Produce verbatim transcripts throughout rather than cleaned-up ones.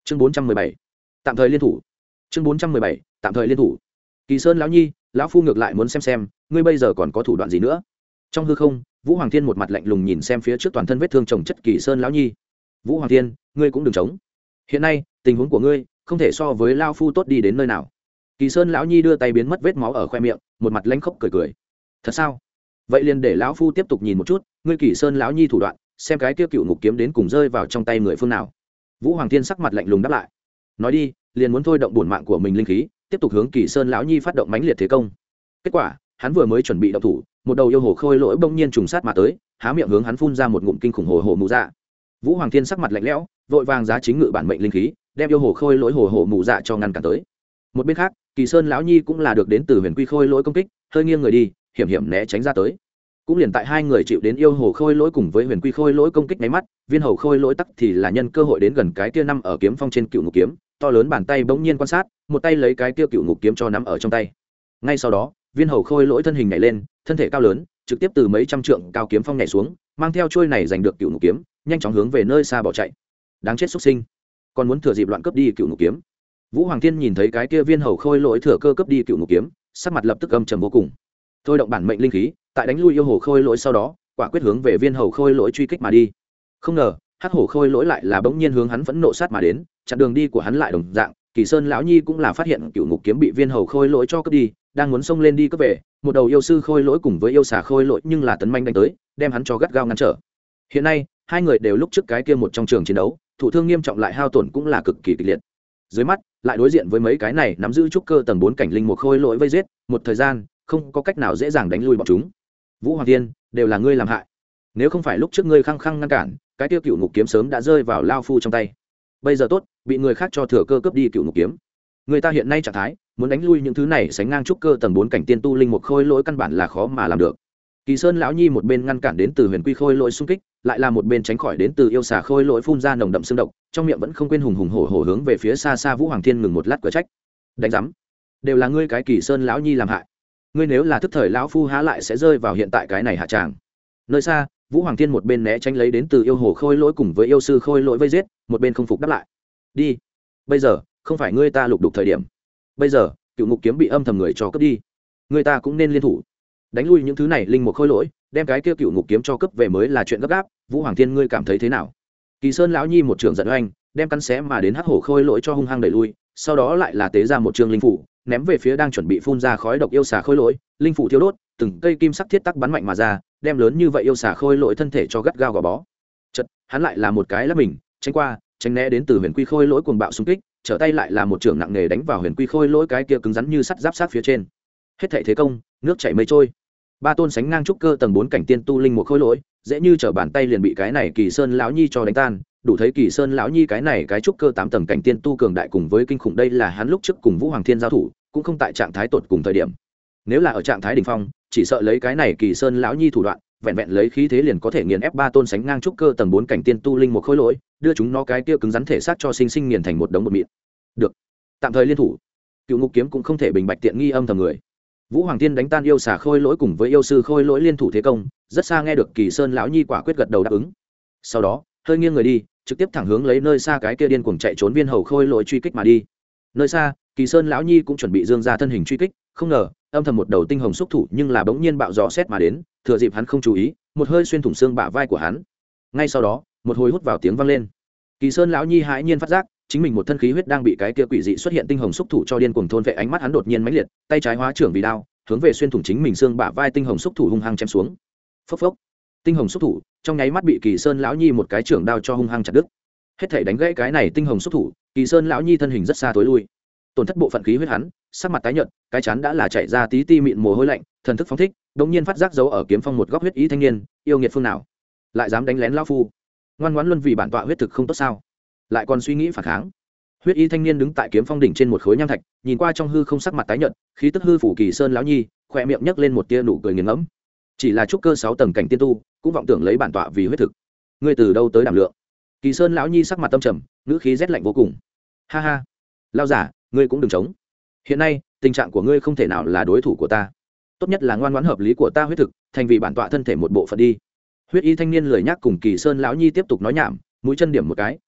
chương bốn trăm mười bảy tạm thời liên thủ. chương bốn trăm mười bảy tạm thời liên thủ. Kỳ Sơn lão nhi, lão phu ngược lại muốn xem xem ngươi bây giờ còn có thủ đoạn gì nữa. Trong hư không, Vũ Hoàng Thiên một mặt lạnh lùng nhìn xem phía trước toàn thân vết thương chồng chất Kỳ Sơn lão nhi. Vũ Hoàng Thiên, ngươi cũng đừng chống. Hiện nay tình huống của ngươi không thể so với lão phu tốt đi đến nơi nào. Kỳ Sơn lão nhi đưa tay biến mất vết máu ở khoe miệng, một mặt lanh khốc cười cười. Thật sao? Vậy liền để lão phu tiếp tục nhìn một chút ngươi Kỳ Sơn lão nhi thủ đoạn, xem cái kia cựu ngục kiếm đến cùng rơi vào trong tay người phương nào. Vũ Hoàng Thiên sắc mặt lạnh lùng đáp lại. Nói đi, liền muốn thôi động bổn mạng của mình linh khí, tiếp tục hướng Kỳ Sơn lão nhi phát động mãnh liệt thế công. Kết quả, hắn vừa mới chuẩn bị động thủ, một đầu yêu hồ khôi lỗi bỗng nhiên trùng sát mà tới, há miệng hướng hắn phun ra một ngụm kinh khủng hồ hồ mù dạ. Vũ Hoàng Thiên sắc mặt lạnh lẽo, vội vàng giá chính ngự bản mệnh linh khí, đem yêu hồ khôi lỗi hồ hồ mù dạ cho ngăn cản tới. Một bên khác, Kỳ Sơn lão nhi cũng là được đến từ huyền quy khôi lỗi công kích, hơi nghiêng người đi, hiểm hiểm né tránh ra tới. Cũng liền tại hai người chịu đến yêu hồ khôi lỗi cùng với huyền quy khôi lỗi công kích nháy mắt, viên hầu khôi lỗi tắc thì là nhân cơ hội đến gần cái kia năm ở kiếm phong trên cựu ngục kiếm, to lớn bàn tay bỗng nhiên quan sát, một tay lấy cái kia cựu ngục kiếm cho nắm ở trong tay. Ngay sau đó, viên hầu khôi lỗi thân hình nhảy lên, thân thể cao lớn, trực tiếp từ mấy trăm trượng cao kiếm phong nhảy xuống, mang theo chuôi này giành được cựu ngục kiếm, nhanh chóng hướng về nơi xa bỏ chạy. Đáng chết xuất sinh, còn muốn thừa dịp loạn cướp đi cựu ngục kiếm. Vũ Hoàng Thiên nhìn thấy cái kia viên hầu khôi lỗi thừa cơ cướp đi cựu ngục kiếm, sắc mặt lập tức âm trầm vô cùng. Thôi động bản mệnh linh khí, tại đánh lui yêu hồ khôi lỗi sau đó, quả quyết hướng về viên hầu khôi lỗi truy kích mà đi. Không ngờ, hắc hổ khôi lỗi lại là bỗng nhiên hướng hắn phẫn nộ sát mà đến, chặn đường đi của hắn lại đồng dạng. Kỳ Sơn lão nhi cũng là phát hiện cựu ngục kiếm bị viên hầu khôi lỗi cho cướp đi, đang muốn xông lên đi cướp về, một đầu yêu sư khôi lỗi cùng với yêu xà khôi lỗi nhưng là tấn manh đánh tới, đem hắn cho gắt gao ngăn trở. Hiện nay, hai người đều lúc trước cái kia một trong trường chiến đấu, thụ thương nghiêm trọng lại hao tổn cũng là cực kỳ kịch liệt. Dưới mắt, lại đối diện với mấy cái này nắm giữ trúc cơ tầng bốn cảnh linh một khôi lỗi vây giết, một thời gian, không có cách nào dễ dàng đánh lui bọn chúng. Vũ Hoàng Thiên, đều là ngươi làm hại. Nếu không phải lúc trước ngươi khăng khăng ngăn cản, cái tiêu cựu ngục kiếm sớm đã rơi vào lao phu trong tay. Bây giờ tốt, bị người khác cho thừa cơ cướp đi cựu ngục kiếm. Người ta hiện nay trạng thái, muốn đánh lui những thứ này sánh ngang trúc cơ tầng bốn cảnh tiên tu linh một khôi lỗi căn bản là khó mà làm được. Kỳ Sơn lão nhi một bên ngăn cản đến từ huyền quy khôi lỗi xung kích, lại là một bên tránh khỏi đến từ yêu xà khôi lỗi phun ra nồng đậm xương độc, trong miệng vẫn không quên hùng hùng hổ hổ hướng về phía xa xa Vũ Hoàng Thiên ngừng một lát cửa trách. Đánh rắm, đều là ngươi cái Kỳ Sơn lão nhi làm hại. Ngươi nếu là thức thời lão phu há lại sẽ rơi vào hiện tại cái này hạ tràng. Nơi xa, Vũ Hoàng Thiên một bên né tránh lấy đến từ yêu hồ khôi lỗi cùng với yêu sư khôi lỗi vây giết, một bên không phục đáp lại. Đi, bây giờ không phải ngươi ta lục đục thời điểm. Bây giờ cựu ngục kiếm bị âm thầm người cho cướp đi, người ta cũng nên liên thủ đánh lui những thứ này linh một khôi lỗi, đem cái kia cựu ngục kiếm cho cướp về mới là chuyện gấp gáp. Vũ Hoàng Thiên, ngươi cảm thấy thế nào? Kỳ Sơn lão nhi một trường giận oanh, đem cắn xé mà đến hắc hổ khôi lỗi cho hung hăng đẩy lui, sau đó lại là tế ra một trường linh phủ, ném về phía đang chuẩn bị phun ra khói độc yêu xà khôi lỗi. Linh phủ thiêu đốt, từng cây kim sắc thiết tắc bắn mạnh mà ra, đem lớn như vậy yêu xà khôi lỗi thân thể cho gắt gao gò bó. Chật, hắn lại là một cái lắp mình tránh qua, tránh né đến từ huyền quy khôi lỗi cuồng bạo xung kích, trở tay lại là một trường nặng nề đánh vào huyền quy khôi lỗi cái kia cứng rắn như sắt giáp sát phía trên. Hết thảy thế công, nước chảy mây trôi. Ba tôn sánh ngang trúc cơ tầng bốn cảnh tiên tu linh một khôi lỗi, dễ như trở bàn tay liền bị cái này Kỳ Sơn lão nhi cho đánh tan. Đủ thấy Kỳ Sơn lão nhi cái này cái trúc cơ tám tầng cảnh tiên tu cường đại cùng với kinh khủng, đây là hắn lúc trước cùng Vũ Hoàng Thiên giao thủ, cũng không tại trạng thái tột cùng thời điểm. Nếu là ở trạng thái đỉnh phong, chỉ sợ lấy cái này Kỳ Sơn lão nhi thủ đoạn, vẹn vẹn lấy khí thế liền có thể nghiền ép ba tôn sánh ngang trúc cơ tầng bốn cảnh tiên tu linh một khôi lỗi, đưa chúng nó cái kia cứng rắn thể xác cho sinh sinh nghiền thành một đống bột mịn. Được, tạm thời liên thủ. Cựu ngục kiếm cũng không thể bình bạch tiện nghi âm thầm người. Vũ Hoàng Thiên đánh tan yêu xà khôi lỗi cùng với yêu sư khôi lỗi liên thủ thế công, rất xa nghe được Kỳ Sơn lão nhi quả quyết gật đầu đáp ứng. Sau đó, hơi nghiêng người đi, trực tiếp thẳng hướng lấy nơi xa cái kia điên cuồng chạy trốn viên hầu khôi lỗi truy kích mà đi. Nơi xa, Kỳ Sơn lão nhi cũng chuẩn bị dương ra thân hình truy kích, không ngờ, âm thầm một đầu tinh hồng xúc thủ nhưng là bỗng nhiên bạo dò xét mà đến, thừa dịp hắn không chú ý, một hơi xuyên thủng xương bả vai của hắn. Ngay sau đó, một hồi hút vào tiếng vang lên. Kỳ Sơn lão nhi hãi nhiên phát giác, chính mình một thân khí huyết đang bị cái kia quỷ dị xuất hiện tinh hồng xúc thủ cho điên cuồng thôn vệ, ánh mắt hắn đột nhiên mãnh liệt, tay trái hóa trưởng vì đao, hướng về xuyên thủng chính mình xương bả vai tinh hồng xúc thủ hung hăng chém xuống. Phốc phốc. Tinh hồng xúc thủ trong nháy mắt bị Kỳ Sơn lão nhi một cái trưởng đao cho hung hăng chặt đứt. Hết thảy đánh gãy cái này tinh hồng xúc thủ, Kỳ Sơn lão nhi thân hình rất xa tối lui. Tổn thất bộ phận khí huyết hắn, sắc mặt tái nhợt, cái chán đã là chảy ra tí ti mịn mồ hôi lạnh, thần thức phóng thích, đột nhiên phát giác dấu ở kiếm phong một góc huyết ý thanh niên, yêu nghiệt phương nào, lại dám đánh lén lão phu. Ngoan ngoãn luân vì bản tọa huyết thực không tốt sao? Lại còn suy nghĩ phản kháng. Huyết y thanh niên đứng tại kiếm phong đỉnh trên một khối nham thạch, nhìn qua trong hư không sắc mặt tái nhợt, khí tức hư phủ Kỳ Sơn lão nhi, khóe miệng nhấc lên một tia nụ cười nghiền ngẫm. Chỉ là trúc cơ sáu tầng cảnh tiên tu, cũng vọng tưởng lấy bản tọa vì huyết thực. Ngươi từ đâu tới đảm lượng? Kỳ Sơn lão nhi sắc mặt tâm trầm, ngữ khí rét lạnh vô cùng. Ha ha, lão giả, ngươi cũng đừng chống. Hiện nay, tình trạng của ngươi không thể nào là đối thủ của ta. Tốt nhất là ngoan ngoãn hợp lý của ta huyết thực, thành vì bản tọa thân thể một bộ phận đi. Huyết y thanh niên lười nhác cùng Kỳ Sơn lão nhi tiếp tục nói nhảm, mũi chân điểm một cái,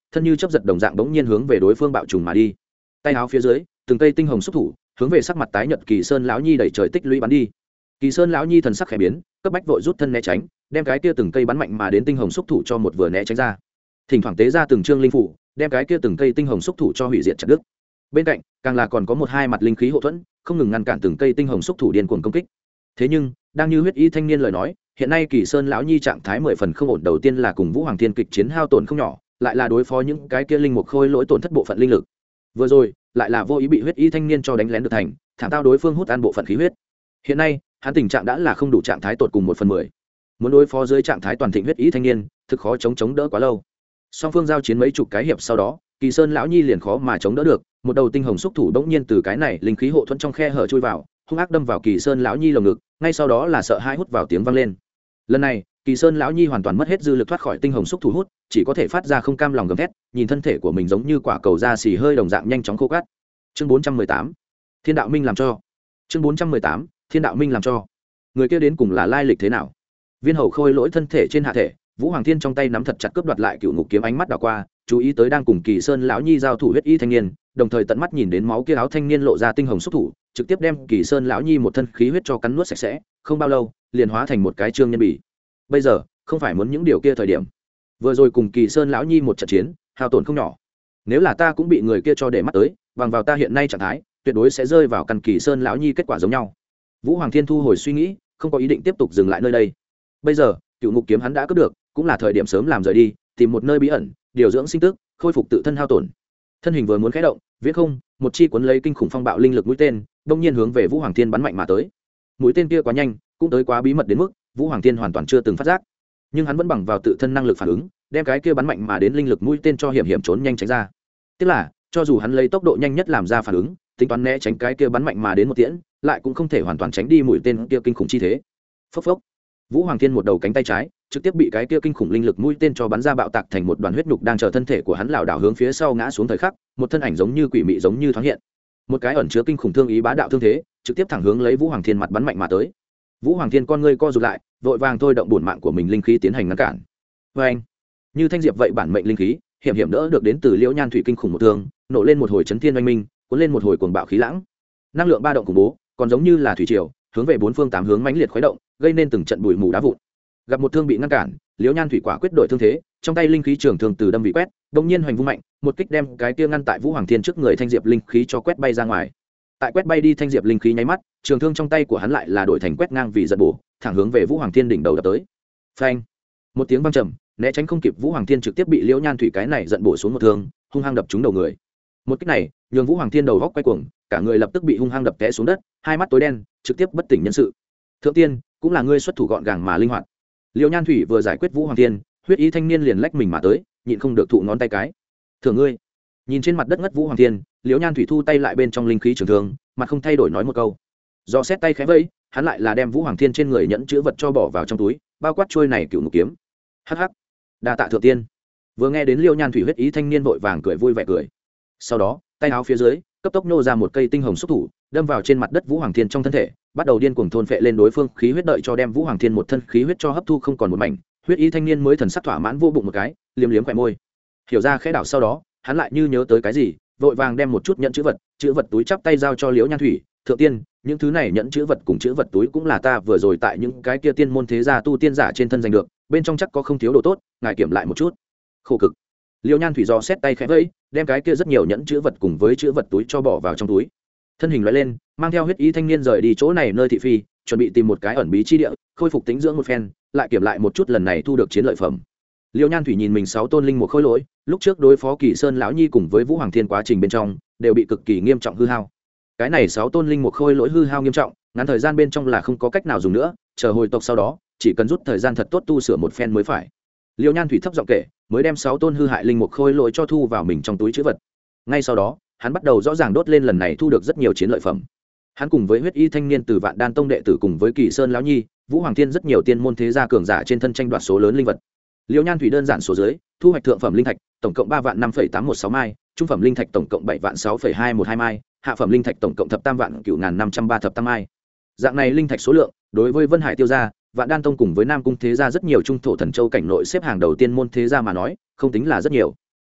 thân như chấp giật đồng dạng bỗng nhiên hướng về đối phương bạo trùng mà đi. Tay áo phía dưới từng cây tinh hồng xúc thủ hướng về sắc mặt tái nhợt Kỳ Sơn lão nhi đẩy trời tích lũy bắn đi. Kỳ Sơn lão nhi thần sắc khẽ biến, cấp bách vội rút thân né tránh, đem cái kia từng cây bắn mạnh mà đến tinh hồng xúc thủ cho một vừa né tránh ra. Thỉnh thoảng tế ra từng trương linh phủ, đem cái kia từng cây tinh hồng xúc thủ cho hủy diệt chặt đứt. Bên cạnh càng là còn có một hai mặt linh khí hộ thuẫn, không ngừng ngăn cản từng cây tinh hồng xúc thủ điên cuồng công kích. Thế nhưng đang như huyết y thanh niên lời nói, hiện nay Kỳ Sơn lão nhi trạng thái mười phần không ổn, đầu tiên là cùng Vũ Hoàng Thiên kịch chiến hao tổn không nhỏ, lại là đối phó những cái kia linh mục khôi lỗi tổn thất bộ phận linh lực. Vừa rồi lại là vô ý bị huyết y thanh niên cho đánh lén được thành, thảm tao đối phương hút ăn bộ phận khí huyết. Hiện nay hắn tình trạng đã là không đủ trạng thái tột cùng một phần mười, muốn đối phó dưới trạng thái toàn thịnh huyết y thanh niên thực khó chống chống đỡ quá lâu. Song phương giao chiến mấy chục cái hiệp sau đó, Kỳ Sơn lão nhi liền khó mà chống đỡ được, một đầu tinh hồng xúc thủ đống nhiên từ cái này linh khí hộ thuẫn trong khe hở chui vào, hung ác đâm vào Kỳ Sơn lão nhi lồng ngực, ngay sau đó là sợ hãi hút vào tiếng vang lên. Lần này Kỳ Sơn lão nhi hoàn toàn mất hết dư lực thoát khỏi tinh hồng xúc thủ hút, chỉ có thể phát ra không cam lòng gầm thét, nhìn thân thể của mình giống như quả cầu da xì hơi đồng dạng nhanh chóng khô cát. Chương bốn trăm mười tám, Thiên đạo minh làm cho. Chương bốn trăm mười tám, Thiên đạo minh làm cho. Người kia đến cùng là lai lịch thế nào? Viên hầu khôi lỗi thân thể trên hạ thể, Vũ Hoàng Thiên trong tay nắm thật chặt cướp đoạt lại cựu ngục kiếm, ánh mắt đảo qua, chú ý tới đang cùng Kỳ Sơn lão nhi giao thủ huyết y thanh niên, đồng thời tận mắt nhìn đến máu kia áo thanh niên lộ ra tinh hồng xúc thủ, trực tiếp đem Kỳ Sơn lão nhi một thân khí huyết cho cắn nuốt sạch sẽ, không bao lâu liền hóa thành một cái trương nhân bỉ. Bây giờ không phải muốn những điều kia thời điểm. Vừa rồi cùng Kỳ Sơn lão nhi một trận chiến, hao tổn không nhỏ. Nếu là ta cũng bị người kia cho để mắt tới, bằng vào ta hiện nay trạng thái, tuyệt đối sẽ rơi vào căn Kỳ Sơn lão nhi kết quả giống nhau. Vũ Hoàng Thiên thu hồi suy nghĩ, không có ý định tiếp tục dừng lại nơi đây. Bây giờ cựu ngục kiếm hắn đã cướp được, cũng là thời điểm sớm làm rời đi, tìm một nơi bí ẩn điều dưỡng sinh tức, khôi phục tự thân hao tổn. Thân hình vừa muốn khẽ động, viễn không một chi cuốn lấy kinh khủng phong bạo linh lực mũi tên đông nhiên hướng về Vũ Hoàng Thiên bắn mạnh mà tới. Mũi tên kia quá nhanh, cũng tới quá bí mật đến mức Vũ Hoàng Thiên hoàn toàn chưa từng phát giác, nhưng hắn vẫn bằng vào tự thân năng lực phản ứng, đem cái kia bắn mạnh mà đến linh lực mũi tên cho hiểm hiểm trốn nhanh tránh ra. Tức là cho dù hắn lấy tốc độ nhanh nhất làm ra phản ứng, tính toán né tránh cái kia bắn mạnh mà đến một tiễn, lại cũng không thể hoàn toàn tránh đi mũi tên kia kinh khủng chi thế. Phốc phốc, Vũ Hoàng Thiên một đầu cánh tay trái trực tiếp bị cái kia kinh khủng linh lực mũi tên cho bắn ra, bạo tạc thành một đoàn huyết nhục, đang chờ thân thể của hắn lảo đảo hướng phía sau ngã xuống thời khắc, một thân ảnh giống như quỷ mị giống như thoáng hiện, một cái ẩn chứa kinh khủng thương ý bá đạo thương thế, trực tiếp thẳng hướng lấy Vũ Hoàng Thiên mặt bắn mạnh mà tới. Vũ Hoàng Thiên con ngươi co rụt lại, vội vàng thôi động bổn mạng của mình linh khí tiến hành ngăn cản. Và anh, như thanh diệp vậy bản mệnh linh khí, hiểm hiểm đỡ được đến từ Liễu Nhan Thủy kinh khủng một thương, nổ lên một hồi chấn thiên oanh minh, cuốn lên một hồi cuồng bạo khí lãng, năng lượng ba động khủng bố, còn giống như là thủy triều, hướng về bốn phương tám hướng mãnh liệt khuấy động, gây nên từng trận bụi mù đá vụn. Gặp một thương bị ngăn cản, Liễu Nhan Thủy quả quyết đổi thương thế, trong tay linh khí trường thương từ đâm vị quét, đột nhiên hoành vung mạnh, một kích đem cái kia ngăn tại Vũ Hoàng Thiên trước người thanh diệp linh khí cho quét bay ra ngoài. Tại quét bay đi thanh diệp linh khí nháy mắt, trường thương trong tay của hắn lại là đổi thành quét ngang vì giật bổ, thẳng hướng về Vũ Hoàng Thiên đỉnh đầu đập tới. Phanh! Một tiếng vang trầm, né tránh không kịp Vũ Hoàng Thiên trực tiếp bị Liễu Nhan Thủy cái này giận bổ xuống một thương, hung hăng đập trúng đầu người. Một kích này, nhường Vũ Hoàng Thiên đầu góc quay cuồng, cả người lập tức bị hung hăng đập té xuống đất, hai mắt tối đen, trực tiếp bất tỉnh nhân sự. Thượng tiên, cũng là ngươi xuất thủ gọn gàng mà linh hoạt. Liễu Nhan Thủy vừa giải quyết Vũ Hoàng Thiên, huyết ý thanh niên liền lách mình mà tới, nhịn không được thụ ngón tay cái. Thưởng ngươi. Nhìn trên mặt đất ngất Vũ Hoàng Thiên, Liễu Nhan Thủy thu tay lại bên trong linh khí trường thương, mặt không thay đổi nói một câu. Do xét tay khẽ vẫy, hắn lại là đem Vũ Hoàng Thiên trên người nhẫn chữ vật cho bỏ vào trong túi, bao quát trôi này cựu ngục kiếm. Hắc hắc, đa tạ thượng tiên. Vừa nghe đến Liễu Nhan Thủy huyết ý thanh niên vội vàng cười vui vẻ cười. Sau đó, tay áo phía dưới cấp tốc nô ra một cây tinh hồng xúc thủ, đâm vào trên mặt đất Vũ Hoàng Thiên trong thân thể, bắt đầu điên cuồng thôn phệ lên đối phương khí huyết, đợi cho đem Vũ Hoàng Thiên một thân khí huyết cho hấp thu không còn một mảnh. Huyết ý thanh niên mới thần sắc thỏa mãn vô bụng một cái, liếm liếm khóe môi. Hiểu ra khẽ đảo sau đó, hắn lại như nhớ tới cái gì, vội vàng đem một chút nhẫn chữ vật, chữ vật túi chắp tay giao cho Liễu Nhan Thủy. Thượng tiên, những thứ này nhẫn chữ vật cùng chữ vật túi cũng là ta vừa rồi tại những cái kia tiên môn thế gia tu tiên giả trên thân giành được, bên trong chắc có không thiếu đồ tốt, ngài kiểm lại một chút. Khổ cực. Liễu Nhan Thủy do xét tay khẽ vẫy, đem cái kia rất nhiều nhẫn chữ vật cùng với chữ vật túi cho bỏ vào trong túi. Thân hình lóe lên, mang theo huyết ý thanh niên rời đi chỗ này nơi thị phi, chuẩn bị tìm một cái ẩn bí chi địa, khôi phục tính dưỡng một phen, lại kiểm lại một chút lần này thu được chiến lợi phẩm. Liễu Nhan Thủy nhìn mình sáu tôn linh một khôi lỗi, lúc trước đối phó Kỳ Sơn lão nhi cùng với Vũ Hoàng Thiên quá trình bên trong đều bị cực kỳ nghiêm trọng hư hao. Cái này sáu tôn linh một khôi lỗi hư hao nghiêm trọng, ngắn thời gian bên trong là không có cách nào dùng nữa, chờ hồi tộc sau đó, chỉ cần rút thời gian thật tốt tu sửa một phen mới phải. Liễu Nhan Thủy thấp giọng kể, mới đem sáu tôn hư hại linh một khôi lỗi cho thu vào mình trong túi trữ vật. Ngay sau đó, hắn bắt đầu rõ ràng đốt lên lần này thu được rất nhiều chiến lợi phẩm. Hắn cùng với huyết y thanh niên từ Vạn Đan Tông đệ tử cùng với Kỳ Sơn lão nhi, Vũ Hoàng Thiên rất nhiều tiên môn thế gia cường giả trên thân tranh đoạt số lớn linh vật. Liễu Nhan Thủy đơn giản số dưới, thu hoạch thượng phẩm linh thạch tổng cộng ba vạn năm phẩy tám một sáu mai, trung phẩm linh thạch tổng cộng bảy vạn sáu phẩy hai một hai mai, hạ phẩm linh thạch tổng cộng thập tam vạn cửu ngàn năm trăm ba thập tam mai. Dạng này linh thạch số lượng, đối với Vân Hải Tiêu gia, Vạn Đan Tông cùng với Nam Cung thế gia rất nhiều trung thổ thần châu cảnh nội xếp hàng đầu tiên môn thế gia mà nói, không tính là rất nhiều.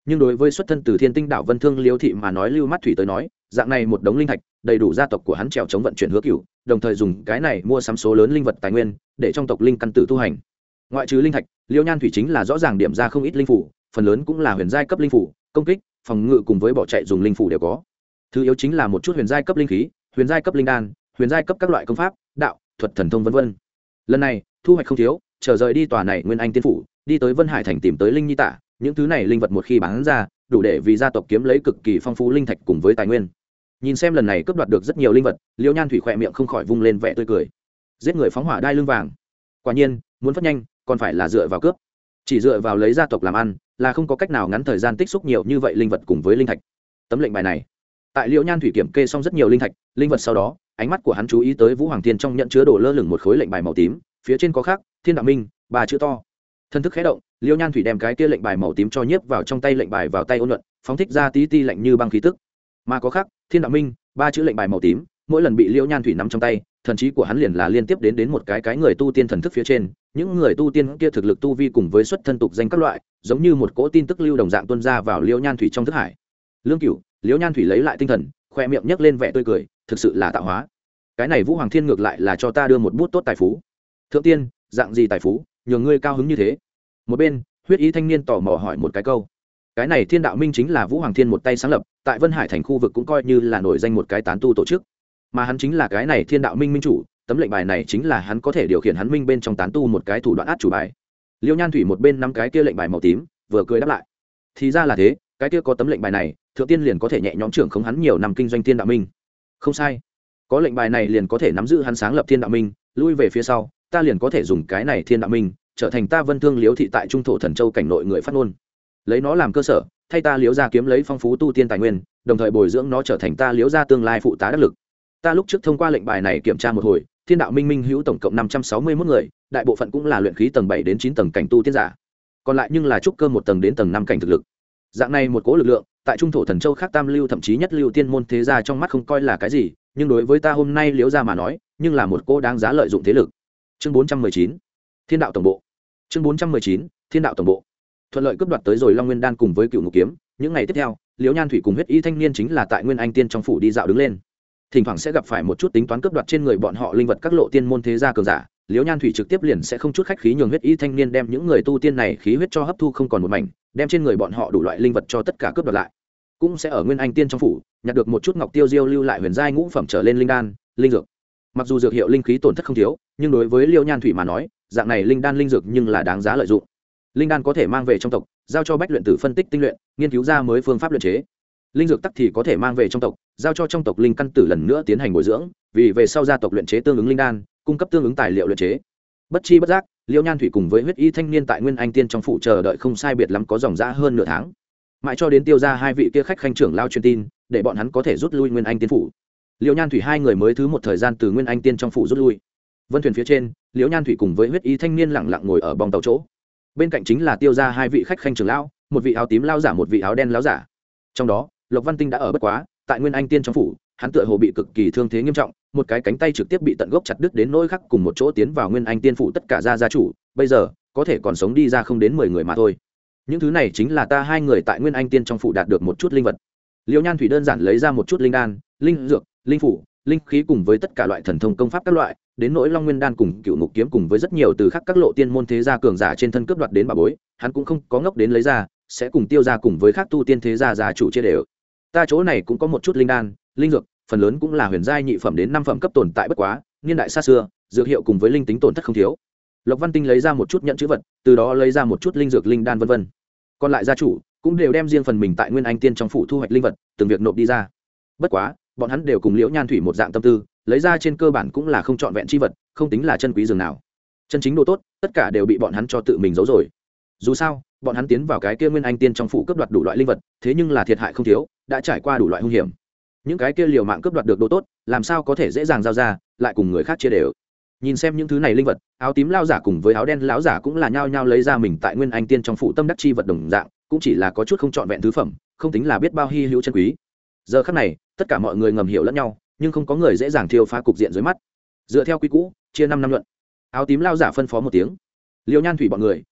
nhưng đối với xuất thân từ thiên tinh đảo vân thương liêu thị mà nói lưu mắt thủy tới nói dạng này một đống linh thạch đầy đủ gia tộc của hắn trèo chống vận chuyển hứa cửu, đồng thời dùng cái này mua sắm số lớn linh vật tài nguyên để trong tộc linh căn tử tu hành. Ngoại trừ linh thạch, liêu nhan thủy chính là rõ ràng điểm ra không ít linh phủ, phần lớn cũng là huyền giai cấp linh phủ, công kích, phòng ngự cùng với bỏ chạy dùng linh phủ đều có. Thứ yếu chính là một chút huyền giai cấp linh khí, huyền giai cấp linh đan, huyền giai cấp các loại công pháp, đạo, thuật thần thông vân vân. Lần này thu hoạch không thiếu, chờ rời đi tòa này nguyên anh tiên phủ, đi tới Vân Hải thành tìm tới linh nhi tả, những thứ này linh vật một khi bán ra, đủ để vì gia tộc kiếm lấy cực kỳ phong phú linh thạch cùng với tài nguyên. Nhìn xem lần này cướp đoạt được rất nhiều linh vật, liêu nhan thủy khỏe miệng không khỏi vung lên vẻ tươi cười. Giết người phóng hỏa đai lưng vàng, quả nhiên muốn phát nhanh còn phải là dựa vào cướp, chỉ dựa vào lấy gia tộc làm ăn là không có cách nào ngắn thời gian tích xúc nhiều như vậy linh vật cùng với linh thạch. Tấm lệnh bài này, tại liêu nhan thủy kiểm kê xong rất nhiều linh thạch linh vật sau đó, ánh mắt của hắn chú ý tới Vũ Hoàng Thiên trong nhận chứa đồ lơ lửng một khối lệnh bài màu tím, phía trên có khắc Thiên Đạo Minh ba chữ to. Thân thức khẽ động, liêu nhan thủy đem cái kia lệnh bài màu tím cho nhiếp vào trong tay, lệnh bài vào tay ôn nhuận, phóng thích ra tí ti lạnh như băng khí tức. Mà có khắc Thiên Đạo Minh ba chữ lệnh bài màu tím, mỗi lần bị liêu nhan thủy nắm trong tay, thần trí của hắn liền là liên tiếp đến đến một cái cái người tu tiên thần thức phía trên, những người tu tiên kia thực lực tu vi cùng với xuất thân tục danh các loại, giống như một cỗ tin tức lưu đồng dạng tuôn ra vào liêu nhan thủy trong thức hải. Lương Cửu, liêu nhan thủy lấy lại tinh thần, khoe miệng nhếch lên vẻ tươi cười, thực sự là tạo hóa. Cái này Vũ Hoàng Thiên ngược lại là cho ta đưa một bút tốt tài phú. Thượng tiên, dạng gì tài phú nhường ngươi cao hứng như thế? Một bên huyết ý thanh niên tò mò hỏi một cái câu. Cái này Thiên Đạo Minh chính là Vũ Hoàng Thiên một tay sáng lập, tại Vân Hải thành khu vực cũng coi như là nổi danh một cái tán tu tổ chức, mà hắn chính là cái này Thiên Đạo Minh minh chủ. Tấm lệnh bài này chính là hắn có thể điều khiển hắn minh bên trong tán tu một cái thủ đoạn át chủ bài. Liêu nhan thủy một bên nắm cái kia lệnh bài màu tím, vừa cười đáp lại. Thì ra là thế, cái kia có tấm lệnh bài này, thượng tiên liền có thể nhẹ nhõm trưởng khống hắn nhiều năm kinh doanh Thiên Đạo Minh. Không sai, có lệnh bài này liền có thể nắm giữ hắn sáng lập Thiên Đạo Minh, lui về phía sau ta liền có thể dùng cái này Thiên Đạo Minh trở thành ta Vân Thương Liễu thị tại trung thổ Thần Châu cảnh nội người phát ngôn, lấy nó làm cơ sở thay ta Liễu gia kiếm lấy phong phú tu tiên tài nguyên, đồng thời bồi dưỡng nó trở thành ta Liễu gia tương lai phụ tá đắc lực. Ta lúc trước thông qua lệnh bài này kiểm tra một hồi, Thiên Đạo Minh minh hữu tổng cộng năm trăm sáu mươi mốt người, đại bộ phận cũng là luyện khí tầng bảy đến chín tầng cảnh tu tiên giả, còn lại nhưng là trúc cơ một tầng đến tầng năm cảnh thực lực. Dạng này một cố lực lượng, tại trung thổ Thần Châu khác tam lưu thậm chí nhất lưu tiên môn thế gia trong mắt không coi là cái gì, nhưng đối với ta hôm nay Liễu gia mà nói, nhưng là một cô đáng giá lợi dụng thế lực. Chương bốn trăm mười chín, Thiên Đạo tổng bộ. Chương bốn trăm mười chín, Thiên Đạo tổng bộ. Thuận lợi cướp đoạt tới rồi Long Nguyên đan cùng với Cựu Ngục kiếm, những ngày tiếp theo, Liễu Nhan Thủy cùng huyết y thanh niên chính là tại Nguyên Anh Tiên trong phủ đi dạo đứng lên. Thỉnh thoảng sẽ gặp phải một chút tính toán cướp đoạt trên người bọn họ linh vật các lộ tiên môn thế gia cường giả, Liễu Nhan Thủy trực tiếp liền sẽ không chút khách khí nhường huyết y thanh niên đem những người tu tiên này khí huyết cho hấp thu không còn một mảnh, đem trên người bọn họ đủ loại linh vật cho tất cả cướp đoạt lại. Cũng sẽ ở Nguyên Anh Tiên trong phủ nhặt được một chút ngọc tiêu diêu lưu lại huyền giai ngũ phẩm trở lên linh đan, linh dược. Mặc dù dược hiệu linh khí tổn thất không thiếu, nhưng đối với Liễu Nhan Thủy mà nói, dạng này linh đan linh dược nhưng là đáng giá lợi dụng. Linh đan có thể mang về trong tộc, giao cho bách luyện tử phân tích tinh luyện, nghiên cứu ra mới phương pháp luyện chế. Linh dược tắc thì có thể mang về trong tộc, giao cho trong tộc linh căn tử lần nữa tiến hành bồi dưỡng, vì về sau gia tộc luyện chế tương ứng linh đan, cung cấp tương ứng tài liệu luyện chế. Bất chi bất giác, Liễu Nhan Thủy cùng với huyết y thanh niên tại Nguyên Anh Tiên trong phủ chờ đợi không sai biệt lắm có dòng dã hơn nửa tháng. Mãi cho đến Tiêu gia hai vị kia khách khanh trưởng lao truyền tin, để bọn hắn có thể rút lui Nguyên Anh Tiên phủ. Liễu Nhan Thủy hai người mới thứ một thời gian từ Nguyên Anh Tiên trong phủ rút lui. Vân thuyền phía trên, Liễu Nhan Thủy cùng với huyết y thanh niên lặng lặng ngồi ở bong tàu chỗ. Bên cạnh chính là Tiêu gia hai vị khách khanh trưởng lão, một vị áo tím lão giả, một vị áo đen lão giả. Trong đó, Lộc Văn Tinh đã ở bất quá, tại Nguyên Anh Tiên trong phủ, hắn tựa hồ bị cực kỳ thương thế nghiêm trọng, một cái cánh tay trực tiếp bị tận gốc chặt đứt đến nỗi khắc cùng một chỗ tiến vào Nguyên Anh Tiên phủ tất cả gia gia chủ, bây giờ có thể còn sống đi ra không đến mười người mà thôi. Những thứ này chính là ta hai người tại Nguyên Anh Tiên trong phủ đạt được một chút linh vật. Liễu Nhan Thủy đơn giản lấy ra một chút linh đan, linh dược, linh phủ, linh khí cùng với tất cả loại thần thông công pháp các loại, đến nỗi Long Nguyên đan cùng Cựu Ngục kiếm cùng với rất nhiều từ khác các lộ tiên môn thế gia cường giả trên thân cướp đoạt đến bà bối, hắn cũng không có ngốc đến lấy ra, sẽ cùng Tiêu gia cùng với khác tu tiên thế gia gia chủ chia đều. Ta chỗ này cũng có một chút linh đan, linh dược, phần lớn cũng là huyền giai nhị phẩm đến năm phẩm cấp tồn tại bất quá, niên đại xa xưa, dược hiệu cùng với linh tính tổn thất không thiếu. Lộc Văn Tinh lấy ra một chút nhận chữ vật, từ đó lấy ra một chút linh dược, linh đan vân vân. Còn lại gia chủ cũng đều đem riêng phần mình tại Nguyên Anh Tiên trong phủ thu hoạch linh vật, từng việc nộp đi ra. Bất quá, bọn hắn đều cùng Liễu Nhan Thủy một dạng tâm tư, lấy ra trên cơ bản cũng là không trọn vẹn chi vật, không tính là chân quý dường nào. Chân chính đồ tốt, tất cả đều bị bọn hắn cho tự mình giấu rồi. Dù sao, bọn hắn tiến vào cái kia Nguyên Anh Tiên trong phủ cướp đoạt đủ loại linh vật, thế nhưng là thiệt hại không thiếu, đã trải qua đủ loại hung hiểm. Những cái kia liều mạng cướp đoạt được đồ tốt, làm sao có thể dễ dàng giao ra, lại cùng người khác chia đều. Nhìn xem những thứ này linh vật, áo tím lão giả cùng với áo đen lão giả cũng là nhao nhao lấy ra mình tại Nguyên Anh Tiên trong phủ tâm đắc chi vật đồng dạng, cũng chỉ là có chút không trọn vẹn thứ phẩm, không tính là biết bao hi hữu chân quý. Giờ khắc này, tất cả mọi người ngầm hiểu lẫn nhau, nhưng không có người dễ dàng thiêu phá cục diện dưới mắt. Dựa theo quy cũ, chia năm năm luận. Áo tím lão giả phân phó một tiếng. Liễu Nhan Thủy bọn người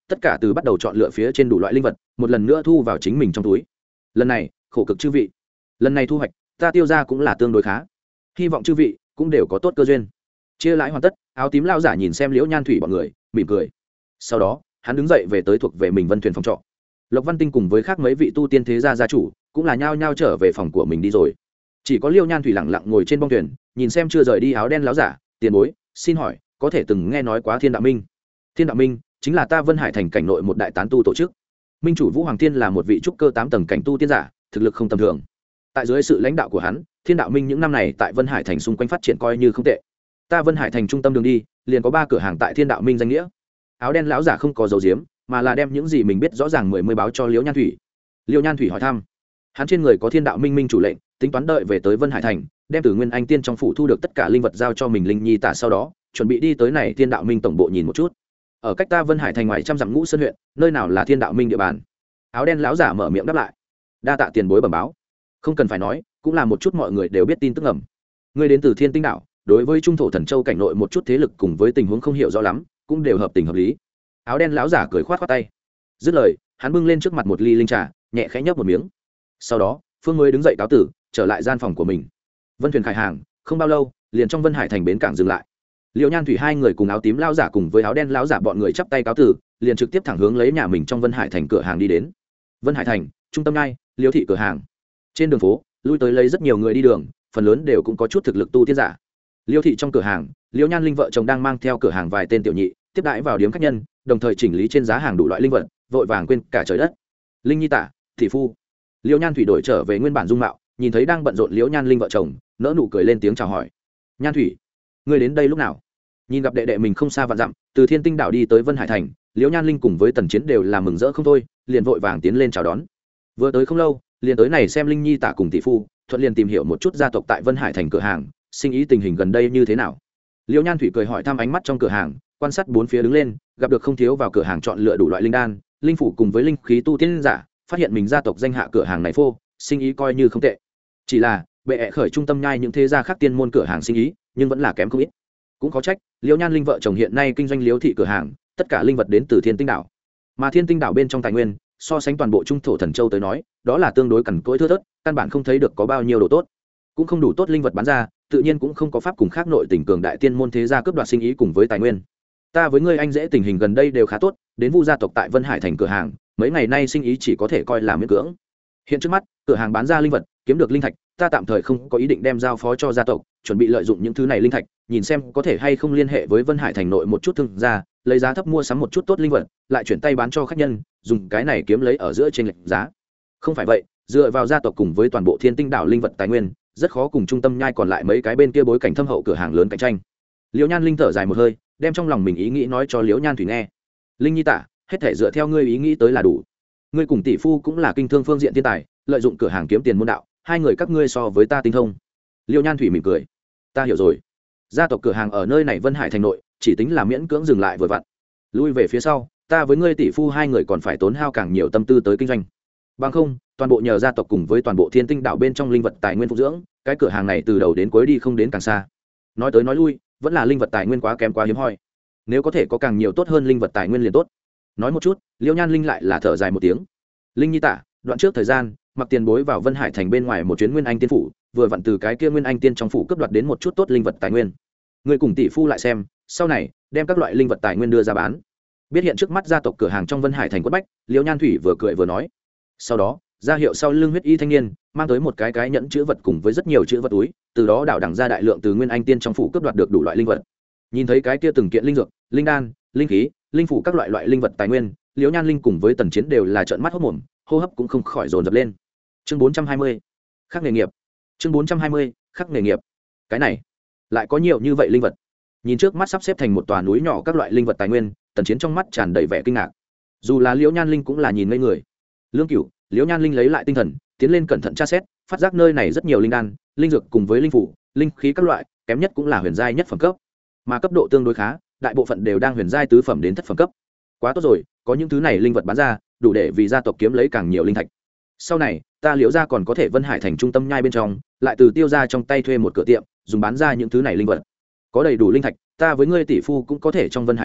tất cả từ bắt đầu chọn lựa phía trên đủ loại linh vật một lần nữa thu vào chính mình trong túi. Lần này khổ cực chư vị, lần này thu hoạch ta tiêu ra cũng là tương đối khá, hy vọng chư vị cũng đều có tốt cơ duyên. Chia lãi hoàn tất, áo tím lao giả nhìn xem Liễu Nhan Thủy bọn người mỉm cười. Sau đó hắn đứng dậy về tới thuộc về mình Vân Thuyền phòng trọ. Lộc Văn Tinh cùng với khác mấy vị tu tiên thế gia gia chủ cũng là nhao nhao trở về phòng của mình đi rồi. Chỉ có Liễu Nhan Thủy lặng lặng ngồi trên bong thuyền, nhìn xem chưa rời đi áo đen láo giả. Tiền bối, xin hỏi có thể từng nghe nói quá Thiên Đạo Minh? Thiên Đạo Minh chính là ta Vân Hải thành cảnh nội một đại tán tu tổ chức. Minh chủ Vũ Hoàng Thiên là một vị trúc cơ tám tầng cảnh tu tiên giả, thực lực không tầm thường. Tại dưới sự lãnh đạo của hắn, Thiên Đạo Minh những năm này tại Vân Hải thành xung quanh phát triển coi như không tệ. Ta Vân Hải thành trung tâm đường đi, liền có ba cửa hàng tại Thiên Đạo Minh danh nghĩa. Áo đen lão giả không có dấu diếm, mà là đem những gì mình biết rõ ràng mười mươi báo cho Liễu Nhan Thủy. Liễu Nhan Thủy hỏi thăm, hắn trên người có Thiên Đạo Minh minh chủ lệnh, tính toán đợi về tới Vân Hải thành, đem từ Nguyên Anh Tiên trong phủ thu được tất cả linh vật giao cho mình Linh Nhi Tả, sau đó chuẩn bị đi tới này Thiên Đạo Minh tổng bộ nhìn một chút. Ở cách ta Vân Hải thành ngoài trăm dặm Ngũ Sơn huyện, nơi nào là Thiên Đạo Minh địa bàn? Áo đen lão giả mở miệng đáp lại. Đa tạ tiền bối bẩm báo. Không cần phải nói, cũng là một chút mọi người đều biết tin tức ngầm. Ngươi đến từ Thiên Tinh Đạo, đối với trung thổ Thần Châu cảnh nội một chút thế lực cùng với tình huống không hiểu rõ lắm, cũng đều hợp tình hợp lý. Áo đen lão giả cười khoát khoát tay. Dứt lời, hắn bưng lên trước mặt một ly linh trà, nhẹ khẽ nhấp một miếng. Sau đó, Phương mới đứng dậy cáo tử, trở lại gian phòng của mình. Vân thuyền khải hàng, không bao lâu, liền trong Vân Hải thành bến cảng dừng lại. Liễu Nhan Thủy hai người cùng áo tím lão giả cùng với áo đen lão giả bọn người chắp tay cáo tử, liền trực tiếp thẳng hướng lấy nhà mình trong Vân Hải thành cửa hàng đi đến. Vân Hải thành, trung tâm ngay, Liễu thị cửa hàng. Trên đường phố, lui tới lấy rất nhiều người đi đường, phần lớn đều cũng có chút thực lực tu tiên giả. Liễu thị trong cửa hàng, Liễu Nhan Linh vợ chồng đang mang theo cửa hàng vài tên tiểu nhị, tiếp đãi vào điếm khách nhân, đồng thời chỉnh lý trên giá hàng đủ loại linh vật, vội vàng quên cả trời đất. Linh Nhi Tả, thị phu. Liễu Nhan Thủy đổi trở về nguyên bản dung mạo, nhìn thấy đang bận rộn Liễu Nhan Linh vợ chồng, nỡ nụ cười lên tiếng chào hỏi. Nhan Thủy, ngươi đến đây lúc nào? Nhìn gặp đệ đệ mình không xa vạn dặm, từ Thiên Tinh đảo đi tới Vân Hải thành, Liễu Nhan Linh cùng với Tần Chiến đều là mừng rỡ không thôi, liền vội vàng tiến lên chào đón. Vừa tới không lâu, liền tới này xem Linh Nhi Tả cùng tỷ phu, thuận liền tìm hiểu một chút gia tộc tại Vân Hải thành cửa hàng, sinh ý tình hình gần đây như thế nào. Liễu Nhan Thủy cười hỏi thăm ánh mắt trong cửa hàng, quan sát bốn phía đứng lên, gặp được không thiếu vào cửa hàng chọn lựa đủ loại linh đan, linh phủ cùng với linh khí tu tiên giả, phát hiện mình gia tộc danh hạ cửa hàng này phô, sinh ý coi như không tệ. Chỉ là bệ ẹ khởi trung tâm nhai những thế gia khác tiên môn cửa hàng sinh ý, nhưng vẫn là kém không ít. Cũng có trách, Liễu Nhan Linh vợ chồng hiện nay kinh doanh Liễu thị cửa hàng, tất cả linh vật đến từ Thiên Tinh đảo. Mà Thiên Tinh đảo bên trong tài nguyên, so sánh toàn bộ trung thổ Thần Châu tới nói, đó là tương đối cằn cỗi thưa thớt, căn bản không thấy được có bao nhiêu đồ tốt, cũng không đủ tốt linh vật bán ra, tự nhiên cũng không có pháp cùng khác nội tình cường đại tiên môn thế gia cướp đoạt sinh ý cùng với tài nguyên. Ta với ngươi anh dễ tình hình gần đây đều khá tốt, đến Vu gia tộc tại Vân Hải thành cửa hàng, mấy ngày nay sinh ý chỉ có thể coi là miễn cưỡng. Hiện trước mắt, cửa hàng bán ra linh vật, kiếm được linh thạch, ta tạm thời không có ý định đem giao phó cho gia tộc, chuẩn bị lợi dụng những thứ này linh thạch, nhìn xem có thể hay không liên hệ với Vân Hải thành nội một chút thương gia, lấy giá thấp mua sắm một chút tốt linh vật, lại chuyển tay bán cho khách nhân, dùng cái này kiếm lấy ở giữa trên lệch giá. Không phải vậy, dựa vào gia tộc cùng với toàn bộ Thiên Tinh đảo linh vật tài nguyên, rất khó cùng trung tâm nhai còn lại mấy cái bên kia bối cảnh thâm hậu cửa hàng lớn cạnh tranh. Liễu Nhan Linh thở dài một hơi, đem trong lòng mình ý nghĩ nói cho Liễu Nhan Thủy nghe. Linh Nhi Tả, hết thể dựa theo ngươi ý nghĩ tới là đủ. Ngươi cùng tỷ phu cũng là kinh thương phương diện thiên tài, lợi dụng cửa hàng kiếm tiền môn đạo, hai người các ngươi so với ta tinh thông. Liễu Nhan Thủy mỉm cười, ta hiểu rồi. Gia tộc cửa hàng ở nơi này Vân Hải thành nội, chỉ tính là miễn cưỡng dừng lại vừa vặn. Lui về phía sau, ta với ngươi tỷ phu hai người còn phải tốn hao càng nhiều tâm tư tới kinh doanh. Bằng không, toàn bộ nhờ gia tộc cùng với toàn bộ Thiên Tinh đảo bên trong linh vật tài nguyên phục dưỡng, cái cửa hàng này từ đầu đến cuối đi không đến càng xa. Nói tới nói lui, vẫn là linh vật tài nguyên quá kém quá hiếm hoi. Nếu có thể có càng nhiều tốt hơn linh vật tài nguyên liền tốt. Nói một chút, Liễu Nhan Linh lại là thở dài một tiếng. Linh Nhi Tả, đoạn trước thời gian, mặc tiền bối vào Vân Hải thành bên ngoài một chuyến Nguyên Anh tiên phủ, vừa vặn từ cái kia Nguyên Anh tiên trong phủ cướp đoạt đến một chút tốt linh vật tài nguyên. Người cùng tỷ phu lại xem, sau này đem các loại linh vật tài nguyên đưa ra bán. Biết hiện trước mắt gia tộc cửa hàng trong Vân Hải thành quất bách, Liễu Nhan Thủy vừa cười vừa nói. Sau đó, ra hiệu sau lưng huyết y thanh niên mang tới một cái cái nhẫn chữ vật cùng với rất nhiều chữ vật túi, từ đó đảo đẳng ra đại lượng từ Nguyên Anh tiên trong phủ cướp đoạt được đủ loại linh vật. Nhìn thấy cái kia từng kiện linh dược, linh đan, linh khí, linh phủ các loại loại linh vật tài nguyên, Liễu Nhan Linh cùng với Tần Chiến đều là trợn mắt hốt mồm, hô hấp cũng không khỏi dồn dập lên. Chương bốn trăm hai mươi, khắc nghề nghiệp. Chương bốn trăm hai mươi, khắc nghề nghiệp. Cái này, lại có nhiều như vậy linh vật. Nhìn trước mắt sắp xếp thành một tòa núi nhỏ các loại linh vật tài nguyên, Tần Chiến trong mắt tràn đầy vẻ kinh ngạc. Dù là Liễu Nhan Linh cũng là nhìn ngây người. Lương Cửu, Liễu Nhan Linh lấy lại tinh thần, tiến lên cẩn thận tra xét, phát giác nơi này rất nhiều linh đan, linh dược cùng với linh phủ, linh khí các loại, kém nhất cũng là huyền giai nhất phẩm cấp, mà cấp độ tương đối khá, đại bộ phận đều đang huyền giai tứ phẩm đến thất phẩm cấp. Quá tốt rồi, có những thứ này linh vật bán ra, đủ để vì gia tộc kiếm lấy càng nhiều linh thạch. Sau này, ta Liễu gia còn có thể Vân Hải thành trung tâm nhai bên trong, lại từ Tiêu gia trong tay thuê một cửa tiệm, dùng bán ra những thứ này linh vật. Có đầy đủ linh thạch, ta với ngươi tỷ phu cũng có thể trong Vân Hải thành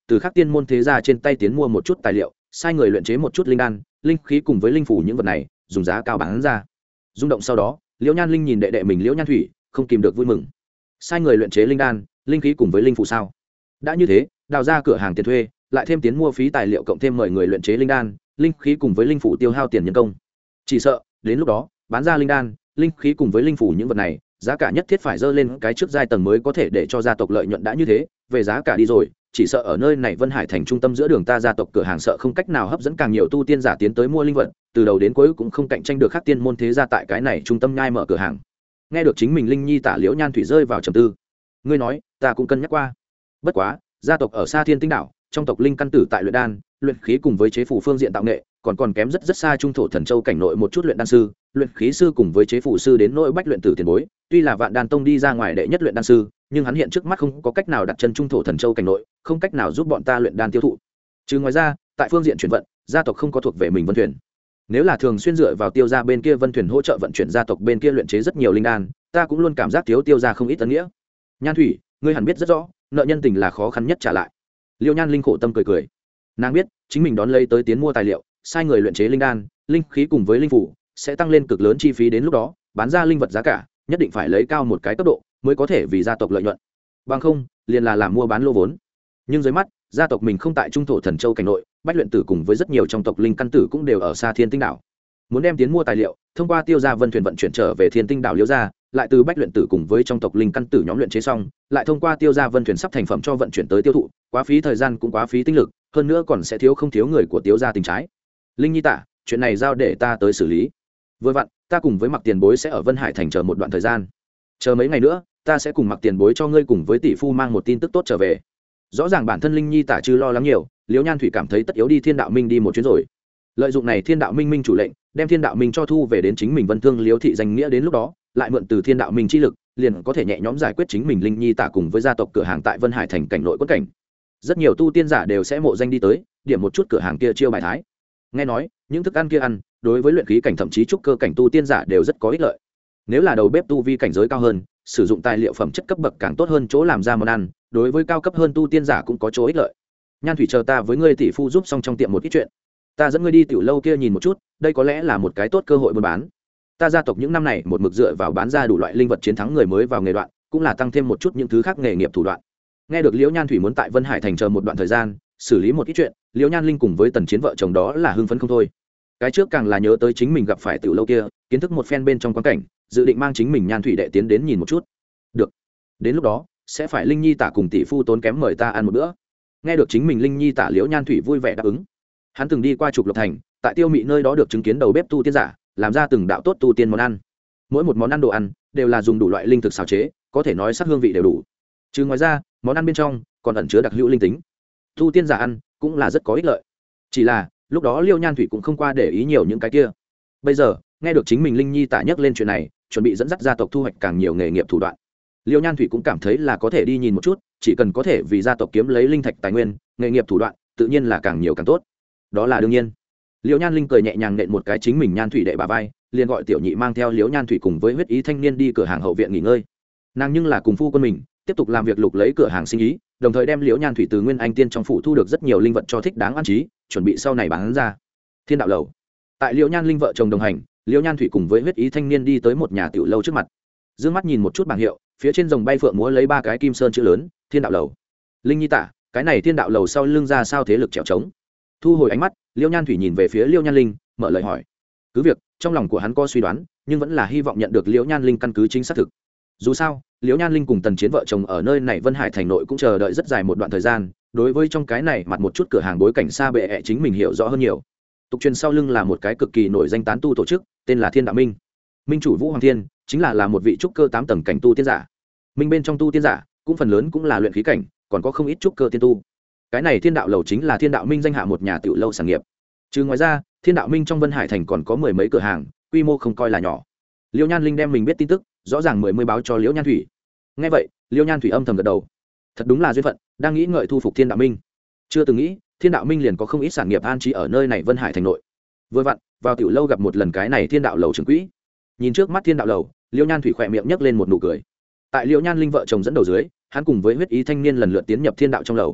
từ các tiên môn thế gia trên tay tiến mua một chút tài liệu, sai người luyện chế một chút linh đan linh khí cùng với linh phủ những vật này dùng giá cao bán ra. Rung động sau đó, Liễu Nhan Linh nhìn đệ đệ mình Liễu Nhan Thủy, không kìm được vui mừng. Sai người luyện chế linh đan linh khí cùng với linh phủ sao? Đã như thế, đào ra cửa hàng tiền thuê, lại thêm tiến mua phí tài liệu cộng thêm mời người luyện chế linh đan linh khí cùng với linh phủ tiêu hao tiền nhân công, chỉ sợ đến lúc đó bán ra linh đan linh khí cùng với linh phủ những vật này giá cả nhất thiết phải dơ lên cái trước giai tầng mới có thể để cho gia tộc lợi nhuận. Đã như thế, về giá cả đi rồi, chỉ sợ ở nơi này Vân Hải thành trung tâm giữa đường ta gia tộc cửa hàng sợ không cách nào hấp dẫn càng nhiều tu tiên giả tiến tới mua linh vật, từ đầu đến cuối cũng không cạnh tranh được các tiên môn thế gia tại cái này trung tâm nhai mở cửa hàng. Nghe được chính mình Linh Nhi tả Liễu Nhan Thủy rơi vào trầm tư. Ngươi nói, ta cũng cân nhắc qua. Bất quá, gia tộc ở xa Thiên Tinh đảo, trong tộc linh căn tử tại luyện đan, luyện khí cùng với chế phủ phương diện tạo nghệ, còn còn kém rất rất xa trung thổ thần châu cảnh nội một chút luyện đan sư, luyện khí sư cùng với chế phủ sư đến nỗi bách luyện tử tiền bối, tuy là Vạn Đan tông đi ra ngoài đệ nhất luyện đan sư, nhưng hắn hiện trước mắt không có cách nào đặt chân trung thổ thần châu cảnh nội, không cách nào giúp bọn ta luyện đan tiêu thụ. Trừ ngoài ra, tại phương diện chuyển vận, gia tộc không có thuộc về mình Vân Thuyền. Nếu là thường xuyên dựa vào Tiêu gia bên kia Vân Thuyền hỗ trợ vận chuyển gia tộc bên kia luyện chế rất nhiều linh đan, ta cũng luôn cảm giác thiếu Tiêu gia không ít ân nghĩa. Nhan Thủy, ngươi hẳn biết rất rõ, nợ nhân tình là khó khăn nhất trả lại. Liêu Nhan Linh khổ tâm cười cười. Nàng biết, chính mình đón lấy tới tiến mua tài liệu, sai người luyện chế linh đan, linh khí cùng với linh phủ, sẽ tăng lên cực lớn chi phí, đến lúc đó, bán ra linh vật giá cả, nhất định phải lấy cao một cái cấp độ, mới có thể vì gia tộc lợi nhuận. Bằng không, liền là làm mua bán lô vốn. Nhưng dưới mắt, gia tộc mình không tại trung thổ thần châu cảnh nội, bách luyện tử cùng với rất nhiều trong tộc linh căn tử cũng đều ở xa Thiên Tinh đảo. Muốn đem tiến mua tài liệu, thông qua Tiêu gia Vân Thuyền vận chuyển trở về Thiên Tinh đảo Liễu gia, lại từ bách luyện tử cùng với trong tộc linh căn tử nhóm luyện chế xong, lại thông qua Tiêu gia Vân Thuyền sắp thành phẩm cho vận chuyển tới tiêu thụ, quá phí thời gian cũng quá phí tinh lực, hơn nữa còn sẽ thiếu không thiếu người của Tiêu gia tình trái. Linh Nhi tả, chuyện này giao để ta tới xử lý. Vừa vặn, ta cùng với Mặc Tiền Bối sẽ ở Vân Hải thành chờ một đoạn thời gian. Chờ mấy ngày nữa, ta sẽ cùng Mặc Tiền Bối cho ngươi cùng với tỷ phu mang một tin tức tốt trở về. Rõ ràng bản thân Linh Nhi tả chưa lo lắng nhiều, Liễu Nhan Thủy cảm thấy tất yếu đi Thiên Đạo Minh đi một chuyến rồi. Lợi dụng này Thiên Đạo Minh minh chủ lệnh, đem Thiên Đạo Minh cho thu về đến chính mình Vân Thương Liễu thị danh nghĩa, đến lúc đó, lại mượn từ Thiên Đạo Minh chi lực, liền có thể nhẹ nhõm giải quyết chính mình Linh Nhi tả cùng với gia tộc cửa hàng tại Vân Hải thành cảnh nội quất cảnh. Rất nhiều tu tiên giả đều sẽ mộ danh đi tới, điểm một chút cửa hàng kia chiêu bài thái. Nghe nói, những thức ăn kia ăn, đối với luyện khí cảnh thậm chí trúc cơ cảnh tu tiên giả đều rất có ích lợi. Nếu là đầu bếp tu vi cảnh giới cao hơn, sử dụng tài liệu phẩm chất cấp bậc càng tốt hơn chỗ làm ra món ăn, đối với cao cấp hơn tu tiên giả cũng có chỗ ích lợi. Nhan Thủy, chờ ta với ngươi tỷ phu giúp xong trong tiệm một ít chuyện, ta dẫn ngươi đi tiểu lâu kia nhìn một chút, đây có lẽ là một cái tốt cơ hội buôn bán. Ta gia tộc những năm này một mực dựa vào bán ra đủ loại linh vật chiến thắng người mới vào nghề đoạn, cũng là tăng thêm một chút những thứ khác nghề nghiệp thủ đoạn. Nghe được Liễu Nhan Thủy muốn tại Vân Hải thành chờ một đoạn thời gian, xử lý một ít chuyện, Liễu Nhan Linh cùng với Tần Chiến vợ chồng đó là hưng phấn không thôi. Cái trước càng là nhớ tới chính mình gặp phải tiểu lâu kia, kiến thức một phen bên trong quán cảnh, dự định mang chính mình Nhan Thủy đệ tiến đến nhìn một chút. Được, đến lúc đó sẽ phải Linh Nhi tả cùng tỷ phu tốn kém mời ta ăn một bữa. Nghe được chính mình Linh Nhi tả, Liễu Nhan Thủy vui vẻ đáp ứng. Hắn từng đi qua Trục Lộc thành, tại Tiêu Mị nơi đó được chứng kiến đầu bếp tu tiên giả làm ra từng đạo tốt tu tiên món ăn. Mỗi một món ăn đồ ăn đều là dùng đủ loại linh thực xào chế, có thể nói sắc hương vị đều đủ. Chứ ngoài ra, món ăn bên trong còn ẩn chứa đặc hữu linh tính, tu tiên giả ăn cũng là rất có ích lợi. Chỉ là lúc đó Liễu Nhan Thủy cũng không qua để ý nhiều những cái kia. Bây giờ nghe được chính mình Linh Nhi tả nhắc lên chuyện này, chuẩn bị dẫn dắt gia tộc thu hoạch càng nhiều nghề nghiệp thủ đoạn, Liễu Nhan Thủy cũng cảm thấy là có thể đi nhìn một chút, chỉ cần có thể vì gia tộc kiếm lấy linh thạch tài nguyên, nghề nghiệp thủ đoạn tự nhiên là càng nhiều càng tốt. Đó là đương nhiên. Liễu Nhan Linh cười nhẹ nhàng nện một cái chính mình Nhan Thủy đệ bà vai, liền gọi tiểu nhị mang theo Liễu Nhan Thủy cùng với huyết ý thanh niên đi cửa hàng hậu viện nghỉ ngơi. Nàng nhưng là cùng phu quân mình tiếp tục làm việc lục lấy cửa hàng sinh ý, đồng thời đem Liễu Nhan Thủy từ Nguyên Anh Tiên trong phủ thu được rất nhiều linh vật cho thích đáng an trí, chuẩn bị sau này bán ra. Thiên Đạo lầu. Tại Liễu Nhan Linh vợ chồng đồng hành, Liễu Nhan Thủy cùng với huyết ý thanh niên đi tới một nhà tiểu lâu trước mặt. Dương mắt nhìn một chút bảng hiệu, phía trên rồng bay phượng múa lấy ba cái kim sơn chữ lớn, Thiên Đạo lầu. Linh Nhi tả, cái này Thiên Đạo lầu sau lưng ra sao thế lực trèo trống? Thu hồi ánh mắt, Liễu Nhan Thủy nhìn về phía Liễu Nhan Linh, mở lời hỏi. Cứ việc trong lòng của hắn có suy đoán, nhưng vẫn là hy vọng nhận được Liễu Nhan Linh căn cứ chính xác thực. Dù sao, Liễu Nhan Linh cùng Tần Chiến vợ chồng ở nơi này Vân Hải thành nội cũng chờ đợi rất dài một đoạn thời gian, đối với trong cái này mặt một chút cửa hàng bối cảnh xa bệ ẹ chính mình hiểu rõ hơn nhiều. Tục truyền sau lưng là một cái cực kỳ nổi danh tán tu tổ chức, tên là Thiên Đạo Minh. Minh chủ Vũ Hoàng Thiên chính là là một vị trúc cơ tám tầng cảnh tu tiên giả. Minh bên trong tu tiên giả cũng phần lớn cũng là luyện khí cảnh, còn có không ít trúc cơ tiên tu. Cái này Thiên Đạo lầu chính là Thiên Đạo Minh danh hạ một nhà tiểu lâu sản nghiệp. Trừ ngoài ra, Thiên Đạo Minh trong Vân Hải thành còn có mười mấy cửa hàng, quy mô không coi là nhỏ. Liễu Nhan Linh đem mình biết tin tức rõ ràng mười mươi báo cho Liễu Nhan Thủy. Nghe vậy, Liễu Nhan Thủy âm thầm gật đầu. Thật đúng là duyên phận, đang nghĩ ngợi thu phục Thiên Đạo Minh. Chưa từng nghĩ, Thiên Đạo Minh liền có không ít sản nghiệp an trí ở nơi này Vân Hải thành nội. Vừa vặn, vào tiểu lâu gặp một lần cái này Thiên Đạo lầu trưởng quỹ. Nhìn trước mắt Thiên Đạo lầu, Liễu Nhan Thủy khỏe miệng nhếch lên một nụ cười. Tại Liễu Nhan Linh vợ chồng dẫn đầu dưới, hắn cùng với huyết ý thanh niên lần lượt tiến nhập Thiên Đạo trong lầu.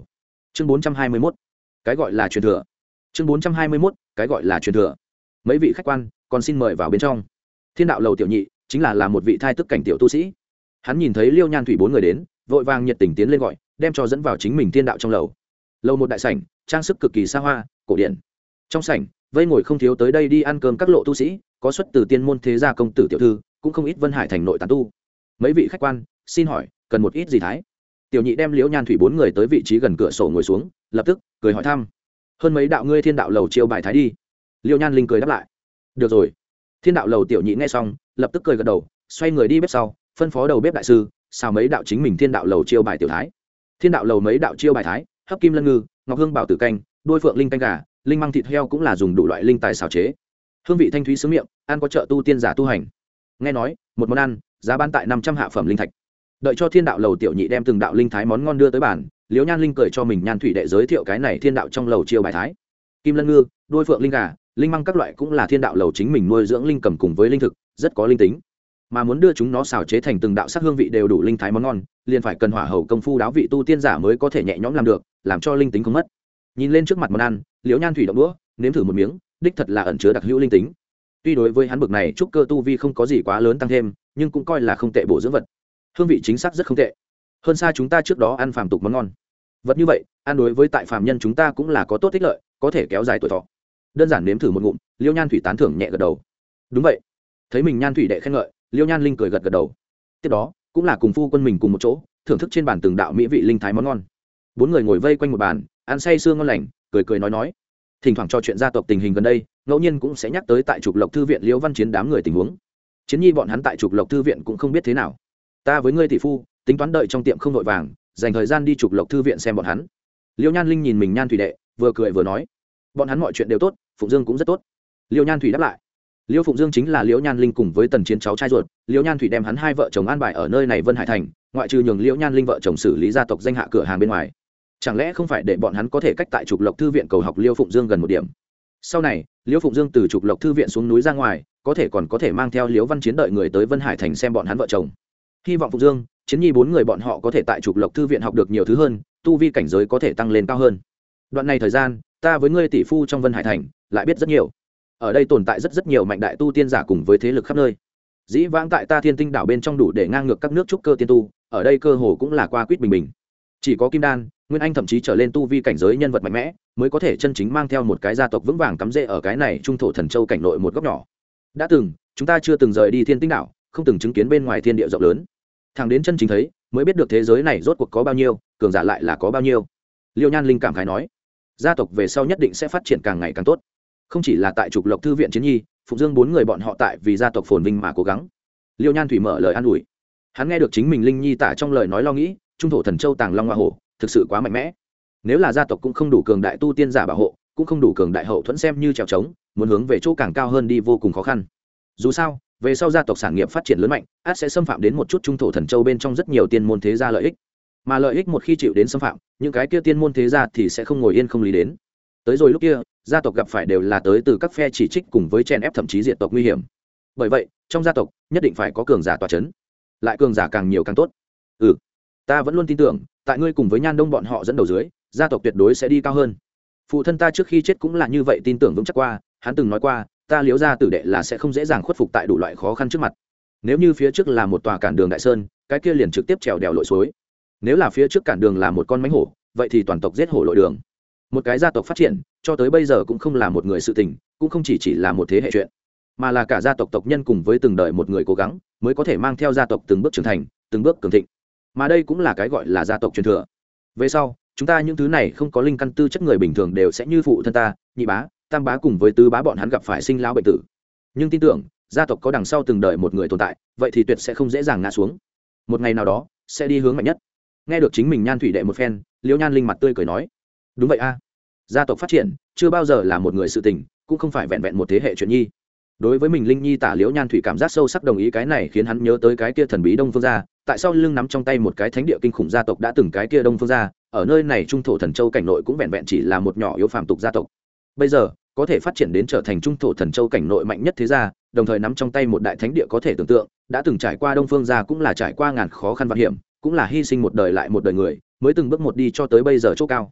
chương bốn trăm hai mươi mốt cái gọi là truyền thừa. chương bốn trăm hai mươi mốt cái gọi là truyền thừa. Mấy vị khách quan còn xin mời vào bên trong. Thiên đạo lầu tiểu nhị chính là là một vị thai tức cảnh tiểu tu sĩ. Hắn nhìn thấy Liêu Nhan Thủy bốn người đến, vội vàng nhiệt tình tiến lên gọi, đem cho dẫn vào chính mình thiên đạo trong lầu. Lầu một đại sảnh, trang sức cực kỳ xa hoa cổ điển. Trong sảnh vây ngồi không thiếu tới đây đi ăn cơm các lộ tu sĩ, có xuất từ tiên môn thế gia công tử tiểu thư, cũng không ít Vân Hải thành nội tán tu. Mấy vị khách quan xin hỏi cần một ít gì thái? Tiểu nhị đem Liễu Nhan Thủy bốn người tới vị trí gần cửa sổ ngồi xuống, lập tức cười hỏi thăm. Hơn mấy đạo ngươi thiên đạo lầu chiêu bài thái đi. Liễu Nhan Linh cười đáp lại. Được rồi. Thiên đạo lầu tiểu nhị nghe xong, lập tức cười gật đầu, xoay người đi bếp sau, phân phó đầu bếp đại sư xào mấy đạo chính mình thiên đạo lầu chiêu bài tiểu thái. Thiên đạo lầu mấy đạo chiêu bài thái, hấp kim lân ngư, ngọc hương bảo tử canh, đôi phượng linh canh gà, linh măng thịt heo cũng là dùng đủ loại linh tài xào chế, hương vị thanh thúy sướng miệng, ăn có trợ tu tiên giả tu hành. Nghe nói một món ăn giá bán tại năm trăm hạ phẩm linh thạch. Đợi cho thiên đạo lầu tiểu nhị đem từng đạo linh thái món ngon đưa tới bàn, Liễu Nhan Linh cười cho mình Nhan Thủy đệ giới thiệu cái này thiên đạo trong lầu chiêu bài thái. Kim lân ngư, đôi phượng linh gà, linh măng các loại cũng là thiên đạo lầu chính mình nuôi dưỡng linh cầm cùng với linh thực, rất có linh tính. Mà muốn đưa chúng nó xào chế thành từng đạo sắc hương vị đều đủ linh thái món ngon, liền phải cần hỏa hầu công phu đáo vị tu tiên giả mới có thể nhẹ nhõm làm được, làm cho linh tính không mất. Nhìn lên trước mặt món ăn, Liễu Nhan Thủy động đũa, nếm thử một miếng, đích thật là ẩn chứa đặc hữu linh tính. Tuy đối với hắn bực này trúc cơ tu vi không có gì quá lớn tăng thêm, nhưng cũng coi là không tệ bổ dưỡng vật. Hương vị chính xác rất không tệ, hơn xa chúng ta trước đó ăn phàm tục món ngon. Vật như vậy, ăn đối với tại phàm nhân chúng ta cũng là có tốt ích lợi, có thể kéo dài tuổi thọ. Đơn giản nếm thử một ngụm, Liễu Nhan Thủy tán thưởng nhẹ gật đầu. Đúng vậy. Thấy mình Nhan Thủy đệ khen ngợi, Liễu Nhan Linh cười gật gật đầu. Tiếp đó, cũng là cùng phu quân mình cùng một chỗ, thưởng thức trên bàn từng đạo mỹ vị linh thái món ngon. Bốn người ngồi vây quanh một bàn, ăn say sưa ngon lành, cười cười nói nói. Thỉnh thoảng trò chuyện gia tộc tình hình gần đây, ngẫu nhiên cũng sẽ nhắc tới tại trục lộc thư viện Liễu Văn Chiến đám người tình huống. Chiến nhi bọn hắn tại trục lộc thư viện cũng không biết thế nào. Ta với ngươi tỷ phu tính toán đợi trong tiệm không vội vàng, dành thời gian đi trục lộc thư viện xem bọn hắn. Liễu Nhan Linh nhìn mình Nhan Thủy đệ, vừa cười vừa nói. Bọn hắn mọi chuyện đều tốt, Phụng Dương cũng rất tốt. Liễu Nhan Thủy đáp lại. Liễu Phụng Dương chính là Liễu Nhan Linh cùng với Tần Chiến cháu trai ruột, Liễu Nhan Thủy đem hắn hai vợ chồng an bài ở nơi này Vân Hải thành, ngoại trừ nhường Liễu Nhan Linh vợ chồng xử lý gia tộc danh hạ cửa hàng bên ngoài. Chẳng lẽ không phải để bọn hắn có thể cách tại trục lộc thư viện cầu học Liễu Phụng Dương gần một điểm. Sau này, Liễu Phụng Dương từ trục lộc thư viện xuống núi ra ngoài, có thể còn có thể mang theo Liễu Văn Chiến đợi người tới Vân Hải thành xem bọn hắn vợ chồng. Hy vọng Phụng Dương, Chiến nhi bốn người bọn họ có thể tại trục lộc thư viện học được nhiều thứ hơn, tu vi cảnh giới có thể tăng lên cao hơn. Đoạn này thời gian, ta với ngươi tỷ phu trong Vân Hải thành lại biết rất nhiều. Ở đây tồn tại rất rất nhiều mạnh đại tu tiên giả cùng với thế lực khắp nơi. Dĩ vãng tại ta Thiên Tinh đảo bên trong đủ để ngang ngược các nước trúc cơ tiên tu, ở đây cơ hồ cũng là qua quýt bình bình. Chỉ có Kim Đan, Nguyên Anh thậm chí trở lên tu vi cảnh giới nhân vật mạnh mẽ, mới có thể chân chính mang theo một cái gia tộc vững vàng cắm rễ ở cái này trung thổ thần châu cảnh nội một góc nhỏ. Đã từng, chúng ta chưa từng rời đi Thiên Tinh đảo, không từng chứng kiến bên ngoài thiên địa rộng lớn. Thẳng đến chân chính thấy, mới biết được thế giới này rốt cuộc có bao nhiêu, cường giả lại là có bao nhiêu. Liêu Nhan Linh cảm khái nói, gia tộc về sau nhất định sẽ phát triển càng ngày càng tốt. Không chỉ là tại trục lộc thư viện Chiến nhi, Phụng Dương bốn người bọn họ tại vì gia tộc phồn vinh mà cố gắng. Liêu Nhan Thủy mở lời an ủi. Hắn nghe được chính mình Linh nhi tả trong lời nói lo nghĩ, trung thổ thần châu tàng long hoa hổ, thực sự quá mạnh mẽ. Nếu là gia tộc cũng không đủ cường đại tu tiên giả bảo hộ, cũng không đủ cường đại hậu thuẫn xem như trèo trống, muốn hướng về chỗ càng cao hơn đi vô cùng khó khăn. Dù sao, về sau gia tộc sản nghiệp phát triển lớn mạnh, ắt sẽ xâm phạm đến một chút trung thổ thần châu bên trong rất nhiều tiên môn thế gia lợi ích. Mà lợi ích một khi chịu đến xâm phạm, những cái kia tiên môn thế gia thì sẽ không ngồi yên không lý đến. Tới rồi lúc kia, gia tộc gặp phải đều là tới từ các phe chỉ trích cùng với chèn ép thậm chí diệt tộc nguy hiểm. Bởi vậy, trong gia tộc nhất định phải có cường giả tọa chấn, lại cường giả càng nhiều càng tốt. Ừ, ta vẫn luôn tin tưởng, tại ngươi cùng với Nhan Đông bọn họ dẫn đầu dưới, gia tộc tuyệt đối sẽ đi cao hơn. Phụ thân ta trước khi chết cũng là như vậy tin tưởng vững chắc qua, hắn từng nói qua, ta Liễu gia tử đệ là sẽ không dễ dàng khuất phục tại đủ loại khó khăn trước mặt. Nếu như phía trước là một tòa cản đường đại sơn, cái kia liền trực tiếp trèo đèo lội suối. Nếu là phía trước cản đường là một con mãnh hổ, vậy thì toàn tộc giết hổ lội đường. Một cái gia tộc phát triển cho tới bây giờ cũng không là một người sự tình, cũng không chỉ chỉ là một thế hệ chuyện, mà là cả gia tộc tộc nhân cùng với từng đời một người cố gắng mới có thể mang theo gia tộc từng bước trưởng thành, từng bước cường thịnh. Mà đây cũng là cái gọi là gia tộc truyền thừa. Về sau chúng ta những thứ này không có linh căn tư chất người bình thường đều sẽ như phụ thân ta, nhị bá, tam bá cùng với tứ bá bọn hắn gặp phải sinh lão bệnh tử. Nhưng tin tưởng gia tộc có đằng sau từng đời một người tồn tại, vậy thì tuyệt sẽ không dễ dàng ngã xuống. Một ngày nào đó sẽ đi hướng mạnh nhất. Nghe được chính mình Nhan Thủy đệ một phen, Liễu Nhan Linh mặt tươi cười nói, đúng vậy a, gia tộc phát triển chưa bao giờ là một người sự tình, cũng không phải vẹn vẹn một thế hệ chuyện nhi. Đối với mình Linh nhi tả Liễu Nhan Thủy cảm giác sâu sắc đồng ý, cái này khiến hắn nhớ tới cái kia thần bí Đông Phương gia, tại sao lưng nắm trong tay một cái thánh địa kinh khủng gia tộc đã từng cái kia Đông Phương gia, ở nơi này trung thổ thần châu cảnh nội cũng vẹn vẹn chỉ là một nhỏ yếu phàm tục gia tộc. Bây giờ có thể phát triển đến trở thành trung thổ thần châu cảnh nội mạnh nhất thế gia, đồng thời nắm trong tay một đại thánh địa, có thể tưởng tượng đã từng trải qua Đông Phương gia cũng là trải qua ngàn khó khăn vạn hiểm, cũng là hy sinh một đời lại một đời người mới từng bước một đi cho tới bây giờ chỗ cao.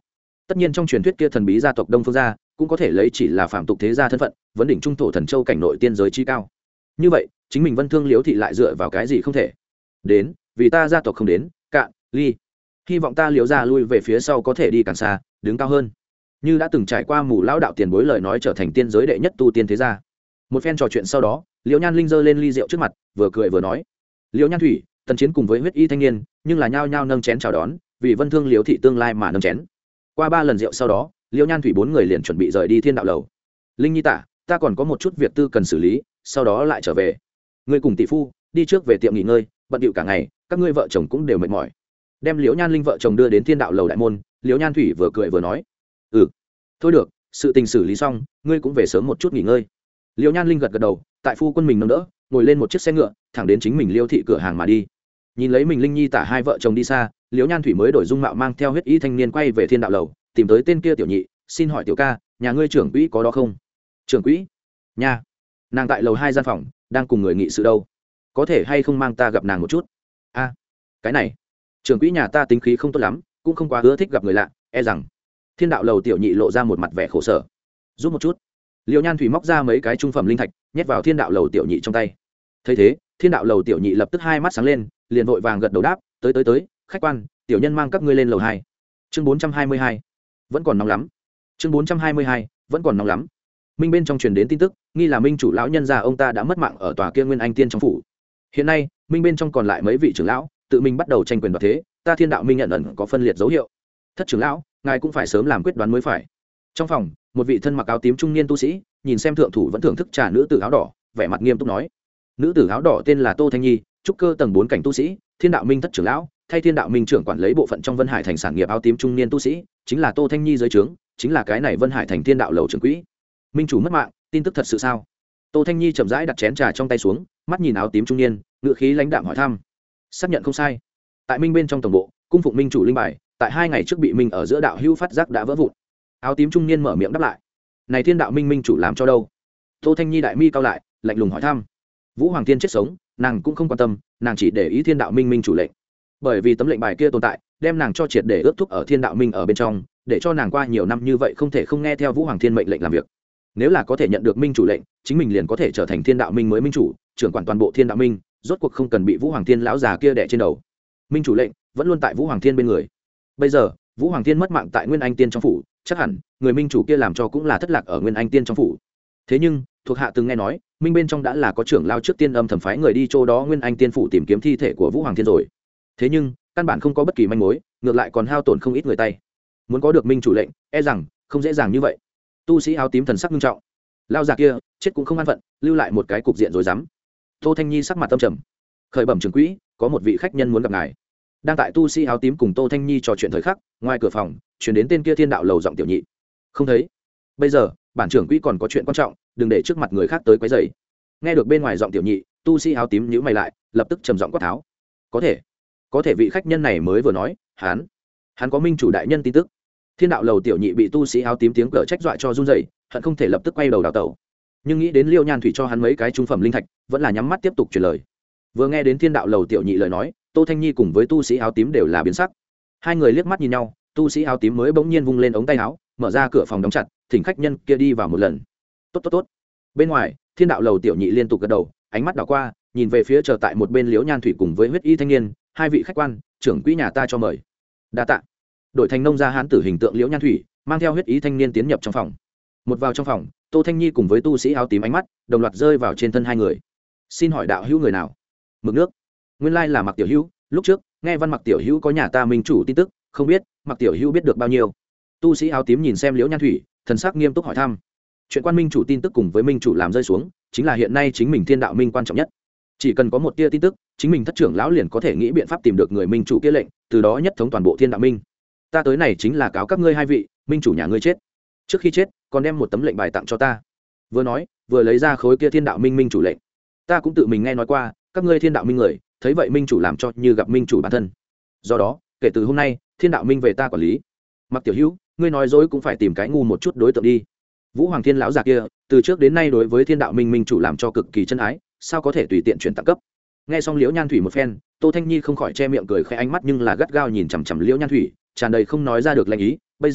tất nhiên trong truyền thuyết kia thần bí gia tộc đông phương gia cũng có thể lấy chỉ là phạm tục thế gia thân phận vấn đỉnh trung thổ thần châu cảnh nội tiên giới chi cao. Như vậy chính mình Vân Thương Liễu thị lại dựa vào cái gì không thể đến, vì ta gia tộc không đến cạn ly, hy vọng ta Liễu gia lui về phía sau có thể đi càng xa, đứng cao hơn, như đã từng trải qua mù lão đạo tiền bối lời nói trở thành tiên giới đệ nhất tu tiên thế gia. Một phen trò chuyện sau đó, Liễu Nhan Linh giơ lên ly rượu trước mặt, vừa cười vừa nói: Liễu Nhan Thủy, Tần Chiến cùng với huyết y thanh niên nhưng là nhao nhao nâng chén chào đón, vì Vân Thương Liễu thị tương lai mà nâng chén. Qua ba lần rượu sau đó, Liễu Nhan Thủy bốn người liền chuẩn bị rời đi Thiên Đạo lầu. Linh Nhi tả, ta còn có một chút việc tư cần xử lý, sau đó lại trở về. Ngươi cùng tỷ phu đi trước về tiệm nghỉ ngơi, bận điệu cả ngày, các ngươi vợ chồng cũng đều mệt mỏi. Đem Liễu Nhan Linh vợ chồng đưa đến Thiên Đạo lầu đại môn, Liễu Nhan Thủy vừa cười vừa nói: ừ, thôi được, sự tình xử lý xong, ngươi cũng về sớm một chút nghỉ ngơi. Liễu Nhan Linh gật gật đầu, tại phu quân mình nâng đỡ, ngồi lên một chiếc xe ngựa, thẳng đến chính mình Liêu thị cửa hàng mà đi. Nhìn lấy mình Linh Nhi tả hai vợ chồng đi xa, Liễu Nhan Thủy mới đổi dung mạo mang theo huyết y thanh niên quay về Thiên Đạo lầu, tìm tới tên kia tiểu nhị, xin hỏi tiểu ca, nhà ngươi trưởng quỹ có đó không? Trưởng quỹ? Nha, nàng tại lầu hai gian phòng, đang cùng người nghị sự đâu, có thể hay không mang ta gặp nàng một chút? A, cái này, trưởng quỹ nhà ta tính khí không tốt lắm, cũng không quá ưa thích gặp người lạ, e rằng. Thiên Đạo lầu tiểu nhị lộ ra một mặt vẻ khổ sở. Giúp một chút. Liễu Nhan Thủy móc ra mấy cái trung phẩm linh thạch, nhét vào Thiên Đạo lầu tiểu nhị trong tay. Thấy thế, Thiên Đạo lầu tiểu nhị lập tức hai mắt sáng lên, liền vội vàng gật đầu đáp: tới tới tới, khách quan, tiểu nhân mang các ngươi lên lầu hai. Chương bốn trăm hai mươi hai, vẫn còn nóng lắm. Chương bốn trăm hai mươi hai, vẫn còn nóng lắm. Minh bên trong truyền đến tin tức, nghi là Minh chủ lão nhân gia ông ta đã mất mạng ở tòa kia Nguyên Anh Tiên trong phủ. Hiện nay, Minh bên trong còn lại mấy vị trưởng lão, tự mình bắt đầu tranh quyền đoạt thế, ta Thiên Đạo Minh nhận ẩn có phân liệt dấu hiệu. Thất trưởng lão, ngài cũng phải sớm làm quyết đoán mới phải. Trong phòng, một vị thân mặc áo tím trung niên tu sĩ, nhìn xem thượng thủ vẫn thưởng thức trà nữ tử áo đỏ, vẻ mặt nghiêm túc nói: nữ tử áo đỏ tên là Tô Thanh Nhi, trúc cơ tầng bốn cảnh tu sĩ, Thiên Đạo Minh thất trưởng lão, thay Thiên Đạo Minh trưởng quản lấy bộ phận trong Vân Hải thành sản nghiệp. Áo tím trung niên tu sĩ chính là Tô Thanh Nhi dưới trướng, chính là cái này Vân Hải thành Thiên Đạo lầu trưởng quỹ. Minh chủ mất mạng, tin tức thật sự sao? Tô Thanh Nhi chậm rãi đặt chén trà trong tay xuống, mắt nhìn áo tím trung niên, ngựa khí lãnh đạm hỏi thăm. Xác nhận không sai. Tại Minh bên trong tổng bộ, cung phụng Minh chủ linh bài, tại hai ngày trước bị Minh ở giữa đạo hữu phát giác đã vỡ vụn. Áo tím trung niên mở miệng đáp lại. Này Thiên Đạo Minh Minh chủ làm cho đâu? Tô Thanh Nhi đại mi cao lại, lạnh lùng hỏi thăm. Vũ Hoàng Thiên chết sống, nàng cũng không quan tâm, nàng chỉ để ý Thiên Đạo Minh Minh chủ lệnh. Bởi vì tấm lệnh bài kia tồn tại, đem nàng cho triệt để ước thúc ở Thiên Đạo Minh ở bên trong, để cho nàng qua nhiều năm như vậy không thể không nghe theo Vũ Hoàng Thiên mệnh lệnh làm việc. Nếu là có thể nhận được Minh chủ lệnh, chính mình liền có thể trở thành Thiên Đạo Minh mới minh chủ, trưởng quản toàn bộ Thiên Đạo Minh, rốt cuộc không cần bị Vũ Hoàng Thiên lão già kia đè trên đầu. Minh chủ lệnh vẫn luôn tại Vũ Hoàng Thiên bên người. Bây giờ, Vũ Hoàng Thiên mất mạng tại Nguyên Anh Tiên trong phủ, chắc hẳn người minh chủ kia làm cho cũng là thất lạc ở Nguyên Anh Tiên trong phủ. Thế nhưng, thuộc hạ từng nghe nói, Minh bên trong đã là có trưởng lao trước tiên âm thầm phái người đi chỗ đó Nguyên Anh Tiên phủ tìm kiếm thi thể của Vũ Hoàng Thiên rồi. Thế nhưng, căn bản không có bất kỳ manh mối, ngược lại còn hao tổn không ít người tay. Muốn có được minh chủ lệnh, e rằng không dễ dàng như vậy. Tu sĩ áo tím thần sắc nghiêm trọng. Lao già kia, chết cũng không an phận, lưu lại một cái cục diện rối rắm. Tô Thanh Nhi sắc mặt tâm trầm. Khởi bẩm trưởng quỹ, có một vị khách nhân muốn gặp ngài. Đang tại tu sĩ áo tím cùng Tô Thanh Nhi trò chuyện thời khắc, ngoài cửa phòng truyền đến tên kia Thiên Đạo lầu giọng tiểu nhị. Không thấy. Bây giờ, bản trưởng quỹ còn có chuyện quan trọng, đừng để trước mặt người khác tới quấy rầy. Nghe được bên ngoài giọng tiểu nhị, tu sĩ áo tím nhíu mày lại, lập tức trầm giọng quát tháo. Có thể, có thể vị khách nhân này mới vừa nói, hắn, hắn có minh chủ đại nhân tin tức. Thiên Đạo lầu tiểu nhị bị tu sĩ áo tím tiếng cờ trách dọa cho run rẩy, hận không thể lập tức quay đầu đào tẩu. Nhưng nghĩ đến Liêu Nhan Thủy cho hắn mấy cái trung phẩm linh thạch, vẫn là nhắm mắt tiếp tục truyền lời. Vừa nghe đến Thiên Đạo lầu tiểu nhị lời nói, Tô Thanh Nhi cùng với tu sĩ áo tím đều là biến sắc. Hai người liếc mắt nhìn nhau, tu sĩ áo tím mới bỗng nhiên vung lên ống tay áo, mở ra cửa phòng đóng chặt, thỉnh khách nhân kia đi vào một lần. Tốt tốt tốt. Bên ngoài, Thiên Đạo lầu tiểu nhị liên tục gật đầu, ánh mắt đảo qua, nhìn về phía chờ tại một bên Liễu Nhan Thủy cùng với huyết y thanh niên, hai vị khách quan, trưởng quỹ nhà ta cho mời. Đa tạ. Đội thành nông gia hán tử hình tượng Liễu Nhan Thủy, mang theo huyết y thanh niên tiến nhập trong phòng. Một vào trong phòng, Tô Thanh Nhi cùng với tu sĩ áo tím ánh mắt đồng loạt rơi vào trên thân hai người. Xin hỏi đạo hữu người nào? Mực nước. Nguyên lai là Mặc tiểu hữu, lúc trước nghe Văn Mặc tiểu hữu có nhà ta minh chủ tin tức, không biết Mặc tiểu hữu biết được bao nhiêu. Tu sĩ áo tím nhìn xem Liễu Nhan Thủy, thần sắc nghiêm túc hỏi thăm. Chuyện quan minh chủ tin tức cùng với minh chủ làm rơi xuống, chính là hiện nay chính mình Thiên Đạo Minh quan trọng nhất. Chỉ cần có một tia tin tức, chính mình thất trưởng lão liền có thể nghĩ biện pháp tìm được người minh chủ kia lệnh, từ đó nhất thống toàn bộ Thiên Đạo Minh. Ta tới này chính là cáo các ngươi hai vị, minh chủ nhà ngươi chết. Trước khi chết, còn đem một tấm lệnh bài tặng cho ta. Vừa nói, vừa lấy ra khối kia Thiên Đạo Minh minh chủ lệnh. Ta cũng tự mình nghe nói qua, các ngươi Thiên Đạo Minh người, thấy vậy minh chủ làm cho như gặp minh chủ bản thân. Do đó, kể từ hôm nay, Thiên Đạo Minh về ta quản lý. Mặc tiểu hữu, ngươi nói dối cũng phải tìm cái ngu một chút đối tượng đi. Vũ Hoàng Thiên lão già kia, từ trước đến nay đối với Thiên Đạo Minh minh chủ làm cho cực kỳ chân ái, sao có thể tùy tiện chuyển tặng cấp. Nghe xong Liễu Nhan Thủy một phen, Tô Thanh Nhi không khỏi che miệng cười khẽ, ánh mắt nhưng là gắt gao nhìn chằm chằm Liễu Nhan Thủy, tràn đầy không nói ra được lanh ý. Bây giờ,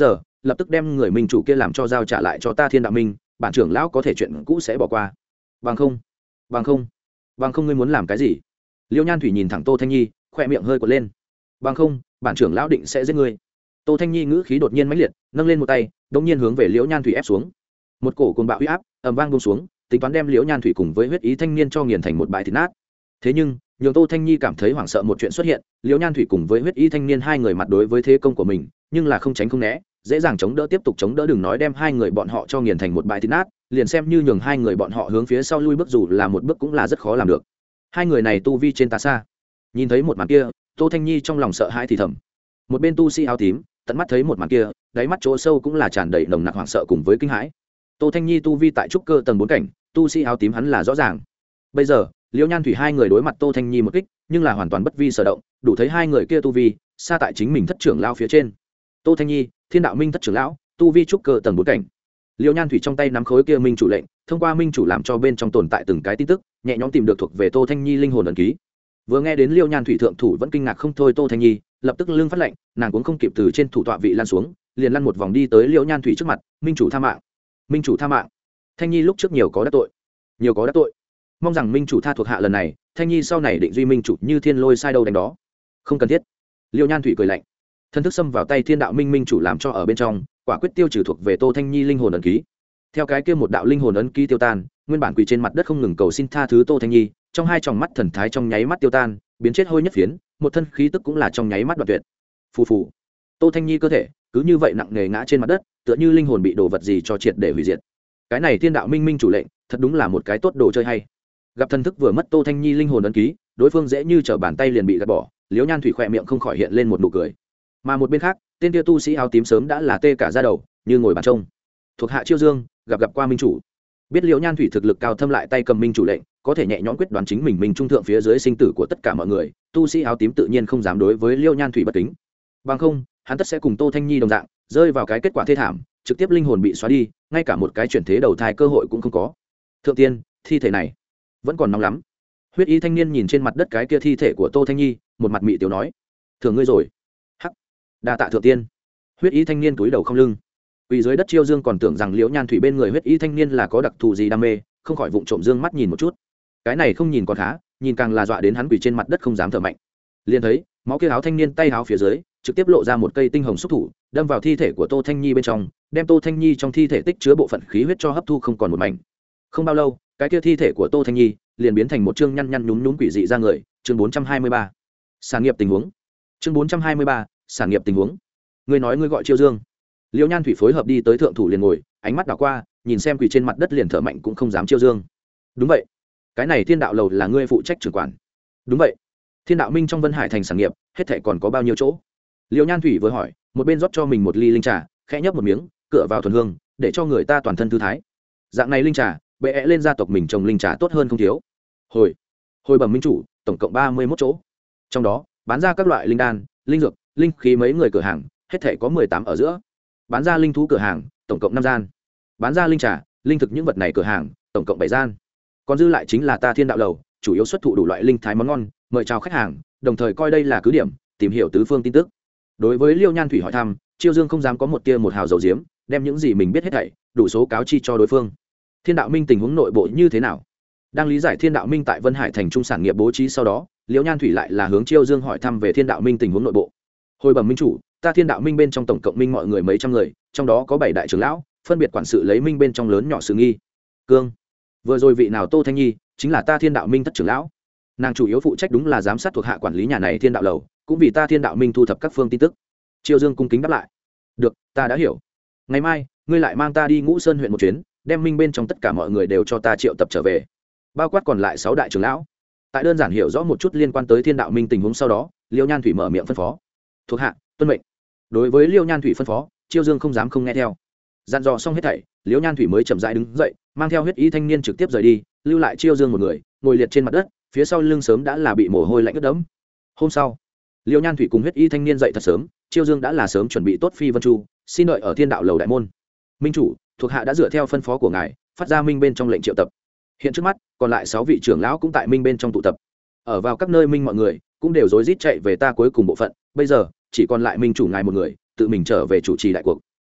lập tức đem người minh chủ kia làm cho giao trả lại cho ta thiên đạo minh, bản trưởng lão có thể chuyện cũ sẽ bỏ qua. Bằng không, bằng không, bằng không ngươi muốn làm cái gì? Liễu Nhan Thủy nhìn thẳng Tô Thanh Nhi, khoe miệng hơi quật lên. Bằng không, bản trưởng lão định sẽ giết ngươi. Tô Thanh Nhi ngữ khí đột nhiên mãnh liệt, nâng lên một tay, đống nhiên hướng về Liễu Nhan Thủy ép xuống. Một cổ cuồng bạo uy áp ầm vang buông xuống, tính toán đem Liễu Nhan Thủy cùng với huyết ý thanh niên cho nghiền thành một bãi thịt nát. Thế nhưng, nhường Tô Thanh Nhi cảm thấy hoảng sợ một chuyện xuất hiện, Liễu Nhan Thủy cùng với huyết ý thanh niên hai người mặt đối với thế công của mình, nhưng là không tránh không né, dễ dàng chống đỡ tiếp tục chống đỡ, đừng nói đem hai người bọn họ cho nghiền thành một bãi thịt nát, liền xem như nhường hai người bọn họ hướng phía sau lui bước dù là một bước cũng là rất khó làm được. Hai người này tu vi trên ta xa. Nhìn thấy một màn kia, Tô Thanh Nhi trong lòng sợ hãi thì thầm. Một bên tu sĩ áo tím, tận mắt thấy một màn kia, đáy mắt chỗ sâu cũng là tràn đầy nồng nặc hoảng sợ cùng với kinh hãi. Tô Thanh Nhi tu vi tại trúc cơ tầng bốn cảnh, tu sĩ áo tím hắn là rõ ràng. Bây giờ, Liễu Nhan Thủy hai người đối mặt Tô Thanh Nhi một kích, nhưng là hoàn toàn bất vi sở động, đủ thấy hai người kia tu vi xa tại chính mình thất trưởng lão phía trên. Tô Thanh Nhi, Thiên Đạo Minh thất trưởng lão, tu vi trúc cơ tầng bốn cảnh. Liễu Nhan Thủy trong tay nắm khối kia minh chủ lệnh, thông qua minh chủ làm cho bên trong tồn tại từng cái tin tức, nhẹ nhõm tìm được thuộc về Tô Thanh Nhi linh hồn ấn ký. Vừa nghe đến Liễu Nhan Thủy thượng thủ vẫn kinh ngạc không thôi, Tô Thanh Nhi lập tức lưng phát lệnh, nàng cũng không kịp từ trên thủ tọa vị lăn xuống, liền lăn một vòng đi tới Liễu Nhan Thủy trước mặt, minh chủ tha mạng, minh chủ tha mạng. Thanh Nhi lúc trước nhiều có đắc tội, nhiều có đắc tội, mong rằng minh chủ tha thuộc hạ lần này, Thanh Nhi sau này định duy minh chủ như thiên lôi sai đâu đánh đó. Không cần thiết. Liễu Nhan Thủy cười lạnh, thân thức xâm vào tay Thiên Đạo Minh minh chủ làm cho ở bên trong, quả quyết tiêu trừ thuộc về Tô Thanh Nhi linh hồn ấn ký. Theo cái kia một đạo linh hồn ấn ký tiêu tan, nguyên bản quỳ trên mặt đất không ngừng cầu xin tha thứ Tô Thanh Nhi, trong hai tròng mắt thần thái trong nháy mắt tiêu tan, biến chết hôi nhất phiến, một thân khí tức cũng là trong nháy mắt đoạn tuyệt. Phù phù. Tô Thanh Nhi cơ thể cứ như vậy nặng nề ngã trên mặt đất, tựa như linh hồn bị đồ vật gì cho triệt để hủy diệt. Cái này Thiên Đạo Minh minh chủ lệnh, thật đúng là một cái tốt đồ chơi hay. Gặp thần thức vừa mất Tô Thanh Nhi linh hồn ấn ký, đối phương dễ như trở bàn tay liền bị gạt bỏ, Liễu Nhan Thủy khỏe miệng không khỏi hiện lên một nụ cười. Mà một bên khác, tên kia tu sĩ áo tím sớm đã là tê cả da đầu, như ngồi bàn trông. Thuộc hạ Chiêu Dương, gặp gặp qua minh chủ. Biết Liễu Nhan Thủy thực lực cao thâm, lại tay cầm minh chủ lệnh, có thể nhẹ nhõm quyết đoán chính mình minh trung thượng phía dưới sinh tử của tất cả mọi người, tu sĩ áo tím tự nhiên không dám đối với Liễu Nhan Thủy bất kính. Bằng không, hắn tất sẽ cùng Tô Thanh Nhi đồng dạng, rơi vào cái kết quả thê thảm, trực tiếp linh hồn bị xóa đi, ngay cả một cái chuyển thế đầu thai cơ hội cũng không có. Thượng tiên, thi thể này vẫn còn nóng lắm. Huyết y thanh niên nhìn trên mặt đất cái kia thi thể của Tô Thanh Nhi, một mặt mị tiểu nói: "Thường ngươi rồi." Hắc, đa tạ thượng tiên. Huyết y thanh niên cúi đầu không lưng. Quỳ dưới đất Chiêu Dương còn tưởng rằng Liễu Nhan Thủy bên người huyết y thanh niên là có đặc thù gì đam mê, không khỏi vụng trộm dương mắt nhìn một chút. Cái này không nhìn còn khá, nhìn càng là dọa đến hắn quỳ trên mặt đất không dám thở mạnh. Liền thấy, máu kia áo thanh niên tay áo phía dưới, trực tiếp lộ ra một cây tinh hồng xúc thủ, đâm vào thi thể của Tô Thanh Nhi bên trong, đem Tô Thanh Nhi trong thi thể tích chứa bộ phận khí huyết cho hấp thu không còn một mảnh. Không bao lâu, cái kia thi thể của Tô Thanh Nhi liền biến thành một chương nhăn nhăn nhúm nhúm quỷ dị ra người. Chương bốn trăm hai mươi ba, sản nghiệp tình huống. Chương bốn trăm hai mươi ba, sản nghiệp tình huống. Ngươi nói ngươi gọi Chiêu Dương? Liễu Nhan Thủy phối hợp đi tới thượng thủ liền ngồi, ánh mắt đảo qua, nhìn xem quỳ trên mặt đất liền thở mạnh cũng không dám Chiêu Dương. Đúng vậy, cái này Thiên Đạo lầu là ngươi phụ trách trưởng quản. Đúng vậy, Thiên Đạo Minh trong Vân Hải thành sản nghiệp, hết thảy còn có bao nhiêu chỗ? Liễu Nhan Thủy vừa hỏi, một bên rót cho mình một ly linh trà, khẽ nhấp một miếng, cựa vào thuần hương, để cho người ta toàn thân thư thái. Dạng này linh trà, bệ ẽ lên gia tộc mình trồng linh trà tốt hơn không thiếu. Hồi, hồi bẩm minh chủ, tổng cộng ba mươi mốt chỗ. Trong đó, bán ra các loại linh đan, linh dược, linh khí mấy người cửa hàng, hết thảy có mười tám ở giữa. Bán ra linh thú cửa hàng, tổng cộng năm gian. Bán ra linh trà, linh thực những vật này cửa hàng, tổng cộng bảy gian. Còn dư lại chính là ta Thiên Đạo lầu, chủ yếu xuất thụ đủ loại linh thái món ngon, mời chào khách hàng, đồng thời coi đây là cứ điểm, tìm hiểu tứ phương tin tức. Đối với Liễu Nhan Thủy hỏi thăm, Chiêu Dương không dám có một tia một hào dầu diếm, đem những gì mình biết hết thảy đủ số cáo chi cho đối phương. Thiên Đạo Minh tình huống nội bộ như thế nào? Đang lý giải Thiên Đạo Minh tại Vân Hải thành trung sản nghiệp bố trí sau đó, Liễu Nhan Thủy lại là hướng Chiêu Dương hỏi thăm về Thiên Đạo Minh tình huống nội bộ. Hồi bẩm minh chủ, ta Thiên Đạo Minh bên trong tổng cộng minh mọi người mấy trăm người, trong đó có bảy đại trưởng lão, phân biệt quản sự lấy minh bên trong lớn nhỏ sự nghi. Cương, vừa rồi vị nào Tô Thanh Nhi, chính là ta Thiên Đạo Minh thất trưởng lão. Nàng chủ yếu phụ trách đúng là giám sát thuộc hạ quản lý nhà này Thiên Đạo lầu, cũng vì ta Thiên Đạo Minh thu thập các phương tin tức. Chiêu Dương cung kính đáp lại. Được, ta đã hiểu. Ngày mai, ngươi lại mang ta đi Ngũ Sơn huyện một chuyến, đem minh bên trong tất cả mọi người đều cho ta triệu tập trở về, bao quát còn lại sáu đại trưởng lão. Tại đơn giản hiểu rõ một chút liên quan tới Thiên Đạo Minh tình huống sau đó, Liễu Nhan Thủy mở miệng phân phó. Thuộc hạ tuân mệnh. Đối với Liễu Nhan Thủy phân phó, Chiêu Dương không dám không nghe theo. Dặn dò xong hết thảy, Liễu Nhan Thủy mới chậm rãi đứng dậy, mang theo huyết ý thanh niên trực tiếp rời đi, lưu lại Chiêu Dương một người ngồi liệt trên mặt đất, phía sau lưng sớm đã là bị mồ hôi lạnh ướt đẫm. Hôm sau, Liễu Nhan Thủy cùng huyết y thanh niên dậy thật sớm, Chiêu Dương đã là sớm chuẩn bị tốt phi vân chu, xin đợi ở Thiên Đạo lầu đại môn. Minh chủ, thuộc hạ đã dựa theo phân phó của ngài, phát ra minh bên trong lệnh triệu tập. Hiện trước mắt, còn lại sáu vị trưởng lão cũng tại minh bên trong tụ tập. Ở vào các nơi minh mọi người cũng đều rối rít chạy về ta cuối cùng bộ phận, bây giờ chỉ còn lại minh chủ ngài một người, tự mình trở về chủ trì đại cuộc.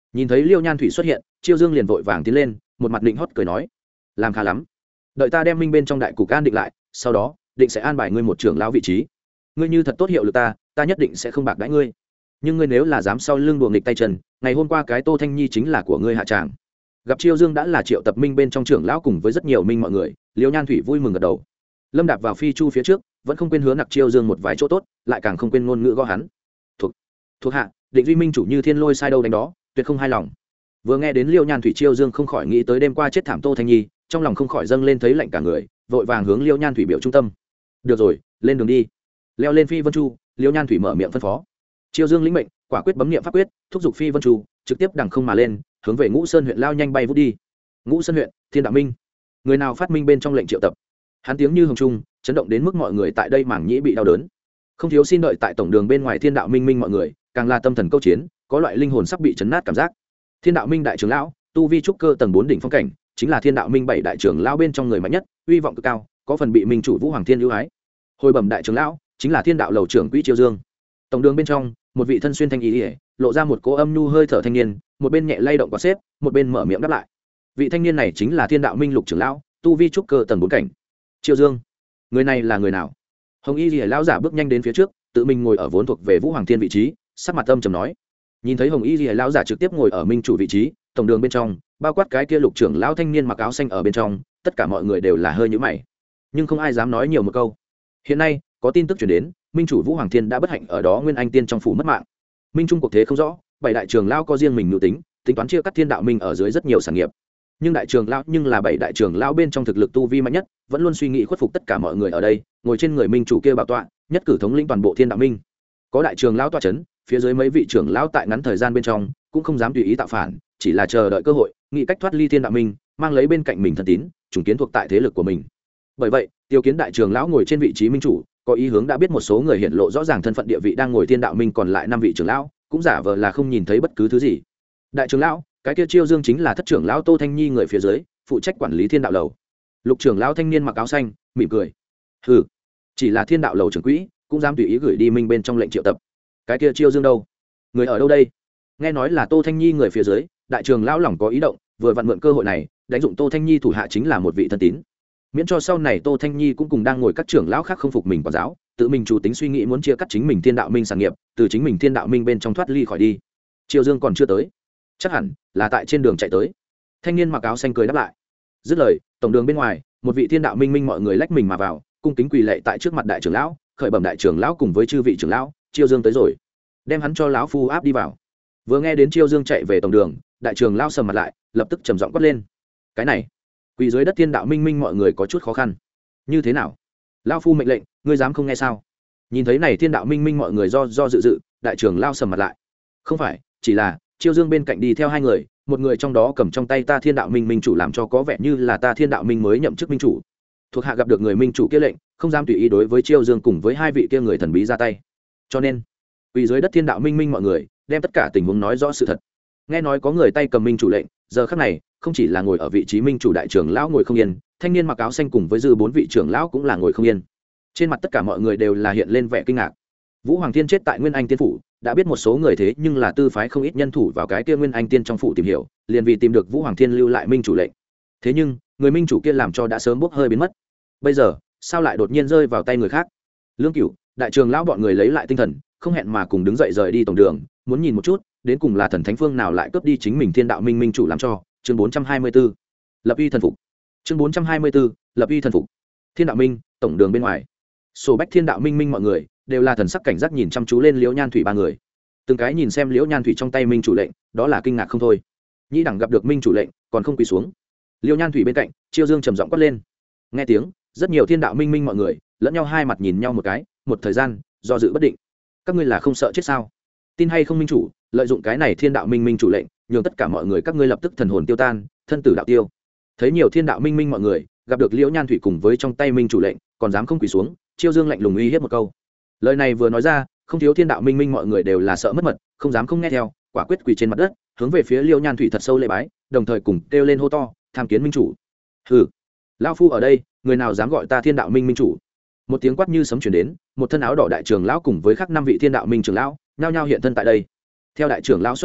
Nhìn thấy liêu nhan thủy xuất hiện, Chiêu Dương liền vội vàng tiến lên, một mặt định hót cười nói, làm khá lắm, đợi ta đem minh bên trong đại cục an định lại, sau đó định sẽ an bài ngươi một trưởng lão vị trí. Ngươi như thật tốt hiệu lực ta, ta nhất định sẽ không bạc đãi ngươi. Nhưng ngươi nếu là dám sau lưng đùa nghịch tay chân, ngày hôm qua cái Tô Thanh Nhi chính là của ngươi hạ tràng. Gặp Chiêu Dương đã là Triệu Tập Minh bên trong trưởng lão cùng với rất nhiều minh mọi người, liêu nhan thủy vui mừng gật đầu. Lâm đạp vào phi chu phía trước, vẫn không quên hứa nặc Chiêu Dương một vài chỗ tốt, lại càng không quên ngôn ngữ gõ hắn. Thuộc thuộc hạ, định duy minh chủ như thiên lôi sai đâu đánh đó, tuyệt không hài lòng. Vừa nghe đến liêu nhan thủy, Chiêu Dương không khỏi nghĩ tới đêm qua chết thảm Tô Thanh Nhi, trong lòng không khỏi dâng lên thấy lạnh cả người, vội vàng hướng liêu nhan thủy biểu trung tâm. Được rồi, lên đường đi. Leo lên phi vân chu, liêu nhan thủy mở miệng phân phó. Chiêu Dương lĩnh mệnh, quả quyết bấm niệm pháp quyết, thúc giục phi vân chu, trực tiếp đằng không mà lên, hướng về Ngũ Sơn huyện lao nhanh bay vút đi. Ngũ Sơn huyện, Thiên Đạo Minh. Người nào phát minh bên trong lệnh triệu tập? Hắn tiếng như hồng trung, chấn động đến mức mọi người tại đây mảng nhĩ bị đau đớn. Không thiếu xin đợi tại tổng đường bên ngoài Thiên Đạo Minh minh mọi người, càng là tâm thần câu chiến, có loại linh hồn sắp bị chấn nát cảm giác. Thiên Đạo Minh đại trưởng lão, tu vi trúc cơ tầng bốn đỉnh phong cảnh, chính là Thiên Đạo Minh bảy đại trưởng lão bên trong người mạnh nhất, uy vọng cực cao, có phần bị minh chủ Vũ Hoàng Thiên ưu ái. Hồi bẩm đại trưởng lão, chính là Thiên Đạo lầu trưởng quỹ Chiêu Dương. Tổng đường bên trong, một vị thân xuyên thanh y, lộ ra một cỗ âm nhu hơi thở thanh niên, một bên nhẹ lay động quạt xếp, một bên mở miệng đáp lại. Vị thanh niên này chính là Thiên Đạo Minh lục trưởng lão, tu vi trúc cơ tầng bốn cảnh. Chiêu Dương, người này là người nào? Hồng y lìa lão giả bước nhanh đến phía trước, tự mình ngồi ở vốn thuộc về Vũ Hoàng Thiên vị trí, sắc mặt âm trầm nói. Nhìn thấy Hồng y lìa lão giả trực tiếp ngồi ở minh chủ vị trí, tổng đường bên trong, bao quát cái kia lục trưởng lão thanh niên mặc áo xanh ở bên trong, tất cả mọi người đều là hơi nhíu mày, nhưng không ai dám nói nhiều một câu. Hiện nay có tin tức truyền đến, minh chủ Vũ Hoàng Thiên đã bất hạnh ở đó Nguyên Anh Tiên trong phủ mất mạng. Minh trung cuộc thế không rõ, bảy đại trưởng lão có riêng mình mưu tính, tính toán chia cắt Thiên Đạo Minh ở dưới rất nhiều sản nghiệp. Nhưng đại trưởng lão nhưng là bảy đại trưởng lão bên trong thực lực tu vi mạnh nhất, vẫn luôn suy nghĩ khuất phục tất cả mọi người ở đây, ngồi trên người minh chủ kia bảo tọa, nhất cử thống lĩnh toàn bộ Thiên Đạo Minh. Có đại trưởng lão tọa chấn, phía dưới mấy vị trưởng lão tại ngắn thời gian bên trong cũng không dám tùy ý tạo phản, chỉ là chờ đợi cơ hội, nghĩ cách thoát ly Thiên Đạo Minh, mang lấy bên cạnh mình thần tín, trùng kiến thuộc tại thế lực của mình. Bởi vậy, Tiêu Kiến đại trưởng lão ngồi trên vị trí minh chủ, có ý hướng đã biết một số người hiện lộ rõ ràng thân phận địa vị đang ngồi Thiên Đạo Minh, còn lại năm vị trưởng lão cũng giả vờ là không nhìn thấy bất cứ thứ gì. Đại trưởng lão, cái kia Chiêu Dương chính là thất trưởng lão Tô Thanh Nhi người phía dưới, phụ trách quản lý Thiên Đạo lầu. Lục trưởng lão thanh niên mặc áo xanh mỉm cười. Hừ, chỉ là Thiên Đạo lầu trưởng quỹ, cũng dám tùy ý gửi đi minh bên trong lệnh triệu tập. Cái kia Chiêu Dương đâu? Người ở đâu đây? Nghe nói là Tô Thanh Nhi người phía dưới, đại trưởng lão lòng có ý động, vừa vặn mượn cơ hội này, đánh dụng Tô Thanh Nhi thủ hạ chính là một vị thân tín. Miễn cho sau này Tô Thanh Nhi cũng cùng đang ngồi các trưởng lão khác không phục mình quản giáo, tự mình chủ tính suy nghĩ muốn chia cắt chính mình Thiên Đạo Minh sản nghiệp, từ chính mình Thiên Đạo Minh bên trong thoát ly khỏi đi. Chiêu Dương còn chưa tới, chắc hẳn là tại trên đường chạy tới. Thanh niên mặc áo xanh cười đáp lại. Dứt lời, tổng đường bên ngoài, một vị Thiên Đạo Minh minh mọi người lách mình mà vào, cung kính quỳ lạy tại trước mặt đại trưởng lão, khởi bẩm đại trưởng lão cùng với chư vị trưởng lão, Chiêu Dương tới rồi, đem hắn cho lão phu áp đi vào. Vừa nghe đến Chiêu Dương chạy về tổng đường, đại trưởng lão sầm mặt lại, lập tức trầm giọng quát lên. Cái này, quỳ dưới đất Thiên Đạo Minh minh mọi người có chút khó khăn. Như thế nào? Lão phu mệnh lệnh, ngươi dám không nghe sao? Nhìn thấy này Thiên Đạo Minh minh mọi người do do dự dự, đại trưởng lão sầm mặt lại. Không phải, chỉ là Chiêu Dương bên cạnh đi theo hai người, một người trong đó cầm trong tay ta Thiên Đạo Minh minh chủ, làm cho có vẻ như là ta Thiên Đạo Minh mới nhậm chức minh chủ. Thuộc hạ gặp được người minh chủ kia lệnh, không dám tùy ý đối với Chiêu Dương cùng với hai vị kia người thần bí ra tay. Cho nên, quỳ dưới đất Thiên Đạo Minh minh mọi người, đem tất cả tình huống nói rõ sự thật. Nghe nói có người tay cầm minh chủ lệnh, giờ khắc này, không chỉ là ngồi ở vị trí minh chủ đại trưởng lão ngồi không yên, thanh niên mặc áo xanh cùng với dư bốn vị trưởng lão cũng là ngồi không yên. Trên mặt tất cả mọi người đều là hiện lên vẻ kinh ngạc. Vũ Hoàng Thiên chết tại Nguyên Anh Tiên phủ, đã biết một số người thế nhưng là tư phái không ít nhân thủ vào cái kia Nguyên Anh Tiên trong phủ tìm hiểu, liền vì tìm được Vũ Hoàng Thiên lưu lại minh chủ lệnh. Thế nhưng, người minh chủ kia làm cho đã sớm bốc hơi biến mất. Bây giờ, sao lại đột nhiên rơi vào tay người khác? Lương Cửu, đại trưởng lão bọn người lấy lại tinh thần, không hẹn mà cùng đứng dậy rời đi tổng đường, muốn nhìn một chút, đến cùng là thần thánh phương nào lại cướp đi chính mình Thiên Đạo Minh minh chủ làm cho. Chương bốn trăm hai mươi tư, lập uy thần phục. Chương bốn trăm hai mươi tư, lập uy thần phục. Thiên Đạo Minh, tổng đường bên ngoài, sổ bách Thiên Đạo Minh minh mọi người đều là thần sắc cảnh giác nhìn chăm chú lên Liễu Nhan Thủy ba người. Từng cái nhìn xem Liễu Nhan Thủy trong tay minh chủ lệnh, đó là kinh ngạc không thôi. Nhĩ đẳng gặp được minh chủ lệnh, còn không quỳ xuống. Liễu Nhan Thủy bên cạnh, Chiêu Dương trầm giọng quát lên. Nghe tiếng, rất nhiều Thiên Đạo Minh minh mọi người lẫn nhau hai mặt nhìn nhau một cái, một thời gian do dự bất định. Các ngươi là không sợ chết sao? Tin hay không minh chủ, lợi dụng cái này Thiên Đạo Minh minh chủ lệnh, nhường tất cả mọi người các ngươi lập tức thần hồn tiêu tan, thân tử đạo tiêu. Thấy nhiều Thiên Đạo Minh minh mọi người gặp được Liễu Nhan Thủy cùng với trong tay minh chủ lệnh, còn dám không quỳ xuống, Chiêu Dương lạnh lùng uy hiếp một câu. Lời này vừa nói ra, không thiếu Thiên Đạo Minh minh mọi người đều là sợ mất mật, không dám không nghe theo, quả quyết quỳ trên mặt đất, hướng về phía Liễu Nhan Thủy thật sâu lễ bái, đồng thời cùng kêu lên hô to, tham kiến minh chủ. Hừ, lão phu ở đây, người nào dám gọi ta Thiên Đạo Minh minh chủ? Một tiếng quát như sấm truyền đến, một thân áo đỏ đại trưởng lão cùng với các năm vị Thiên Đạo Minh trưởng lão nhao nhao hiện thân tại đây. Theo đại trưởng lão xuất hiện,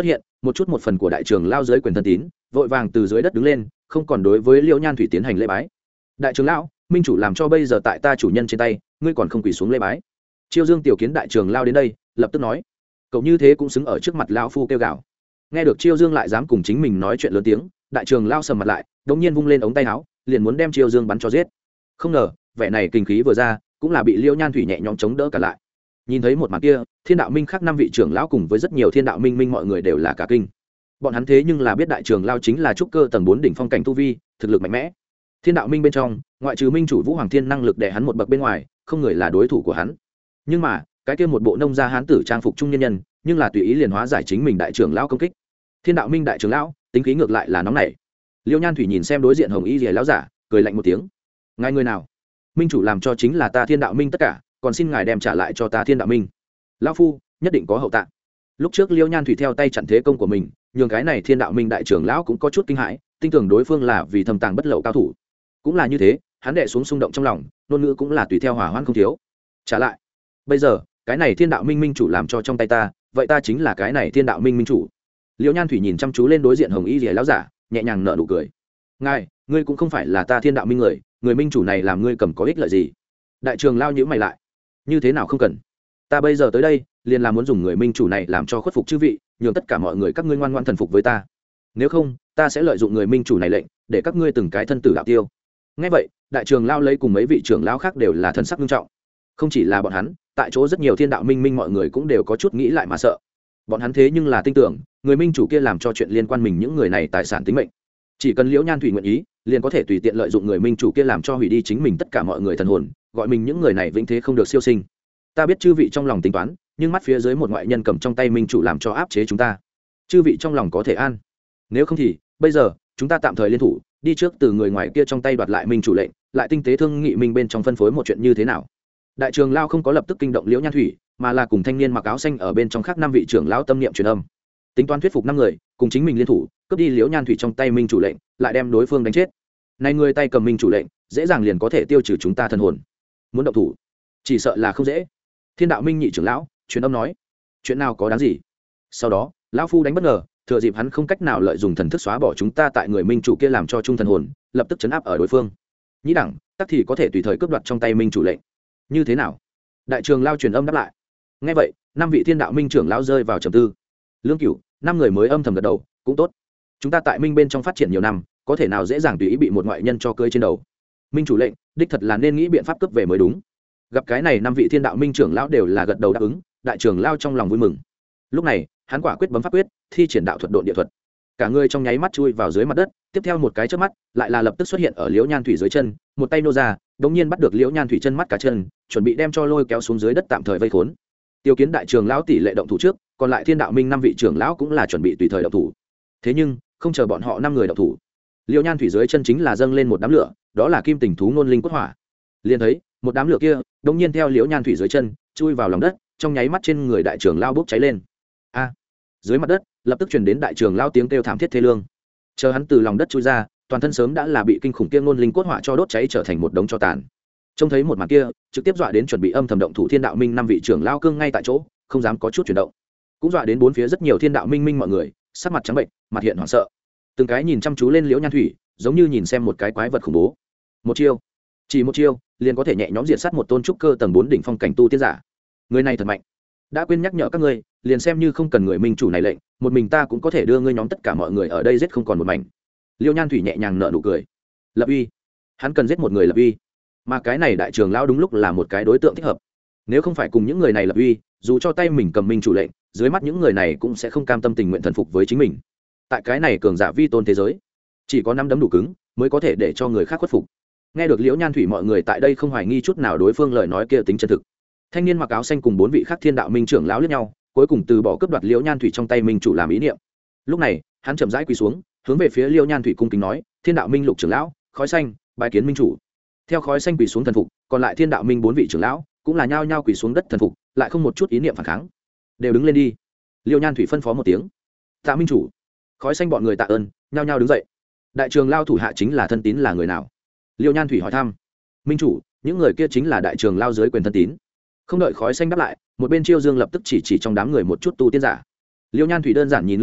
một chút một phần của đại trường lao dưới quyền thân tín vội vàng từ dưới đất đứng lên, không còn đối với liễu nhan thủy tiến hành lễ bái. Đại trường lão, minh chủ làm cho bây giờ tại ta chủ nhân trên tay, ngươi còn không quỳ xuống lễ bái. Chiêu Dương tiểu kiến đại trường lao đến đây, lập tức nói, cậu như thế cũng xứng ở trước mặt lão phu kêu gào. Nghe được Chiêu Dương lại dám cùng chính mình nói chuyện lớn tiếng, đại trường lao sầm mặt lại, đống nhiên vung lên ống tay áo, liền muốn đem Chiêu Dương bắn cho giết. Không ngờ vẻ này kinh khí vừa ra, cũng là bị liễu nhan thủy nhẹ nhõm chống đỡ cả lại. Nhìn thấy một màn kia, thiên đạo minh khác năm vị trưởng lão cùng với rất nhiều thiên đạo minh minh mọi người đều là cả kinh. Bọn hắn thế nhưng là biết đại trường lao chính là trúc cơ tầng bốn đỉnh phong cảnh tu vi, thực lực mạnh mẽ. Thiên đạo minh bên trong, ngoại trừ minh chủ Vũ Hoàng Thiên năng lực để hắn một bậc bên ngoài, không người là đối thủ của hắn. Nhưng mà cái kia một bộ nông gia hán tử trang phục trung nhân nhân, nhưng là tùy ý liền hóa giải chính mình đại trưởng lão công kích. Thiên đạo minh đại trưởng lão tính khí ngược lại là nóng nảy. Liễu nhan thủy nhìn xem đối diện hồng y rìa lão giả, cười lạnh một tiếng, ngài người nào? Minh chủ làm cho chính là ta thiên đạo minh tất cả, còn xin ngài đem trả lại cho ta thiên đạo minh. Lão phu nhất định có hậu tạ. Lúc trước Liễu nhan thủy theo tay chặn thế công của mình, nhường cái này thiên đạo minh đại trưởng lão cũng có chút kinh hãi, tin tưởng đối phương là vì thâm tàng bất lậu cao thủ. Cũng là như thế, hắn đệ xuống xung động trong lòng, ngôn ngữ cũng là tùy theo hỏa hoãn không thiếu. Trả lại. Bây giờ cái này thiên đạo minh minh chủ làm cho trong tay ta, vậy ta chính là cái này thiên đạo minh minh chủ. Liễu nhan thủy nhìn chăm chú lên đối diện hồng y rìa lão giả, nhẹ nhàng nở nụ cười, ngài ngươi cũng không phải là ta thiên đạo minh người, người minh chủ này làm ngươi cầm có ích lợi gì? Đại trường lao nhữ mày lại, như thế nào không cần, ta bây giờ tới đây liền là muốn dùng người minh chủ này làm cho khuất phục chư vị, nhường tất cả mọi người các ngươi ngoan ngoan thần phục với ta, nếu không ta sẽ lợi dụng người minh chủ này lệnh để các ngươi từng cái thân tử đạo tiêu. Ngay vậy đại trường lao lấy cùng mấy vị trưởng lao khác đều là thân sắc nghiêm trọng. Không chỉ là bọn hắn, tại chỗ rất nhiều thiên đạo minh minh mọi người cũng đều có chút nghĩ lại mà sợ. Bọn hắn thế nhưng là tin tưởng người minh chủ kia làm cho chuyện liên quan mình những người này tài sản tính mệnh, chỉ cần Liễu nhan thủy nguyện ý liền có thể tùy tiện lợi dụng người minh chủ kia làm cho hủy đi chính mình tất cả mọi người thần hồn, gọi mình những người này vĩnh thế không được siêu sinh. Ta biết chư vị trong lòng tính toán, nhưng mắt phía dưới một ngoại nhân cầm trong tay minh chủ làm cho áp chế chúng ta, chư vị trong lòng có thể an. Nếu không thì bây giờ chúng ta tạm thời liên thủ, đi trước từ người ngoài kia trong tay đoạt lại minh chủ lệnh, lại tinh tế thương nghị minh bên trong phân phối một chuyện như thế nào. Đại trường lao không có lập tức kinh động Liễu nhan thủy, mà là cùng thanh niên mặc áo xanh ở bên trong khác năm vị trưởng lão tâm niệm truyền âm, tính toán thuyết phục năm người cùng chính mình liên thủ cướp đi Liễu nhan thủy trong tay minh chủ lệnh, lại đem đối phương đánh chết. Này người tay cầm minh chủ lệnh dễ dàng liền có thể tiêu trừ chúng ta thần hồn, muốn động thủ chỉ sợ là không dễ. Thiên đạo minh nhị trưởng lão truyền âm nói, chuyện nào có đáng gì. Sau đó lão phu đánh bất ngờ, thừa dịp hắn không cách nào lợi dụng thần thức xóa bỏ chúng ta tại người minh chủ kia làm cho trung thần hồn, lập tức chấn áp ở đối phương. Nhĩ đẳng tắc thì có thể tùy thời cướp đoạt trong tay minh chủ lệnh. Như thế nào? Đại trường lao truyền âm đáp lại. Nghe vậy năm vị thiên đạo minh trưởng lão rơi vào trầm tư. Lương Cửu năm người mới âm thầm gật đầu, cũng tốt, chúng ta tại minh bên trong phát triển nhiều năm, có thể nào dễ dàng tùy ý bị một ngoại nhân cho cưới trên đầu. Minh chủ lệnh đích thật là nên nghĩ biện pháp cướp về mới đúng. Gặp cái này năm vị thiên đạo minh trưởng lão đều là gật đầu đáp ứng, đại trường lao trong lòng vui mừng. Lúc này hắn quả quyết bấm pháp quyết, thi triển đạo thuật độn địa thuật, cả người trong nháy mắt chui vào dưới mặt đất, tiếp theo một cái chớp mắt lại là lập tức xuất hiện ở Liễu nhan thủy dưới chân, một tay nô ra đống nhiên bắt được Liễu nhan thủy chân mắt cả chân, chuẩn bị đem cho lôi kéo xuống dưới đất tạm thời vây khốn. Tiêu kiến đại trường lão tỷ lệ động thủ trước, còn lại thiên đạo minh năm vị trưởng lão cũng là chuẩn bị tùy thời động thủ. Thế nhưng không chờ bọn họ năm người động thủ, Liễu nhan thủy dưới chân chính là dâng lên một đám lửa, đó là kim tình thú ngôn linh cốt hỏa. Liền thấy một đám lửa kia đống nhiên theo Liễu nhan thủy dưới chân chui vào lòng đất, trong nháy mắt trên người đại trường lão bốc cháy lên. A! Dưới mặt đất lập tức truyền đến đại trường lão tiếng kêu thảm thiết thê lương. Chờ hắn từ lòng đất chui ra, toàn thân sớm đã là bị kinh khủng kia ngôn linh cốt hỏa cho đốt cháy trở thành một đống tro tàn. Trông thấy một màn kia, trực tiếp dọa đến chuẩn bị âm thầm động thủ thiên đạo minh năm vị trưởng lao cương ngay tại chỗ, không dám có chút chuyển động, cũng dọa đến bốn phía rất nhiều thiên đạo minh minh mọi người sắc mặt trắng bệnh, mặt hiện hoảng sợ, từng cái nhìn chăm chú lên Liễu nhan thủy, giống như nhìn xem một cái quái vật khủng bố. Một chiêu, chỉ một chiêu liền có thể nhẹ nhõm diệt sát một tôn trúc cơ tầng bốn đỉnh phong cảnh tu tiên giả. Người này thật mạnh, đã quên nhắc nhở các ngươi, liền xem như không cần người minh chủ này lệnh, một mình ta cũng có thể đưa ngươi nhóm tất cả mọi người ở đây giết không còn một mảnh. Liễu nhan thủy nhẹ nhàng nở nụ cười, lập uy, hắn cần giết một người lập uy, mà cái này đại trường lão đúng lúc là một cái đối tượng thích hợp. Nếu không phải cùng những người này lập uy, dù cho tay mình cầm minh chủ lệnh, dưới mắt những người này cũng sẽ không cam tâm tình nguyện thần phục với chính mình. Tại cái này cường giả vi tôn thế giới, chỉ có năm đấm đủ cứng mới có thể để cho người khác khuất phục. Nghe được Liễu nhan thủy, mọi người tại đây không hoài nghi chút nào đối phương lời nói kia tính chân thực. Thanh niên mặc áo xanh cùng bốn vị khác thiên đạo minh trưởng lão liếc nhau, cuối cùng từ bỏ cướp đoạt Liễu nhan thủy trong tay minh chủ làm ý niệm. Lúc này hắn chậm rãi quỳ xuống, hướng về phía Liễu nhan thủy cung kính nói, thiên đạo minh lục trưởng lão khói xanh bái kiến minh chủ. Theo khói xanh quỳ xuống thần phục, còn lại thiên đạo minh bốn vị trưởng lão cũng là nhao nhao quỳ xuống đất thần phục, lại không một chút ý niệm phản kháng, đều đứng lên đi. Liễu nhan thủy phân phó một tiếng, tạ minh chủ. Khói xanh bọn người tạ ơn, nhao nhao đứng dậy. Đại trường lao thủ hạ chính là thân tín là người nào? Liễu nhan thủy hỏi thăm. Minh chủ, những người kia chính là đại trường lao dưới quyền thân tín. Không đợi khói xanh đáp lại, một bên Chiêu Dương lập tức chỉ chỉ trong đám người một chút tu tiên giả. Liễu nhan thủy đơn giản nhìn lướt qua,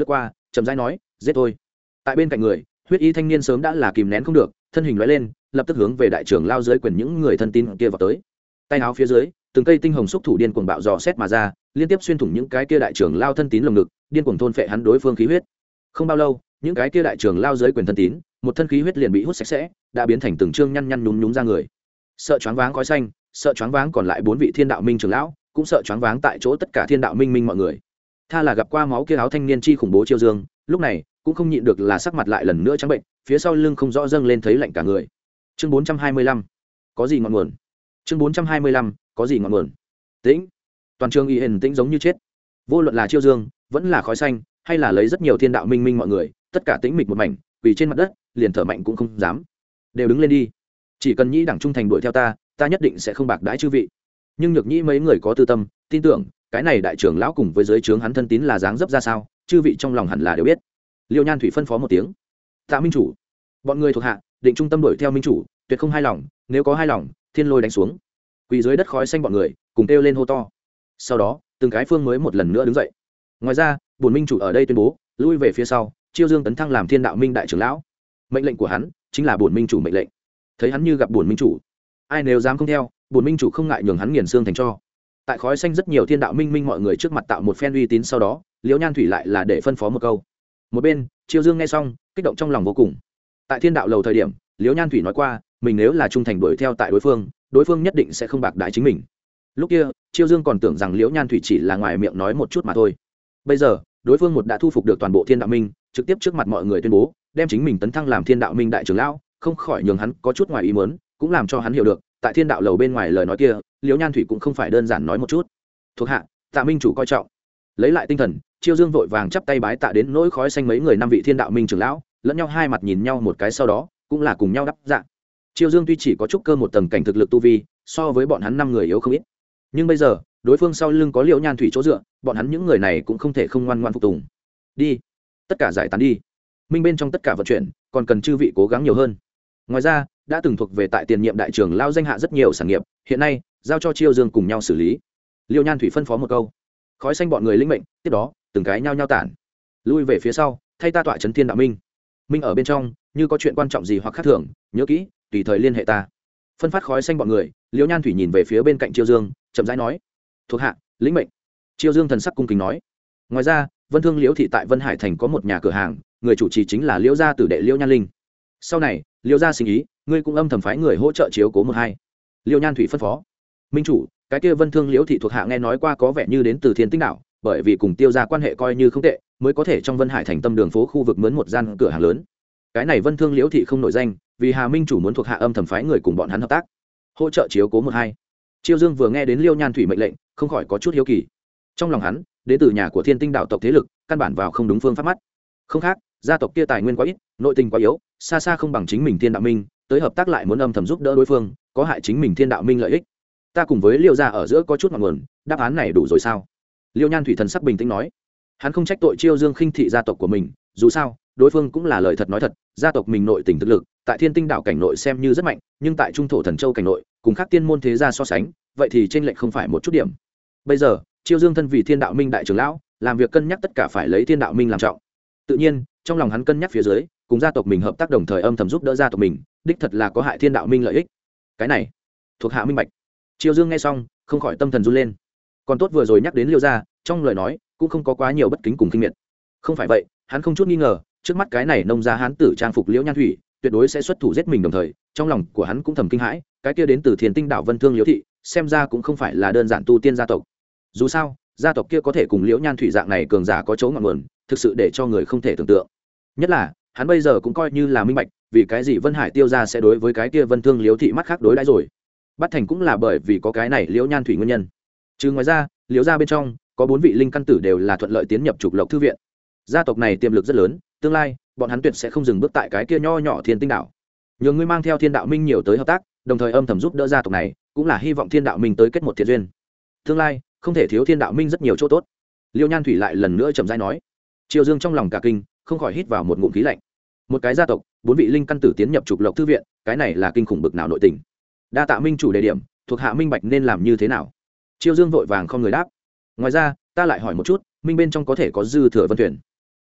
chậm rãi nói giết tôi. Tại bên cạnh người huyết y thanh niên sớm đã là kìm nén không được, thân hình lóe lên lập tức hướng về đại trưởng lao dưới quyền những người thân tín kia vào tới. Tay áo phía dưới từng cây tinh hồng xúc thủ điên cuồng bạo dò xét mà ra, liên tiếp xuyên thủng những cái kia đại trưởng lao thân tín lồng ngực, điên cuồng thôn phệ hắn đối phương khí huyết. Không bao lâu những cái kia đại trưởng lao dưới quyền thân tín một thân khí huyết liền bị hút sạch sẽ, đã biến thành từng trương nhăn nhăn nhúm nhúm ra người. Sợ choáng váng khói xanh, sợ choáng váng còn lại bốn vị thiên đạo minh trưởng lão, cũng sợ choáng váng tại chỗ tất cả thiên đạo minh minh mọi người. Tha là gặp qua máu kia áo thanh niên chi khủng bố Chiêu Dương, lúc này cũng không nhịn được là sắc mặt lại lần nữa trắng bệnh, phía sau lưng không rõ dâng lên thấy lạnh cả người. Chương bốn trăm hai mươi lăm, có gì ngọn nguồn? Chương bốn trăm hai mươi lăm, có gì ngọn nguồn? Tĩnh. Toàn trường y hển tĩnh giống như chết. Vô luận là Chiêu Dương, vẫn là khói xanh, hay là lấy rất nhiều thiên đạo minh minh mọi người, tất cả tĩnh mịch một mảnh, quỳ trên mặt đất, liền thở mạnh cũng không dám. Đều đứng lên đi. Chỉ cần nhĩ đẳng trung thành đuổi theo ta, ta nhất định sẽ không bạc đãi chư vị. Nhưng nhược nhĩ mấy người có tư tâm, tin tưởng cái này đại trưởng lão cùng với giới trướng hắn thân tín là dáng dấp ra sao, chư vị trong lòng hẳn là đều biết. Liêu Nhan Thủy phân phó một tiếng. Tạ minh chủ, bọn người thuộc hạ định trung tâm đuổi theo minh chủ, tuyệt không hai lòng, nếu có hai lòng thiên lôi đánh xuống. Quỳ dưới đất khói xanh bọn người cùng kêu lên hô to. Sau đó từng cái phương mới một lần nữa đứng dậy. Ngoài ra bổn minh chủ ở đây tuyên bố lui về phía sau, Chiêu Dương tấn thăng làm thiên đạo minh đại trưởng lão. Mệnh lệnh của hắn chính là bổn minh chủ mệnh lệnh. Thấy hắn như gặp bổn minh chủ, ai nếu dám không theo, bổn minh chủ không ngại nhường hắn nghiền xương thành tro. Tại khói xanh rất nhiều thiên đạo minh minh mọi người trước mặt tạo một phen uy tín, sau đó Liễu Nhan Thủy lại là để phân phó một câu. Một bên Chiêu Dương nghe xong kích động trong lòng vô cùng. Tại thiên đạo lầu thời điểm Liễu Nhan Thủy nói qua, mình nếu là trung thành đuổi theo tại đối phương, đối phương nhất định sẽ không bạc đãi chính mình. Lúc kia Chiêu Dương còn tưởng rằng Liễu Nhan Thủy chỉ là ngoài miệng nói một chút mà thôi. Bây giờ đối phương một đã thu phục được toàn bộ thiên đạo minh, trực tiếp trước mặt mọi người tuyên bố đem chính mình tấn thăng làm thiên đạo minh đại trưởng lão, không khỏi nhường hắn có chút ngoài ý muốn, cũng làm cho hắn hiểu được tại thiên đạo lầu bên ngoài lời nói kia Liễu Nhan Thủy cũng không phải đơn giản nói một chút. Thuộc hạ Tạ minh chủ coi trọng. Lấy lại tinh thần, Chiêu Dương vội vàng chắp tay bái tạ đến nỗi khói xanh mấy người năm vị thiên đạo minh trưởng lão lẫn nhau hai mặt nhìn nhau một cái, sau đó cũng là cùng nhau đáp dạ. Chiêu Dương tuy chỉ có chút cơ một tầng cảnh thực lực tu vi, so với bọn hắn năm người yếu không ít, nhưng bây giờ đối phương sau lưng có Liễu Nhan Thủy chỗ dựa, bọn hắn những người này cũng không thể không ngoan ngoãn phục tùng. Đi, tất cả giải tán đi. Minh bên trong tất cả vận chuyển, còn cần chư vị cố gắng nhiều hơn. Ngoài ra đã từng thuộc về tại tiền nhiệm đại trưởng lao danh hạ rất nhiều sản nghiệp, hiện nay giao cho Chiêu Dương cùng nhau xử lý. Liễu Nhan Thủy phân phó một câu, khói xanh bọn người lĩnh mệnh, tiếp đó từng cái nhao nhao tản lui về phía sau, thay ta tọa trấn thiên đạo minh. Minh ở bên trong, như có chuyện quan trọng gì hoặc khác thường, nhớ kỹ tùy thời liên hệ ta. Phân phát khói xanh bọn người, Liễu Nhan Thủy nhìn về phía bên cạnh Chiêu Dương, chậm rãi nói, thuộc hạ lĩnh mệnh. Chiêu Dương thần sắc cung kính nói. Ngoài ra Vân Thương Liễu thị tại Vân Hải thành có một nhà cửa hàng, người chủ trì chính là Liễu gia tử đệ Liễu Nhan Linh. Sau này Liễu gia sinh ý, ngươi cũng âm thầm phái người hỗ trợ chiếu cố một hai. Liễu Nhan Thủy phân phó. Minh chủ, cái kia Vân Thương Liễu thị thuộc hạ nghe nói qua có vẻ như đến từ Thiên Tinh đảo, bởi vì cùng Tiêu gia quan hệ coi như không tệ, mới có thể trong Vân Hải thành tâm đường phố khu vực mướn một gian cửa hàng lớn. Cái này Vân Thương Liễu thị không nổi danh, vì Hà Minh chủ muốn thuộc hạ âm thầm phái người cùng bọn hắn hợp tác, hỗ trợ chiếu cố một hai. Chiêu Dương vừa nghe đến Liễu Nhan Thủy mệnh lệnh, không khỏi có chút hiếu kỳ. Trong lòng hắn, đến từ nhà của Thiên Tinh đạo tộc thế lực, căn bản vào không đúng phương pháp mắt. Không khác, gia tộc kia tài nguyên quá ít, nội tình quá yếu, xa xa không bằng chính mình Thiên đạo minh, tới hợp tác lại muốn âm thầm giúp đỡ đối phương, có hại chính mình Thiên đạo minh lợi ích. Ta cùng với Liễu gia ở giữa có chút ngọn nguồn, đáp án này đủ rồi sao? Liễu Nhan Thủy thần sắc bình tĩnh nói. Hắn không trách tội Chiêu Dương khinh thị gia tộc của mình, dù sao đối phương cũng là lời thật nói thật, gia tộc mình nội tình thực lực tại Thiên Tinh đảo cảnh nội xem như rất mạnh, nhưng tại Trung thổ Thần Châu cảnh nội cùng các tiên môn thế gia so sánh, vậy thì trên lệch không phải một chút điểm. Bây giờ Chiêu Dương thân vì Thiên đạo minh đại trưởng lão, làm việc cân nhắc tất cả phải lấy Thiên đạo minh làm trọng. Tự nhiên trong lòng hắn cân nhắc phía dưới, cùng gia tộc mình hợp tác đồng thời âm thầm giúp đỡ gia tộc mình, đích thật là có hại Thiên đạo minh lợi ích. Cái này thuộc hạ minh bạch. Chiêu Dương nghe xong không khỏi tâm thần run lên. Còn tốt vừa rồi nhắc đến Liêu gia, trong lời nói cũng không có quá nhiều bất kính cùng khinh miệt. Không phải vậy hắn không chút nghi ngờ, trước mắt cái này nông gia hán tử trang phục Liễu Nhan Thủy tuyệt đối sẽ xuất thủ giết mình, đồng thời trong lòng của hắn cũng thầm kinh hãi, cái kia đến từ Thiên Tinh đảo Vân Thương Liễu thị xem ra cũng không phải là đơn giản tu tiên gia tộc. Dù sao gia tộc kia có thể cùng Liễu Nhan Thủy dạng này cường giả có chỗ ngọn nguồn, thực sự để cho người không thể tưởng tượng. Nhất là hắn bây giờ cũng coi như là minh bạch, vì cái gì Vân Hải Tiêu gia sẽ đối với cái kia Vân Thương Liễu thị mắt khác đối đãi rồi. Bắt thành cũng là bởi vì có cái này Liễu Nhan Thủy nguyên nhân. Trừ ngoài ra, Liễu gia bên trong có bốn vị linh căn tử đều là thuận lợi tiến nhập Trục Lộc thư viện. Gia tộc này tiềm lực rất lớn, tương lai bọn hắn tuyệt sẽ không dừng bước tại cái kia nho nhỏ Thiên Tinh đảo. Nhường ngươi mang theo Thiên đạo minh nhiều tới hợp tác, đồng thời âm thầm giúp đỡ gia tộc này, cũng là hy vọng Thiên đạo minh tới kết một thiện duyên. Tương lai không thể thiếu Thiên đạo minh rất nhiều chỗ tốt. Liễu Nhan Thủy lại lần nữa chậm rãi nói. Chiêu Dương trong lòng cả kinh, không khỏi hít vào một ngụm khí lạnh. Một cái gia tộc, bốn vị linh căn tử tiến nhập Trục Lộc thư viện, cái này là kinh khủng bực nào nội tình. Đa tạ minh chủ đề điểm, thuộc hạ minh bạch nên làm như thế nào. Chiêu Dương vội vàng không người đáp. Ngoài ra ta lại hỏi một chút, minh bên trong có thể có dư thừa vân thuyền?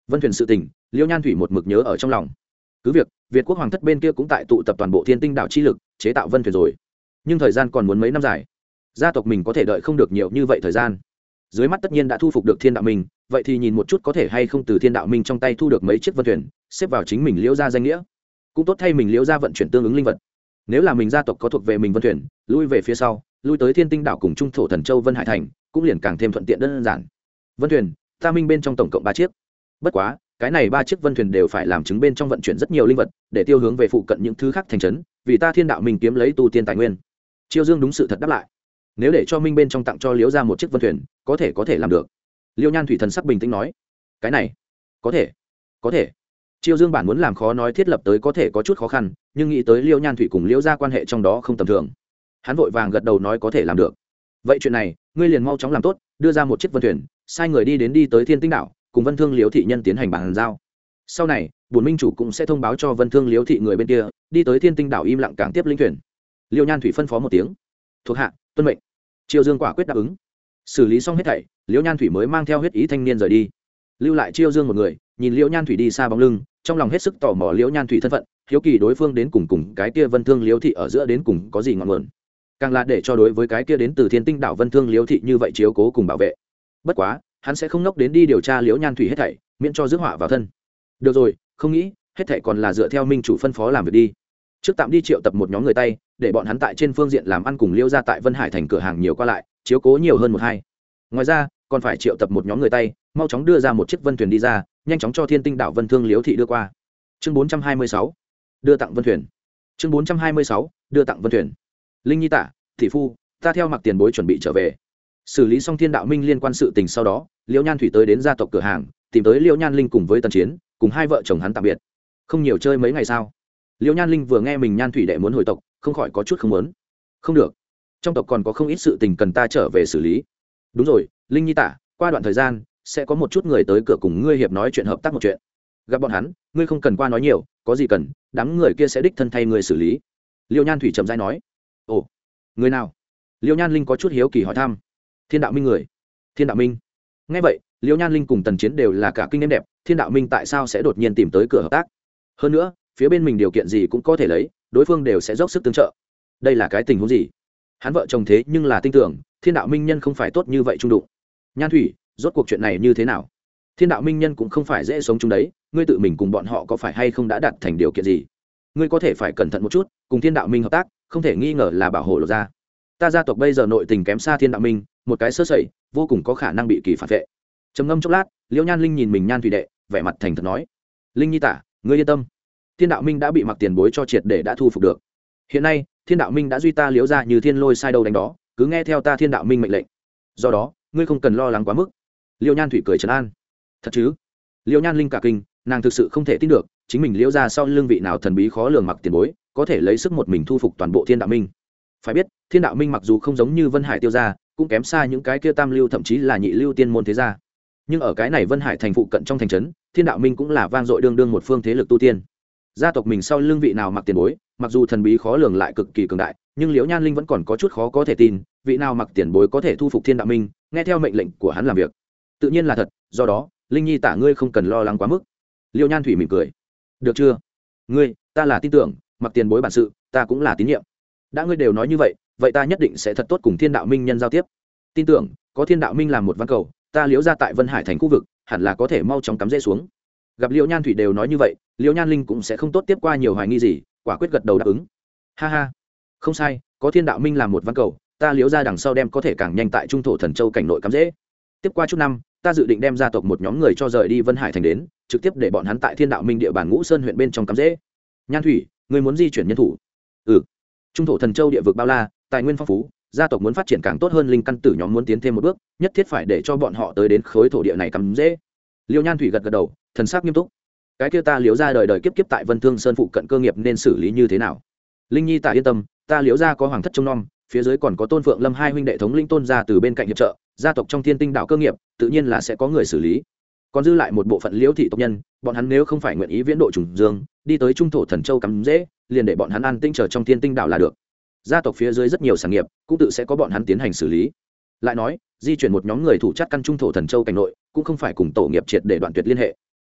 Vân thuyền sự tình liễu nhan thủy một mực nhớ ở trong lòng. Cứ việc Việt quốc hoàng thất bên kia cũng tại tụ tập toàn bộ thiên tinh đảo chi lực chế tạo vân thuyền rồi, nhưng thời gian còn muốn mấy năm dài, gia tộc mình có thể đợi không được nhiều như vậy thời gian. Dưới mắt tất nhiên đã thu phục được thiên đạo minh, vậy thì nhìn một chút có thể hay không từ thiên đạo minh trong tay thu được mấy chiếc vân thuyền xếp vào chính mình liễu gia danh nghĩa, cũng tốt thay mình liễu gia vận chuyển tương ứng linh vật. Nếu là mình gia tộc có thuộc về mình vân thuyền, lui về phía sau lui tới thiên tinh đảo cùng trung thổ thần châu vân hải thành cũng liền càng thêm thuận tiện đơn giản. Vân thuyền ta minh bên trong tổng cộng ba chiếc, bất quá cái này ba chiếc vân thuyền đều phải làm chứng bên trong vận chuyển rất nhiều linh vật để tiêu hướng về phụ cận những thứ khác thành trấn, vì ta thiên đạo minh kiếm lấy tu tiên tài nguyên. Chiêu Dương đúng sự thật đáp lại, nếu để cho minh bên trong tặng cho liễu gia một chiếc vân thuyền có thể có thể làm được. Liêu Nhan thủy thần sắc bình tĩnh nói, cái này có thể có thể. Chiêu Dương bản muốn làm khó nói thiết lập tới có thể có chút khó khăn, nhưng nghĩ tới Liêu Nhan thủy cùng liễu gia quan hệ trong đó không tầm thường, hắn vội vàng gật đầu nói có thể làm được. Vậy chuyện này ngươi liền mau chóng làm tốt, đưa ra một chiếc vân thuyền, sai người đi đến đi tới thiên tinh đảo cùng vân thương liễu thị nhân tiến hành bàn giao. Sau này bổn minh chủ cũng sẽ thông báo cho vân thương liễu thị người bên kia đi tới thiên tinh đảo im lặng càng tiếp linh thuyền. Liêu Nhan thủy phân phó một tiếng, thuộc hạ tuân mệnh. Chiêu Dương quả quyết đáp ứng. Xử lý xong hết thảy, Liễu Nhan thủy mới mang theo huyết ý thanh niên rời đi, lưu lại Chiêu Dương một người. Nhìn Liễu Nhan thủy đi xa bóng lưng, trong lòng hết sức tò mò Liễu Nhan thủy thân phận, hiếu kỳ đối phương đến cùng cùng cái kia vân thương liễu thị ở giữa đến cùng có gì ngọn nguồn, càng là để cho đối với cái kia đến từ thiên tinh đảo vân thương liễu thị như vậy chiếu cố cùng bảo vệ. Bất quá hắn sẽ không nốc đến đi điều tra Liễu Nhan thủy hết thảy, miễn cho rước họa vào thân. Được rồi, không nghĩ hết thảy còn là dựa theo minh chủ phân phó làm việc đi. Trước tạm đi triệu tập một nhóm người tay, để bọn hắn tại trên phương diện làm ăn cùng Liễu gia tại Vân Hải thành cửa hàng nhiều qua lại, chiếu cố nhiều hơn một hai. Ngoài ra còn phải triệu tập một nhóm người tay, mau chóng đưa ra một chiếc vân thuyền đi ra, nhanh chóng cho thiên tinh đảo vân thương liễu thị đưa qua. Chương bốn trăm hai mươi sáu, đưa tặng vân thuyền. Chương bốn trăm hai mươi sáu, đưa tặng vân thuyền. Linh nhi tả thị phu, ta theo mặc tiền bối chuẩn bị trở về. Xử lý xong thiên đạo minh liên quan sự tình sau đó, Liễu Nhan thủy tới đến gia tộc cửa hàng, tìm tới Liễu Nhan Linh cùng với Tần Chiến, cùng hai vợ chồng hắn tạm biệt. Không nhiều chơi mấy ngày sao? Liễu Nhan Linh vừa nghe mình Nhan thủy đệ muốn hồi tộc, không khỏi có chút không muốn. Không được, trong tộc còn có không ít sự tình cần ta trở về xử lý. Đúng rồi, Linh nhi tả, qua đoạn thời gian sẽ có một chút người tới cửa cùng ngươi hiệp nói chuyện hợp tác một chuyện. Gặp bọn hắn, ngươi không cần qua nói nhiều, có gì cần, đám người kia sẽ đích thân thay ngươi xử lý. Liễu Nhan thủy trầm rãi nói. Ồ, người nào? Liễu Nhan Linh có chút hiếu kỳ hỏi thăm. Thiên đạo minh người. Thiên đạo minh? Nghe vậy, Liễu Nhan Linh cùng Tần Chiến đều là cả kinh em đẹp. Thiên đạo minh tại sao sẽ đột nhiên tìm tới cửa hợp tác? Hơn nữa, phía bên mình điều kiện gì cũng có thể lấy, đối phương đều sẽ dốc sức tương trợ. Đây là cái tình huống gì? Hắn vợ chồng thế nhưng là tin tưởng thiên đạo minh nhân không phải tốt như vậy trung đụng. Nhan thủy, rốt cuộc chuyện này như thế nào? Thiên đạo minh nhân cũng không phải dễ sống chung đấy, ngươi tự mình cùng bọn họ có phải hay không đã đặt thành điều kiện gì? Ngươi có thể phải cẩn thận một chút, cùng thiên đạo minh hợp tác không thể nghi ngờ là bảo hộ lột ra. Ta gia tộc bây giờ nội tình kém xa thiên đạo minh, một cái sơ sẩy vô cùng có khả năng bị kỳ phản vệ. Trầm ngâm chốc lát, Liễu Nhan Linh nhìn mình Nhan thủy đệ, vẻ mặt thành thật nói. Linh nhi tả, ngươi yên tâm, thiên đạo minh đã bị mặc tiền bối cho triệt để đã thu phục được. Hiện nay thiên đạo minh đã duy ta Liễu gia như thiên lôi sai đâu đánh đó, cứ nghe theo ta thiên đạo minh mệnh lệnh. Do đó ngươi không cần lo lắng quá mức. Liễu Nhan thủy cười trấn an. Thật chứ? Liễu Nhan Linh cả kinh, nàng thực sự không thể tin được chính mình Liễu gia sau lưng vị nào thần bí khó lường mặc tiền bối có thể lấy sức một mình thu phục toàn bộ thiên đạo minh. Phải biết thiên đạo minh mặc dù không giống như Vân Hải tiêu gia, cũng kém xa những cái kia tam lưu thậm chí là nhị lưu tiên môn thế gia, nhưng ở cái này Vân Hải thành phụ cận trong thành trấn, thiên đạo minh cũng là vang dội đương đương một phương thế lực tu tiên. Gia tộc mình sau lưng vị nào mặc tiền bối mặc dù thần bí khó lường lại cực kỳ cường đại, nhưng Liễu Nhan Linh vẫn còn có chút khó có thể tin vị nào mặc tiền bối có thể thu phục thiên đạo minh, nghe theo mệnh lệnh của hắn làm việc. Tự nhiên là thật, do đó Linh nhi tả ngươi không cần lo lắng quá mức. Liễu Nhan thủy mỉm cười. Được chưa? Ngươi, ta là tin tưởng mặc tiền bối bản sự, ta cũng là tín nhiệm. Đã ngươi đều nói như vậy, vậy ta nhất định sẽ thật tốt cùng thiên đạo minh nhân giao tiếp. Tin tưởng có thiên đạo minh làm một văn cầu, ta Liễu gia tại Vân Hải thành khu vực hẳn là có thể mau chóng cắm rễ xuống. Gặp Liễu Nhan thủy đều nói như vậy, Liễu Nhan Linh cũng sẽ không tốt tiếp qua nhiều hoài nghi gì, quả quyết gật đầu đáp ứng. Ha ha, không sai, có thiên đạo minh làm một văn cầu, ta Liễu gia đằng sau đem có thể càng nhanh tại trung thổ thần châu cảnh nội cắm rễ. Tiếp qua chút năm, ta dự định đem gia tộc một nhóm người cho rời đi Vân Hải thành đến, trực tiếp để bọn hắn tại thiên đạo minh địa bàn Ngũ Sơn huyện bên trong cắm rễ. Nhan thủy, ngươi muốn di chuyển nhân thủ? Ừ. Trung thổ thần châu địa vực bao la, tài nguyên phong phú, gia tộc muốn phát triển càng tốt hơn, linh căn tử nhóm muốn tiến thêm một bước, nhất thiết phải để cho bọn họ tới đến khối thổ địa này cắm rễ. Liễu Nhan thủy gật gật đầu, thần sắc nghiêm túc. Cái kia ta Liễu gia đời đời kiếp kiếp tại Vân Thương Sơn phụ cận cơ nghiệp nên xử lý như thế nào? Linh nhi tạ yên tâm, ta Liễu gia có hoàng thất trông nom, phía dưới còn có Tôn Phượng Lâm hai huynh đệ thống lĩnh Tôn gia từ bên cạnh hiệp trợ, gia tộc trong thiên tinh đảo cơ nghiệp tự nhiên là sẽ có người xử lý. Còn dư lại một bộ phận Liễu thị tộc nhân, bọn hắn nếu không phải nguyện ý viễn độ trùng dương, đi tới trung thổ thần châu cắm rễ, liền để bọn hắn an tinh chờ trong thiên tinh đảo là được. Gia tộc phía dưới rất nhiều sản nghiệp, cũng tự sẽ có bọn hắn tiến hành xử lý. Lại nói, di chuyển một nhóm người thủ chắc căn trung thổ thần châu cảnh nội, cũng không phải cùng tổ nghiệp triệt để đoạn tuyệt liên hệ.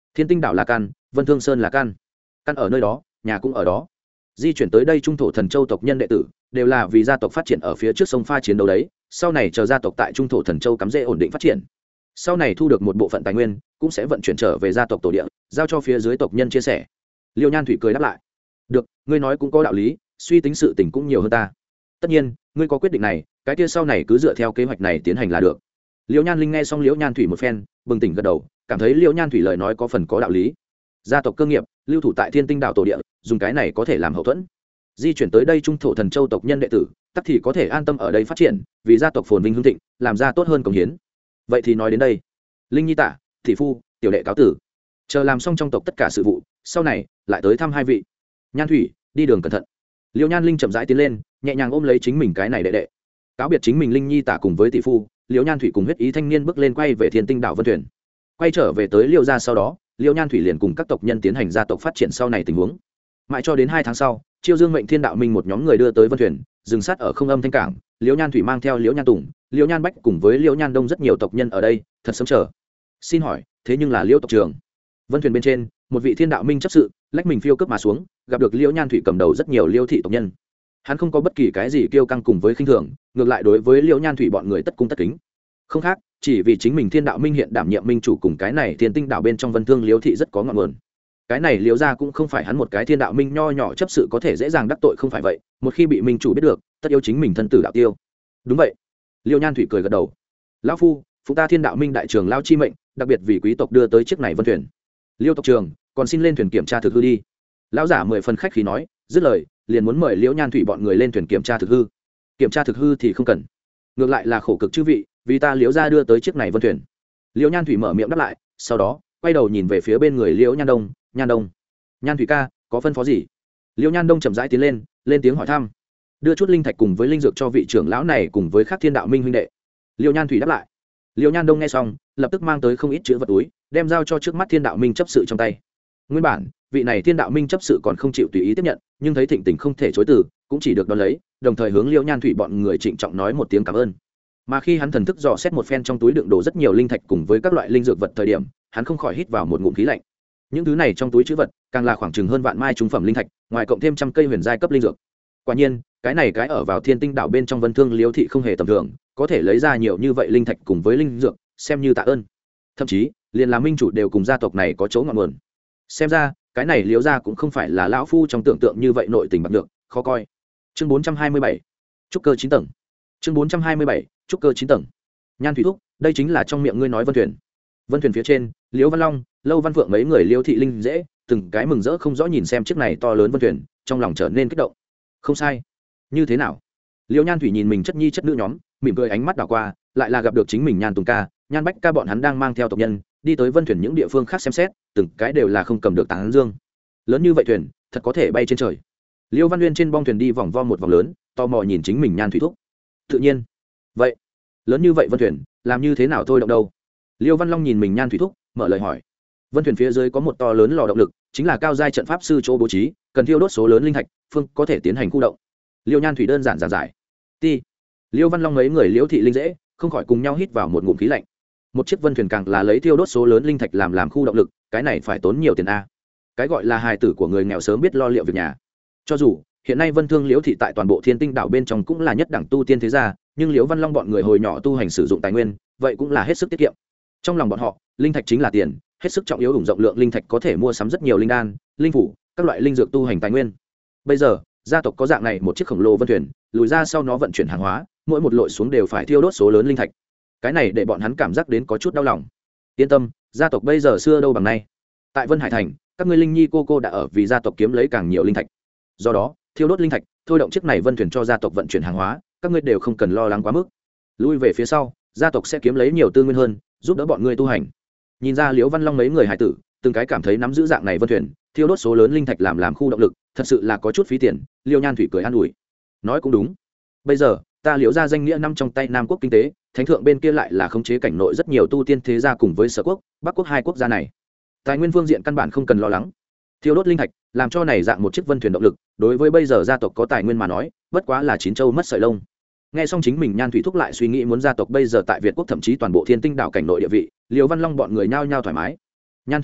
Thiên Tinh đảo là căn, Vân Thương Sơn là căn. Căn ở nơi đó, nhà cũng ở đó. Di chuyển tới đây trung thổ Thần Châu tộc nhân đệ tử, đều là vì gia tộc phát triển ở phía trước sông pha chiến đấu đấy, sau này chờ gia tộc tại trung thổ Thần Châu cắm rễ ổn định phát triển. Sau này thu được một bộ phận tài nguyên, cũng sẽ vận chuyển trở về gia tộc tổ địa, giao cho phía dưới tộc nhân chia sẻ. Liêu Nhan Thủy cười đáp lại. Được, ngươi nói cũng có đạo lý, suy tính sự tình cũng nhiều hơn ta. Tất nhiên, ngươi có quyết định này, cái kia sau này cứ dựa theo kế hoạch này tiến hành là được. Liêu Nhan Linh nghe xong Liễu Nhan Thủy một phen, bừng tỉnh gật đầu, cảm thấy Liễu Nhan Thủy lời nói có phần có đạo lý. Gia tộc cơ nghiệp lưu thủ tại Thiên Tinh đảo tổ địa, dùng cái này có thể làm hậu thuẫn. Di chuyển tới đây trung thổ Thần Châu tộc nhân đệ tử, tất thì có thể an tâm ở đây phát triển, vì gia tộc phồn vinh hưng thịnh, làm ra tốt hơn công hiến. Vậy thì nói đến đây, Linh Nhi Tạ, thị phu, tiểu đệ cáo tử. Chờ làm xong trong tộc tất cả sự vụ, sau này lại tới thăm hai vị. Nhan Thủy, đi đường cẩn thận. Liêu Nhan Linh chậm rãi tiến lên, nhẹ nhàng ôm lấy chính mình cái này đệ đệ. Cáo biệt chính mình Linh Nhi Tạ cùng với tỷ phu, Liêu Nhan Thủy cùng huyết ý thanh niên bước lên quay về Thiên Tinh đảo Vân Thuyền. Quay trở về tới Liêu gia sau đó, Liêu Nhan Thủy liền cùng các tộc nhân tiến hành gia tộc phát triển sau này tình huống. Mãi cho đến hai tháng sau, Chiêu Dương Mệnh Thiên Đạo Minh một nhóm người đưa tới Vân Thuyền, dừng sát ở không âm thanh cảng. Liêu Nhan Thủy mang theo Liêu Nhan Tùng, Liêu Nhan Bách cùng với Liêu Nhan Đông rất nhiều tộc nhân ở đây, thật sớm chờ. Xin hỏi, thế nhưng là Liêu tộc trưởng? Vân Thuyền bên trên, một vị Thiên Đạo Minh chấp sự, lách mình phiêu cướp mà xuống, gặp được Liêu Nhan Thủy cầm đầu rất nhiều Liêu thị tộc nhân. Hắn không có bất kỳ cái gì kiêu căng cùng với khinh thường, ngược lại đối với Liêu Nhan Thủy bọn người tất cung tất kính. Không khác, chỉ vì chính mình Thiên Đạo Minh hiện đảm nhiệm minh chủ cùng cái này Thiên Tinh đảo bên trong Vân Thương Liêu thị rất có ngọn nguồn. Cái này Liêu gia cũng không phải hắn một cái Thiên Đạo Minh nho nhỏ chấp sự có thể dễ dàng đắc tội, không phải vậy, một khi bị minh chủ biết được, tất yếu chính mình thân tử đạo tiêu. Đúng vậy. Liêu Nhan Thủy cười gật đầu. Lão phu, phụ ta Thiên Đạo Minh đại trưởng lao chi mệnh, đặc biệt vì quý tộc đưa tới chiếc này Vân Thuyền. Liêu tộc trưởng, còn xin lên thuyền kiểm tra thực hư đi. Lão giả mười phần khách khí nói, dứt lời liền muốn mời Liễu Nhan Thủy bọn người lên thuyền kiểm tra thực hư. Kiểm tra thực hư thì không cần, ngược lại là khổ cực chư vị, vì ta Liễu gia đưa tới chiếc này Vân Thuyền. Liễu Nhan Thủy mở miệng đáp lại, sau đó quay đầu nhìn về phía bên người Liễu Nhan Đông. Nhan Đông, Nhan Thủy ca, có phân phó gì? Liễu Nhan Đông chậm rãi tiến lên, lên tiếng hỏi thăm. Đưa chút linh thạch cùng với linh dược cho vị trưởng lão này cùng với các Thiên Đạo Minh huynh đệ. Liễu Nhan Thủy đáp lại. Liễu Nhan Đông nghe xong, lập tức mang tới không ít chữ vật túi, đem giao cho trước mắt Thiên Đạo Minh chấp sự trong tay. Nguyên bản, vị này Thiên Đạo Minh chấp sự còn không chịu tùy ý tiếp nhận, nhưng thấy thịnh tình không thể chối từ, cũng chỉ được đón lấy, đồng thời hướng Liễu Nhan Thủy bọn người trịnh trọng nói một tiếng cảm ơn. Mà khi hắn thần thức dò xét một phen trong túi đựng đồ rất nhiều linh thạch cùng với các loại linh dược vật thời điểm, hắn không khỏi hít vào một ngụm khí lạnh. Những thứ này trong túi trữ vật, càng là khoảng chừng hơn vạn mai trung phẩm linh thạch, ngoài cộng thêm trăm cây huyền giai cấp linh dược. Quả nhiên, cái này cái ở vào Thiên Tinh đảo bên trong Vân Thương Liễu thị không hề tầm thường, có thể lấy ra nhiều như vậy linh thạch cùng với linh dược, xem như tạ ơn. Thậm chí, liền là minh chủ đều cùng gia tộc này có chỗ ngọn nguồn. Xem ra, cái này Liễu gia cũng không phải là lão phu trong tưởng tượng như vậy nội tình bạc được, khó coi. Chương bốn trăm hai mươi bảy, trúc cơ chín tầng. Chương bốn trăm hai mươi bảy, trúc cơ chín tầng. Nhan Thủy thúc, đây chính là trong miệng ngươi nói Vân Thuyền. Vân Thuyền phía trên, Liễu Văn Long, Lâu Văn Phượng mấy người Liễu thị linh dễ, từng cái mừng rỡ không rõ nhìn xem chiếc này to lớn Vân Thuyền, trong lòng trở nên kích động. Không sai. Như thế nào? Liễu Nhan Thủy nhìn mình chất nhi chất nữ nhóm, mỉm cười ánh mắt đảo qua, lại là gặp được chính mình Nhan Tùng ca, Nhan Bách ca bọn hắn đang mang theo tộc nhân, đi tới Vân Thuyền những địa phương khác xem xét, từng cái đều là không cầm được tán dương. Lớn như vậy thuyền, thật có thể bay trên trời. Liêu Văn Nguyên trên bong thuyền đi vòng vo một vòng lớn, tò mò nhìn chính mình Nhan Thủy thúc. Tự nhiên, vậy, lớn như vậy Vân Thuyền, làm như thế nào thôi động đâu? Liêu Văn Long nhìn mình Nhan Thủy thúc, mở lời hỏi. Vân Thuyền phía dưới có một to lớn lò động lực, chính là cao giai trận pháp sư chỗ bố trí, cần thiêu đốt số lớn linh thạch, phương có thể tiến hành khu động. Liêu Nhan Thủy đơn giản giản giải. Ti. Liêu Văn Long mấy người Liễu thị linh dễ, không khỏi cùng nhau hít vào một ngụm khí lạnh. Một chiếc Vân Thuyền càng là lấy thiêu đốt số lớn linh thạch làm làm khu động lực, cái này phải tốn nhiều tiền a. Cái gọi là hài tử của người nghèo sớm biết lo liệu việc nhà. Cho dù hiện nay Vân Thương Liễu thị tại toàn bộ Thiên Tinh đảo bên trong cũng là nhất đẳng tu tiên thế gia, nhưng Liễu Văn Long bọn người hồi nhỏ tu hành sử dụng tài nguyên, vậy cũng là hết sức tiết kiệm. Trong lòng bọn họ, linh thạch chính là tiền, hết sức trọng yếu, ủng rộng lượng linh thạch có thể mua sắm rất nhiều linh đan, linh phủ, các loại linh dược tu hành tài nguyên. Bây giờ, gia tộc có dạng này một chiếc khổng lồ Vân Thuyền, lùi ra sau nó vận chuyển hàng hóa, mỗi một lội xuống đều phải thiêu đốt số lớn linh thạch. Cái này để bọn hắn cảm giác đến có chút đau lòng. Yên tâm, gia tộc bây giờ xưa đâu bằng nay. Tại Vân Hải thành, các ngươi linh nhi cô cô đã ở vì gia tộc kiếm lấy càng nhiều linh thạch. Do đó, thiêu đốt linh thạch, thôi động chiếc này Vân Thuyền cho gia tộc vận chuyển hàng hóa, các ngươi đều không cần lo lắng quá mức. Lui về phía sau, gia tộc sẽ kiếm lấy nhiều tư nguyên hơn, giúp đỡ bọn ngươi tu hành. Nhìn ra Liễu Văn Long mấy người hải tử, từng cái cảm thấy nắm giữ dạng này Vân Thuyền, thiêu đốt số lớn linh thạch làm làm khu động lực, thật sự là có chút phí tiền. Liêu Nhan Thủy cười an ủi, nói cũng đúng. Bây giờ, ta Liễu gia danh nghĩa nằm trong tay Nam quốc kinh tế, thánh thượng bên kia lại là khống chế cảnh nội rất nhiều tu tiên thế gia cùng với Sở quốc, Bắc quốc hai quốc gia này. Tài nguyên phương diện căn bản không cần lo lắng. Thiêu đốt linh thạch, làm cho này dạng một chiếc Vân Thuyền động lực, đối với bây giờ gia tộc có tài nguyên mà nói, bất quá là chín châu mất sợi lông. Nghe xong chính mình Nhan Thủy thúc lại suy nghĩ muốn gia tộc bây giờ tại Việt quốc thậm chí toàn bộ Thiên Tinh đảo cảnh nội địa vị, Liêu Văn Long bọn người nhao nhao thoải mái. Nhan Thủy ca,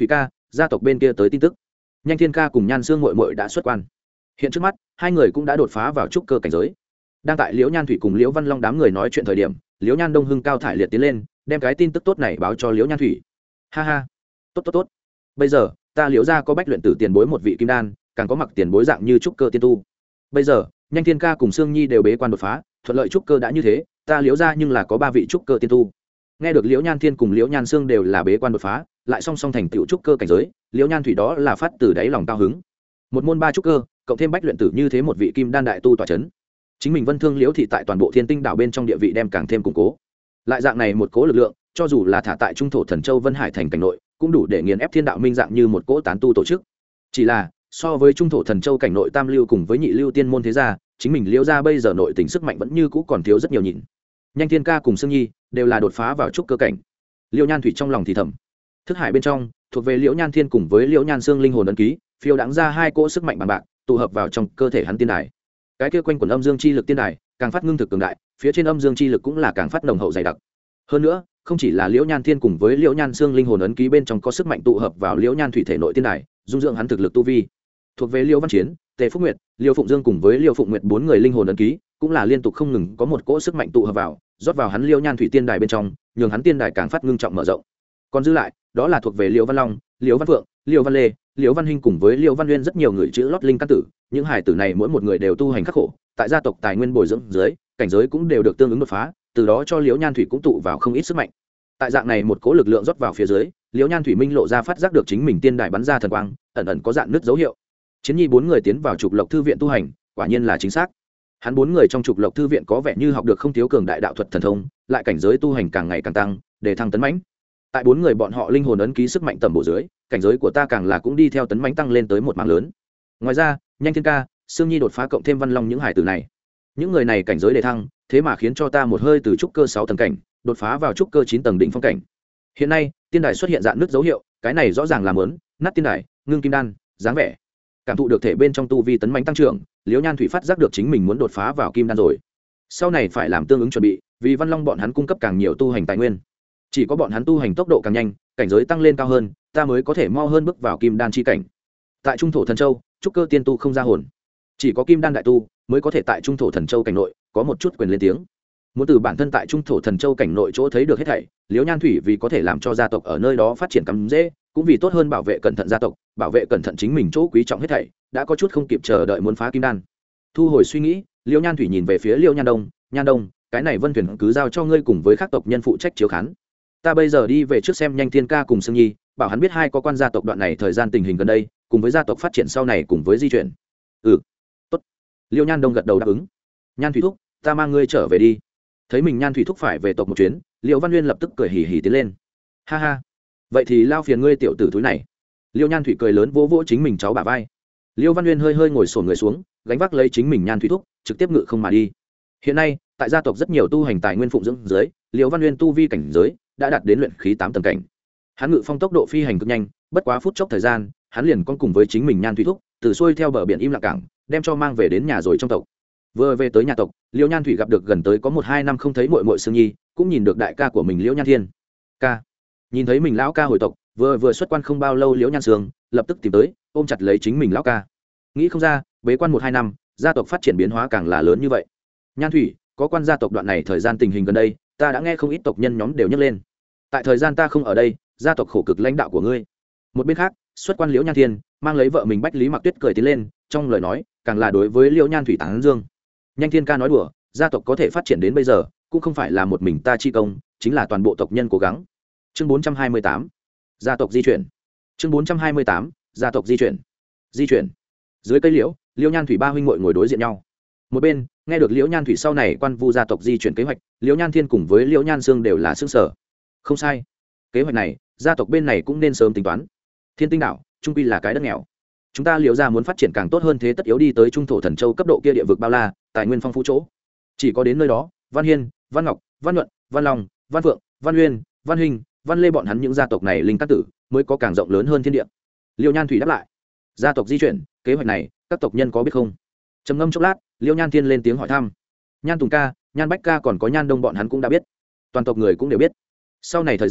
gia tộc bên kia tới tin tức. Nhanh Thiên ca cùng Nhan Sương muội muội đã xuất quan. Hiện trước mắt hai người cũng đã đột phá vào trúc cơ cảnh giới. Đang tại Liễu Nhan Thủy cùng Liễu Văn Long đám người nói chuyện thời điểm, Liễu Nhan Đông hưng cao thải liệt tiến lên, đem cái tin tức tốt này báo cho Liễu Nhan Thủy. Ha ha, tốt tốt tốt. Bây giờ ta Liễu gia có bách luyện tử tiền bối một vị kim đan, càng có mặc tiền bối dạng như trúc cơ tiên tu. Bây giờ Nhanh Thiên ca cùng Sương Nhi đều bế quan đột phá, thuận lợi trúc cơ đã như thế, ta Liễu gia nhưng là có ba vị trúc cơ tiên tu. Nghe được Liễu Nhan Thiên cùng Liễu Nhan Sương đều là bế quan đột phá, lại song song thành tựu trúc cơ cảnh giới, Liễu Nhan Thủy đó là phát từ đáy lòng cao hứng. Một môn ba trúc cơ, cộng thêm bách luyện tử như thế một vị kim đan đại tu tọa chấn, chính mình Vân Thương Liễu thị tại toàn bộ Thiên Tinh đảo bên trong địa vị đem càng thêm củng cố. Lại dạng này một cố lực lượng, cho dù là thả tại trung thổ Thần Châu Vân Hải thành cảnh nội, cũng đủ để nghiền ép Thiên đạo minh dạng như một cỗ tán tu tổ chức. Chỉ là so với trung thổ Thần Châu cảnh nội tam lưu cùng với nhị lưu tiên môn thế gia, chính mình Liễu gia bây giờ nội tình sức mạnh vẫn như cũ còn thiếu rất nhiều nhìn. Nhanh Thiên ca cùng Sương Nhi đều là đột phá vào trúc cơ cảnh. Liễu Nhan Thủy trong lòng thì thầm, thức hải bên trong thuộc về Liễu Nhan Thiên cùng với Liễu Nhan Sương linh hồn ấn ký, phiêu đãng ra hai cỗ sức mạnh bằng bạc, tụ hợp vào trong cơ thể hắn tiên đài. Cái kia quanh quẩn âm dương chi lực tiên đài, càng phát ngưng thực cường đại, phía trên âm dương chi lực cũng là càng phát nồng hậu dày đặc. Hơn nữa, không chỉ là Liễu Nhan Thiên cùng với Liễu Nhan Sương linh hồn ấn ký bên trong có sức mạnh tụ hợp vào Liễu Nhan Thủy thể nội tiên đài, dung dưỡng hắn thực lực tu vi. Thuộc về Liễu Văn Chiến, Tề Phúc Nguyệt, Liễu Phụng Dương cùng với Liễu Phụng Nguyệt bốn người linh hồn ấn ký, cũng là liên tục không ngừng có một cỗ sức mạnh tụ hợp vào, rót vào hắn Liễu Nhan Thủy tiên đài bên trong, nhường hắn tiên đài càng phát ngưng trọng mở rộng. Còn dư lại, đó là thuộc về Liễu Văn Long, Liễu Văn Phượng, Liễu Văn Lê, Liễu Văn Hinh cùng với Liễu Văn Nguyên rất nhiều người chữ lót linh căn tử, những hải tử này mỗi một người đều tu hành khắc khổ, tại gia tộc tài nguyên bồi dưỡng dưới, cảnh giới cũng đều được tương ứng đột phá, từ đó cho Liễu Nhan Thủy cũng tụ vào không ít sức mạnh. Tại dạng này một cỗ lực lượng rót vào phía dưới, Liễu Nhan Thủy minh lộ ra phát giác được chính mình tiên đài bắn ra thần quang, ẩn ẩn có dạng nứt dấu hiệu. Chiến Nhi bốn người tiến vào trục lộc thư viện tu hành, quả nhiên là chính xác. Hắn bốn người trong trục lộc thư viện có vẻ như học được không thiếu cường đại đạo thuật thần thông, lại cảnh giới tu hành càng ngày càng tăng, để thăng tấn mãnh. Tại bốn người bọn họ linh hồn ấn ký sức mạnh tầm bổ dưới, cảnh giới của ta càng là cũng đi theo tấn mãnh tăng lên tới một mảng lớn. Ngoài ra, Nhanh Thiên ca, Sương Nhi đột phá cộng thêm Văn Long những hải tử này, những người này cảnh giới đề thăng, thế mà khiến cho ta một hơi từ trúc cơ sáu tầng cảnh đột phá vào trúc cơ chín tầng đỉnh phong cảnh. Hiện nay, tiên đài xuất hiện dạng nứt dấu hiệu, cái này rõ ràng là muốn nát tiên đài, ngưng kim đan, dáng vẻ. Cảm thụ được thể bên trong tu vi tấn mãnh tăng trưởng, Liễu Nhan Thủy phát giác được chính mình muốn đột phá vào kim đan rồi. Sau này phải làm tương ứng chuẩn bị, vì Văn Long bọn hắn cung cấp càng nhiều tu hành tài nguyên. Chỉ có bọn hắn tu hành tốc độ càng nhanh, cảnh giới tăng lên cao hơn, ta mới có thể mau hơn bước vào kim đan chi cảnh. Tại trung thổ Thần Châu, trúc cơ tiên tu không ra hồn, chỉ có kim đan đại tu mới có thể tại trung thổ Thần Châu cảnh nội có một chút quyền lên tiếng. Muốn từ bản thân tại trung thổ Thần Châu cảnh nội chỗ thấy được hết thảy, Liễu Nhan Thủy vì có thể làm cho gia tộc ở nơi đó phát triển cắm dễ, cũng vì tốt hơn bảo vệ cẩn thận gia tộc, bảo vệ cẩn thận chính mình chỗ quý trọng hết thảy, đã có chút không kịp chờ đợi muốn phá kim đan. Thu hồi suy nghĩ, Liễu Nhan Thủy nhìn về phía Liễu Nhan Đông, Nhan Đông, cái này Vân Thuyền cứ giao cho ngươi cùng với các tộc nhân phụ trách chiếu khán. Ta bây giờ đi về trước xem Nhanh Thiên ca cùng Sương Nhi, bảo hắn biết hai có quan gia tộc đoạn này thời gian tình hình gần đây, cùng với gia tộc phát triển sau này cùng với di chuyển. Ừ, tốt. Liễu Nhan Đông gật đầu đáp ứng. Nhan Thủy thúc, ta mang ngươi trở về đi. Thấy mình Nhan Thủy thúc phải về tộc một chuyến, Liễu Văn Nguyên lập tức cười hì hì tiến lên. Ha ha, vậy thì lao phiền ngươi tiểu tử thúi này. Liễu Nhan Thủy cười lớn vỗ vỗ chính mình cháu bả vai. Liễu Văn Nguyên hơi hơi ngồi xổm người xuống, gánh vác lấy chính mình Nhan Thủy thúc, trực tiếp ngự không mà đi. Hiện nay, tại gia tộc rất nhiều tu hành tài nguyên phụng dưỡng dưới, Liễu Văn Nguyên tu vi cảnh giới đã đạt đến luyện khí tám tầng cảnh. Hắn ngự phong tốc độ phi hành cực nhanh, bất quá phút chốc thời gian, hắn liền con cùng với chính mình Nhan Thủy thúc, từ xuôi theo bờ biển im lặng cảng, đem cho mang về đến nhà rồi trong tộc. Vừa về tới nhà tộc, Liễu Nhan Thủy gặp được gần tới có một hai năm không thấy muội muội Sương Nhi, cũng nhìn được đại ca của mình Liễu Nhan Thiên. Ca, nhìn thấy mình lão ca hồi tộc, vừa vừa xuất quan không bao lâu, Liễu Nhan Sương lập tức tìm tới, ôm chặt lấy chính mình lão ca. Nghĩ không ra, bế quan một hai năm, gia tộc phát triển biến hóa càng là lớn như vậy. Nhan Thủy, có quan gia tộc đoạn này thời gian tình hình gần đây, ta đã nghe không ít tộc nhân nhóm đều nhắc lên. Tại thời gian ta không ở đây, gia tộc khổ cực lãnh đạo của ngươi. Một bên khác, xuất quan Liễu Nhan Thiên mang lấy vợ mình Bách Lý Mặc Tuyết cười tiến lên, trong lời nói càng là đối với Liễu Nhan Thủy tán dương. Nhanh Thiên ca nói đùa, gia tộc có thể phát triển đến bây giờ, cũng không phải là một mình ta chi công, chính là toàn bộ tộc nhân cố gắng. Chương bốn trăm hai mươi tám, gia tộc di chuyển. Chương bốn trăm hai mươi tám, gia tộc di chuyển. Di chuyển. Dưới cây liễu, Liễu Nhan Thủy ba huynh muội ngồi đối diện nhau. Một bên, nghe được Liễu Nhan Thủy sau này quan vu gia tộc di chuyển kế hoạch, Liễu Nhan Thiên cùng với Liễu Nhan Sương đều là sững sờ. Không sai, kế hoạch này, gia tộc bên này cũng nên sớm tính toán. Thiên Tinh đảo, trung quy là cái đất nghèo. Chúng ta Liễu gia muốn phát triển càng tốt hơn thế tất yếu đi tới trung thổ Thần Châu cấp độ kia địa vực bao la, tài nguyên phong phú chỗ. Chỉ có đến nơi đó, Văn Hiên, Văn Ngọc, Văn Luận, Văn Long, Văn Phượng, Văn Uyên, Văn Hình, Văn Lê bọn hắn những gia tộc này linh căn tử mới có càng rộng lớn hơn thiên địa. Liễu Nhan Thủy đáp lại, gia tộc di chuyển, kế hoạch này các tộc nhân có biết không? Trầm ngâm chốc lát, Liễu Nhan Thiên lên tiếng hỏi thăm. Nhan Tùng ca, Nhan Bách ca còn có Nhan Đông bọn hắn cũng đã biết, toàn tộc người cũng đều biết. Sau này thời gian,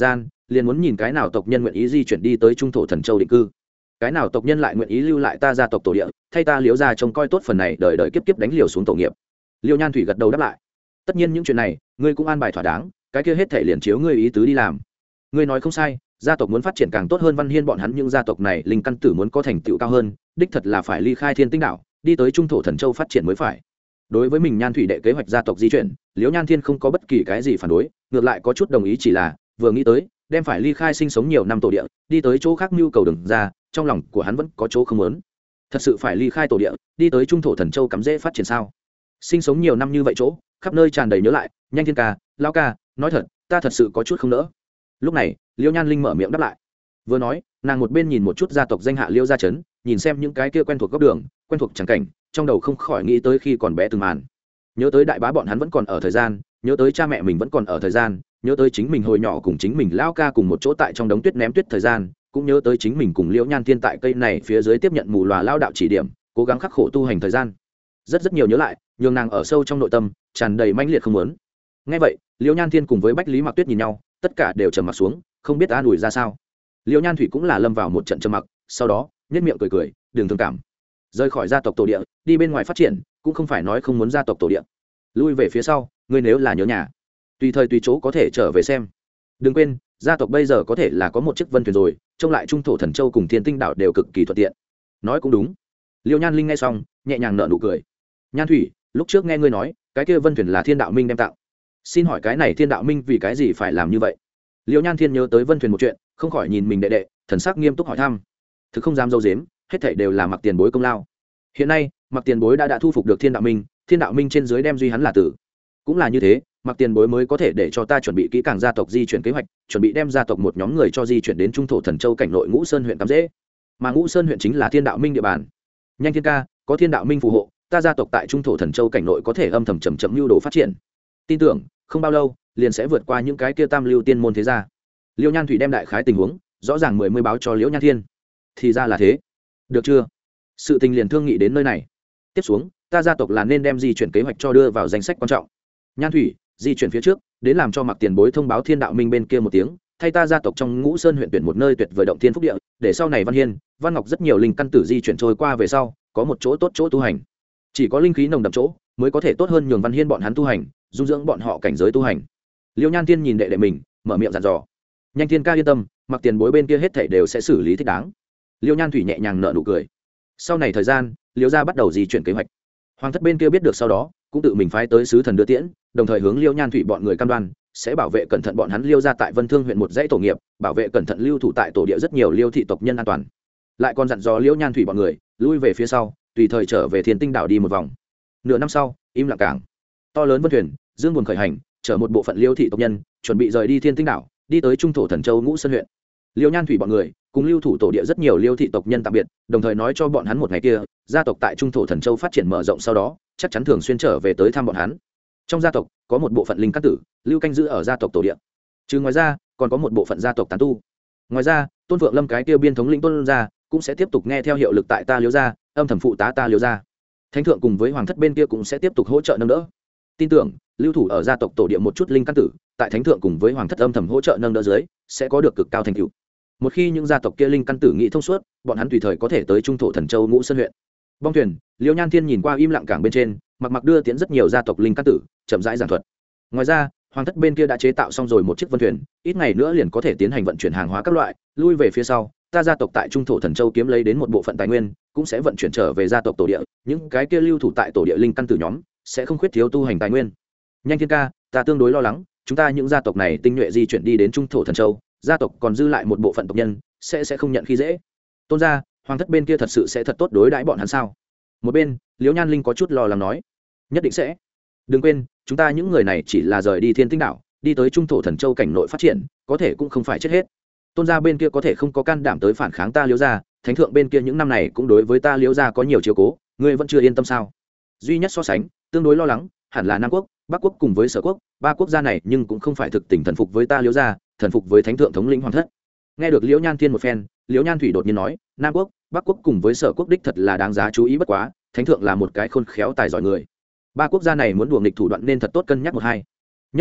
liền muốn nhìn cái nào tộc nhân nguyện ý di chuyển đi tới trung thổ thần châu định cư, cái nào tộc nhân lại nguyện ý lưu lại ta gia tộc tổ địa, thay ta liễu gia trông coi tốt phần này đời đời kiếp kiếp đánh liều xuống tổ nghiệp. Liêu Nhan Thủy gật đầu đáp lại. Tất nhiên những chuyện này ngươi cũng an bài thỏa đáng, cái kia hết thể liền chiếu ngươi ý tứ đi làm. Ngươi nói không sai, gia tộc muốn phát triển càng tốt hơn, Văn Hiên bọn hắn những gia tộc này linh căn tử muốn có thành tựu cao hơn, đích thật là phải ly khai Thiên Tinh đảo, đi tới trung thổ thần châu phát triển mới phải. Đối với mình Nhan Thủy đệ kế hoạch gia tộc di chuyển, Liễu Nhan Thiên không có bất kỳ cái gì phản đối, ngược lại có chút đồng ý, chỉ là vừa nghĩ tới đem phải ly khai sinh sống nhiều năm tổ địa, đi tới chỗ khác nhu cầu đừng ra, trong lòng của hắn vẫn có chỗ không muốn. Thật sự phải ly khai tổ địa, đi tới trung thổ thần châu cắm rễ phát triển sao? Sinh sống nhiều năm như vậy chỗ, khắp nơi tràn đầy nhớ lại, Nhanh Thiên ca, lão ca, nói thật, ta thật sự có chút không nỡ. Lúc này, Liễu Nhan Linh mở miệng đáp lại. Vừa nói, nàng một bên nhìn một chút gia tộc danh hạ Liễu gia trấn, nhìn xem những cái kia quen thuộc góc đường, quen thuộc chẳng cảnh, trong đầu không khỏi nghĩ tới khi còn bé từng màn. Nhớ tới đại bá bọn hắn vẫn còn ở thời gian, nhớ tới cha mẹ mình vẫn còn ở thời gian, nhớ tới chính mình hồi nhỏ cùng chính mình lão ca cùng một chỗ tại trong đống tuyết ném tuyết thời gian, cũng nhớ tới chính mình cùng Liễu Nhan Thiên tại cây này phía dưới tiếp nhận mù lòa lao đạo chỉ điểm, cố gắng khắc khổ tu hành thời gian. Rất rất nhiều nhớ lại, nhường nàng ở sâu trong nội tâm tràn đầy mãnh liệt không muốn. Nghe vậy, Liễu Nhan Thiên cùng với Bách Lý Mặc Tuyết nhìn nhau, tất cả đều trầm mặc xuống, không biết an ủi ra sao. Liễu Nhan Thủy cũng là lâm vào một trận trầm mặc, sau đó nhếch miệng cười cười, đừng thương cảm. Rời khỏi gia tộc tổ địa, đi bên ngoài phát triển, cũng không phải nói không muốn gia tộc tổ địa. Lui về phía sau, ngươi nếu là nhớ nhà, tùy thời tùy chỗ có thể trở về xem. Đừng quên, gia tộc bây giờ có thể là có một chiếc vân thuyền rồi, trông lại trung thổ thần châu cùng Thiên Tinh đảo đều cực kỳ thuận tiện. Nói cũng đúng. Liễu Nhan Linh nghe xong, nhẹ nhàng nở nụ cười. Nhan Thủy, lúc trước nghe ngươi nói, cái kia vân thuyền là Thiên Đạo Minh đem tặng. Xin hỏi cái này Thiên Đạo Minh vì cái gì phải làm như vậy? Liễu Nhan Thiên nhớ tới vân thuyền một chuyện, không khỏi nhìn mình đệ đệ, thần sắc nghiêm túc hỏi thăm. Thực không dám dâu dếm, hết thảy đều là Mặc Tiền Bối công lao. Hiện nay, Mặc Tiền Bối đã đã thu phục được Thiên Đạo Minh, Thiên Đạo Minh trên dưới đem duy hắn là tử. Cũng là như thế, Mặc Tiền Bối mới có thể để cho ta chuẩn bị kỹ càng gia tộc di chuyển kế hoạch, chuẩn bị đem gia tộc một nhóm người cho di chuyển đến trung thổ thần châu cảnh nội Ngũ Sơn huyện cắm rễ. Mà Ngũ Sơn huyện chính là Thiên Đạo Minh địa bàn. Nhanh Thiên ca, có Thiên Đạo Minh phù hộ, ta gia tộc tại trung thổ thần châu cảnh nội có thể âm thầm chậm chậm lưu đồ phát triển. Tin tưởng, không bao lâu, liền sẽ vượt qua những cái kia tam lưu tiên môn thế gia. Liễu Nhan Thủy đem đại khái tình huống rõ ràng mười mươi báo cho Liễu Nhan Thiên. Thì ra là thế. Được chưa? Sự tình liền thương nghị đến nơi này. Tiếp xuống, ta gia tộc là nên đem di chuyển kế hoạch cho đưa vào danh sách quan trọng. Nhan Thủy, di chuyển phía trước, đến làm cho Mặc Tiền Bối thông báo Thiên Đạo Minh bên kia một tiếng, thay ta gia tộc trong Ngũ Sơn huyện tuyển một nơi tuyệt vời động thiên phúc địa, để sau này Văn Hiên, Văn Ngọc rất nhiều linh căn tử di chuyển trôi qua về sau, có một chỗ tốt chỗ tu hành. Chỉ có linh khí nồng đậm chỗ, mới có thể tốt hơn nhường Văn Hiên bọn hắn tu hành, dung dưỡng bọn họ cảnh giới tu hành. Liễu Nhan Thiên nhìn đệ đệ mình, mở miệng dặn dò. Nhanh Thiên ca yên tâm, Mặc Tiền Bối bên kia hết thảy đều sẽ xử lý thích đáng. Liễu Nhan Thủy nhẹ nhàng nở nụ cười. Sau này thời gian, Liễu gia bắt đầu di chuyển kế hoạch. Hoàng thất bên kia biết được sau đó, cũng tự mình phái tới sứ thần đưa tiễn, đồng thời hướng Liễu Nhan Thủy bọn người cam đoan sẽ bảo vệ cẩn thận bọn hắn Liễu gia tại Vân Thương huyện một dãy tổ nghiệp, bảo vệ cẩn thận lưu thủ tại tổ địa rất nhiều Liễu thị tộc nhân an toàn. Lại còn dặn dò Liễu Nhan Thủy bọn người lui về phía sau, tùy thời trở về Thiên Tinh đảo đi một vòng. Nửa năm sau, im lặng cảng, to lớn vân thuyền dương buồn khởi hành, chở một bộ phận Liễu thị tộc nhân chuẩn bị rời đi Thiên Tinh đảo, đi tới trung thổ thần châu Ngũ Sơn huyện. Liễu Nhan Thủy bọn người cùng lưu thủ tổ địa rất nhiều Liễu thị tộc nhân tạm biệt, đồng thời nói cho bọn hắn một ngày kia gia tộc tại trung thổ thần châu phát triển mở rộng sau đó, chắc chắn thường xuyên trở về tới thăm bọn hắn. Trong gia tộc có một bộ phận linh căn tử lưu canh giữ ở gia tộc tổ địa, trừ ngoài ra còn có một bộ phận gia tộc tán tu. Ngoài ra, Tôn Phượng Lâm cái kia biên thống lĩnh Tôn gia cũng sẽ tiếp tục nghe theo hiệu lực tại ta Liễu gia, âm thầm phụ tá ta Liễu gia. Thánh thượng cùng với hoàng thất bên kia cũng sẽ tiếp tục hỗ trợ nâng đỡ. Tin tưởng lưu thủ ở gia tộc tổ địa một chút linh căn tử, tại thánh thượng cùng với hoàng thất âm thầm hỗ trợ nâng đỡ dưới, sẽ có được cực cao thành tựu. Một khi những gia tộc kia linh căn tử nghị thông suốt, bọn hắn tùy thời có thể tới trung thổ thần châu Ngũ Sơn huyện. Bong thuyền, Liễu Nhan Thiên nhìn qua im lặng cảng bên trên, mặc mặc đưa tiễn rất nhiều gia tộc linh căn tử, chậm rãi giảng thuật. Ngoài ra, hoàng thất bên kia đã chế tạo xong rồi một chiếc vân thuyền, ít ngày nữa liền có thể tiến hành vận chuyển hàng hóa các loại. Lui về phía sau, ta gia tộc tại trung thổ thần châu kiếm lấy đến một bộ phận tài nguyên, cũng sẽ vận chuyển trở về gia tộc tổ địa. Những cái kia lưu thủ tại tổ địa linh căn tử nhóm sẽ không khuyết thiếu tu hành tài nguyên. Nhanh Thiên ca, ta tương đối lo lắng, chúng ta những gia tộc này tinh nhuệ di chuyển đi đến trung thổ thần châu, gia tộc còn dư lại một bộ phận tộc nhân sẽ sẽ không nhận khi dễ. Tôn gia, hoàng thất bên kia thật sự sẽ thật tốt đối đãi bọn hắn sao? Một bên, Liễu Nhan Linh có chút lo lắng nói. Nhất định sẽ. Đừng quên, chúng ta những người này chỉ là rời đi Thiên Tinh đảo, đi tới trung thổ thần châu cảnh nội phát triển, có thể cũng không phải chết hết. Tôn gia bên kia có thể không có can đảm tới phản kháng ta Liễu gia, thánh thượng bên kia những năm này cũng đối với ta Liễu gia có nhiều chiếu cố, ngươi vẫn chưa yên tâm sao? Duy nhất so sánh, tương đối lo lắng, hẳn là Nam quốc, Bắc quốc cùng với Sở quốc, ba quốc gia này nhưng cũng không phải thực tình thần phục với ta Liễu gia, thần phục với thánh thượng thống lĩnh hoàng thất. Nghe được Liễu Nhan Thiên một phen, Liễu Nhan Thủy đột nhiên nói, Nam quốc, Bắc quốc cùng với Sở quốc đích thật là đáng giá chú ý, bất quá thánh thượng là một cái khôn khéo tài giỏi người, ba quốc gia này muốn đùa nghịch thủ đoạn nên thật tốt cân nhắc một hai. Nhất là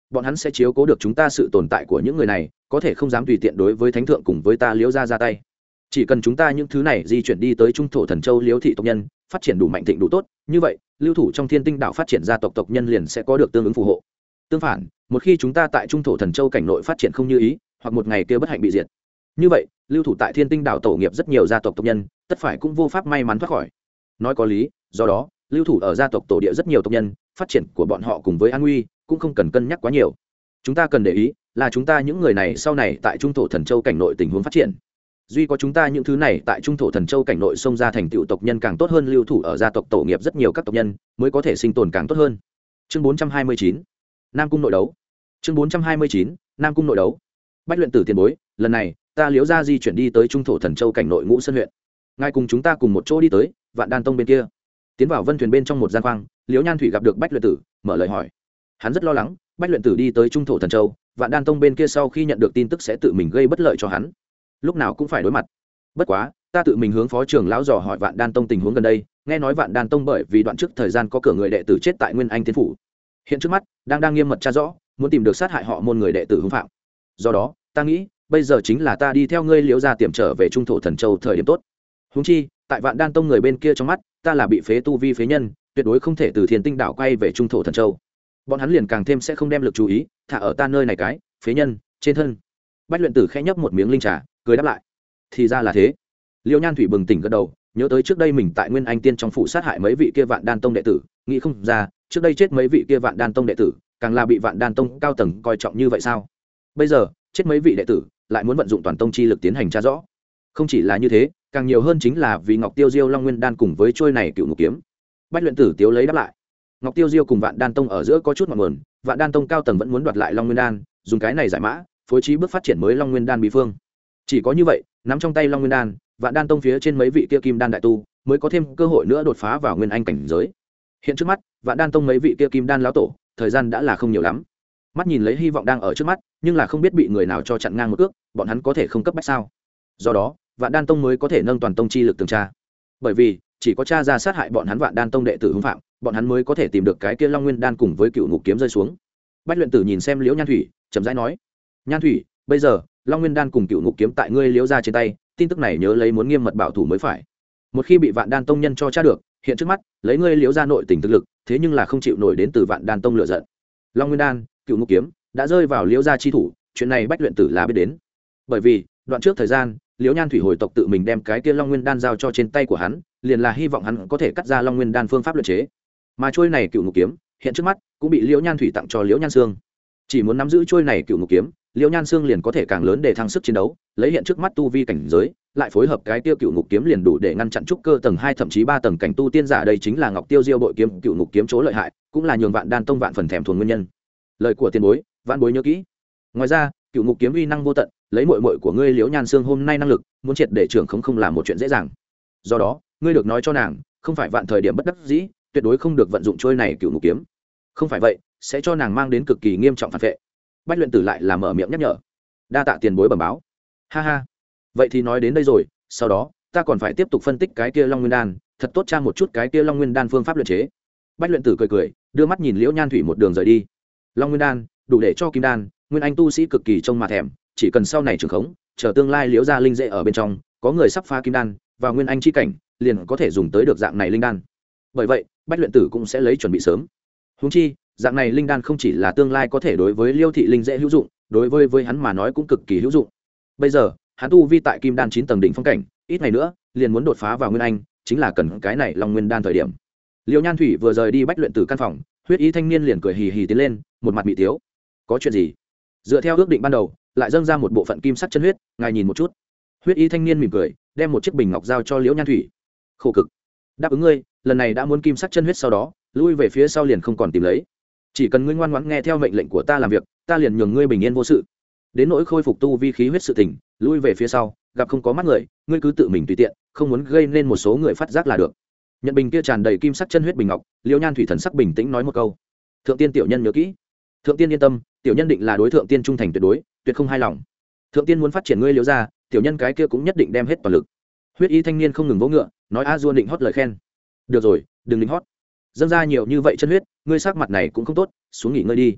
bọn hắn sẽ chiếu cố được chúng ta sự tồn tại của những người này, có thể không dám tùy tiện đối với thánh thượng cùng với ta liễu gia ra tay. Chỉ cần chúng ta những thứ này di chuyển đi tới trung thổ thần châu liễu thị tộc nhân phát triển đủ mạnh thịnh đủ tốt, như vậy lưu thủ trong thiên tinh đảo phát triển gia tộc tộc nhân liền sẽ có được tương ứng phù hộ. Tương phản, một khi chúng ta tại trung thổ thần châu cảnh nội phát triển không như ý, hoặc một ngày kia bất hạnh bị diệt, như vậy lưu thủ tại thiên tinh đảo tổ nghiệp rất nhiều gia tộc tộc nhân tất phải cũng vô pháp may mắn thoát khỏi. Nói có lý, do đó lưu thủ ở gia tộc tổ địa rất nhiều tộc nhân phát triển của bọn họ cùng với an nguy cũng không cần cân nhắc quá nhiều. Chúng ta cần để ý là chúng ta những người này sau này tại trung thổ thần châu cảnh nội tình huống phát triển, duy có chúng ta những thứ này tại trung thổ thần châu cảnh nội xông ra thành tựu tộc nhân càng tốt hơn, lưu thủ ở gia tộc tổ nghiệp rất nhiều các tộc nhân mới có thể sinh tồn càng tốt hơn. Chương bốn trăm hai mươi chín, Nam cung nội đấu. Chương bốn trăm hai mươi chín, Nam cung nội đấu. Bách luyện tử tiền bối, lần này ta liễu gia di chuyển đi tới trung thổ thần châu cảnh nội Ngũ Sơn huyện, ngài cùng chúng ta cùng một chỗ đi tới Vạn Đan Tông bên kia. Tiến vào vân thuyền bên trong một gian khoang, liễu nhan thủy gặp được Bách luyện tử, mở lời hỏi. Hắn rất lo lắng Bách luyện tử đi tới trung thổ thần châu Vạn Đan Tông bên kia sau khi nhận được tin tức sẽ tự mình gây bất lợi cho hắn, lúc nào cũng phải đối mặt. Bất quá ta tự mình hướng phó trưởng lão dò hỏi Vạn Đan Tông tình huống gần đây, nghe nói Vạn Đan Tông bởi vì đoạn trước thời gian có cửa người đệ tử chết tại Nguyên Anh Tiên phủ, hiện trước mắt đang đang nghiêm mật tra rõ, muốn tìm được sát hại họ môn người đệ tử hung phạm. Do đó ta nghĩ bây giờ chính là ta đi theo ngươi liễu gia tiềm trở về trung thổ thần châu thời điểm tốt. Huống chi tại Vạn Đan Tông người bên kia trong mắt ta là bị phế tu vi phế nhân, tuyệt đối không thể từ Thiên Tinh đảo quay về trung thổ thần châu. Bọn hắn liền càng thêm sẽ không đem lực chú ý thả ở ta nơi này cái phế nhân trên thân. Bách luyện tử khẽ nhấp một miếng linh trà, cười đáp lại. Thì ra là thế. Liễu nhan thủy bừng tỉnh gật đầu, nhớ tới trước đây mình tại Nguyên Anh Tiên trong phủ sát hại mấy vị kia Vạn Đan Tông đệ tử, nghĩ không ra trước đây chết mấy vị kia Vạn Đan Tông đệ tử càng là bị Vạn Đan Tông cao tầng coi trọng như vậy sao. Bây giờ chết mấy vị đệ tử lại muốn vận dụng toàn tông chi lực tiến hành tra rõ. Không chỉ là như thế, càng nhiều hơn chính là vì Ngọc Tiêu Diêu Long Nguyên Đan cùng với trôi này Cựu Ngục Kiếm. Bách luyện tử tiếu lấy đáp lại. Ngọc Tiêu Diêu cùng Vạn Đan Tông ở giữa có chút ngọn nguồn, Vạn Đan Tông cao tầng vẫn muốn đoạt lại Long Nguyên Đan, dùng cái này giải mã phối trí bước phát triển mới Long Nguyên Đan bí phương. Chỉ có như vậy, nắm trong tay Long Nguyên Đan, Vạn Đan Tông phía trên mấy vị kia kim đan đại tu mới có thêm cơ hội nữa đột phá vào Nguyên Anh cảnh giới. Hiện trước mắt, Vạn Đan Tông mấy vị kia kim đan lão tổ, thời gian đã là không nhiều lắm. Mắt nhìn lấy hy vọng đang ở trước mắt, nhưng là không biết bị người nào cho chặn ngang một cước, bọn hắn có thể không cấp bách sao? Do đó, Vạn Đan Tông mới có thể nâng toàn tông chi lực tường tra. Bởi vì chỉ có tra ra sát hại bọn hắn Vạn Đan Tông đệ tử hung phạm, bọn hắn mới có thể tìm được cái kia Long Nguyên Đan cùng với Cựu Ngục Kiếm rơi xuống. Bách luyện tử nhìn xem Liễu Nhan Thủy, chậm rãi nói: "Nhan Thủy, bây giờ Long Nguyên Đan cùng Cựu Ngục Kiếm tại ngươi Liễu gia trên tay, tin tức này nhớ lấy muốn nghiêm mật bảo thủ mới phải. Một khi bị Vạn Đan Tông nhân cho tra được, hiện trước mắt, lấy ngươi Liễu gia nội tình thực lực, thế nhưng là không chịu nổi đến từ Vạn Đan Tông lựa giận. Long Nguyên Đan, Cựu Ngục Kiếm đã rơi vào Liễu gia chi thủ, chuyện này Bách luyện tử là biết đến. Bởi vì, đoạn trước thời gian, Liễu Nhan Thủy hồi tộc tự mình đem cái kia Long Nguyên Đan giao cho trên tay của hắn, liền là hy vọng hắn có thể cắt ra Long Nguyên Đan phương pháp luyện chế. Mà trôi này Cựu Ngục Kiếm, hiện trước mắt cũng bị Liễu Nhan Thủy tặng cho Liễu Nhan Sương. Chỉ muốn nắm giữ trôi này Cựu Ngục Kiếm, Liễu Nhan Sương liền có thể càng lớn để thăng sức chiến đấu, lấy hiện trước mắt tu vi cảnh giới, lại phối hợp cái tiêu Cựu Ngục Kiếm liền đủ để ngăn chặn trúc cơ tầng hai thậm chí ba tầng cảnh tu tiên giả, đây chính là Ngọc Tiêu Diêu bội kiếm Cựu Ngục Kiếm chỗ lợi hại, cũng là nhường Vạn Đan Tông vạn phần thèm thuồng nguyên nhân. Lời của tiền bối, vạn bối nhớ kỹ. Ngoài ra, Cựu Ngục Kiếm uy năng vô tận, lấy muội muội của ngươi Liễu Nhan Sương hôm nay năng lực, muốn triệt để trưởng không không là một chuyện dễ dàng. Do đó, ngươi được nói cho nàng, không phải vạn thời điểm bất đắc dĩ, tuyệt đối không được vận dụng trôi này Cựu Ngục Kiếm. Không phải vậy, sẽ cho nàng mang đến cực kỳ nghiêm trọng phản vệ. Bách luyện tử lại là mở miệng nhắc nhở. Đa tạ tiền bối bẩm báo. Ha ha. Vậy thì nói đến đây rồi, sau đó, ta còn phải tiếp tục phân tích cái kia Long Nguyên Đan, thật tốt tra một chút cái kia Long Nguyên Đan phương pháp luyện chế. Bách luyện tử cười cười, đưa mắt nhìn Liễu Nhan Thủy một đường rời đi. Long Nguyên Đan, đủ để cho kim đan, nguyên anh tu sĩ cực kỳ trông mà thèm, chỉ cần sau này trưởng khống, chờ tương lai Liễu gia linh dễ ở bên trong, có người sắp phá kim đan, vào nguyên anh chi cảnh, liền có thể dùng tới được dạng này linh đan. Bởi vậy, Bách luyện tử cũng sẽ lấy chuẩn bị sớm. Huống chi, dạng này linh đan không chỉ là tương lai có thể đối với Liêu thị linh dễ hữu dụng, đối với với hắn mà nói cũng cực kỳ hữu dụng. Bây giờ, hắn tu vi tại kim đan chín tầng đỉnh phong cảnh, ít ngày nữa liền muốn đột phá vào nguyên anh, chính là cần cái này Long Nguyên Đan thời điểm. Liễu Nhan Thủy vừa rời đi Bách luyện tử căn phòng, huyết y thanh niên liền cười hì hì tiến lên, một mặt mị tiếu. Có chuyện gì? Dựa theo ước định ban đầu, lại dâng ra một bộ phận kim sắc chân huyết, ngài nhìn một chút. Huyết y thanh niên mỉm cười, đem một chiếc bình ngọc giao cho Liễu Nhan Thủy. Khổ cực, đáp ứng ngươi, lần này đã muốn kim sắc chân huyết, sau đó lui về phía sau liền không còn tìm lấy. Chỉ cần ngươi ngoan ngoãn nghe theo mệnh lệnh của ta làm việc, ta liền nhường ngươi bình yên vô sự. Đến nỗi khôi phục tu vi khí huyết sự tình, lui về phía sau, gặp không có mắt người, ngươi cứ tự mình tùy tiện, không muốn gây nên một số người phát giác là được. Nhận bình kia tràn đầy kim sắc chân huyết bình ngọc, Liễu Nhan Thủy thần sắc bình tĩnh nói một câu. Thượng tiên tiểu nhân nhớ kỹ. Thượng tiên yên tâm, tiểu nhân định là đối thượng tiên trung thành tuyệt đối, tuyệt không hai lòng. Thượng tiên muốn phát triển ngươi Liễu gia, tiểu nhân cái kia cũng nhất định đem hết toàn lực. Huyết y thanh niên không ngừng vỗ ngựa, nói a dua định hót lời khen. Được rồi, đừng định hót. Dâng ra nhiều như vậy chân huyết, ngươi sắc mặt này cũng không tốt, xuống nghỉ ngơi đi.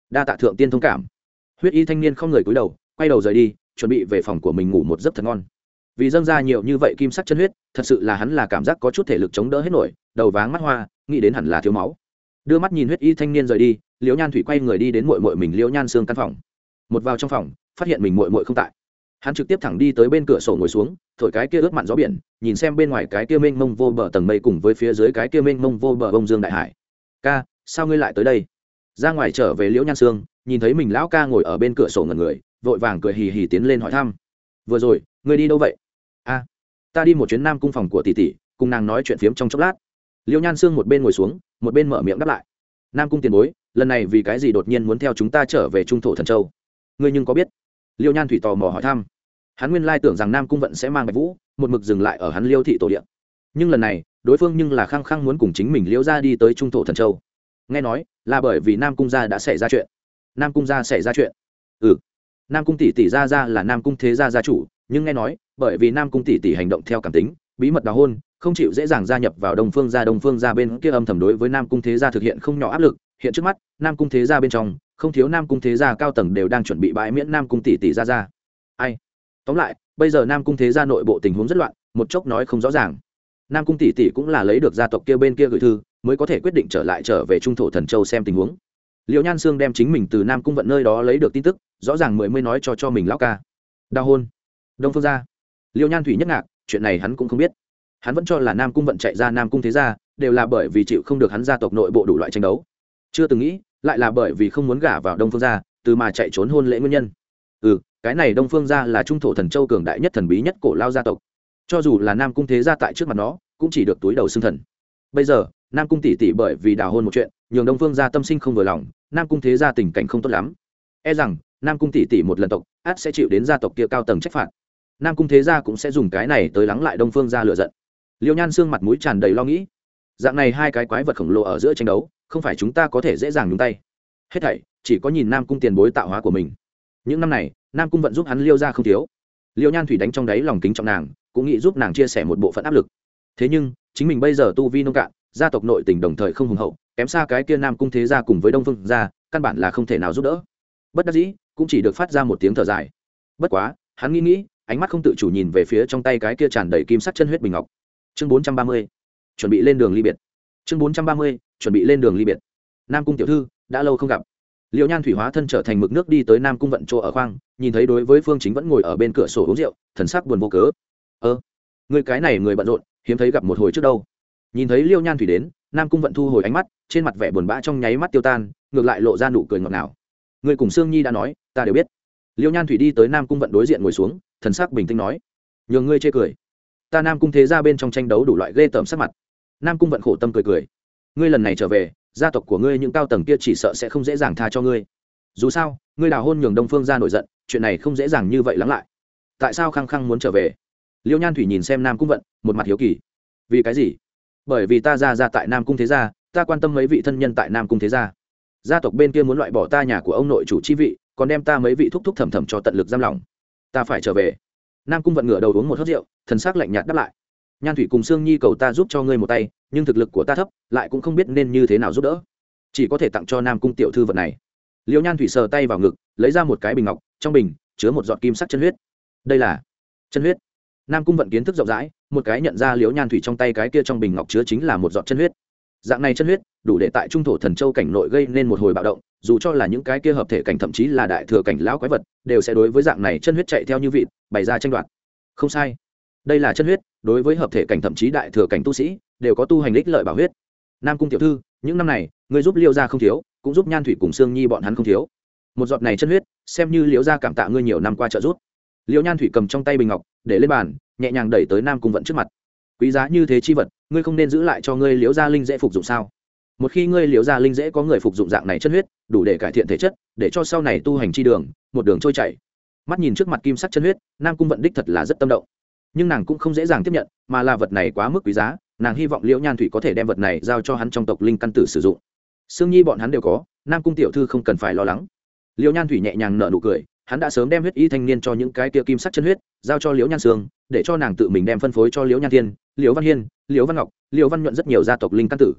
đa tạ thượng tiên thông cảm. Huyết y thanh niên không người cúi đầu, quay đầu rời đi, chuẩn bị về phòng của mình ngủ một giấc thật ngon. Vì dâng ra nhiều như vậy kim sắc chân huyết, thật sự là hắn là cảm giác có chút thể lực chống đỡ hết nổi, đầu váng mắt hoa, nghĩ đến hẳn là thiếu máu. Đưa mắt nhìn huyết y thanh niên rời đi, Liễu Nhan Thủy quay người đi đến muội muội mình Liễu Nhan Sương căn phòng. Một vào trong phòng, phát hiện mình muội muội không tại, hắn trực tiếp thẳng đi tới bên cửa sổ ngồi xuống, thổi cái kia ướt mặn gió biển, nhìn xem bên ngoài cái kia mênh mông vô bờ tầng mây cùng với phía dưới cái kia mênh mông vô bờ bông dương đại hải. Ca, sao ngươi lại tới đây? Ra ngoài trở về Liễu Nhan Sương, nhìn thấy mình lão ca ngồi ở bên cửa sổ ngẩn người, vội vàng cười hì hì tiến lên hỏi thăm. Vừa rồi, ngươi đi đâu vậy? A, ta đi một chuyến Nam cung phòng của tỷ tỷ, cùng nàng nói chuyện phiếm trong chốc lát. Liễu Nhan Sương một bên ngồi xuống, một bên mở miệng đáp lại. Nam cung tiền bối, lần này vì cái gì đột nhiên muốn theo chúng ta trở về trung thổ thần châu? Ngươi nhưng có biết? Liễu Nhan Thủy tò mò hỏi thăm. Hắn nguyên lai tưởng rằng Nam cung vận sẽ mang Bạch Vũ, một mực dừng lại ở hắn Liêu thị tổ địa. Nhưng lần này, đối phương nhưng là khăng khăng muốn cùng chính mình Liễu gia đi tới trung thổ thần châu. Nghe nói, là bởi vì Nam cung gia đã xảy ra chuyện. Nam cung gia xảy ra chuyện? Ừ. Nam cung tỷ tỷ gia gia là Nam cung thế gia gia chủ, nhưng nghe nói, bởi vì Nam cung tỷ tỷ hành động theo cảm tính, bí mật đào hôn, không chịu dễ dàng gia nhập vào Đông Phương gia, Đông Phương gia bên kia âm thầm đối với Nam cung thế gia thực hiện không nhỏ áp lực, hiện trước mắt, Nam cung thế gia bên trong, không thiếu Nam cung thế gia cao tầng đều đang chuẩn bị bãi miễn Nam cung tỷ tỷ gia gia. Ai? Tóm lại, bây giờ Nam cung thế gia nội bộ tình huống rất loạn, một chốc nói không rõ ràng. Nam cung tỷ tỷ cũng là lấy được gia tộc kia bên kia gửi thư, mới có thể quyết định trở lại trở về trung thổ thần châu xem tình huống. Liễu Nhan Sương đem chính mình từ Nam cung vận nơi đó lấy được tin tức, rõ ràng mới mới nói cho cho mình lão ca. Đào hôn, Đông Phương gia. Liễu Nhan Thủy nhất ngạc, chuyện này hắn cũng không biết. Hắn vẫn cho là Nam cung vận chạy ra Nam cung thế gia, đều là bởi vì chịu không được hắn gia tộc nội bộ đủ loại tranh đấu. Chưa từng nghĩ, lại là bởi vì không muốn gả vào Đông Phương gia, từ mà chạy trốn hôn lễ nguyên nhân. Ừ, cái này Đông Phương gia là trung thổ thần châu cường đại nhất thần bí nhất cổ lao gia tộc. Cho dù là Nam cung thế gia tại trước mặt nó, cũng chỉ được túi đầu xưng thần. Bây giờ, Nam cung tỷ tỷ bởi vì đào hôn một chuyện, nhường Đông Phương gia tâm sinh không vừa lòng, Nam cung thế gia tình cảnh không tốt lắm. E rằng, Nam cung tỷ tỷ một lần tộc, ắt sẽ chịu đến gia tộc kia cao tầng trách phạt. Nam cung thế gia cũng sẽ dùng cái này tới lắng lại Đông Phương gia lửa giận. Liễu Nhan Sương mặt mũi tràn đầy lo nghĩ. Dạng này hai cái quái vật khổng lồ ở giữa tranh đấu, không phải chúng ta có thể dễ dàng nhúng tay. Hết thảy, chỉ có nhìn Nam cung tiền bối tạo hóa của mình. Những năm này, Nam cung vận giúp hắn Liêu gia không thiếu. Liễu Nhan Thủy đánh trong đáy lòng kính trọng nàng, cũng nghĩ giúp nàng chia sẻ một bộ phận áp lực. Thế nhưng, chính mình bây giờ tu vi nông cạn, gia tộc nội tình đồng thời không hùng hậu, kém xa cái kia Nam cung thế gia cùng với Đông Phương gia, căn bản là không thể nào giúp đỡ. Bất đắc dĩ, cũng chỉ được phát ra một tiếng thở dài. Bất quá, hắn nghĩ nghĩ, ánh mắt không tự chủ nhìn về phía trong tay cái kia tràn đầy kim sắc chân huyết bình ngọc. Chương bốn trăm ba mươi, chuẩn bị lên đường ly biệt. Chương bốn trăm ba mươi, chuẩn bị lên đường ly biệt. Nam cung tiểu thư, đã lâu không gặp. Liễu Nhan Thủy hóa thân trở thành mực nước đi tới Nam cung vận chỗ ở khoang, nhìn thấy đối với Phương Chính vẫn ngồi ở bên cửa sổ uống rượu, thần sắc buồn vô cớ. Ơ, người cái này người bận rộn, hiếm thấy gặp một hồi trước đâu. Nhìn thấy Liễu Nhan Thủy đến, Nam cung vận thu hồi ánh mắt, trên mặt vẻ buồn bã trong nháy mắt tiêu tan, ngược lại lộ ra nụ cười ngọt ngào. Người cùng Sương Nhi đã nói, ta đều biết. Liễu Nhan Thủy đi tới Nam cung vận đối diện ngồi xuống, thần sắc bình tĩnh nói, nhường ngươi chê cười. Ta Nam cung thế gia bên trong tranh đấu đủ loại ghê tởm sắc mặt. Nam cung vận khổ tâm cười cười, ngươi lần này trở về, gia tộc của ngươi những cao tầng kia chỉ sợ sẽ không dễ dàng tha cho ngươi. Dù sao, ngươi đào hôn nhường Đông Phương gia nổi giận, chuyện này không dễ dàng như vậy lắng lại. Tại sao khăng khăng muốn trở về? Liễu Nhan Thủy nhìn xem Nam cung vận, một mặt hiếu kỳ. Vì cái gì? Bởi vì ta gia gia tại Nam cung thế gia, ta quan tâm mấy vị thân nhân tại Nam cung thế gia. Gia tộc bên kia muốn loại bỏ ta nhà của ông nội chủ chi vị, còn đem ta mấy vị thúc thúc thầm thầm cho tận lực giam lỏng. Ta phải trở về. Nam cung vận ngửa đầu uống một hớp rượu, thần sắc lạnh nhạt đáp lại. Nhan Thủy cùng Sương Nhi cầu ta giúp cho ngươi một tay, nhưng thực lực của ta thấp, lại cũng không biết nên như thế nào giúp đỡ, chỉ có thể tặng cho Nam cung tiểu thư vật này. Liễu Nhan Thủy sờ tay vào ngực, lấy ra một cái bình ngọc, trong bình chứa một giọt kim sắc chân huyết. Đây là chân huyết. Nam cung vận kiến thức rộng rãi, một cái nhận ra Liễu Nhan Thủy trong tay cái kia trong bình ngọc chứa chính là một giọt chân huyết. Dạng này chân huyết đủ để tại trung thổ thần châu cảnh nội gây nên một hồi bạo động, dù cho là những cái kia hợp thể cảnh thậm chí là đại thừa cảnh lão quái vật, đều sẽ đối với dạng này chân huyết chạy theo như vịt, bày ra tranh đoạt. Không sai, đây là chân huyết, đối với hợp thể cảnh thậm chí đại thừa cảnh tu sĩ đều có tu hành ích lợi bảo huyết. Nam cung tiểu thư, những năm này ngươi giúp Liễu gia không thiếu, cũng giúp Nhan Thủy cùng Sương Nhi bọn hắn không thiếu. Một giọt này chân huyết, xem như Liễu gia cảm tạ ngươi nhiều năm qua trợ giúp. Liễu Nhan Thủy cầm trong tay bình ngọc, để lên bàn, nhẹ nhàng đẩy tới Nam cung vận trước mặt. Quý giá như thế chi vật, ngươi không nên giữ lại cho ngươi Liễu gia linh dễ phục dụng sao? Một khi ngươi Liễu gia linh dễ có người phục dụng dạng này chân huyết, đủ để cải thiện thể chất, để cho sau này tu hành chi đường một đường trôi chảy. Mắt nhìn trước mặt kim sắc chân huyết, Nam cung vận đích thật là rất tâm động, nhưng nàng cũng không dễ dàng tiếp nhận, mà là vật này quá mức quý giá, nàng hy vọng Liễu Nhan Thủy có thể đem vật này giao cho hắn trong tộc linh căn tử sử dụng. Sương Nhi bọn hắn đều có, Nam cung tiểu thư không cần phải lo lắng. Liễu Nhan Thủy nhẹ nhàng nở nụ cười, hắn đã sớm đem huyết y thanh niên cho những cái kia kim sắc chân huyết giao cho Liễu Nhan Sương, để cho nàng tự mình đem phân phối cho Liễu Nhan Thiên, Liễu Văn Hiên, Liễu Văn Ngọc, Liễu Văn Nhuận rất nhiều gia tộc linh căn tử.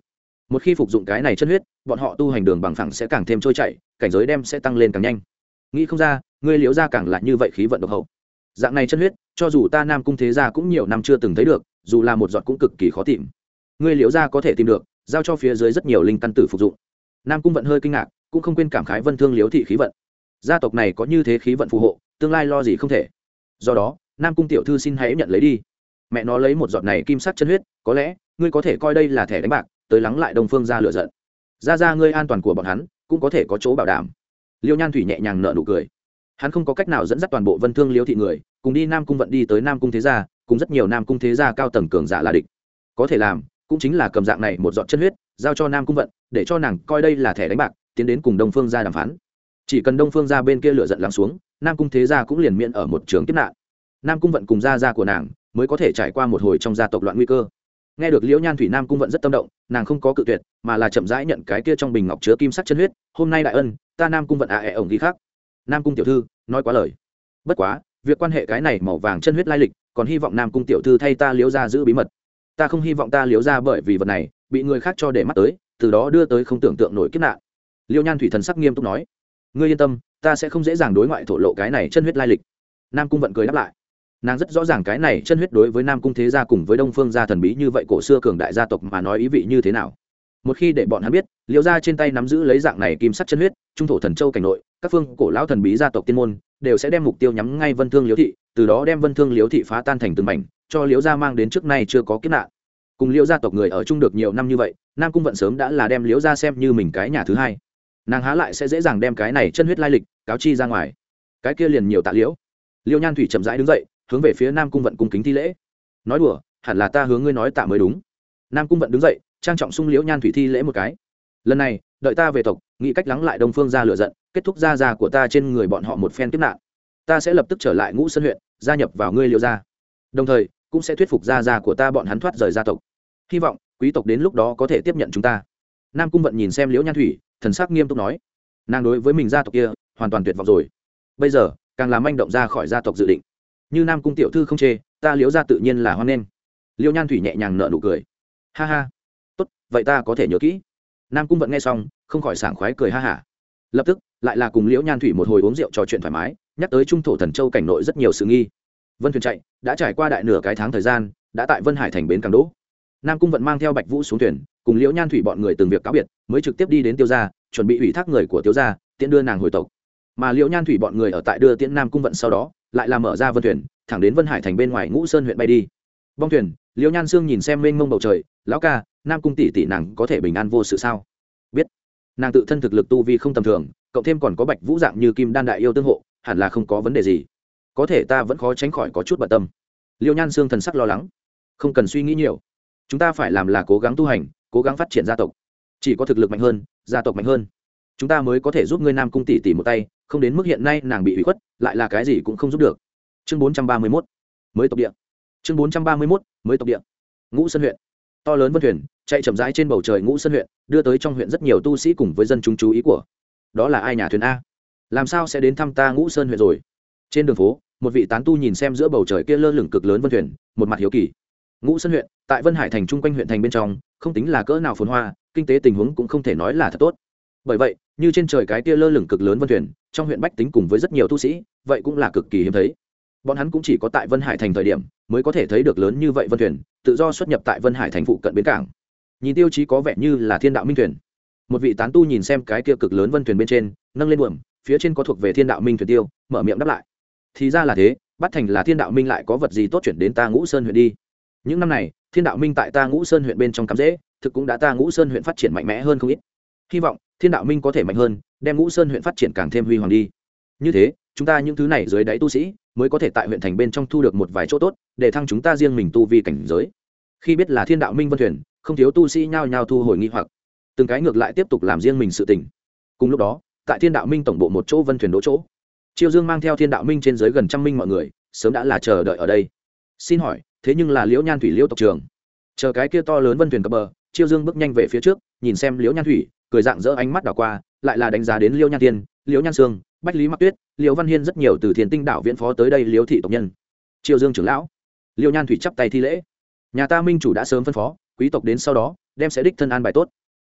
một khi phục dụng cái này chân huyết bọn họ tu hành đường bằng phẳng sẽ càng thêm trôi chảy, cảnh giới đem sẽ tăng lên càng nhanh. Nghĩ không ra ngươi liễu gia càng là như vậy khí vận độc hậu. Dạng này chân huyết cho dù ta Nam Cung thế gia cũng nhiều năm chưa từng thấy được, dù là một giọt cũng cực kỳ khó tìm. Ngươi liễu gia có thể tìm được, giao cho phía dưới rất nhiều linh căn tử phục dụng. Nam Cung vận hơi kinh ngạc, cũng không quên cảm khái Vân Thương liễu thị khí vận. Gia tộc này có như thế khí vận phù hộ, tương lai lo gì không thể. Do đó Nam Cung tiểu thư xin hãy nhận lấy đi. Mẹ nó lấy một giọt này kim sắc chân huyết, có lẽ ngươi có thể coi đây là thẻ đánh bạc, tới lắng lại Đông Phương gia lửa giận. Gia gia ngươi an toàn của bọn hắn cũng có thể có chỗ bảo đảm. Liêu Nhan Thủy nhẹ nhàng nở nụ cười. Hắn không có cách nào dẫn dắt toàn bộ Vân Thương liễu thị người cùng đi Nam Cung vận đi tới Nam Cung thế gia, cùng rất nhiều Nam Cung thế gia cao tầng cường giả là địch. Có thể làm cũng chính là cầm dạng này một giọt chân huyết giao cho Nam Cung vận, để cho nàng coi đây là thẻ đánh bạc, tiến đến cùng Đông Phương gia đàm phán. Chỉ cần Đông Phương gia bên kia lửa giận lắng xuống, Nam Cung thế gia cũng liền miễn ở một trường kiếp nạn. Nam Cung vận cùng gia gia của nàng mới có thể trải qua một hồi trong gia tộc loạn nguy cơ. Nghe được Liễu Nhan Thủy, Nam Cung vận rất tâm động, nàng không có cự tuyệt, mà là chậm rãi nhận cái kia trong bình ngọc chứa kim sắc chân huyết. Hôm nay đại ân, ta Nam Cung vận à ẻ ổng ghi khác. Nam Cung tiểu thư nói quá lời. Bất quá việc quan hệ cái này màu vàng chân huyết lai lịch, còn hy vọng Nam Cung tiểu thư thay ta Liễu gia giữ bí mật. Ta không hy vọng ta Liễu gia bởi vì vật này bị người khác cho để mắt tới, từ đó đưa tới không tưởng tượng nổi kiếp nạn. Liễu Nhan Thủy thần sắc nghiêm túc nói, ngươi yên tâm, ta sẽ không dễ dàng đối ngoại thổ lộ cái này chân huyết lai lịch. Nam Cung vận cười đáp lại. Nàng rất rõ ràng cái này chân huyết đối với Nam Cung thế gia cùng với Đông Phương gia thần bí như vậy cổ xưa cường đại gia tộc mà nói ý vị như thế nào. Một khi để bọn hắn biết Liễu gia trên tay nắm giữ lấy dạng này kim sắc chân huyết, trung thổ thần châu cảnh nội các phương cổ lão thần bí gia tộc tiên môn đều sẽ đem mục tiêu nhắm ngay Vân Thương Liễu thị, từ đó đem Vân Thương Liễu thị phá tan thành từng mảnh, cho Liễu gia mang đến trước nay chưa có kiếp nạn. Cùng Liễu gia tộc người ở chung được nhiều năm như vậy, Nam Cung vận sớm đã là đem Liễu gia xem như mình cái nhà thứ hai. Nàng há lại sẽ dễ dàng đem cái này chân huyết lai lịch cáo chi ra ngoài. Cái kia liền nhiều tạ Liễu. Liễu Nhan Thủy chậm rãi đứng dậy, hướng về phía Nam Cung vận cung kính thi lễ. Nói đùa, hẳn là ta hướng ngươi nói tạ mới đúng. Nam Cung vận đứng dậy, trang trọng sung Liễu Nhan Thủy thi lễ một cái. Lần này đợi ta về tộc, nghĩ cách lắng lại Đông Phương gia lửa giận, kết thúc gia gia của ta trên người bọn họ một phen kiếp nạn, ta sẽ lập tức trở lại Ngũ Sơn huyện, gia nhập vào ngươi Liễu gia, đồng thời cũng sẽ thuyết phục gia gia của ta bọn hắn thoát rời gia tộc. Hy vọng quý tộc đến lúc đó có thể tiếp nhận chúng ta. Nam Cung vận nhìn xem Liễu Nhan Thủy, thần sắc nghiêm túc nói. Nàng đối với mình gia tộc kia hoàn toàn tuyệt vọng rồi, bây giờ càng làm manh động ra khỏi gia tộc dự định. Như Nam Cung tiểu thư không chê, ta Liễu gia tự nhiên là hoan nghênh. Liễu Nhan Thủy nhẹ nhàng nở nụ cười. Ha ha, tốt, vậy ta có thể nhớ kỹ. Nam Cung vận nghe xong không khỏi sảng khoái cười ha hả. Lập tức lại là cùng Liễu Nhan Thủy một hồi uống rượu trò chuyện thoải mái, nhắc tới trung thổ thần châu cảnh nội rất nhiều sự nghi. Vân thuyền chạy đã trải qua đại nửa cái tháng thời gian, đã tại Vân Hải thành bến cảng đỗ. Nam Cung vận mang theo Bạch Vũ xuống thuyền, cùng Liễu Nhan Thủy bọn người từng việc cáo biệt, mới trực tiếp đi đến Tiêu gia, chuẩn bị ủy thác người của Tiêu gia tiễn đưa nàng hồi tộc. Mà Liễu Nhan Thủy bọn người ở tại đưa tiễn Nam Cung vận sau đó, lại là mở ra vân thuyền, thẳng đến Vân Hải thành bên ngoài Ngũ Sơn huyện bay đi. Bong thuyền, Liễu Nhan Sương nhìn xem mênh mông bầu trời, lão ca, Nam Cung tỷ tỷ nàng có thể bình an vô sự sao? Biết, nàng tự thân thực lực tu vi không tầm thường, cộng thêm còn có Bạch Vũ dạng như kim đan đại yêu tương hộ, hẳn là không có vấn đề gì. Có thể ta vẫn khó tránh khỏi có chút bận tâm. Liễu Nhan Sương thần sắc lo lắng. Không cần suy nghĩ nhiều, chúng ta phải làm là cố gắng tu hành, cố gắng phát triển gia tộc. Chỉ có thực lực mạnh hơn, gia tộc mạnh hơn, chúng ta mới có thể giúp ngươi Nam Cung tỷ tỷ một tay, không đến mức hiện nay nàng bị hủy khuất, lại là cái gì cũng không giúp được. Chương bốn trăm ba mươi mốt, mới tộc địa. Chương bốn trăm ba mươi mốt, mới tộc địa. Ngũ Sơn huyện, to lớn vân thuyền chạy chậm rãi trên bầu trời Ngũ Sơn huyện, đưa tới trong huyện rất nhiều tu sĩ cùng với dân chúng chú ý của. Đó là ai nhà thuyền a? Làm sao sẽ đến thăm ta Ngũ Sơn huyện rồi? Trên đường phố, một vị tán tu nhìn xem giữa bầu trời kia lơ lửng cực lớn vân thuyền, một mặt hiếu kỳ. Ngũ Sơn huyện, tại Vân Hải thành trung quanh huyện thành bên trong, không tính là cỡ nào phồn hoa, kinh tế tình huống cũng không thể nói là thật tốt. Bởi vậy, như trên trời cái kia lơ lửng cực lớn vân thuyền, trong huyện bách tính cùng với rất nhiều tu sĩ, vậy cũng là cực kỳ hiếm thấy. Bọn hắn cũng chỉ có tại Vân Hải thành thời điểm mới có thể thấy được lớn như vậy vân thuyền, tự do xuất nhập tại Vân Hải thành phụ cận bến cảng. Nhìn tiêu chí có vẻ như là Thiên Đạo Minh thuyền. Một vị tán tu nhìn xem cái kia cực lớn vân thuyền bên trên, nâng lên buồm, phía trên có thuộc về Thiên Đạo Minh thuyền tiêu, mở miệng đáp lại. Thì ra là thế, bắt thành là Thiên Đạo Minh lại có vật gì tốt chuyển đến ta Ngũ Sơn huyện đi. Những năm này, Thiên Đạo Minh tại ta Ngũ Sơn huyện bên trong cắm rễ, thực cũng đã ta Ngũ Sơn huyện phát triển mạnh mẽ hơn không ít. Hy vọng Thiên Đạo Minh có thể mạnh hơn, đem Ngũ Sơn huyện phát triển càng thêm huy hoàng đi. Như thế, chúng ta những thứ này dưới đáy tu sĩ mới có thể tại huyện thành bên trong thu được một vài chỗ tốt, để thăng chúng ta riêng mình tu vi cảnh giới. Khi biết là Thiên Đạo Minh vân thuyền, không thiếu tu sĩ nhao nhao thu hồi nghi hoặc, từng cái ngược lại tiếp tục làm riêng mình sự tình. Cùng lúc đó, tại Thiên Đạo Minh tổng bộ một chỗ vân thuyền đỗ chỗ, Chiêu Dương mang theo Thiên Đạo Minh trên dưới gần trăm minh mọi người, sớm đã là chờ đợi ở đây. Xin hỏi, thế nhưng là Liễu Nhan Thủy Liễu tộc trưởng? Chờ cái kia to lớn vân thuyền cập bờ, Chiêu Dương bước nhanh về phía trước, nhìn xem Liễu Nhan Thủy, cười dạng dỡ ánh mắt đảo qua, lại là đánh giá đến Liễu Nhan Tiên, Liễu Nhan Sương, Bách Lý Mặc Tuyết, Liễu Văn Hiên rất nhiều từ Thiên Tinh đảo viễn phó tới đây Liễu thị tộc nhân. Chiêu Dương trưởng lão, Liễu Nhan Thủy chắp tay thi lễ. Nhà ta minh chủ đã sớm phân phó, quý tộc đến sau đó, đem sẽ đích thân an bài tốt.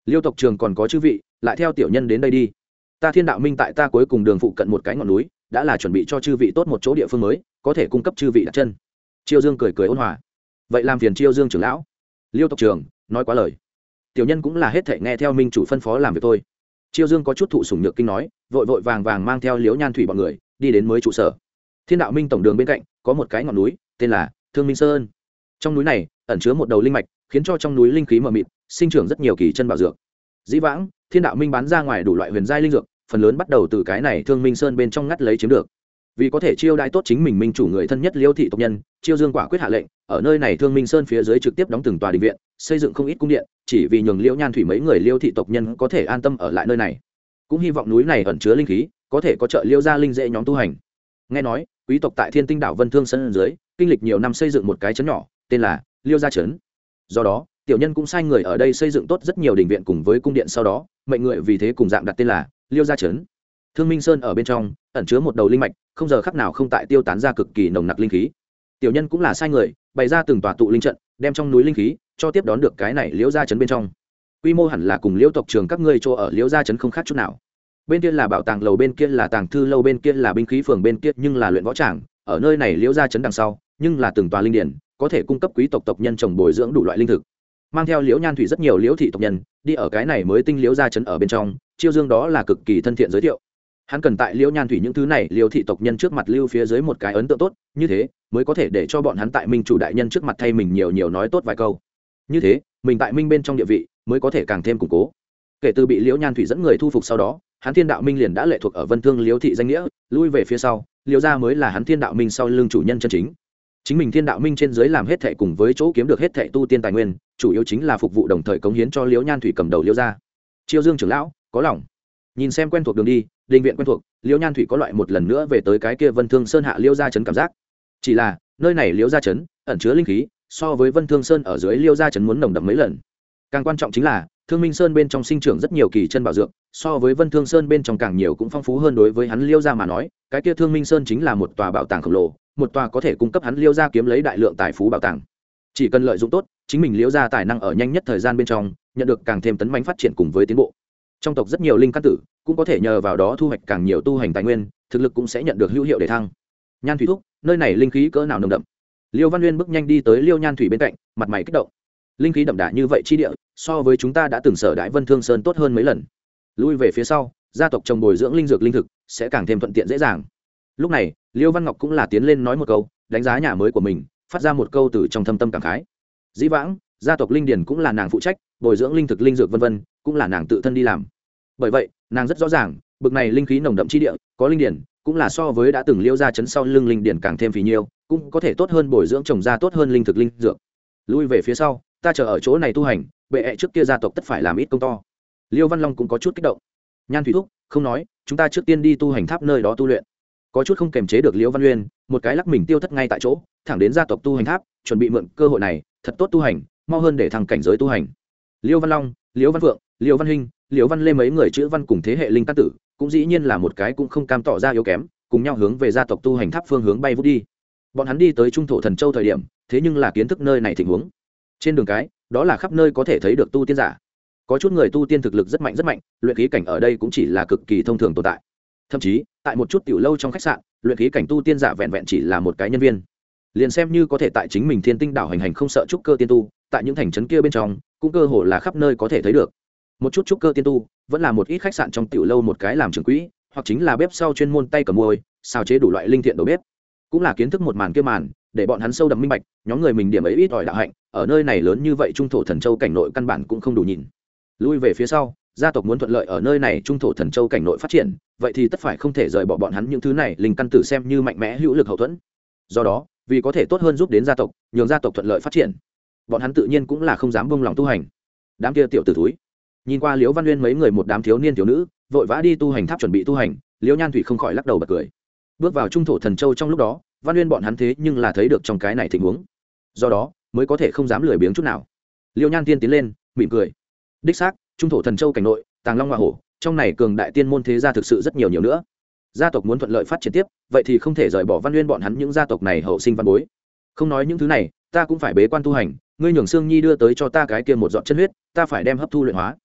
Liêu tộc trường còn có chư vị lại theo tiểu nhân đến đây đi. Ta Thiên Đạo Minh tại ta cuối cùng đường phụ cận một cái ngọn núi đã là chuẩn bị cho chư vị tốt một chỗ địa phương mới có thể cung cấp chư vị đặt chân. Chiêu Dương cười cười ôn hòa. Vậy làm phiền Chiêu Dương trưởng lão. Liêu tộc trường nói quá lời, tiểu nhân cũng là hết thảy nghe theo minh chủ phân phó làm việc thôi. Chiêu Dương có chút thụ sủng nhược kinh nói, vội vội vàng vàng mang theo Liễu Nhan Thủy bọn người đi đến mới trụ sở. Thiên Đạo Minh tổng đường bên cạnh có một cái ngọn núi tên là Thương Minh Sơn. Trong núi này ẩn chứa một đầu linh mạch, khiến cho trong núi linh khí mờ mịt, sinh trưởng rất nhiều kỳ chân bảo dược. Dĩ vãng Thiên Đạo Minh bán ra ngoài đủ loại huyền giai linh dược, phần lớn bắt đầu từ cái này Thương Minh Sơn bên trong ngắt lấy chiếm được. Vì có thể chiêu đãi tốt chính mình minh chủ người thân nhất Liêu thị tộc nhân, Chiêu Dương quả quyết hạ lệnh ở nơi này Thương Minh Sơn phía dưới trực tiếp đóng từng tòa đình viện, xây dựng không ít cung điện, chỉ vì nhường Liễu Nhan Thủy mấy người Liêu thị tộc nhân có thể an tâm ở lại nơi này. Cũng hy vọng núi này ẩn chứa linh khí, có thể có trợ Liêu gia linh dễ nhóm tu hành. Nghe nói quý tộc tại Thiên Tinh đảo Vân Thương Sơn dưới kinh lịch nhiều năm xây dựng một cái trấn nhỏ tên là Liêu gia trấn. Do đó tiểu nhân cũng sai người ở đây xây dựng tốt rất nhiều đình viện cùng với cung điện, sau đó mệnh người vì thế cùng dạng đặt tên là Liêu gia trấn. Thương Minh Sơn ở bên trong ẩn chứa một đầu linh mạch, không giờ khắc nào không tại tiêu tán ra cực kỳ nồng nặc linh khí. Tiểu nhân cũng là sai người bày ra từng tòa tụ linh trận, đem trong núi linh khí cho tiếp đón được cái này Liễu gia trấn bên trong. Quy mô hẳn là cùng Liễu tộc trường các ngươi chỗ ở Liễu gia trấn không khác chút nào. Bên kia là bảo tàng lầu, bên kia là tàng thư lâu, bên kia là binh khí phường, bên kia nhưng là luyện võ tràng. Ở nơi này Liễu gia trấn đằng sau nhưng là từng tòa linh điển, có thể cung cấp quý tộc tộc nhân trồng bồi dưỡng đủ loại linh thực. Mang theo Liễu Nhan Thủy rất nhiều Liễu thị tộc nhân đi ở cái này mới tinh Liễu gia trấn ở bên trong. Chiêu Dương đó là cực kỳ thân thiện giới thiệu. Hắn cần tại Liễu Nhan Thủy những thứ này Liễu thị tộc nhân trước mặt lưu phía dưới một cái ấn tượng tốt, như thế mới có thể để cho bọn hắn tại minh chủ đại nhân trước mặt thay mình nhiều nhiều nói tốt vài câu. Như thế mình tại minh bên trong địa vị mới có thể càng thêm củng cố. Kể từ bị Liễu Nhan Thủy dẫn người thu phục sau đó, hắn Thiên Đạo Minh liền đã lệ thuộc ở Vân Thương Liễu thị danh nghĩa, lui về phía sau, Liễu gia mới là hắn Thiên Đạo Minh sau lưng chủ nhân chân chính. Chính mình Thiên Đạo Minh trên dưới làm hết thảy cùng với chỗ kiếm được hết thảy tu tiên tài nguyên, chủ yếu chính là phục vụ đồng thời cống hiến cho Liễu Nhan Thủy cầm đầu Liễu gia. Chiêu Dương trưởng lão có lòng. Nhìn xem quen thuộc đường đi, đình viện quen thuộc, Liễu Nhan Thủy có loại một lần nữa về tới cái kia Vân Thương Sơn hạ Liễu gia trấn cảm giác. Chỉ là nơi này Liễu gia trấn ẩn chứa linh khí so với Vân Thương Sơn ở dưới Liễu gia trấn muốn nồng đậm mấy lần. Càng quan trọng chính là Thương Minh Sơn bên trong sinh trưởng rất nhiều kỳ chân bảo dược, so với Vân Thương Sơn bên trong càng nhiều cũng phong phú hơn. Đối với hắn Liễu gia mà nói, cái kia Thương Minh Sơn chính là một tòa bảo tàng khổng lồ, một tòa có thể cung cấp hắn Liễu gia kiếm lấy đại lượng tài phú bảo tàng. Chỉ cần lợi dụng tốt, chính mình Liễu gia tài năng ở nhanh nhất thời gian bên trong nhận được càng thêm tấn mãnh phát triển cùng với tiến bộ. Trong tộc rất nhiều linh căn tử cũng có thể nhờ vào đó thu hoạch càng nhiều tu hành tài nguyên, thực lực cũng sẽ nhận được hữu hiệu để thăng. Nhan Thủy thúc, nơi này linh khí cỡ nào nồng đậm? Liêu Văn Nguyên bước nhanh đi tới Liêu Nhan Thủy bên cạnh, mặt mày kích động. Linh khí đậm đà như vậy chi địa, so với chúng ta đã từng sở đại Vân Thương Sơn tốt hơn mấy lần. Lui về phía sau, gia tộc trồng bồi dưỡng linh dược linh thực sẽ càng thêm thuận tiện dễ dàng. Lúc này, Liêu Văn Ngọc cũng là tiến lên nói một câu, đánh giá nhà mới của mình, phát ra một câu từ trong thâm tâm cảm khái. Dĩ vãng, gia tộc linh điển cũng là nàng phụ trách, bồi dưỡng linh thực linh dược vân vân, cũng là nàng tự thân đi làm. Bởi vậy nàng rất rõ ràng bực này linh khí nồng đậm chi địa có linh điển cũng là so với đã từng Liễu gia trấn sau lưng linh điển càng thêm phì nhiêu, cũng có thể tốt hơn bồi dưỡng trồng ra tốt hơn linh thực linh dược. Lui về phía sau, ta chờ ở chỗ này tu hành, bệ hệ trước kia gia tộc tất phải làm ít công to. Liêu Văn Long cũng có chút kích động. Nhan Thủy thúc không nói, chúng ta trước tiên đi tu hành tháp nơi đó tu luyện. Có chút không kềm chế được Liễu Văn Uyên, một cái lắc mình tiêu thất ngay tại chỗ, thẳng đến gia tộc tu hành tháp, chuẩn bị mượn cơ hội này thật tốt tu hành, mau hơn để thăng cảnh giới tu hành. Liêu Văn Long, Liễu Văn Phượng, Liễu Văn Hinh, Liễu Văn Lê mấy người chữ văn cùng thế hệ linh căn tử, cũng dĩ nhiên là một cái cũng không cam tỏ ra yếu kém, cùng nhau hướng về gia tộc tu hành tháp phương hướng bay vút đi. Bọn hắn đi tới Trung Thổ Thần Châu thời điểm, thế nhưng là kiến thức nơi này tình huống. Trên đường cái, đó là khắp nơi có thể thấy được tu tiên giả. Có chút người tu tiên thực lực rất mạnh rất mạnh, luyện khí cảnh ở đây cũng chỉ là cực kỳ thông thường tồn tại. Thậm chí, tại một chút tiểu lâu trong khách sạn, luyện khí cảnh tu tiên giả vẹn vẹn chỉ là một cái nhân viên. Liền xem như có thể tại chính mình Thiên Tinh đảo hành hành không sợ trúc cơ tiên tu, tại những thành trấn kia bên trong, cũng cơ hồ là khắp nơi có thể thấy được. Một chút trúc cơ tiên tu, vẫn là một ít khách sạn trong tiểu lâu một cái làm trưởng quỹ, hoặc chính là bếp sau chuyên môn tay cầm môi, xào chế đủ loại linh thiện đầu bếp. Cũng là kiến thức một màn kia màn, để bọn hắn sâu đậm minh bạch, nhóm người mình điểm ấy ít ỏi đạo hạnh, ở nơi này lớn như vậy Trung Thổ Thần Châu cảnh nội căn bản cũng không đủ nhìn. Lui về phía sau, gia tộc muốn thuận lợi ở nơi này Trung Thổ Thần Châu cảnh nội phát triển, vậy thì tất phải không thể rời bỏ bọn hắn những thứ này linh căn tử xem như mạnh mẽ hữu lực hậu thuẫn. Do đó, vì có thể tốt hơn giúp đến gia tộc, nhường gia tộc thuận lợi phát triển, bọn hắn tự nhiên cũng là không dám buông lòng tu hành. Đám kia tiểu tử thúi, nhìn qua Liễu Văn Nguyên mấy người một đám thiếu niên thiếu nữ, vội vã đi tu hành tháp chuẩn bị tu hành, Liễu Nhan Thủy không khỏi lắc đầu bật cười. Bước vào Trung Thổ Thần Châu trong lúc đó, Văn Nguyên bọn hắn thế nhưng là thấy được trong cái này tình huống, do đó mới có thể không dám lười biếng chút nào. Liễu Nhan Tiên tiến lên, mỉm cười. Đích xác, Trung Thổ Thần Châu cảnh nội, Tàng Long Hoa Hổ, trong này cường đại tiên môn thế gia thực sự rất nhiều nhiều nữa. Gia tộc muốn thuận lợi phát triển tiếp, vậy thì không thể rời bỏ Văn Nguyên bọn hắn những gia tộc này hậu sinh văn bối. Không nói những thứ này, ta cũng phải bế quan tu hành, ngươi nhường Sương Nhi đưa tới cho ta cái kia một giọt chân huyết, ta phải đem hấp thu luyện hóa.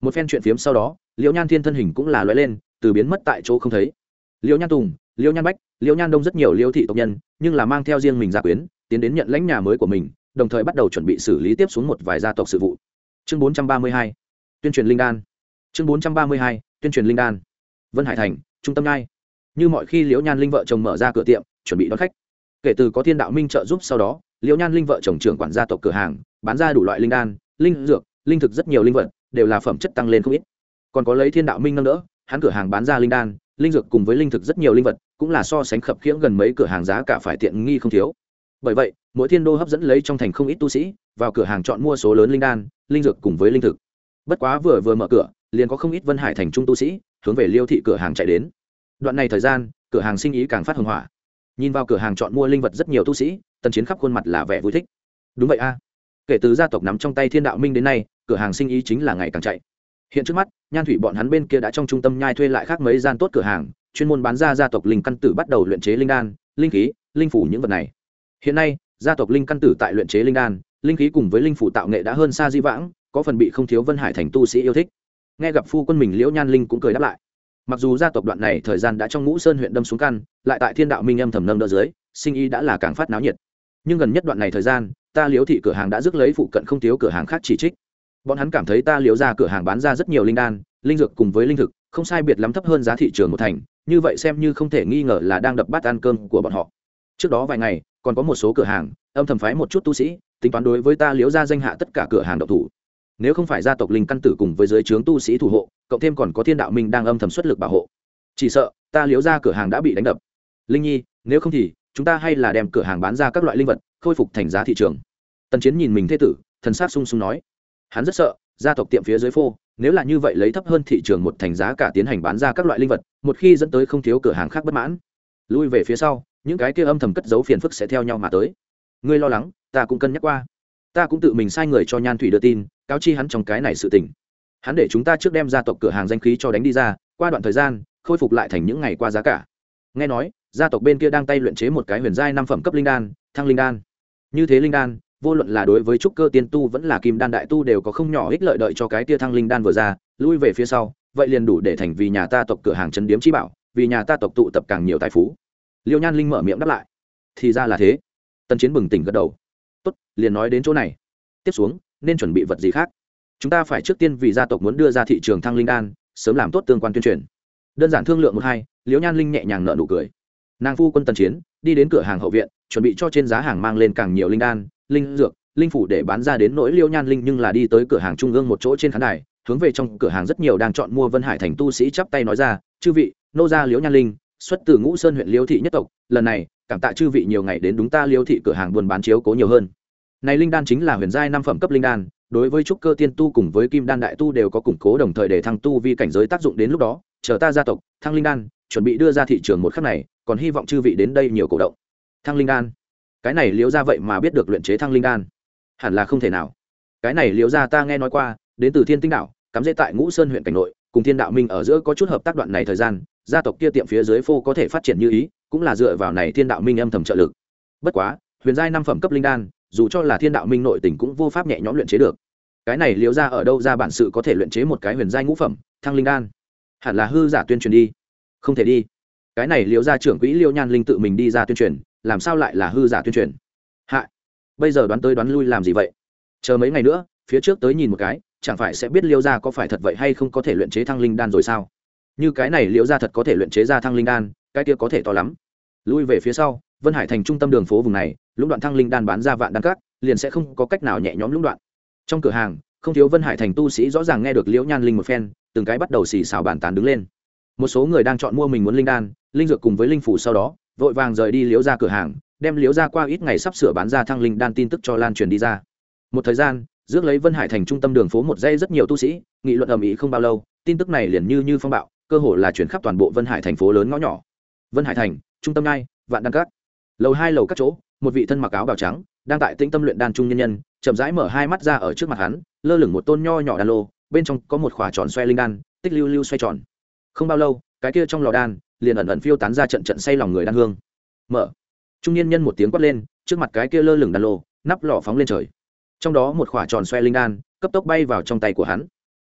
Một phen chuyện phiếm sau đó, liễu nhan thiên thân hình cũng là lóe lên, từ biến mất tại chỗ không thấy. Liễu nhan tùng, liễu nhan bách, liễu nhan đông rất nhiều liễu thị tộc nhân, nhưng là mang theo riêng mình gia quyến, tiến đến nhận lãnh nhà mới của mình, đồng thời bắt đầu chuẩn bị xử lý tiếp xuống một vài gia tộc sự vụ. Chương bốn trăm ba mươi hai, tuyên truyền linh đan. Chương bốn trăm ba mươi hai, tuyên truyền linh đan. Vân Hải thành, trung tâm nhai. Như mọi khi liễu nhan linh vợ chồng mở ra cửa tiệm, chuẩn bị đón khách. Kể từ có Thiên Đạo Minh trợ giúp sau đó, liễu nhan linh vợ chồng trưởng quản gia tộc cửa hàng, bán ra đủ loại linh đan, linh dược, linh thực rất nhiều linh vật, đều là phẩm chất tăng lên không ít. Còn có lấy Thiên Đạo Minh nâng đỡ, hắn cửa hàng bán ra linh đan, linh dược cùng với linh thực rất nhiều linh vật, cũng là so sánh khập khiễng gần mấy cửa hàng giá cả phải tiện nghi không thiếu. Bởi vậy, mỗi thiên đô hấp dẫn lấy trong thành không ít tu sĩ vào cửa hàng chọn mua số lớn linh đan, linh dược cùng với linh thực. Bất quá vừa vừa mở cửa, liền có không ít Vân Hải thành trung tu sĩ hướng về Liêu thị cửa hàng chạy đến. Đoạn này thời gian, cửa hàng sinh ý càng phát hưng hỏa. Nhìn vào cửa hàng chọn mua linh vật rất nhiều tu sĩ, Tần Chiến khắp khuôn mặt là vẻ vui thích. Đúng vậy a, kể từ gia tộc nắm trong tay Thiên Đạo Minh đến nay, cửa hàng sinh ý chính là ngày càng chạy. Hiện trước mắt, Nhan Thủy bọn hắn bên kia đã trong trung tâm nhai thuê lại khác mấy gian tốt cửa hàng, chuyên môn bán ra gia tộc linh căn tử bắt đầu luyện chế linh đan, linh khí, linh phủ những vật này. Hiện nay, gia tộc linh căn tử tại luyện chế linh đan, linh khí cùng với linh phủ tạo nghệ đã hơn xa di vãng, có phần bị không thiếu Vân Hải thành tu sĩ yêu thích. Nghe gặp phu quân mình Liễu Nhan Linh cũng cười đáp lại. Mặc dù gia tộc đoạn này thời gian đã trong Ngũ Sơn huyện đâm xuống căn, lại tại Thiên Đạo Minh âm thầm nâng đỡ dưới, sinh ý đã là càng phát náo nhiệt. Nhưng gần nhất đoạn này thời gian, ta Liễu thị cửa hàng đã rước lấy phụ cận không thiếu cửa hàng khác chỉ trích. Bọn hắn cảm thấy ta Liễu gia cửa hàng bán ra rất nhiều linh đan, linh dược cùng với linh thực, không sai biệt lắm thấp hơn giá thị trường một thành, như vậy xem như không thể nghi ngờ là đang đập bát ăn cơm của bọn họ. Trước đó vài ngày, còn có một số cửa hàng âm thầm phái một chút tu sĩ, tính toán đối với ta Liễu gia danh hạ tất cả cửa hàng độc thủ. Nếu không phải gia tộc linh căn tử cùng với dưới trướng tu sĩ thủ hộ, cộng thêm còn có Thiên Đạo Minh đang âm thầm xuất lực bảo hộ, chỉ sợ ta Liễu gia cửa hàng đã bị đánh đập. Linh nhi, nếu không thì chúng ta hay là đem cửa hàng bán ra các loại linh vật, khôi phục thành giá thị trường. Tần Chiến nhìn mình thê tử, thần sắc sung sung nói. Hắn rất sợ gia tộc tiệm phía dưới phô, nếu là như vậy lấy thấp hơn thị trường một thành giá cả tiến hành bán ra các loại linh vật, một khi dẫn tới không thiếu cửa hàng khác bất mãn, lui về phía sau, những cái kia âm thầm cất giấu phiền phức sẽ theo nhau mà tới. Ngươi lo lắng, ta cũng cân nhắc qua. Ta cũng tự mình sai người cho Nhan Thủy đưa tin, cáo chi hắn trong cái này sự tình. Hắn để chúng ta trước đem gia tộc cửa hàng danh khí cho đánh đi ra, qua đoạn thời gian khôi phục lại thành những ngày qua giá cả. Nghe nói gia tộc bên kia đang tay luyện chế một cái huyền giai năm phẩm cấp linh đan, thăng linh đan. Như thế linh đan, vô luận là đối với trúc cơ tiên tu vẫn là kim đan đại tu đều có không nhỏ ích lợi, đợi cho cái tia thăng linh đan vừa ra, lui về phía sau, vậy liền đủ để thành vì nhà ta tộc cửa hàng trấn điếm chi bảo, vì nhà ta tộc tụ tập càng nhiều tài phú. Liêu Nhan Linh mở miệng đáp lại. Thì ra là thế. Tần Chiến bừng tỉnh gật đầu. Tốt, liền nói đến chỗ này. Tiếp xuống, nên chuẩn bị vật gì khác? Chúng ta phải trước tiên vì gia tộc muốn đưa ra thị trường thăng linh đan, sớm làm tốt tương quan tuyên truyền. Đơn giản thương lượng một hai, Liễu Nhan Linh nhẹ nhàng nở nụ cười. Nàng phu quân Tần Chiến đi đến cửa hàng hậu viện, chuẩn bị cho trên giá hàng mang lên càng nhiều linh đan, linh dược, linh phủ để bán ra. Đến nỗi Liễu Nhan Linh nhưng là đi tới cửa hàng trung ương một chỗ trên khán đài, hướng về trong cửa hàng rất nhiều đang chọn mua Vân Hải thành tu sĩ chắp tay nói ra: "Chư vị, nô gia Liễu Nhan Linh, xuất từ Ngũ Sơn huyện Liễu thị nhất tộc, lần này cảm tạ chư vị nhiều ngày đến đúng ta Liễu thị cửa hàng buôn bán chiếu cố nhiều hơn. Này linh đan chính là huyền giai năm phẩm cấp linh đan, đối với trúc cơ tiên tu cùng với kim đan đại tu đều có củng cố, đồng thời để thăng tu vi cảnh giới tác dụng. Đến lúc đó, chờ ta gia tộc thăng linh đan chuẩn bị đưa ra thị trường một khắc này, còn hy vọng chư vị đến đây nhiều cổ động." Thăng linh đan, cái này Liễu gia vậy mà biết được luyện chế thăng linh đan, hẳn là không thể nào. Cái này Liễu gia ta nghe nói qua, đến từ Thiên Tinh đảo, cắm rễ tại Ngũ Sơn huyện cảnh nội, cùng Thiên Đạo Minh ở giữa có chút hợp tác. Đoạn này thời gian, gia tộc kia tiệm phía dưới phô có thể phát triển như ý, cũng là dựa vào này Thiên Đạo Minh âm thầm trợ lực. Bất quá, huyền giai năm phẩm cấp linh đan, dù cho là Thiên Đạo Minh nội tình cũng vô pháp nhẹ nhõm luyện chế được. Cái này Liễu gia ở đâu ra bản sự có thể luyện chế một cái huyền giai ngũ phẩm thăng linh đan? Hẳn là hư giả tuyên truyền đi. Không thể đi. Cái này Liễu gia trưởng quỹ Liễu Nhan Linh tự mình đi ra tuyên truyền, làm sao lại là hư giả tuyên truyền? Hạ, bây giờ đoán tới đoán lui làm gì vậy? Chờ mấy ngày nữa, phía trước tới nhìn một cái, chẳng phải sẽ biết Liễu gia có phải thật vậy hay không có thể luyện chế thăng linh đan rồi sao? Như cái này Liễu gia thật có thể luyện chế ra thăng linh đan, cái kia có thể to lắm. Lui về phía sau, Vân Hải thành trung tâm đường phố vùng này, lũng đoạn thăng linh đan bán ra vạn đan các, liền sẽ không có cách nào nhẹ nhõm lũng đoạn. Trong cửa hàng, không thiếu Vân Hải thành tu sĩ rõ ràng nghe được Liễu Nhan Linh một phen, từng cái bắt đầu xì xào bàn tán đứng lên. Một số người đang chọn mua mình muốn linh đan, linh dược cùng với linh phủ, sau đó vội vàng rời đi Liễu gia cửa hàng, đem Liễu gia qua ít ngày sắp sửa bán ra thăng linh đan tin tức cho lan truyền đi ra. Một thời gian, rước lấy Vân Hải thành trung tâm đường phố một dây rất nhiều tu sĩ nghị luận ầm ĩ, không bao lâu, tin tức này liền như như phong bạo, cơ hồ là chuyển khắp toàn bộ Vân Hải thành phố lớn ngõ nhỏ. Vân Hải thành trung tâm ngay, vạn đan các, lầu hai lầu các chỗ, một vị thân mặc áo bào trắng đang tại tĩnh tâm luyện đan trung nhân nhân chậm rãi mở hai mắt ra. Ở trước mặt hắn lơ lửng một tôn nho nhỏ đan lô, bên trong có một khỏa tròn xoay linh đan, tích lưu lưu xoay tròn. Không bao lâu, cái kia trong lò đan liền ẩn ẩn phiêu tán ra trận trận say lòng người đan hương. Mở. Trung nhân nhân một tiếng quát lên, trước mặt cái kia lơ lửng đan lô, nắp lò phóng lên trời. Trong đó một khỏa tròn xoay linh đan cấp tốc bay vào trong tay của hắn.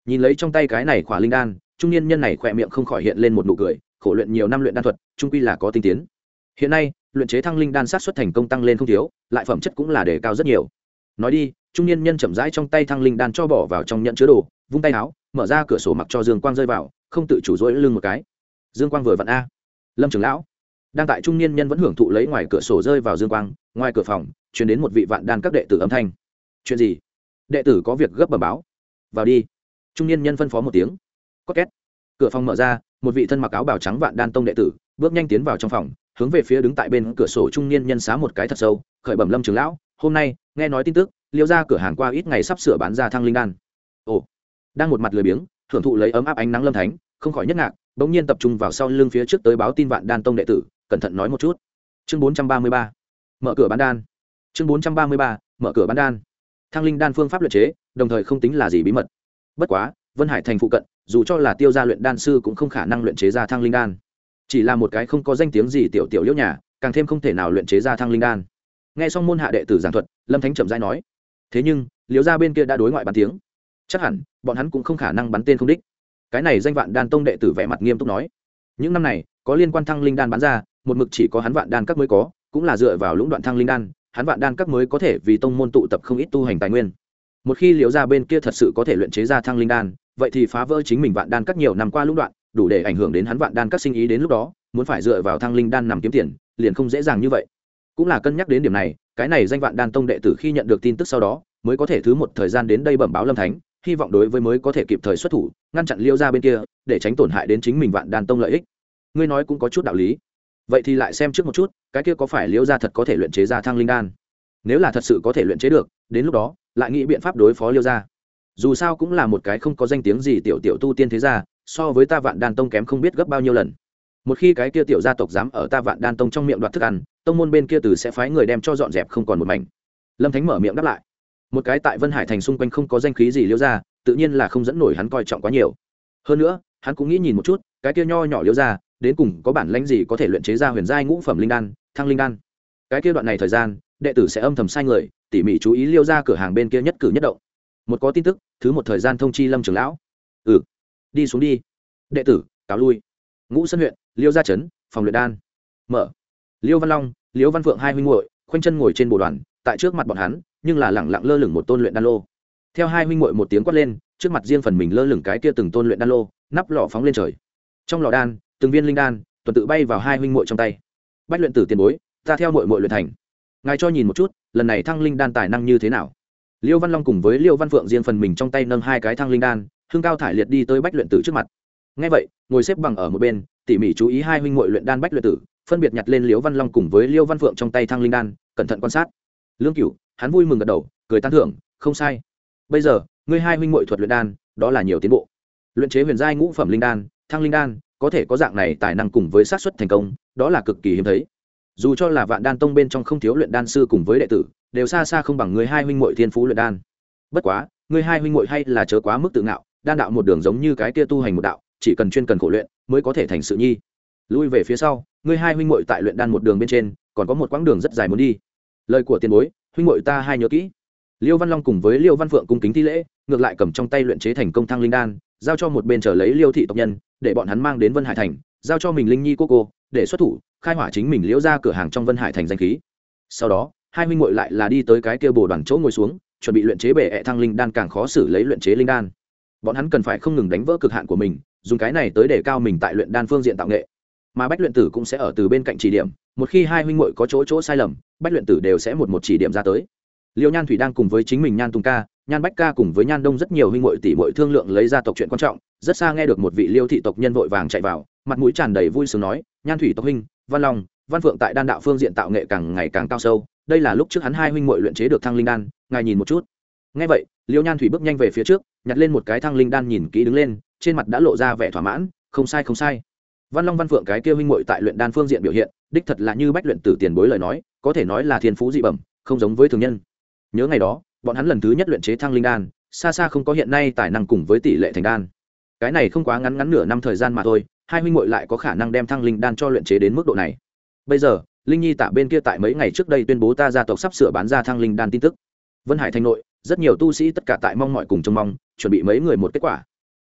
Nhìn lấy trong tay cái này khỏa linh đan, trung niên nhân này khỏe miệng không khỏi hiện lên một nụ cười, khổ luyện nhiều năm luyện đan thuật trung quy là có tinh tiến. Hiện nay luyện chế thăng linh đan sát xuất thành công tăng lên không thiếu, lại phẩm chất cũng là đề cao rất nhiều. Nói đi, trung niên nhân chậm rãi trong tay thăng linh đan cho bỏ vào trong nhận chứa đồ, vung tay áo, mở ra cửa sổ mặc cho dương quang rơi vào, không tự chủ rỗi lưng một cái. Dương quang vừa vặn a. Lâm trưởng lão đang tại trung niên nhân vẫn hưởng thụ lấy ngoài cửa sổ rơi vào dương quang, ngoài cửa phòng truyền đến một vị vạn đan các đệ tử âm thanh. Chuyện gì? Đệ tử có việc gấp bẩm báo. Vào đi. Trung niên nhân phân phó một tiếng. Có két. Cửa phòng mở ra, một vị thân mặc áo bào trắng vạn đan tông đệ tử bước nhanh tiến vào trong phòng, hướng về phía đứng tại bên cửa sổ trung niên nhân xá một cái thật sâu, khởi bẩm Lâm trưởng lão, hôm nay nghe nói tin tức, Liêu gia cửa hàng qua ít ngày sắp sửa bán ra thăng linh đan. Ồ. Đang một mặt lười biếng thưởng thụ lấy ấm áp ánh nắng Lâm Thánh không khỏi nhất ngạc, bỗng nhiên tập trung vào sau lưng phía trước tới báo tin vạn đan tông đệ tử, cẩn thận nói một chút. Chương bốn trăm ba mươi ba, mở cửa bán đan. Chương bốn trăm ba mươi ba, mở cửa bán đan. Thăng linh đan phương pháp luyện chế, đồng thời không tính là gì bí mật. Bất quá, Vân Hải thành phụ cận, dù cho là Tiêu gia luyện đan sư cũng không khả năng luyện chế ra thăng linh đan. Chỉ là một cái không có danh tiếng gì tiểu tiểu liễu nhà, càng thêm không thể nào luyện chế ra thăng linh đan. Nghe xong môn hạ đệ tử giảng thuật, Lâm Thánh chậm rãi nói: "Thế nhưng, Liễu gia bên kia đã đối ngoại bán tiếng, chắc hẳn bọn hắn cũng không khả năng bắn tên không đích." Cái này danh vạn đan tông đệ tử vẻ mặt nghiêm túc nói: "Những năm này, có liên quan thăng linh đan bán ra, một mực chỉ có hắn vạn đan các mới có, cũng là dựa vào lũng đoạn thăng linh đan, hắn vạn đan các mới có thể vì tông môn tụ tập không ít tu hành tài nguyên. Một khi Liễu gia bên kia thật sự có thể luyện chế ra thăng linh đan, vậy thì phá vỡ chính mình vạn đan các nhiều năm qua lũng đoạn, đủ để ảnh hưởng đến hắn vạn đan các sinh ý, đến lúc đó muốn phải dựa vào thăng linh đan nằm kiếm tiền, liền không dễ dàng như vậy." Cũng là cân nhắc đến điểm này, cái này danh vạn đan tông đệ tử khi nhận được tin tức sau đó, mới có thể thứ một thời gian đến đây bẩm báo Lâm Thánh, hy vọng đối với mới có thể kịp thời xuất thủ, ngăn chặn Liêu gia bên kia, để tránh tổn hại đến chính mình vạn đan tông lợi ích. Ngươi nói cũng có chút đạo lý. Vậy thì lại xem trước một chút, cái kia có phải Liêu gia thật có thể luyện chế ra thăng linh đan? Nếu là thật sự có thể luyện chế được, đến lúc đó lại nghĩ biện pháp đối phó Liêu gia. Dù sao cũng là một cái không có danh tiếng gì tiểu tiểu tu tiên thế gia, so với ta vạn đan tông kém không biết gấp bao nhiêu lần. Một khi cái kia tiểu gia tộc dám ở ta vạn đan tông trong miệng đoạt thức ăn, tông môn bên kia từ sẽ phái người đem cho dọn dẹp không còn một mảnh. Lâm Thánh mở miệng đáp lại. Một cái tại Vân Hải thành xung quanh không có danh khí gì Liêu gia, tự nhiên là không dẫn nổi hắn coi trọng quá nhiều. Hơn nữa, hắn cũng nghĩ nhìn một chút, cái kia nho nhỏ Liêu gia, đến cùng có bản lĩnh gì có thể luyện chế ra huyền giai ngũ phẩm linh đan, thăng linh đan. Cái kia đoạn này thời gian, đệ tử sẽ âm thầm sai người, tỉ mỉ chú ý Liêu gia cửa hàng bên kia nhất cử nhất động. Một có tin tức, thứ một thời gian thông chi Lâm trưởng lão. Ừ, đi xuống đi. Đệ tử, cáo lui. Ngũ Sơn huyện, Liêu gia trấn, phòng luyện đan. Mở. Liêu Văn Long, Liêu Văn Phượng hai huynh muội, khoanh chân ngồi trên bồ đoàn, tại trước mặt bọn hắn, nhưng là lẳng lặng lơ lửng một tôn luyện đan lô. Theo hai huynh muội một tiếng quát lên, trước mặt riêng phần mình lơ lửng cái kia từng tôn luyện đan lô, nắp lọ phóng lên trời. Trong lò đan, từng viên linh đan tuần tự bay vào hai huynh muội trong tay. Bách luyện tử tiền bối, ta theo muội muội luyện thành. Ngài cho nhìn một chút, lần này thăng linh đan tài năng như thế nào? Liêu Văn Long cùng với Liêu Văn Phượng riêng phần mình trong tay nâng hai cái thăng linh đan, hương cao thải liệt đi tới Bách luyện tử trước mặt. Nghe vậy, ngồi xếp bằng ở một bên, tỉ mỉ chú ý hai huynh muội luyện đan Bách luyện tử, phân biệt nhặt lên Liêu Văn Long cùng với Liêu Văn Phượng trong tay thăng linh đan, cẩn thận quan sát. Lương Cửu, hắn vui mừng gật đầu, cười tán thưởng, không sai. Bây giờ, ngươi hai huynh muội thuật luyện đan, đó là nhiều tiến bộ. Luyện chế huyền giai ngũ phẩm linh đan, thăng linh đan, có thể có dạng này tài năng cùng với xác suất thành công, đó là cực kỳ hiếm thấy. Dù cho là Vạn Đan tông bên trong không thiếu luyện đan sư cùng với đệ tử, đều xa xa không bằng ngươi hai huynh muội thiên phú luyện đan. Bất quá, ngươi hai huynh muội hay là chớ quá mức tự ngạo, đan đạo một đường giống như cái kia tu hành một đạo, chỉ cần chuyên cần khổ luyện, mới có thể thành sự nhi. Lui về phía sau, ngươi hai huynh muội tại luyện đan một đường bên trên, còn có một quãng đường rất dài muốn đi. Lời của tiền bối, huynh muội ta hai nhớ kỹ. Liêu Văn Long cùng với Liêu Văn Phượng cung kính thi lễ, ngược lại cầm trong tay luyện chế thành công thăng linh đan, giao cho một bên chờ lấy Liêu thị tộc nhân, để bọn hắn mang đến Vân Hải thành, giao cho mình Linh Nhi cô cô, để xuất thủ, khai hỏa chính mình Liễu gia cửa hàng trong Vân Hải thành danh khí. Sau đó, hai huynh muội lại là đi tới cái kia bồ đoàn chỗ ngồi xuống, chuẩn bị luyện chế bệ ẹ thăng linh đan càng khó xử lấy luyện chế linh đan. Bọn hắn cần phải không ngừng đánh vỡ cực hạn của mình, dùng cái này tới để cao mình tại luyện đan phương diện tạo nghệ. Mà Bách luyện tử cũng sẽ ở từ bên cạnh chỉ điểm, một khi hai huynh muội có chỗ chỗ sai lầm, Bách luyện tử đều sẽ một một chỉ điểm ra tới. Liêu Nhan Thủy đang cùng với chính mình Nhan Tùng ca, Nhan Bách ca cùng với Nhan Đông rất nhiều huynh muội tỷ muội thương lượng lấy ra tộc chuyện quan trọng, rất xa nghe được một vị Liêu thị tộc nhân vội vàng chạy vào, mặt mũi tràn đầy vui sướng nói: "Nhan Thủy tộc huynh, Văn Long, Văn Phượng tại đan đạo phương diện tạo nghệ càng ngày càng cao sâu, đây là lúc trước hắn hai huynh muội luyện chế được thăng linh đan, ngài nhìn một chút." Nghe vậy, Liêu Nhan Thủy bước nhanh về phía trước, nhặt lên một cái thăng linh đan nhìn kỹ đứng lên, trên mặt đã lộ ra vẻ thỏa mãn, "Không sai không sai." Văn Long Văn Phượng cái kia huynh muội tại luyện đan phương diện biểu hiện, đích thật là như Bách luyện tử tiền bối lời nói, có thể nói là thiên phú dị bẩm, không giống với thường nhân. Nhớ ngày đó, bọn hắn lần thứ nhất luyện chế thăng linh đan, xa xa không có hiện nay tài năng cùng với tỷ lệ thành đan. Cái này không quá ngắn ngắn nửa năm thời gian mà thôi, hai huynh muội lại có khả năng đem thăng linh đan cho luyện chế đến mức độ này. Bây giờ, Linh Nhi Tạ bên kia tại mấy ngày trước đây tuyên bố ta gia tộc sắp sửa bán ra thăng linh đan tin tức. Vân Hải thành nội, rất nhiều tu sĩ tất cả tại mong mọi cùng trông mong, chuẩn bị mấy người một kết quả.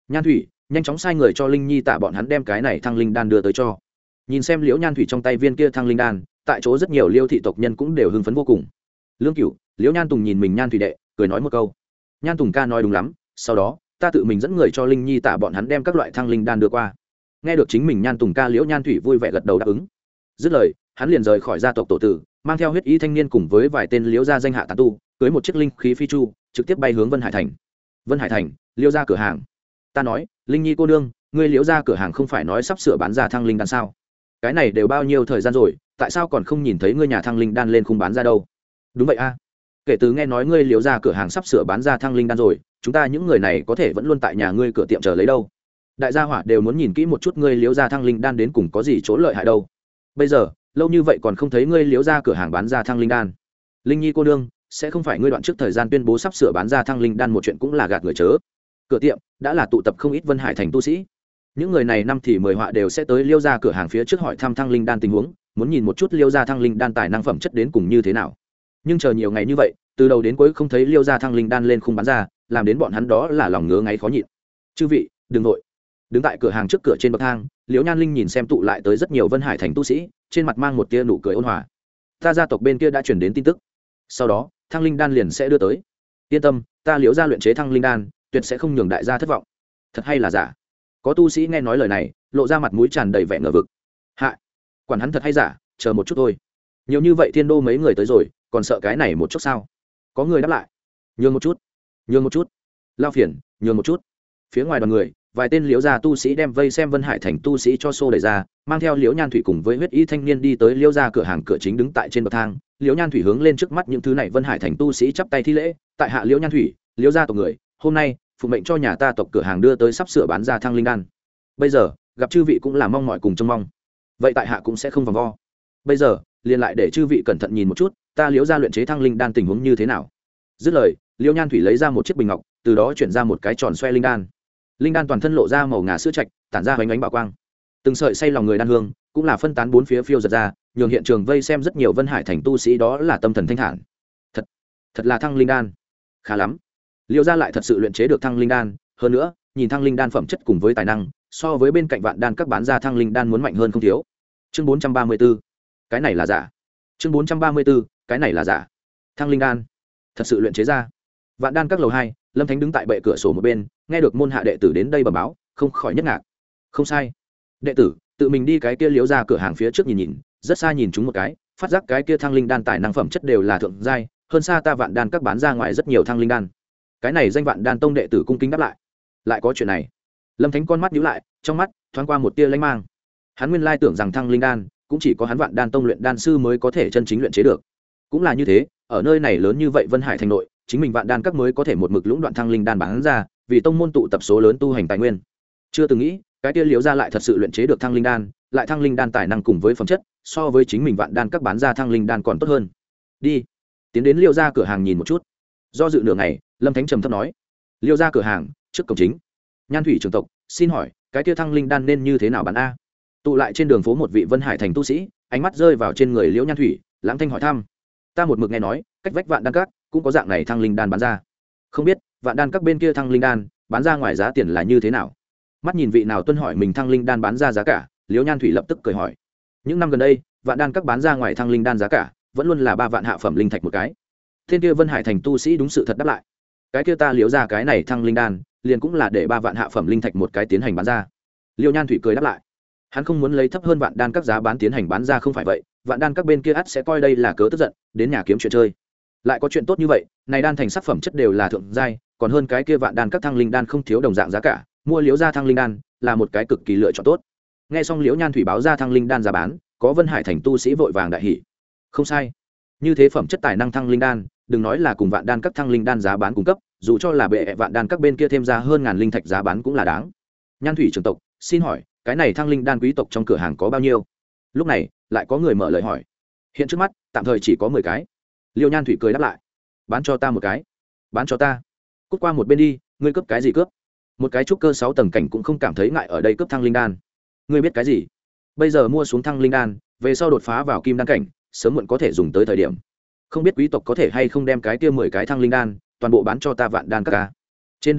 Nhan Thủy nhanh chóng sai người cho Linh Nhi tạ bọn hắn đem cái này thăng linh đan đưa tới cho. Nhìn xem Liễu Nhan Thủy trong tay viên kia thăng linh đan, tại chỗ rất nhiều Liêu thị tộc nhân cũng đều hưng phấn vô cùng. Lương Cửu, Liễu Nhan Tùng nhìn mình Nhan Thủy đệ, cười nói một câu. Nhan Tùng ca nói đúng lắm, sau đó ta tự mình dẫn người cho Linh Nhi tạ bọn hắn đem các loại thăng linh đan đưa qua. Nghe được chính mình Nhan Tùng ca, Liễu Nhan Thủy vui vẻ gật đầu đáp ứng. Dứt lời, hắn liền rời khỏi gia tộc tổ tử, mang theo huyết ý thanh niên cùng với vài tên Liễu gia danh hạ tán tu, cưới một chiếc linh khí phi chu, trực tiếp bay hướng Vân Hải thành. Vân Hải thành, Liễu gia cửa hàng. Ta nói, Linh Nhi cô nương, ngươi Liễu gia cửa hàng không phải nói sắp sửa bán ra thăng linh đan sao? Cái này đều bao nhiêu thời gian rồi, tại sao còn không nhìn thấy ngươi nhà thăng linh đan lên khung bán ra đâu? Đúng vậy a. Kể từ nghe nói ngươi Liễu gia cửa hàng sắp sửa bán ra thăng linh đan rồi, chúng ta những người này có thể vẫn luôn tại nhà ngươi cửa tiệm chờ lấy đâu. Đại gia hỏa đều muốn nhìn kỹ một chút ngươi Liễu gia thăng linh đan đến cùng có gì chỗ lợi hại đâu. Bây giờ, lâu như vậy còn không thấy ngươi Liễu gia cửa hàng bán ra thăng linh đan. Linh Nhi cô nương, sẽ không phải ngươi đoạn trước thời gian tuyên bố sắp sửa bán ra thăng linh đan một chuyện cũng là gạt người chớ? Cửa tiệm đã là tụ tập không ít Vân Hải thành tu sĩ. Những người này năm thì mười họa đều sẽ tới Liễu gia cửa hàng phía trước hỏi thăm thăng linh đan tình huống, muốn nhìn một chút Liễu gia thăng linh đan tài năng phẩm chất đến cùng như thế nào. Nhưng chờ nhiều ngày như vậy, từ đầu đến cuối không thấy Liễu gia thăng linh đan lên khung bán ra, làm đến bọn hắn đó là lòng ngứa ngáy khó nhịn. Chư vị, đừng nội. Đứng tại cửa hàng trước cửa trên bậc thang, Liễu Nhan Linh nhìn xem tụ lại tới rất nhiều Vân Hải thành tu sĩ, trên mặt mang một tia nụ cười ôn hòa. Ta gia tộc bên kia đã truyền đến tin tức, sau đó thăng linh đan liền sẽ đưa tới. Yên tâm, ta Liễu gia luyện chế thăng linh đan, tuyệt sẽ không nhường đại gia thất vọng. Thật hay là giả? Có tu sĩ nghe nói lời này, lộ ra mặt mũi tràn đầy vẻ ngờ vực. Hạ, quản hắn thật hay giả, chờ một chút thôi. Nhiều như vậy thiên đô mấy người tới rồi, còn sợ cái này một chút sao? Có người đáp lại. Nhường một chút, nhường một chút. Lao phiền, nhường một chút. Phía ngoài đoàn người, vài tên Liễu gia tu sĩ đem vây xem Vân Hải thành tu sĩ cho xô đẩy ra, mang theo Liễu Nhan Thủy cùng với huyết y thanh niên đi tới Liễu gia cửa hàng cửa chính, đứng tại trên bậc thang. Liễu Nhan Thủy hướng lên trước mắt những thứ này Vân Hải thành tu sĩ chắp tay thi lễ, tại hạ Liễu Nhan Thủy, Liễu gia tộc người, hôm nay phụ mệnh cho nhà ta tộc cửa hàng đưa tới sắp sửa bán ra thăng linh đan. Bây giờ gặp chư vị cũng là mong mỏi cùng trông mong, vậy tại hạ cũng sẽ không vòng vo. Bây giờ liền lại để chư vị cẩn thận nhìn một chút, ta Liễu gia luyện chế thăng linh đan tình huống như thế nào. Dứt lời, Liễu Nhan Thủy lấy ra một chiếc bình ngọc, từ đó chuyển ra một cái tròn xoe linh đan. Linh đan toàn thân lộ ra màu ngà sữa trạch, tản ra ánh ánh bảo quang. Từng sợi say lòng người đan hương cũng là phân tán bốn phía phiêu giật ra, nhường hiện trường vây xem rất nhiều Vân Hải thành tu sĩ đó là tâm thần thanh thản. Thật, thật là thăng linh đan, khá lắm. Liễu gia lại thật sự luyện chế được thăng linh đan, hơn nữa, nhìn thăng linh đan phẩm chất cùng với tài năng, so với bên cạnh Vạn đan các bán ra thăng linh đan muốn mạnh hơn không thiếu. Chương bốn trăm ba mươi 44, cái này là giả. Chương bốn trăm ba mươi 44, cái này là giả. Thăng linh đan, thật sự luyện chế ra. Vạn đan các lầu hai, Lâm Thánh đứng tại bệ cửa sổ một bên, nghe được môn hạ đệ tử đến đây bẩm báo, không khỏi nhất ngạc. Không sai, đệ tử tự mình đi cái kia Liễu gia cửa hàng phía trước nhìn nhìn, rất xa nhìn chúng một cái, phát giác cái kia thăng linh đan tài năng phẩm chất đều là thượng giai, hơn xa ta Vạn đan các bán ra ngoài rất nhiều thăng linh đan. Cái này danh Vạn đan tông đệ tử cung kính đáp lại. Lại có chuyện này? Lâm Thánh con mắt nhíu lại, trong mắt thoáng qua một tia lanh mang. Hắn nguyên lai tưởng rằng thăng linh đan cũng chỉ có hắn Vạn đan tông luyện đan sư mới có thể chân chính luyện chế được. Cũng là như thế, ở nơi này lớn như vậy Vân Hải thành nội, chính mình Vạn đan các mới có thể một mực lũng đoạn thăng linh đan bán ra, vì tông môn tụ tập số lớn tu hành tài nguyên. Chưa từng nghĩ, cái kia Liễu gia lại thật sự luyện chế được thăng linh đan, lại thăng linh đan tài năng cùng với phẩm chất, so với chính mình Vạn đan các bán ra thăng linh đan còn tốt hơn. Đi, tiến đến Liễu gia cửa hàng nhìn một chút. Do dự nửa ngày, Lâm Thánh trầm thấp nói. Liễu gia cửa hàng, trước cổng chính. Nhan Thủy trưởng tộc, xin hỏi, cái kia thăng linh đan nên như thế nào bán a? Tụ lại trên đường phố một vị Vân Hải thành tu sĩ, ánh mắt rơi vào trên người Liễu Nhan Thủy, lãng thanh hỏi thăm. Ta một mực nghe nói, cách vách Vạn đan các cũng có dạng này thăng linh đan bán ra. Không biết, Vạn đan các bên kia thăng linh đan bán ra ngoài giá tiền là như thế nào? Mắt nhìn vị nào tuân hỏi mình thăng linh đan bán ra giá cả, Liễu Nhan Thủy lập tức cười hỏi. Những năm gần đây, Vạn đan các bán ra ngoài thăng linh đan giá cả vẫn luôn là ba vạn hạ phẩm linh thạch một cái. Thiên kia Vân Hải thành tu sĩ đúng sự thật đáp lại. Cái kia ta Liễu ra cái này thăng linh đan, liền cũng là để ba vạn hạ phẩm linh thạch một cái tiến hành bán ra. Liễu Nhan Thủy cười đáp lại. Hắn không muốn lấy thấp hơn Vạn đan các giá bán tiến hành bán ra, không phải vậy, Vạn đan các bên kia ắt sẽ coi đây là cớ tức giận, đến nhà kiếm chuyện chơi. Lại có chuyện tốt như vậy, này đan thành sắc phẩm chất đều là thượng giai, còn hơn cái kia Vạn đan các thăng linh đan không thiếu đồng dạng giá cả, mua Liễu gia thăng linh đan là một cái cực kỳ lựa chọn tốt. Nghe xong Liễu Nhan Thủy báo ra thăng linh đan giá bán, có Vân Hải thành tu sĩ vội vàng đại hỉ. Không sai, như thế phẩm chất tài năng thăng linh đan, đừng nói là cùng Vạn đan các thăng linh đan giá bán cung cấp, dù cho là bệ Vạn đan các bên kia thêm ra hơn ngàn linh thạch giá bán cũng là đáng. Nhan Thủy trưởng tộc, xin hỏi, cái này thăng linh đan quý tộc trong cửa hàng có bao nhiêu? Lúc này lại có người mở lời hỏi. Hiện trước mắt tạm thời chỉ có mười cái. Liễu Nhan Thủy cười đáp lại. Bán cho ta một cái. Bán cho ta. Cút qua một bên đi, ngươi cướp cái gì cướp? Một cái trúc cơ sáu tầng cảnh cũng không cảm thấy ngại ở đây cướp thăng linh đan. Ngươi biết cái gì? Bây giờ mua xuống thăng linh đan, về sau đột phá vào kim đan cảnh, sớm muộn có thể dùng tới thời điểm. Không biết quý tộc có thể hay không đem cái kia mười cái thăng linh đan toàn bộ bán cho ta Vạn đan các ca. Trên đường phố,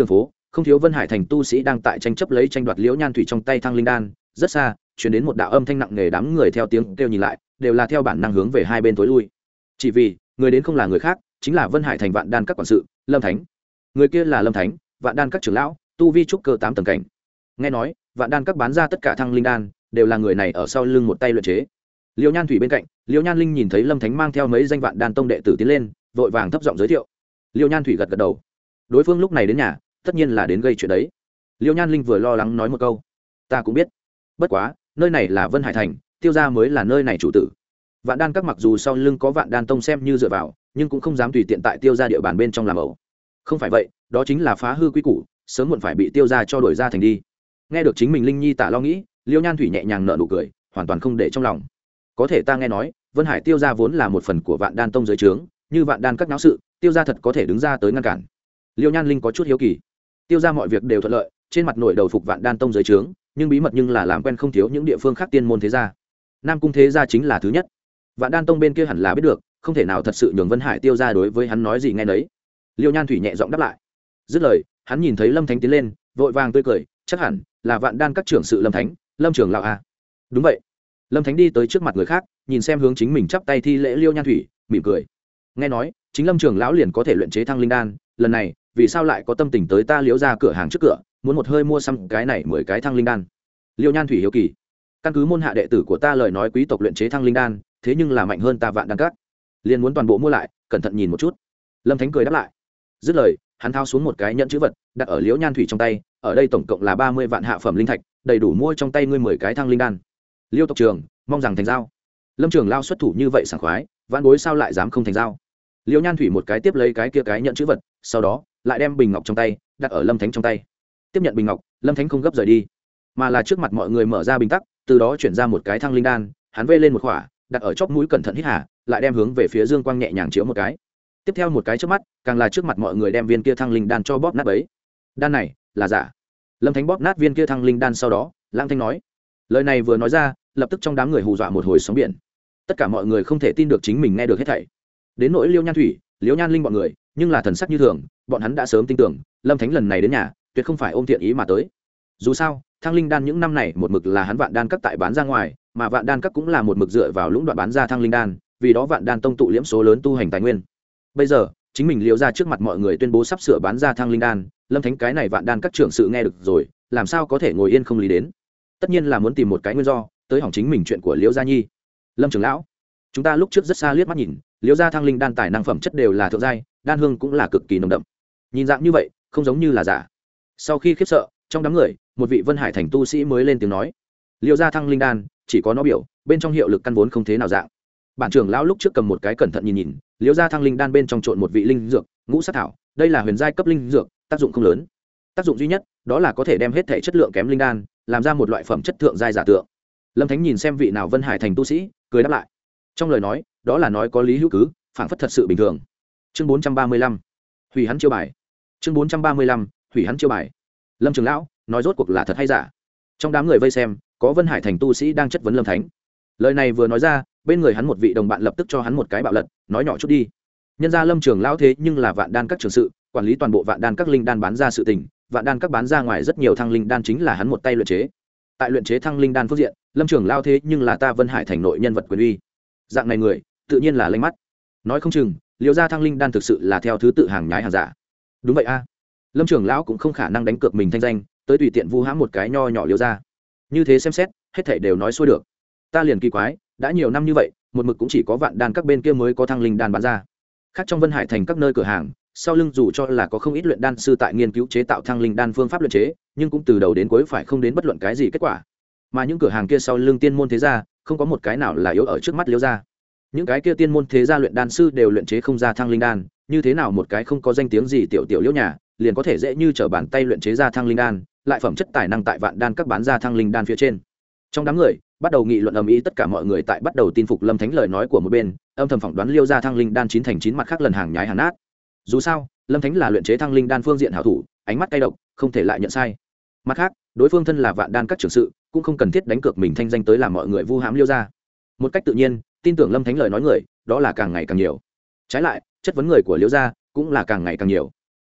không thiếu Vân Hải thành tu sĩ đang tại tranh chấp lấy tranh đoạt liễu nhan thủy trong tay thăng linh đan. Rất xa chuyển đến một đạo âm thanh nặng nề, đám người theo tiếng kêu nhìn lại đều là theo bản năng hướng về hai bên tối lui, chỉ vì người đến không là người khác, chính là Vân Hải thành vạn đan các quản sự Lâm Thánh. Người kia là Lâm Thánh, vạn đan các trưởng lão, tu vi trúc cơ tám tầng cảnh. Nghe nói vạn đan các bán ra tất cả thăng linh đan đều là người này ở sau lưng một tay luyện chế. Liễu Nhan Thủy bên cạnh, Liễu Nhan Linh nhìn thấy Lâm Thánh mang theo mấy danh vạn đan tông đệ tử tiến lên, vội vàng thấp giọng giới thiệu. Liễu Nhan Thủy gật gật đầu. Đối phương lúc này đến nhà, tất nhiên là đến gây chuyện đấy. Liễu Nhan Linh vừa lo lắng nói một câu, ta cũng biết, bất quá nơi này là Vân Hải thành, Tiêu gia mới là nơi này chủ tử. Vạn đan các mặc dù sau lưng có vạn đan tông xem như dựa vào, nhưng cũng không dám tùy tiện tại Tiêu gia địa bàn bên trong làm ẩu. Không phải vậy, đó chính là phá hư quy củ, sớm muộn phải bị Tiêu gia cho đuổi ra thành đi. Nghe được chính mình Linh Nhi tả lo nghĩ, Liễu Nhan Thủy nhẹ nhàng nở nụ cười, hoàn toàn không để trong lòng. Có thể ta nghe nói Vân Hải Tiêu gia vốn là một phần của vạn đan tông dưới trướng, như vạn đan các náo sự, Tiêu gia thật có thể đứng ra tới ngăn cản. Liễu Nhan Linh có chút hiếu kỳ. Tiêu gia mọi việc đều thuận lợi, trên mặt nội đầu phục vạn đan tông dưới trướng, nhưng bí mật nhưng là làm quen không thiếu những địa phương khác tiên môn thế gia. Nam cung thế gia chính là thứ nhất. Vạn đan tông bên kia hẳn là biết được, không thể nào thật sự nhường Vân Hải Tiêu gia đối với hắn nói gì nghe nấy. Liễu Nhan Thủy nhẹ giọng đáp lại. Dứt lời, hắn nhìn thấy Lâm Thánh tiến lên, vội vàng tươi cười, chắc hẳn là vạn đan các trưởng sự Lâm Thánh, Lâm trưởng lão a. Đúng vậy. Lâm Thánh đi tới trước mặt người khác, nhìn xem hướng chính mình chắp tay thi lễ Liễu Nhan Thủy, mỉm cười. Nghe nói chính Lâm trưởng lão liền có thể luyện chế thăng linh đan, lần này vì sao lại có tâm tình tới ta Liễu gia cửa hàng trước cửa, muốn một hơi mua xăm cái này mười cái thăng linh đan? Liễu Nhan Thủy hiếu kỳ. Căn cứ môn hạ đệ tử của ta lời nói, quý tộc luyện chế thăng linh đan, thế nhưng là mạnh hơn ta vạn đan các, liền muốn toàn bộ mua lại, cẩn thận nhìn một chút. Lâm Thánh cười đáp lại. Dứt lời, hắn thao xuống một cái nhẫn chữ vật, đặt ở Liễu Nhan Thủy trong tay, ở đây tổng cộng là ba mươi vạn hạ phẩm linh thạch, đầy đủ mua trong tay ngươi mười cái thăng linh đan. Liêu tộc trưởng, mong rằng thành giao. Lâm trưởng lao xuất thủ như vậy sảng khoái, vãn bối sao lại dám không thành giao? Liễu Nhan Thủy một cái tiếp lấy cái kia cái nhận chữ vật, sau đó lại đem bình ngọc trong tay đặt ở Lâm Thánh trong tay. Tiếp nhận bình ngọc, Lâm Thánh không gấp rời đi, mà là trước mặt mọi người mở ra bình tắc, từ đó chuyển ra một cái thăng linh đan, hắn vê lên một khỏa, đặt ở chóp mũi cẩn thận hít hà, lại đem hướng về phía dương quang nhẹ nhàng chiếu một cái. Tiếp theo một cái trước mắt, càng là trước mặt mọi người đem viên kia thăng linh đan cho bóp nát bấy. Đan này là giả. Lâm Thánh bóp nát viên kia thăng linh đan sau đó, Lãng Thanh nói. Lời này vừa nói ra, lập tức trong đám người hù dọa một hồi sóng biển. Tất cả mọi người không thể tin được chính mình nghe được hết thảy. Đến nỗi Liễu Nhan Thủy, Liễu Nhan Linh bọn người, nhưng là thần sắc như thường, bọn hắn đã sớm tin tưởng, Lâm Thánh lần này đến nhà, tuyệt không phải ôm thiện ý mà tới. Dù sao, thăng linh đan những năm này một mực là hắn vạn đan các tại bán ra ngoài, mà vạn đan các cũng là một mực dựa vào lũng đoạn bán ra thăng linh đan, vì đó vạn đan tông tụ liễm số lớn tu hành tài nguyên. Bây giờ chính mình Liễu ra trước mặt mọi người tuyên bố sắp sửa bán ra thăng linh đan, Lâm Thánh cái này vạn đan các trưởng sự nghe được rồi, làm sao có thể ngồi yên không lý đến? Tất nhiên là muốn tìm một cái nguyên do tới hỏng chính mình chuyện của Liễu gia nhi. Lâm trưởng lão, chúng ta lúc trước rất xa liếc mắt nhìn, Liễu gia thăng linh đan tài năng phẩm chất đều là thượng giai, đan hương cũng là cực kỳ nồng đậm, nhìn dạng như vậy không giống như là giả. Sau khi khiếp sợ, trong đám người một vị Vân Hải thành tu sĩ mới lên tiếng nói, Liễu gia thăng linh đan chỉ có nó biểu, bên trong hiệu lực căn vốn không thế nào dạng. Bản trưởng lão lúc trước cầm một cái cẩn thận nhìn nhìn, Liễu gia thăng linh đan bên trong trộn một vị linh dược, ngũ sát thảo, đây là huyền giai cấp linh dược, tác dụng không lớn. Tác dụng duy nhất đó là có thể đem hết thể chất lượng kém linh đan làm ra một loại phẩm chất thượng giai giả tượng. Lâm Thánh nhìn xem vị nào Vân Hải thành tu sĩ, cười đáp lại. Trong lời nói, đó là nói có lý hữu cứ, phảng phất thật sự bình thường. Chương bốn trăm ba mươi lăm, hủy hắn chiêu bài. Chương bốn trăm ba mươi lăm, hủy hắn chiêu bài. Lâm trưởng lão, nói rốt cuộc là thật hay giả? Trong đám người vây xem, có Vân Hải thành tu sĩ đang chất vấn Lâm Thánh. Lời này vừa nói ra, bên người hắn một vị đồng bạn lập tức cho hắn một cái bạo lật, nói nhỏ chút đi. Nhân ra Lâm trưởng lão thế nhưng là vạn đan các trưởng sự, quản lý toàn bộ vạn đan các linh đan bán ra sự tình, vạn đan các bán ra ngoài rất nhiều thăng linh đan chính là hắn một tay luyện chế. Tại luyện chế thăng linh đan phương diện, Lâm trưởng lão thế nhưng là ta Vân Hải thành nội nhân vật quyền uy. Dạng này người, tự nhiên là lênh mắt. Nói không chừng, Liễu gia thăng linh đan thực sự là theo thứ tự hàng nhái hàng giả. Đúng vậy a. Lâm trưởng lão cũng không khả năng đánh cược mình thanh danh, tới tùy tiện vu hãm một cái nho nhỏ Liễu gia. Như thế xem xét, hết thảy đều nói xuôi được. Ta liền kỳ quái, đã nhiều năm như vậy, một mực cũng chỉ có vạn đan các bên kia mới có thăng linh đan bán ra. Khác trong Vân Hải thành các nơi cửa hàng, sau lưng dù cho là có không ít luyện đan sư tại nghiên cứu chế tạo thăng linh đan phương pháp luyện chế, nhưng cũng từ đầu đến cuối phải không đến bất luận cái gì kết quả. Mà những cửa hàng kia sau lưng tiên môn thế gia, không có một cái nào là yếu ở trước mắt Liễu gia. Những cái kia tiên môn thế gia luyện đan sư đều luyện chế không ra thăng linh đan, như thế nào một cái không có danh tiếng gì tiểu tiểu Liễu nhà, liền có thể dễ như trở bàn tay luyện chế ra thăng linh đan, lại phẩm chất tài năng tại vạn đan các bán ra thăng linh đan phía trên. Trong đám người bắt đầu nghị luận ầm ĩ, tất cả mọi người tại bắt đầu tin phục Lâm Thánh lời nói của một bên, âm thầm phỏng đoán Liễu gia thăng linh đan chín thành chín mặt khác lần hàng nhái hàng nát. Dù sao, Lâm Thánh là luyện chế thăng linh đan phương diện hảo thủ, ánh mắt cay độc, không thể lại nhận sai. Mặt khác, đối phương thân là vạn đan các trưởng sự, cũng không cần thiết đánh cược mình thanh danh tới làm mọi người vu hãm Liễu gia. Một cách tự nhiên, tin tưởng Lâm Thánh lời nói người, đó là càng ngày càng nhiều. Trái lại, chất vấn người của Liễu gia cũng là càng ngày càng nhiều.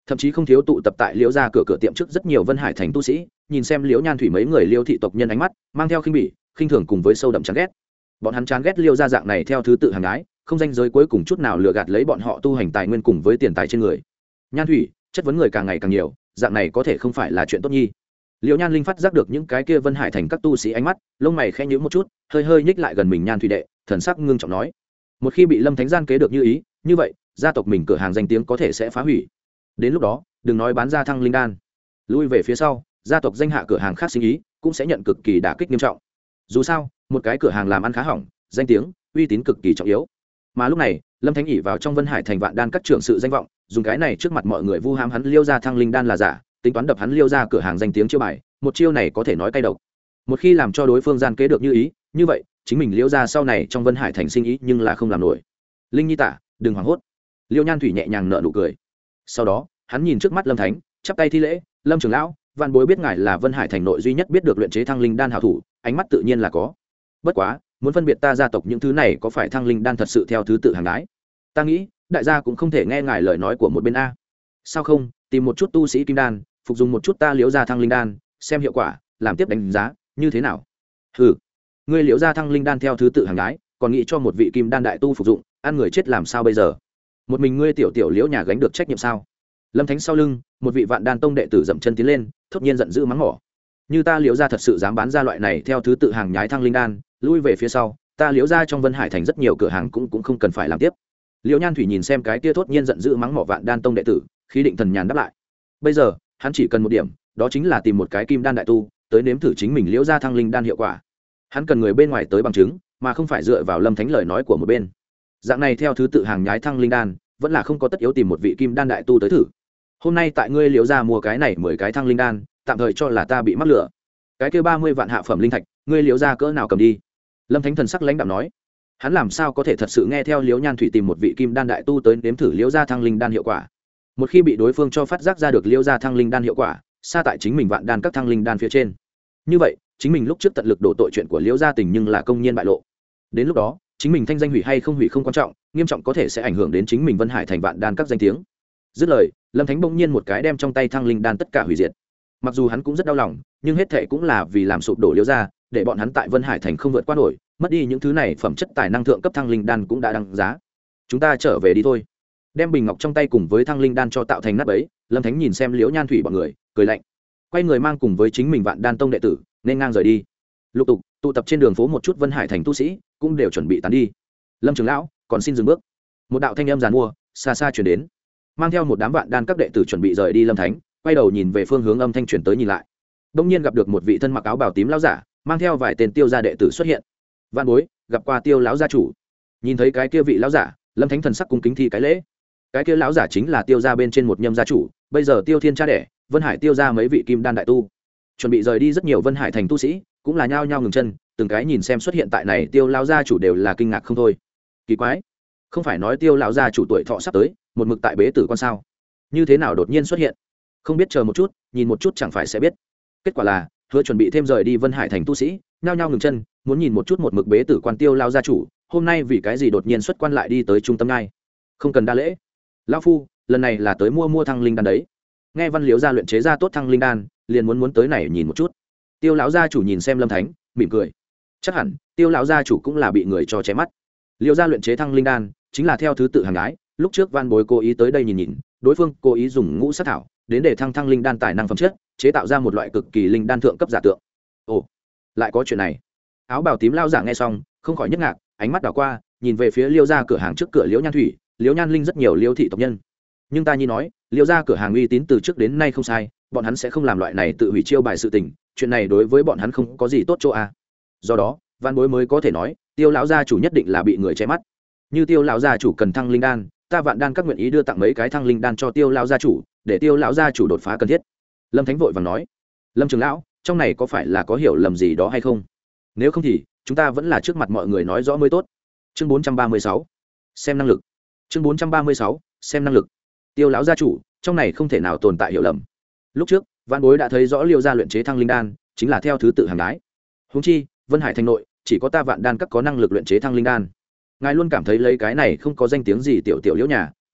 thậm chí không thiếu tụ tập tại liễu gia cửa cửa tiệm trước rất nhiều Vân Hải thành tu sĩ, nhìn xem liễu nhan thủy mấy người liêu thị tộc nhân ánh mắt mang theo khinh bỉ khinh thường cùng với sâu đậm chán ghét. Bọn hắn chán ghét liêu gia dạng này theo thứ tự hàng ái, không danh giới cuối cùng chút nào lừa gạt lấy bọn họ tu hành tài nguyên cùng với tiền tài trên người. Nhan thủy chất vấn người càng ngày càng nhiều, dạng này có thể không phải là chuyện tốt nhi. Liễu Nhan Linh phát giác được những cái kia Vân Hải thành các tu sĩ ánh mắt, lông mày khẽ nhíu một chút, hơi hơi nhích lại gần mình Nhan thủy đệ, thần sắc ngưng trọng nói: một khi bị Lâm Thánh gian kế được như ý, như vậy gia tộc mình cửa hàng danh tiếng có thể sẽ phá hủy. Đến lúc đó đừng nói bán ra thăng linh đan, lui về phía sau gia tộc danh hạ cửa hàng khác sinh ý cũng sẽ nhận cực kỳ đả kích nghiêm trọng. Dù sao một cái cửa hàng làm ăn khá hỏng, danh tiếng uy tín cực kỳ trọng yếu. Mà lúc này Lâm Thánh ỷ vào trong Vân Hải thành vạn đan các trưởng sự danh vọng, dùng cái này trước mặt mọi người vu hãm hắn liêu ra thăng linh đan là giả, tính toán đập hắn liêu ra cửa hàng danh tiếng chiêu bài. Một chiêu này có thể nói cay độc. Một khi làm cho đối phương gian kế được như ý, như vậy chính mình liêu ra sau này trong Vân Hải thành sinh ý nhưng là không làm nổi. Linh nhi tả, đừng hoảng hốt. Liêu Nhan thủy nhẹ nhàng nở nụ cười. Sau đó hắn nhìn trước mắt Lâm Thánh, chắp tay thi lễ: Lâm trưởng lão, vạn bối biết ngài là Vân Hải thành nội duy nhất biết được luyện chế thăng linh đan hảo thủ, ánh mắt tự nhiên là có. Bất quá muốn phân biệt ta gia tộc những thứ này có phải thăng linh đan thật sự theo thứ tự hàng đái, ta nghĩ đại gia cũng không thể nghe ngài lời nói của một bên a. Sao không tìm một chút tu sĩ kim đan, phục dùng một chút ta liễu gia thăng linh đan, xem hiệu quả, làm tiếp đánh giá như thế nào? Hừ, ngươi liễu gia thăng linh đan theo thứ tự hàng đái, còn nghĩ cho một vị kim đan đại tu phục dụng, ăn người chết làm sao bây giờ? Một mình ngươi tiểu tiểu liễu nhà gánh được trách nhiệm sao? Lâm Thánh sau lưng một vị vạn đan tông đệ tử dậm chân tiến lên, thốt nhiên giận dữ mắng mỏ: như ta liễu gia thật sự dám bán ra loại này theo thứ tự hàng nhái thăng linh đan, lui về phía sau ta liễu gia trong Vân Hải thành rất nhiều cửa hàng cũng cũng không cần phải làm tiếp. Liễu Nhan thủy nhìn xem cái kia thốt nhiên giận dữ mắng mỏ vạn đan tông đệ tử, khí định thần nhàn đáp lại: bây giờ hắn chỉ cần một điểm, đó chính là tìm một cái kim đan đại tu tới nếm thử chính mình liễu gia thăng linh đan hiệu quả. Hắn cần người bên ngoài tới bằng chứng, mà không phải dựa vào Lâm Thánh lời nói của một bên. Dạng này theo thứ tự hàng nhái thăng linh đan, vẫn là không có tất yếu tìm một vị kim đan đại tu tới thử. Hôm nay tại ngươi liễu gia mua cái này mười cái thăng linh đan, tạm thời cho là ta bị mắc lửa. Cái kia ba mươi vạn hạ phẩm linh thạch, ngươi liễu gia cỡ nào cầm đi? Lâm Thánh thần sắc lãnh đạm nói. Hắn làm sao có thể thật sự nghe theo liễu Nhan thủy tìm một vị kim đan đại tu tới nếm thử liễu gia thăng linh đan hiệu quả? Một khi bị đối phương cho phát giác ra được liễu gia thăng linh đan hiệu quả, xa tại chính mình vạn đan các thăng linh đan phía trên, như vậy chính mình lúc trước tận lực đổ tội chuyện của liễu gia tình nhưng là công nhiên bại lộ. Đến lúc đó chính mình thanh danh hủy hay không hủy không quan trọng, nghiêm trọng có thể sẽ ảnh hưởng đến chính mình Vân Hải thành vạn đan các danh tiếng. Dứt lời, Lâm Thánh bỗng nhiên một cái đem trong tay thăng linh đan tất cả hủy diệt. Mặc dù hắn cũng rất đau lòng, nhưng hết thệ cũng là vì làm sụp đổ liễu gia, để bọn hắn tại Vân Hải thành không vượt qua nổi, mất đi những thứ này phẩm chất tài năng thượng cấp thăng linh đan cũng đã đăng giá. Chúng ta trở về đi thôi. Đem bình ngọc trong tay cùng với thăng linh đan cho tạo thành nắp ấy, Lâm Thánh nhìn xem liễu Nhan thủy bọn người, cười lạnh, quay người mang cùng với chính mình vạn đan tông đệ tử nên ngang rời đi. Lục tục tụ tập trên đường phố một chút Vân Hải thành tu sĩ cũng đều chuẩn bị tán đi. Lâm trưởng lão còn xin dừng bước. Một đạo thanh âm giàn mua xa xa truyền đến, mang theo một đám vạn đan các đệ tử chuẩn bị rời đi. Lâm Thánh quay đầu nhìn về phương hướng âm thanh truyền tới nhìn lại, đông nhiên gặp được một vị thân mặc áo bào tím lão giả, mang theo vài tên tiêu gia đệ tử xuất hiện. Vạn bối gặp qua Tiêu lão gia chủ. Nhìn thấy cái kia vị lão giả, Lâm Thánh thần sắc cung kính thi cái lễ. Cái kia lão giả chính là Tiêu gia bên trên một nhâm gia chủ, bây giờ Tiêu Thiên cha đẻ, Vân Hải Tiêu gia mấy vị kim đan đại tu chuẩn bị rời đi. Rất nhiều Vân Hải thành tu sĩ cũng là nhao nhao ngừng chân, từng cái nhìn xem xuất hiện tại này Tiêu lão gia chủ đều là kinh ngạc không thôi. Kỳ quái, không phải nói Tiêu lão gia chủ tuổi thọ sắp tới, một mực tại bế tử quan sao? Như thế nào đột nhiên xuất hiện? Không biết chờ một chút, nhìn một chút chẳng phải sẽ biết. Kết quả là hứa chuẩn bị thêm rời đi Vân Hải thành tu sĩ nhao nhao ngừng chân, muốn nhìn một chút một mực bế tử quan Tiêu lão gia chủ hôm nay vì cái gì đột nhiên xuất quan lại đi tới trung tâm ngay. Không cần đa lễ, lão phu lần này là tới mua mua thăng linh đan đấy. Nghe Văn Liễu gia luyện chế ra tốt thăng linh đan, liền muốn muốn tới này nhìn một chút. Tiêu lão gia chủ nhìn xem Lâm Thánh mỉm cười, chắc hẳn Tiêu lão gia chủ cũng là bị người cho chém mắt. Liễu gia luyện chế thăng linh đan chính là theo thứ tự hàng ái, lúc trước Van Bối cố ý tới đây nhìn nhìn, đối phương cố ý dùng ngũ sát thảo đến để thăng thăng linh đan tài năng phẩm chất, chế tạo ra một loại cực kỳ linh đan thượng cấp giả tượng. Ồ, lại có chuyện này. Áo bào tím lao giả nghe xong không khỏi nhếch ngạc, ánh mắt đảo qua nhìn về phía Liễu gia cửa hàng trước cửa Liễu Nhan thủy, Liễu Nhan Linh rất nhiều Liễu thị tộc nhân. Nhưng ta nhi nói Liễu gia cửa hàng uy tín từ trước đến nay không sai, bọn hắn sẽ không làm loại này tự hủy chiêu bài sự tình, chuyện này đối với bọn hắn không có gì tốt chỗ à. Do đó Van Bối mới có thể nói Tiêu lão gia chủ nhất định là bị người che mắt. Như Tiêu lão gia chủ cần thăng linh đan, ta vạn đan các nguyện ý đưa tặng mấy cái thăng linh đan cho Tiêu lão gia chủ, để Tiêu lão gia chủ đột phá cần thiết. Lâm Thánh vội vàng nói. Lâm trưởng lão, trong này có phải là có hiểu lầm gì đó hay không? Nếu không thì chúng ta vẫn là trước mặt mọi người nói rõ mới tốt. Chương bốn trăm ba mươi sáu, xem năng lực. Chương bốn trăm ba mươi sáu, xem năng lực. Tiêu lão gia chủ, trong này không thể nào tồn tại hiểu lầm. Lúc trước Vạn Bối đã thấy rõ Liễu gia luyện chế thăng linh đan chính là theo thứ tự hàng đái. Huống chi Vân Hải thành nội chỉ có ta vạn đan các có năng lực luyện chế thăng linh đan. Ngài luôn cảm thấy lấy cái này không có danh tiếng gì tiểu tiểu Liễu nhà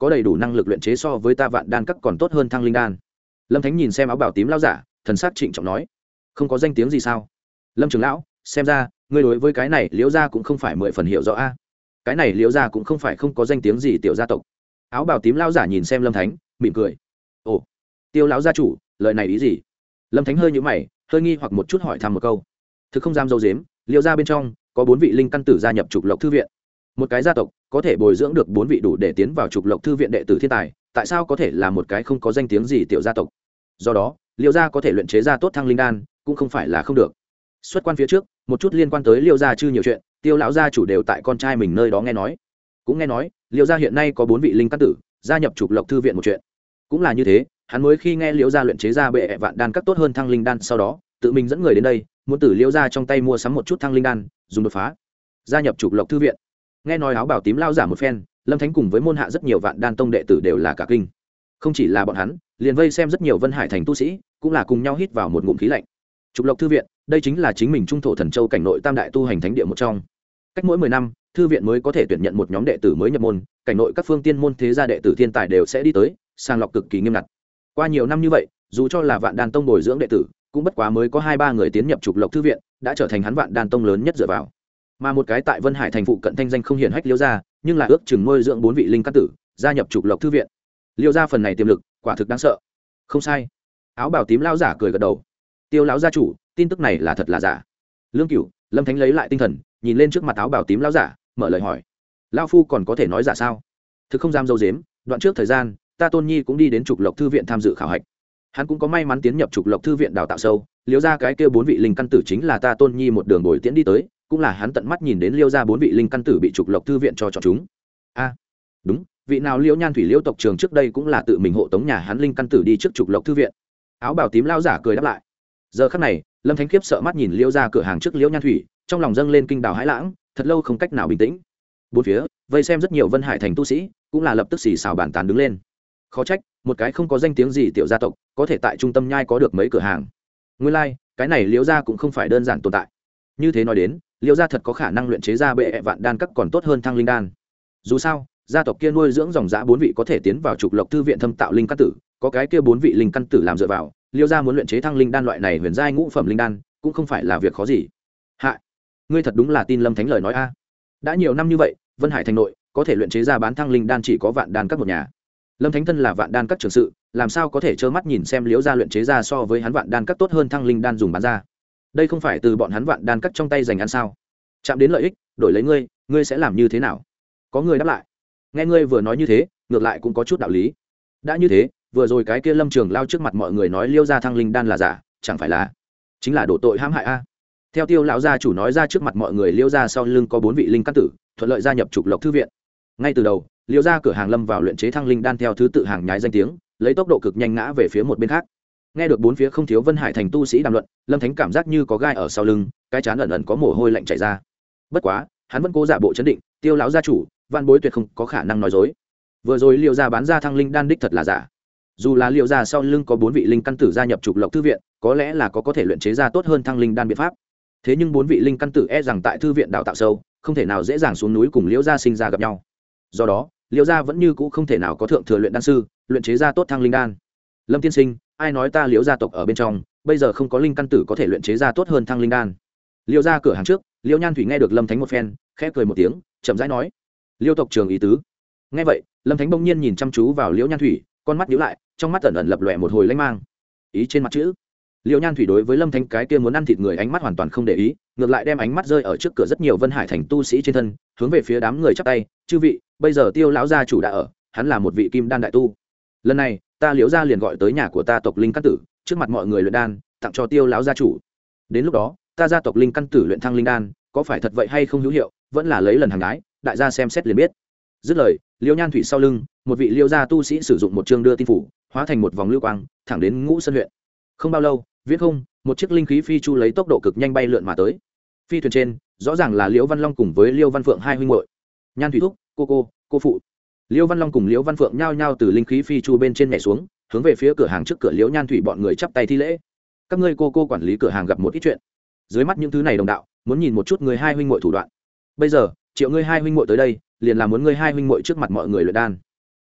có đầy đủ năng lực luyện chế so với ta vạn đan các còn tốt hơn thăng linh đan. Lâm Thánh nhìn xem áo bào tím lão giả, thần sắc trịnh trọng nói. Không có danh tiếng gì sao? Lâm trưởng lão, xem ra ngươi đối với cái này Liễu gia cũng không phải mười phần hiểu rõ a. Cái này Liễu gia cũng không phải không có danh tiếng gì tiểu gia tộc. Áo bào tím lão giả nhìn xem Lâm Thánh, mỉm cười. Ồ, Tiêu lão gia chủ, lời này ý gì? Lâm Thánh hơi nhíu mày, hơi nghi hoặc một chút hỏi thăm một câu. Thực không dám dâu dếm, Liễu gia bên trong có bốn vị linh căn tử gia nhập trục lộc thư viện. Một cái gia tộc có thể bồi dưỡng được bốn vị đủ để tiến vào trục lộc thư viện đệ tử thiên tài, tại sao có thể là một cái không có danh tiếng gì tiểu gia tộc? Do đó, Liễu gia có thể luyện chế ra tốt thăng linh đan, cũng không phải là không được. Xuất quan phía trước, một chút liên quan tới Liễu gia chư nhiều chuyện, Tiêu lão gia chủ đều tại con trai mình nơi đó nghe nói. Cũng nghe nói, Liễu gia hiện nay có bốn vị linh căn tử gia nhập trục lộc thư viện một chuyện. Cũng là như thế, hắn mới khi nghe Liễu gia luyện chế ra bệ vạn đan các tốt hơn thăng linh đan sau đó, tự mình dẫn người đến đây, muốn từ Liễu gia trong tay mua sắm một chút thăng linh đan, dùng đột phá. Gia nhập trục lộc thư viện. Nghe nói áo bảo tím lao giả một phen, Lâm Thánh cùng với môn hạ rất nhiều vạn đan tông đệ tử đều là cả kinh. Không chỉ là bọn hắn, liền vây xem rất nhiều Vân Hải thành tu sĩ, cũng là cùng nhau hít vào một ngụm khí lạnh. Trục lộc thư viện, đây chính là chính mình trung thổ thần châu cảnh nội tam đại tu hành thánh địa một trong. Cách mỗi mười năm, thư viện mới có thể tuyển nhận một nhóm đệ tử mới nhập môn, cảnh nội các phương tiên môn thế gia đệ tử thiên tài đều sẽ đi tới, sàng lọc cực kỳ nghiêm ngặt. Qua nhiều năm như vậy, dù cho là vạn đan tông bồi dưỡng đệ tử, cũng bất quá mới có hai ba người tiến nhập trục lộc thư viện, đã trở thành hắn vạn đan tông lớn nhất dựa vào. Mà một cái tại Vân Hải thành phụ cận thanh danh không hiển hách Liễu gia, nhưng là ước chừng nuôi dưỡng bốn vị linh căn tử, gia nhập trục lộc thư viện. Liễu gia phần này tiềm lực, quả thực đáng sợ. Không sai. Áo bào tím lão giả cười gật đầu. Tiêu lão gia chủ, tin tức này là thật là giả? Lương Cửu, Lâm Thánh lấy lại tinh thần, nhìn lên trước mặt áo bào tím lão giả, mở lời hỏi. Lão phu còn có thể nói giả sao? Thực không dám dâu dếm, đoạn trước thời gian, ta Tôn Nhi cũng đi đến trục lộc thư viện tham dự khảo hạch. Hắn cũng có may mắn tiến nhập trục lộc thư viện đào tạo sâu, Liễu gia cái kia bốn vị linh căn tử chính là ta Tôn Nhi một đường bồi tiễn đi tới, cũng là hắn tận mắt nhìn đến Liễu gia bốn vị linh căn tử bị trục lộc thư viện cho chọn chúng. A, đúng, vị nào Liễu Nhan Thủy Liễu tộc trường trước đây cũng là tự mình hộ tống nhà hắn linh căn tử đi trước trục lộc thư viện. Áo bào tím lão giả cười đáp lại. Giờ khắc này, Lâm Thánh khiếp sợ mắt nhìn Liễu gia cửa hàng trước Liễu Nhan Thủy, trong lòng dâng lên kinh đào hãi lãng, thật lâu không cách nào bình tĩnh. Bốn phía vây xem rất nhiều Vân Hải thành tu sĩ, cũng là lập tức xì xào bàn tán đứng lên. Khó trách, một cái không có danh tiếng gì tiểu gia tộc, có thể tại trung tâm nhai có được mấy cửa hàng. Nguyên lai, like, cái này Liễu gia cũng không phải đơn giản tồn tại. Như thế nói đến, Liễu gia thật có khả năng luyện chế ra bệ vạn đan các còn tốt hơn thăng linh đan. Dù sao, gia tộc kia nuôi dưỡng dòng dã bốn vị có thể tiến vào trục lộc thư viện thâm tạo linh căn tử, có cái kia bốn vị linh căn tử làm dựa vào, Liễu gia muốn luyện chế thăng linh đan loại này huyền giai ngũ phẩm linh đan, cũng không phải là việc khó gì. Hạ, ngươi thật đúng là tin Lâm Thánh lời nói a. Đã nhiều năm như vậy, Vân Hải thành nội có thể luyện chế ra bán thăng linh đan chỉ có vạn đan các một nhà. Lâm Thánh thân là vạn đan các trưởng sự, làm sao có thể trơ mắt nhìn xem Liễu gia luyện chế ra so với hắn vạn đan các tốt hơn thăng linh đan dùng bán ra. Đây không phải từ bọn hắn vạn đan các trong tay giành ăn sao? Chạm đến lợi ích, đổi lấy ngươi, ngươi sẽ làm như thế nào? Có người đáp lại. Nghe ngươi vừa nói như thế, ngược lại cũng có chút đạo lý. Đã như thế, vừa rồi cái kia Lâm Trường lao trước mặt mọi người nói Liễu gia thăng linh đan là giả, chẳng phải là chính là đổ tội hãm hại a? Theo Tiêu lão gia chủ nói ra trước mặt mọi người, Liễu gia sau lưng có bốn vị linh căn tử, thuận lợi gia nhập trục lộc thư viện. Ngay từ đầu, Liễu gia cửa hàng lâm vào luyện chế thăng linh đan theo thứ tự hàng nhái danh tiếng, lấy tốc độ cực nhanh ngã về phía một bên khác. Nghe được bốn phía không thiếu Vân Hải thành tu sĩ đàm luận, Lâm Thánh cảm giác như có gai ở sau lưng, cái trán ẩn ẩn có mồ hôi lạnh chảy ra. Bất quá, hắn vẫn cố giả bộ chấn định, Tiêu lão gia chủ, Vạn Bối tuyệt không có khả năng nói dối. Vừa rồi Liễu gia bán ra thăng linh đan đích thật là giả. Dù là Liễu gia sau lưng có bốn vị linh căn tử gia nhập trục lộc thư viện, có lẽ là có có thể luyện chế ra tốt hơn thăng linh đan biện pháp. Thế nhưng bốn vị linh căn tử e rằng tại thư viện đào tạo sâu, không thể nào dễ dàng xuống núi cùng Liễu gia sinh ra gặp nhau. Do đó, Liễu gia vẫn như cũ không thể nào có thượng thừa luyện đan sư, luyện chế ra tốt thăng linh đan. Lâm tiên sinh, ai nói ta Liễu gia tộc ở bên trong, bây giờ không có linh căn tử có thể luyện chế ra tốt hơn thăng linh đan? Liễu gia cửa hàng trước, Liễu Nhan Thủy nghe được Lâm Thánh một phen, khẽ cười một tiếng, chậm rãi nói: "Liễu tộc trường ý tứ." Nghe vậy, Lâm Thánh bỗng nhiên nhìn chăm chú vào Liễu Nhan Thủy, con mắt nhíu lại, trong mắt ẩn ẩn lập lòe một hồi lanh mang. Ý trên mặt chữ. Liễu Nhan Thủy đối với Lâm Thánh cái kia muốn ăn thịt người ánh mắt hoàn toàn không để ý, ngược lại đem ánh mắt rơi ở trước cửa rất nhiều Vân Hải thành tu sĩ trên thân, hướng về phía đám người chắp tay: "Chư vị, bây giờ Tiêu lão gia chủ đã ở, hắn là một vị kim đan đại tu. Lần này, ta Liễu gia liền gọi tới nhà của ta tộc linh căn tử, trước mặt mọi người luyện đan, tặng cho Tiêu lão gia chủ. Đến lúc đó, ta gia tộc linh căn tử luyện thăng linh đan, có phải thật vậy hay không hữu hiệu, vẫn là lấy lần hàng ái, đại gia xem xét liền biết." Dứt lời, Liễu Nhan Thủy sau lưng, một vị Liễu gia tu sĩ sử dụng một chương đưa tin phủ, hóa thành một vòng lưu quang, thẳng đến Ngũ Sơn huyện. Không bao lâu, viễn không, một chiếc linh khí phi chu lấy tốc độ cực nhanh bay lượn mà tới. Phi thuyền trên, rõ ràng là Liễu Văn Long cùng với Liễu Văn Phượng hai huynh muội. Nhan Thủy thúc, cô cô, cô phụ. Liễu Văn Long cùng Liễu Văn Phượng nhao nhao từ linh khí phi chu bên trên nhảy xuống, hướng về phía cửa hàng trước cửa Liễu Nhan Thủy bọn người chắp tay thi lễ. Các ngươi cô cô quản lý cửa hàng gặp một ít chuyện. Dưới mắt những thứ này đồng đạo, muốn nhìn một chút người hai huynh muội thủ đoạn. Bây giờ, triệu ngươi hai huynh muội tới đây, liền là muốn ngươi hai huynh muội trước mặt mọi người luyện đan.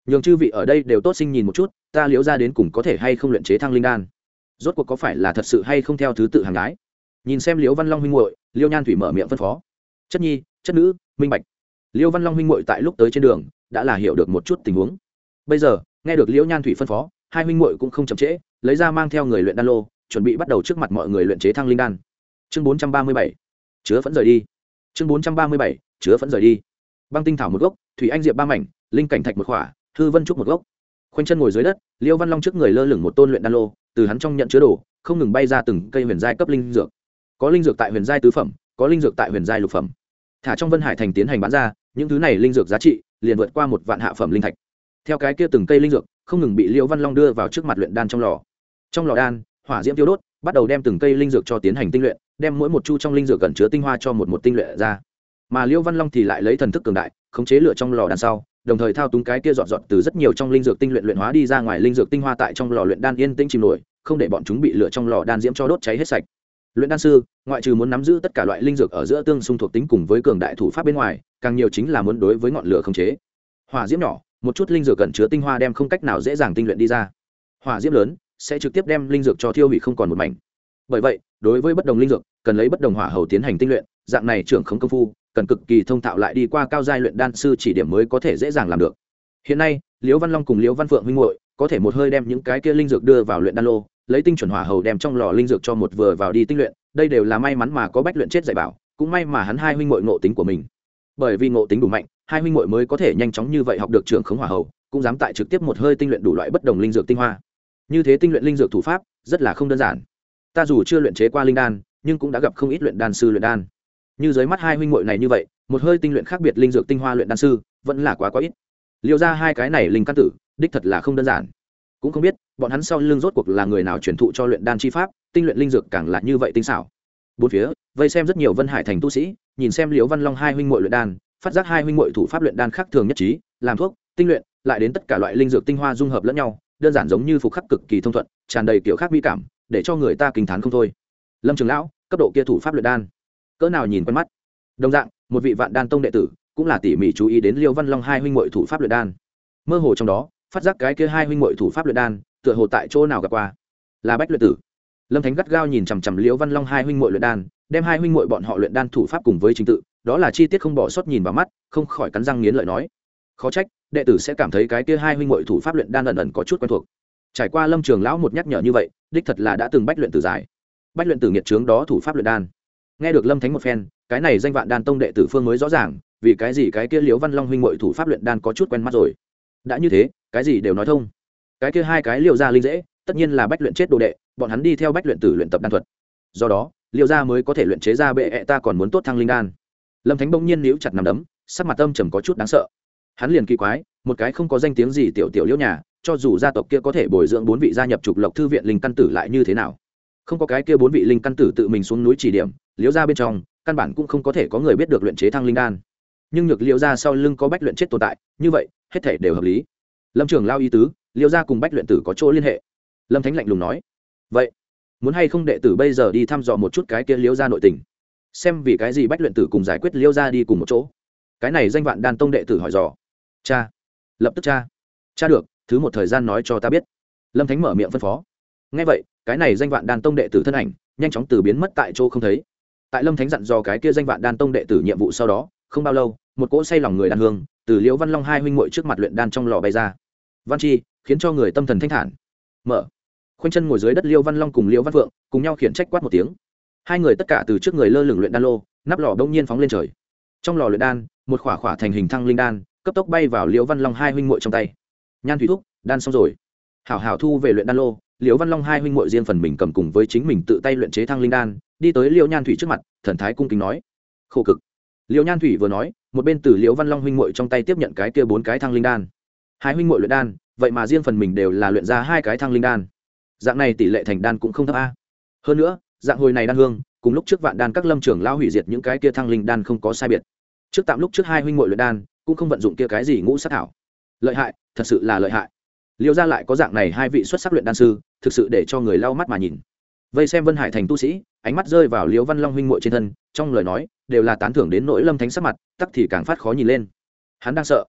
nhường chư vị ở đây đều tốt sinh nhìn một chút ta liễu ra đến cùng có thể hay không luyện chế thăng linh đan, rốt cuộc có phải là thật sự hay không theo thứ tự hàng gái. Nhìn xem liễu văn long huynh muội, liêu nhan thủy mở miệng phân phó. Chất nhi chất nữ minh bạch. Liêu văn long huynh muội tại lúc tới trên đường đã là hiểu được một chút tình huống. Bây giờ nghe được liễu nhan thủy phân phó, hai huynh muội cũng không chậm trễ, lấy ra mang theo người luyện đan lô, chuẩn bị bắt đầu trước mặt mọi người luyện chế thăng linh đan. Chương bốn trăm ba mươi bảy, chứa phẫn rời đi. Chương bốn trăm ba mươi bảy, chứa phẫn rời đi. Băng tinh thảo một gốc, thủy anh diệp ba mảnh, linh cảnh thạch một khỏa, hư vân trúc một gốc. Khoanh chân ngồi dưới đất, liêu văn long trước người lơ lửng một tôn luyện đan lô, từ hắn trong nhận chứa đồ không ngừng bay ra từng cây huyền giai cấp linh dược. Có linh dược tại huyền giai tứ phẩm, có linh dược tại huyền giai lục phẩm. Thả trong Vân Hải thành tiến hành bán ra, những thứ này linh dược giá trị liền vượt qua một vạn hạ phẩm linh thạch. Theo cái kia từng cây linh dược không ngừng bị liêu văn long đưa vào trước mặt luyện đan trong lò. Trong lò đan, hỏa diễm tiêu đốt, bắt đầu đem từng cây linh dược cho tiến hành tinh luyện, đem mỗi một chu trong linh dược gần chứa tinh hoa cho một một tinh luyện ra. Mà liêu văn long thì lại lấy thần thức cường đại khống chế lửa trong lò đan sau, đồng thời thao túng cái kia dọn dọn từ rất nhiều trong linh dược tinh luyện luyện hóa đi ra ngoài linh dược tinh hoa tại trong lò luyện đan yên tĩnh chìm nổi, không để bọn chúng bị lửa trong lò đan diễm cho đốt cháy hết sạch. Luyện đan sư ngoại trừ muốn nắm giữ tất cả loại linh dược ở giữa tương xung thuộc tính cùng với cường đại thủ pháp bên ngoài, càng nhiều chính là muốn đối với ngọn lửa khống chế. Hỏa diễm nhỏ, một chút linh dược gần chứa tinh hoa đem không cách nào dễ dàng tinh luyện đi ra. Hỏa diễm lớn sẽ trực tiếp đem linh dược cho thiêu hủy không còn một mảnh. Bởi vậy, đối với bất đồng linh dược, cần lấy bất đồng hỏa hầu tiến hành tinh luyện, dạng này trưởng khống công phu, cần cực kỳ thông thạo lại đi qua cao giai luyện đan sư chỉ điểm mới có thể dễ dàng làm được. Hiện nay, Liễu Văn Long cùng Liễu Văn Phượng huynh muội có thể một hơi đem những cái kia linh dược đưa vào luyện đan lô, lấy tinh chuẩn hỏa hầu đem trong lò linh dược cho một vừa vào đi tinh luyện, đây đều là may mắn mà có bách luyện chết dạy bảo, cũng may mà hắn hai huynh muội ngộ tính của mình. Bởi vì ngộ tính đủ mạnh, hai huynh muội mới có thể nhanh chóng như vậy học được trưởng khống hỏa hầu, cũng dám tại trực tiếp một hơi tinh luyện đủ loại bất đồng linh dược tinh hoa. Như thế tinh luyện linh dược thủ pháp rất là không đơn giản. Ta dù chưa luyện chế qua linh đan, nhưng cũng đã gặp không ít luyện đan sư luyện đan. Như dưới mắt hai huynh muội này như vậy, một hơi tinh luyện khác biệt linh dược tinh hoa luyện đan sư, vẫn là quá quá ít. Liêu ra hai cái này linh căn tử, đích thật là không đơn giản. Cũng không biết, bọn hắn sau lưng rốt cuộc là người nào truyền thụ cho luyện đan chi pháp, tinh luyện linh dược càng là như vậy tinh xảo. Bốn phía, vây xem rất nhiều Vân Hải thành tu sĩ, nhìn xem Liễu Văn Long hai huynh muội luyện đan, phát giác hai huynh muội thủ pháp luyện đan khác thường nhất trí, làm thuốc, tinh luyện, lại đến tất cả loại linh dược tinh hoa dung hợp lẫn nhau, đơn giản giống như phục khắc cực kỳ thông thuận, tràn đầy kiểu khác mỹ cảm, để cho người ta kinh thán không thôi. Lâm Trường lão, cấp độ kia thủ pháp luyện đan, cỡ nào nhìn quen mắt. Đồng dạng, một vị Vạn Đan tông đệ tử, cũng là tỉ mỉ chú ý đến Liễu Văn Long hai huynh muội thủ pháp luyện đan. Mơ hồ trong đó, phát giác cái kia hai huynh muội thủ pháp luyện đan, tựa hồ tại chỗ nào gặp qua. Là Bách luyện tử. Lâm Thánh gắt gao nhìn chằm chằm Liễu Văn Long hai huynh muội luyện đan, đem hai huynh muội bọn họ luyện đan thủ pháp cùng với trình tự, đó là chi tiết không bỏ sót nhìn vào mắt, không khỏi cắn răng nghiến lợi nói: khó trách đệ tử sẽ cảm thấy cái kia hai huynh muội thủ pháp luyện đan ẩn ẩn có chút quen thuộc. Trải qua Lâm Trường lão một nhắc nhở như vậy, đích thật là đã từng bách luyện tử giải. Bách luyện tử nghiệt trướng đó thủ pháp luyện đan. Nghe được Lâm Thánh một phen, cái này danh Vạn Đan tông đệ tử phương mới rõ ràng, vì cái gì cái kia Liễu Văn Long huynh muội thủ pháp luyện đan có chút quen mắt rồi. Đã như thế, cái gì đều nói thông. Cái kia hai cái Liễu gia linh dễ, tất nhiên là bách luyện chết đồ đệ, bọn hắn đi theo bách luyện tử luyện tập đan thuật. Do đó, Liễu gia mới có thể luyện chế ra bệ ẹ ta còn muốn tốt thăng linh đan. Lâm Thánh bỗng nhiên níu chặt nắm đấm, sắc mặt âm trầm có chút đáng sợ. Hắn liền kỳ quái, một cái không có danh tiếng gì tiểu tiểu Liễu nhà, cho dù gia tộc kia có thể bồi dưỡng bốn vị gia nhập trục lộc thư viện linh căn tử lại như thế nào? Không có cái kia bốn vị linh căn tử tự mình xuống núi chỉ điểm, Liễu gia bên trong, căn bản cũng không có thể có người biết được luyện chế thăng linh đan. Nhưng nhược Liễu gia sau lưng có bách luyện chết tồn tại, như vậy, hết thảy đều hợp lý. Lâm Trường lao ý tứ, Liễu gia cùng bách luyện tử có chỗ liên hệ. Lâm Thánh lạnh lùng nói: vậy muốn hay không đệ tử bây giờ đi thăm dò một chút cái kia Liễu gia nội tình, xem vì cái gì bách luyện tử cùng giải quyết Liễu gia đi cùng một chỗ. Cái này danh Vạn Đan tông đệ tử hỏi dò. Cha, lập tức cha. Cha được, thứ một thời gian nói cho ta biết. Lâm Thánh mở miệng phân phó. Nghe vậy, cái này danh Vạn Đan tông đệ tử thân ảnh nhanh chóng từ biến mất tại chỗ không thấy. Tại Lâm Thánh dặn dò cái kia danh Vạn Đan tông đệ tử nhiệm vụ sau đó, không bao lâu, một cỗ say lòng người đan hương từ Liễu Văn Long hai huynh muội trước mặt luyện đan trong lò bay ra. Văn chi, khiến cho người tâm thần thanh thản. Mở. Khoanh chân ngồi dưới đất Liễu Văn Long cùng Liễu Văn Phượng cùng nhau khiển trách quát một tiếng. Hai người tất cả từ trước người lơ lửng luyện đan lô, nắp lò đông nhiên phóng lên trời. Trong lò luyện đan, một khỏa khỏa thành hình thăng linh đan, cấp tốc bay vào Liễu Văn Long hai huynh muội trong tay. Nhan thủy thúc, đan xong rồi. Hảo hảo thu về luyện đan lô, Liễu Văn Long hai huynh muội riêng phần mình cầm cùng với chính mình tự tay luyện chế thăng linh đan, đi tới Liễu Nhan thủy trước mặt, thần thái cung kính nói: khổ cực. Liễu Nhan thủy vừa nói, một bên từ Liễu Văn Long huynh muội trong tay tiếp nhận cái kia bốn cái thăng linh đan. Hai huynh muội luyện đan, vậy mà riêng phần mình đều là luyện ra hai cái thăng linh đan. Dạng này tỷ lệ thành đan cũng không thấp a. Hơn nữa, dạng hồi này đan hương, cùng lúc trước Vạn Đan các lâm trưởng lao hủy diệt những cái kia thăng linh đan không có sai biệt. Trước tạm lúc trước hai huynh muội luyện đan, cũng không vận dụng kia cái gì ngũ sát thảo. Lợi hại, thật sự là lợi hại. Liễu gia lại có dạng này hai vị xuất sắc luyện đan sư, thực sự để cho người lau mắt mà nhìn. Vây xem Vân Hải thành tu sĩ, ánh mắt rơi vào Liễu Văn Long huynh muội trên thân, trong lời nói đều là tán thưởng đến nỗi Lâm Thánh sắc mặt, tắc thì càng phát khó nhìn lên. Hắn đang sợ.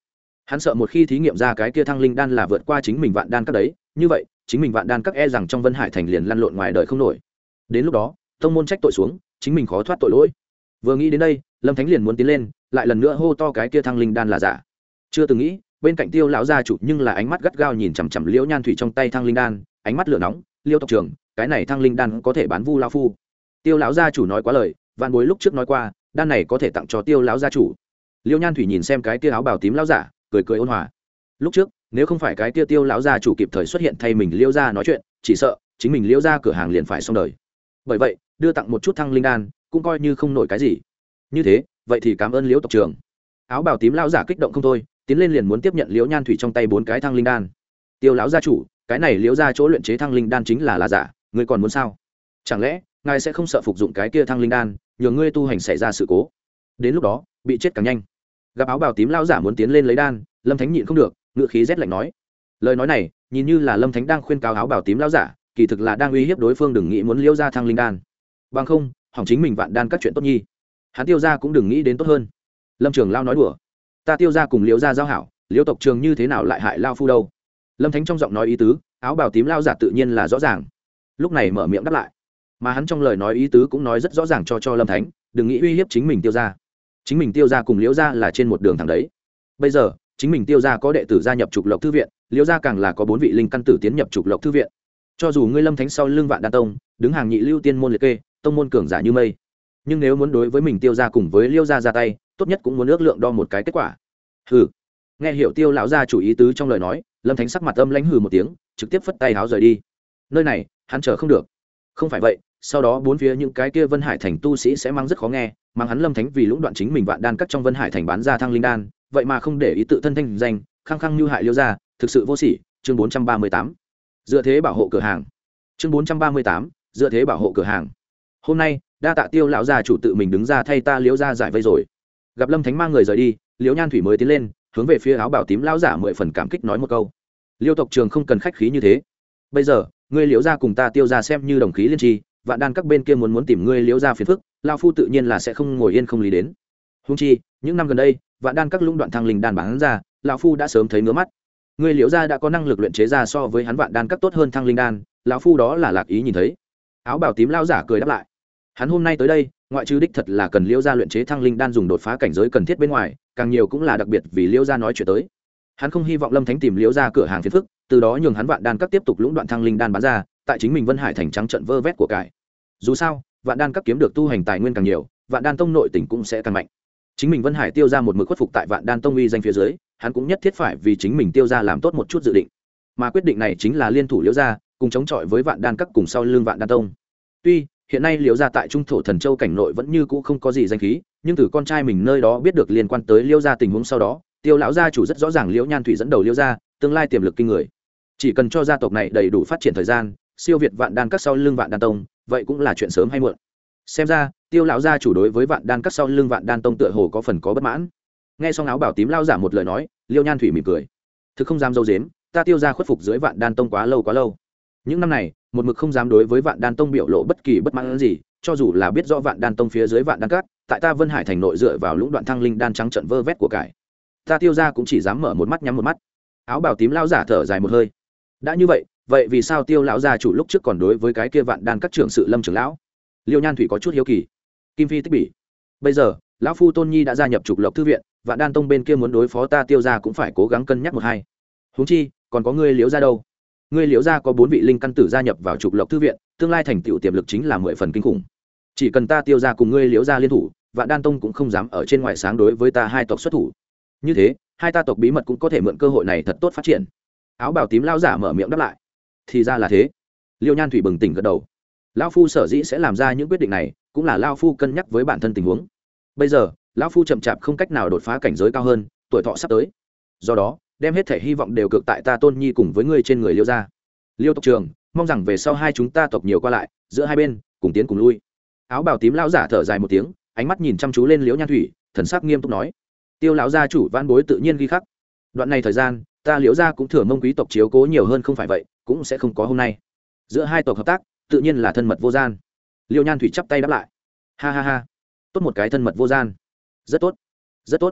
hắn sợ một khi thí nghiệm ra cái kia thăng linh đan là vượt qua chính mình vạn đan các đấy, như vậy chính mình vạn đan các e rằng trong Vân Hải thành liền lăn lộn ngoài đời không nổi. Đến lúc đó tông môn trách tội xuống, chính mình khó thoát tội lỗi. Vừa nghĩ đến đây, Lâm Thánh liền muốn tiến lên, lại lần nữa hô to cái kia thăng linh đan là giả. Chưa từng nghĩ, bên cạnh Tiêu lão gia chủ nhưng là ánh mắt gắt gao nhìn chằm chằm Liễu Nhan Thủy trong tay thăng linh đan, ánh mắt lửa nóng. Liêu tộc trưởng, cái này thăng linh đan có thể bán vu lão phu. Tiêu lão gia chủ nói quá lời, vạn bối lúc trước nói qua, đan này có thể tặng cho Tiêu lão gia chủ. Liêu Nhan Thủy nhìn xem cái kia áo bào tím lão giả, cười cười ôn hòa. Lúc trước nếu không phải cái kia Tiêu lão gia chủ kịp thời xuất hiện thay mình Liêu gia nói chuyện, chỉ sợ chính mình Liêu gia cửa hàng liền phải xong đời. Bởi vậy đưa tặng một chút thăng linh đan cũng coi như không nổi cái gì. Như thế vậy thì cảm ơn Liêu tộc trưởng. Áo bào tím lão giả kích động không thôi, tiến lên liền muốn tiếp nhận Liễu Nhan Thủy trong tay bốn cái thăng linh đan. Tiêu lão gia chủ, cái này Liễu gia chỗ luyện chế thăng linh đan chính là là giả, ngươi còn muốn sao? Chẳng lẽ ngài sẽ không sợ phục dụng cái kia thăng linh đan, nhờ ngươi tu hành xảy ra sự cố, đến lúc đó bị chết càng nhanh? Gặp áo bào tím lão giả muốn tiến lên lấy đan, Lâm Thánh nhịn không được, ngữ khí rét lạnh nói. Lời nói này nhìn như là Lâm Thánh đang khuyên cáo áo bào tím lão giả, kỳ thực là đang uy hiếp đối phương đừng nghĩ muốn Liễu gia thăng linh đan. Bằng không hỏng chính mình vạn đan các chuyện tốt nhi, hắn Tiêu gia cũng đừng nghĩ đến tốt hơn. Lâm Trường Lao nói đùa, ta Tiêu gia cùng Liễu gia giao hảo, Liễu tộc trường như thế nào lại hại lao phu đâu? Lâm Thánh trong giọng nói ý tứ, áo bào tím lao giả tự nhiên là rõ ràng, lúc này mở miệng đáp lại, mà hắn trong lời nói ý tứ cũng nói rất rõ ràng cho cho Lâm Thánh đừng nghĩ uy hiếp chính mình Tiêu gia. Chính mình Tiêu gia cùng Liễu gia là trên một đường thẳng đấy. Bây giờ chính mình Tiêu gia có đệ tử gia nhập trục lộc thư viện, Liễu gia càng là có bốn vị linh căn tử tiến nhập trục lộc thư viện. Cho dù ngươi Lâm Thánh sau lưng vạn đan tông đứng hàng nhị lưu tiên môn liệt kê, tông môn cường giả như mây, nhưng nếu muốn đối với mình Tiêu gia cùng với Liễu gia ra tay, tốt nhất cũng muốn ước lượng đo một cái kết quả. Hừ. Nghe hiểu Tiêu lão gia chủ ý tứ trong lời nói, Lâm Thánh sắc mặt âm lãnh hừ một tiếng, trực tiếp phất tay háo rời đi. Nơi này hắn chờ không được. Không phải vậy, sau đó bốn phía những cái kia Vân Hải thành tu sĩ sẽ mang rất khó nghe, mang hắn Lâm Thánh vì lũng đoạn chính mình vạn đan cắt trong Vân Hải thành bán ra thăng linh đan, vậy mà không để ý tự thân thanh danh, khăng khăng như hại Liễu gia, thực sự vô sỉ. Chương bốn trăm ba mươi tám, dựa thế bảo hộ cửa hàng. Chương bốn trăm ba mươi tám, dựa thế bảo hộ cửa hàng. Hôm nay đa tạ Tiêu lão gia chủ tự mình đứng ra thay ta Liễu gia giải vây rồi. Gặp Lâm Thánh mang người rời đi, Liễu Nhan Thủy mới tiến lên, hướng về phía áo bào tím lão giả mười phần cảm kích nói một câu. Liêu tộc trường không cần khách khí như thế, bây giờ ngươi Liễu gia cùng ta Tiêu gia xem như đồng khí liên tri, vạn đan các bên kia muốn muốn tìm ngươi Liễu gia phiền phức, lao phu tự nhiên là sẽ không ngồi yên không lý đến. Húng chi những năm gần đây vạn đan các lũng đoạn thăng linh đan bán ra, lão phu đã sớm thấy ngứa mắt. Ngươi Liễu gia đã có năng lực luyện chế ra so với hắn vạn đan các tốt hơn thăng linh đan, lão phu đó là lạc ý nhìn thấy. Áo bào tím lão giả cười đáp lại. Hắn hôm nay tới đây ngoại trừ đích thật là cần Liễu gia luyện chế thăng linh đan dùng đột phá cảnh giới cần thiết bên ngoài, càng nhiều cũng là đặc biệt vì Liễu gia nói chuyện tới. Hắn không hy vọng Lâm Thánh tìm Liễu gia cửa hàng phiền phức, từ đó nhường hắn vạn đan các tiếp tục lũng đoạn thăng linh đan bán ra, tại chính mình Vân Hải thành trắng trận vơ vét của cải. Dù sao vạn đan các kiếm được tu hành tài nguyên càng nhiều, vạn đan tông nội tình cũng sẽ càng mạnh. Chính mình Vân Hải Tiêu gia một mực khuất phục tại vạn đan tông uy danh phía dưới, hắn cũng nhất thiết phải vì chính mình Tiêu gia làm tốt một chút dự định, mà quyết định này chính là liên thủ Liễu gia cùng chống chọi với vạn đan các cùng sau lưng vạn đan tông. Tuy hiện nay Liễu gia tại trung thổ thần châu cảnh nội vẫn như cũ không có gì danh khí, nhưng từ con trai mình nơi đó biết được liên quan tới Liễu gia tình huống sau đó, Tiêu lão gia chủ rất rõ ràng Liễu Nhan Thủy dẫn đầu Liễu gia tương lai tiềm lực kinh người, chỉ cần cho gia tộc này đầy đủ phát triển thời gian, siêu việt vạn đan các sau lưng vạn đan tông, vậy cũng là chuyện sớm hay muộn. Xem ra Tiêu lão gia chủ đối với vạn đan các sau lưng vạn đan tông tựa hồ có phần có bất mãn. Nghe xong áo bảo tím lao giả một lời nói, Liễu Nhan Thủy mỉm cười, thực không dám dâu dếm, ta Tiêu gia khuất phục dưới vạn đan tông quá lâu quá lâu, những năm này một mực không dám đối với vạn đan tông biểu lộ bất kỳ bất mãn gì, cho dù là biết rõ vạn đan tông phía dưới vạn đan các tại ta Vân Hải thành nội dựa vào lũng đoạn thăng linh đan trắng trận vơ vét của cải, ta Tiêu gia cũng chỉ dám mở một mắt nhắm một mắt. Áo bảo tím lao giả thở dài một hơi, đã như vậy vậy vì sao Tiêu lão gia chủ lúc trước còn đối với cái kia vạn đan các trưởng sự Lâm trưởng lão? Liễu Nhan Thủy có chút hiếu kỳ. Kim Phi tích bỉ, bây giờ lão phu Tôn Nhi đã gia nhập trục lộc thư viện, vạn đan tông bên kia muốn đối phó ta Tiêu gia cũng phải cố gắng cân nhắc một hai. Huống chi còn có ngươi Liễu gia đâu? Ngươi Liễu gia có bốn vị linh căn tử gia nhập vào trục lộc thư viện, tương lai thành tựu tiềm lực chính là mười phần kinh khủng. Chỉ cần ta Tiêu gia cùng ngươi Liễu gia liên thủ, vạn đan tông cũng không dám ở trên ngoài sáng đối với ta hai tộc xuất thủ. Như thế hai ta tộc bí mật cũng có thể mượn cơ hội này thật tốt phát triển. Áo bào tím lao giả mở miệng đáp lại. Thì ra là thế. Liễu Nhan Thủy bừng tỉnh gật đầu. Lão phu sở dĩ sẽ làm ra những quyết định này cũng là lão phu cân nhắc với bản thân tình huống. Bây giờ lão phu chậm chạp không cách nào đột phá cảnh giới cao hơn, tuổi thọ sắp tới, do đó đem hết thể hy vọng đều cược tại ta Tôn Nhi cùng với ngươi trên người Liễu gia. Liêu tộc trường, mong rằng về sau hai chúng ta tộc nhiều qua lại, giữa hai bên cùng tiến cùng lui. Áo bào tím lão giả thở dài một tiếng, ánh mắt nhìn chăm chú lên Liễu Nhan Thủy, thần sắc nghiêm túc nói. Tiêu lão gia chủ vãn bối tự nhiên ghi khắc. Đoạn này thời gian ta Liễu gia cũng thừa mông quý tộc chiếu cố nhiều hơn, không phải vậy cũng sẽ không có hôm nay. Giữa hai tộc hợp tác tự nhiên là thân mật vô gian. Liễu Nhan Thủy chắp tay đáp lại. Ha ha ha, tốt một cái thân mật vô gian, rất tốt rất tốt.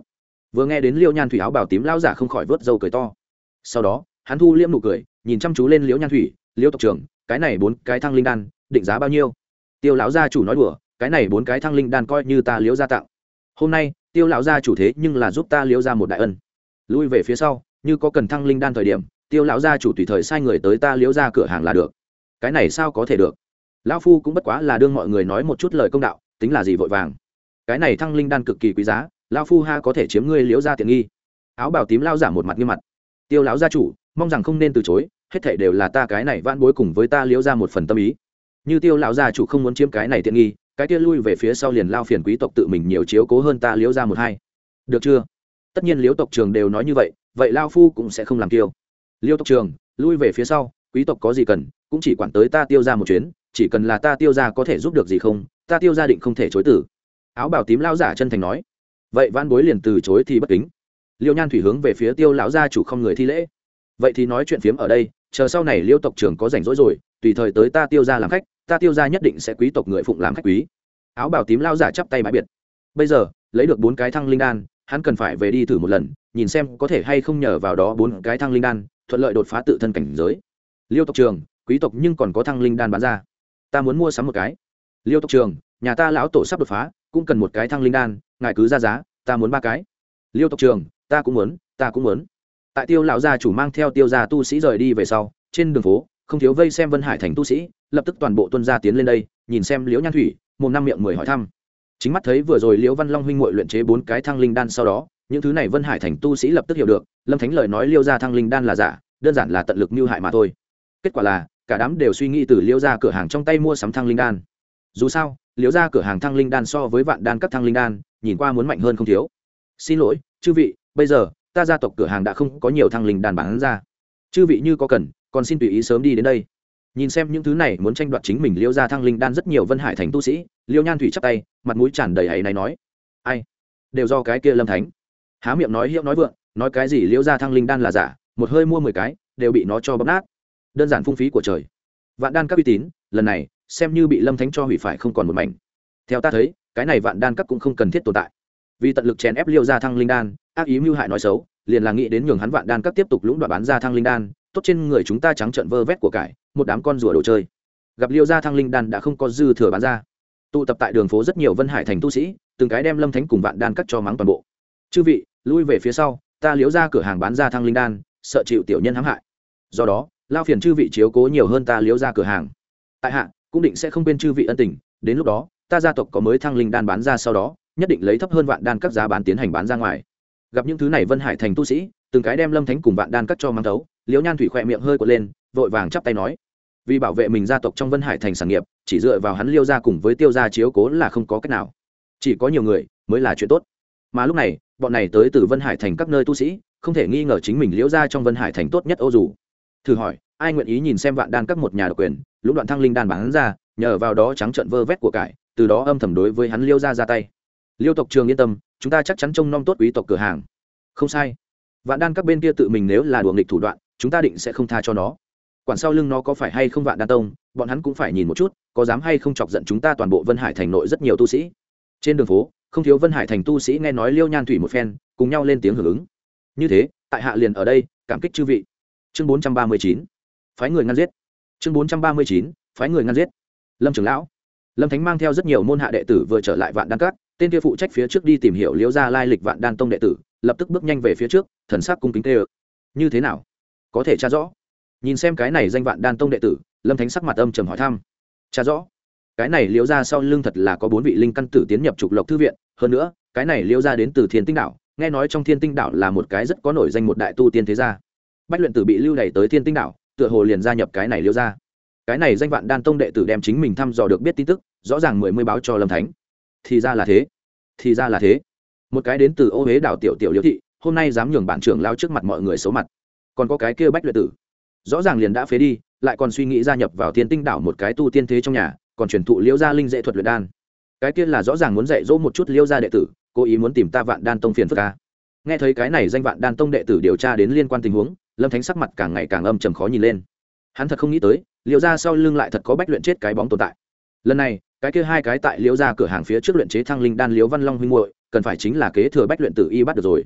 Vừa nghe đến liêu nhan thủy áo bào tím lão giả không khỏi vớt râu cười to. Sau đó hắn thu liễm nụ cười, nhìn chăm chú lên liễu nhan thủy. Liễu tộc trưởng, cái này bốn cái thăng linh đan định giá bao nhiêu? Tiêu lão gia chủ nói đùa, cái này bốn cái thăng linh đan coi như ta liễu gia tặng. Hôm nay tiêu lão gia chủ thế nhưng là giúp ta liễu gia một đại ân. Lui về phía sau, như có cần thăng linh đan thời điểm, tiêu lão gia chủ tùy thời sai người tới ta liễu gia cửa hàng là được. Cái này sao có thể được? Lão phu cũng bất quá là đương mọi người nói một chút lời công đạo, tính là gì vội vàng? Cái này thăng linh đan cực kỳ quý giá, lão phu ha có thể chiếm ngươi liễu gia tiện nghi. Áo bào tím lão giả một mặt nghiêm mặt. Tiêu lão gia chủ, mong rằng không nên từ chối, hết thảy đều là ta cái này vãn bối cùng với ta liễu gia một phần tâm ý. Như tiêu lão gia chủ không muốn chiếm cái này tiện nghi, cái kia lui về phía sau liền lao phiền quý tộc tự mình nhiều chiếu cố hơn ta liễu gia một hai. Được chưa? Tất nhiên liễu tộc trường đều nói như vậy, vậy lao phu cũng sẽ không làm tiêu. Liễu tộc trường, lui về phía sau, quý tộc có gì cần, cũng chỉ quản tới ta tiêu gia một chuyến, chỉ cần là ta tiêu gia có thể giúp được gì không, ta tiêu gia định không thể chối từ. Áo bào tím lão giả chân thành nói. Vậy vãn bối liền từ chối thì bất kính. Liêu nhan thủy hướng về phía tiêu lão gia chủ không người thi lễ. Vậy thì nói chuyện phiếm ở đây, chờ sau này liêu tộc trưởng có rảnh rỗi rồi, tùy thời tới ta tiêu gia làm khách, ta tiêu gia nhất định sẽ quý tộc người phụng làm khách quý. Áo bào tím lão giả chắp tay bái biệt. Bây giờ lấy được bốn cái thăng linh đan, hắn cần phải về đi thử một lần, nhìn xem có thể hay không nhờ vào đó bốn cái thăng linh đan thuận lợi đột phá tự thân cảnh giới. Liêu tộc trưởng, quý tộc nhưng còn có thăng linh đan bán ra, ta muốn mua sắm một cái. Liêu tộc trưởng, nhà ta lão tổ sắp đột phá, cũng cần một cái thăng linh đan, ngài cứ ra giá, ta muốn ba cái. Liêu tộc trưởng, ta cũng muốn, ta cũng muốn. Tại tiêu lão gia chủ mang theo tiêu gia tu sĩ rời đi về sau, trên đường phố không thiếu vây xem Vân Hải thành tu sĩ, lập tức toàn bộ tuân gia tiến lên đây, nhìn xem liễu nhan thủy, mồm năm miệng mười hỏi thăm. Chính mắt thấy vừa rồi liễu văn long huynh muội luyện chế bốn cái thăng linh đan, sau đó những thứ này Vân Hải thành tu sĩ lập tức hiểu được Lâm Thánh lời nói liễu gia thăng linh đan là giả, đơn giản là tận lực mưu hại mà thôi. Kết quả là cả đám đều suy nghĩ từ liễu gia cửa hàng trong tay mua sắm thăng linh đan. Dù sao liễu gia cửa hàng thăng linh đan so với vạn đan các thăng linh đan nhìn qua muốn mạnh hơn không thiếu. Xin lỗi chư vị, bây giờ ta gia tộc cửa hàng đã không có nhiều thăng linh đan bán ra, chư vị như có cần còn xin tùy ý sớm đi đến đây. Nhìn xem những thứ này muốn tranh đoạt chính mình liễu gia thăng linh đan rất nhiều Vân Hải thành tu sĩ, liễu nhan thủy chắp tay, mặt mũi tràn đầy áy náy nói: ai, đều do cái kia Lâm Thánh há miệng nói hiệu nói vượng, nói cái gì liễu gia thăng linh đan là giả, một hơi mua mười cái đều bị nó cho bóp nát, đơn giản phung phí của trời. Vạn đan các uy tín lần này xem như bị Lâm Thánh cho hủy phải không còn một mảnh. Theo ta thấy cái này vạn đan các cũng không cần thiết tồn tại, vì tận lực chèn ép liễu gia thăng linh đan, ác ý mưu hại nói xấu, liền là nghĩ đến nhường hắn vạn đan các tiếp tục lũng đoạn bán ra thăng linh đan, tốt trên người chúng ta trắng trợn vơ vét của cải, một đám con rùa đồ chơi. Gặp liêu gia thăng linh đan đã không có dư thừa bán ra, tụ tập tại đường phố rất nhiều Vân Hải thành tu sĩ, từng cái đem Lâm Thánh cùng vạn đan cắt cho mắng toàn bộ. Chư vị lui về phía sau, ta liễu gia cửa hàng bán ra thăng linh đan, sợ chịu tiểu nhân hãm hại, do đó lao phiền chư vị chiếu cố nhiều hơn ta liễu gia cửa hàng. Tại hạ cũng định sẽ không quên chư vị ân tình, đến lúc đó ta gia tộc có mới thăng linh đan bán ra, sau đó nhất định lấy thấp hơn vạn đan các giá bán tiến hành bán ra ngoài. Gặp những thứ này Vân Hải thành tu sĩ từng cái đem Lâm Thánh cùng vạn đan cắt cho mang tấu, liễu nhan thủy khỏe miệng hơi quật lên, vội vàng chắp tay nói: vì bảo vệ mình gia tộc trong Vân Hải thành sản nghiệp, chỉ dựa vào hắn liêu gia cùng với tiêu gia chiếu cố là không có cách nào, chỉ có nhiều người mới là chuyện tốt. Mà lúc này bọn này tới từ Vân Hải thành các nơi tu sĩ không thể nghi ngờ chính mình liễu gia trong Vân Hải thành tốt nhất ô dù. Thử hỏi ai nguyện ý nhìn xem vạn đan các một nhà độc quyền lũng đoạn thăng linh đan bán ra, nhờ vào đó trắng trợn vơ vét của cải, từ đó âm thầm đối với hắn liêu gia ra tay. Liêu tộc trường yên tâm, chúng ta chắc chắn trông nom tốt quý tộc cửa hàng. Không sai, vạn đan các bên kia tự mình nếu là đùa nghịch thủ đoạn, chúng ta định sẽ không tha cho nó. Quản sau lưng nó có phải hay không vạn đan tông, bọn hắn cũng phải nhìn một chút, có dám hay không chọc giận chúng ta toàn bộ Vân Hải thành nội rất nhiều tu sĩ. Trên đường phố không thiếu Vân Hải thành tu sĩ nghe nói liêu nhan thủy một phen, cùng nhau lên tiếng hưởng ứng. Như thế tại hạ liền ở đây cảm kích chư vị. Chương bốn trăm ba mươi chín, phái người ngăn giết. Chương bốn trăm ba mươi chín, phái người ngăn giết. Lâm trưởng lão, Lâm Thánh mang theo rất nhiều môn hạ đệ tử vừa trở lại vạn đan các, tên kia phụ trách phía trước đi tìm hiểu liễu gia lai lịch vạn đan tông đệ tử lập tức bước nhanh về phía trước, thần sắc cung kính tê ơ. Như thế nào, có thể tra rõ? Nhìn xem cái này danh vạn đan tông đệ tử, Lâm Thánh sắc mặt âm trầm hỏi thăm. Tra rõ? Cái này liễu gia sau lưng thật là có bốn vị linh căn tử tiến nhập trục lộc thư viện, hơn nữa cái này liễu gia đến từ Thiên Tinh đảo, nghe nói trong Thiên Tinh đảo là một cái rất có nổi danh một đại tu tiên thế gia. Bách luyện tử bị lưu đày tới Thiên Tinh đảo, tựa hồ liền gia nhập cái này liễu gia. Cái này danh vạn đan tông đệ tử đem chính mình thăm dò được biết tin tức, rõ ràng mười mươi báo cho Lâm Thánh. Thì ra là thế, thì ra là thế. Một cái đến từ Ô Hế đảo tiểu tiểu liễu thị, hôm nay dám nhường bản trưởng lao trước mặt mọi người xấu mặt. Còn có cái kia Bách luyện tử, rõ ràng liền đã phế đi, lại còn suy nghĩ gia nhập vào Thiên Tinh đảo một cái tu tiên thế trong nhà, còn truyền thụ liễu gia linh dễ thuật luyện đan. Cái kia là rõ ràng muốn dạy dỗ một chút liễu gia đệ tử, cố ý muốn tìm ta vạn đan tông phiền phức a. Nghe thấy cái này danh vạn đan tông đệ tử điều tra đến liên quan tình huống, Lâm Thánh sắc mặt càng ngày càng âm trầm khó nhìn lên. Hắn thật không nghĩ tới liễu gia sau lưng lại thật có Bách luyện chết cái bóng tồn tại. Lần này cái kia hai cái tại liễu gia cửa hàng phía trước luyện chế thăng linh đan liễu văn long huynh muội cần phải chính là kế thừa Bách luyện tử y bắt được rồi.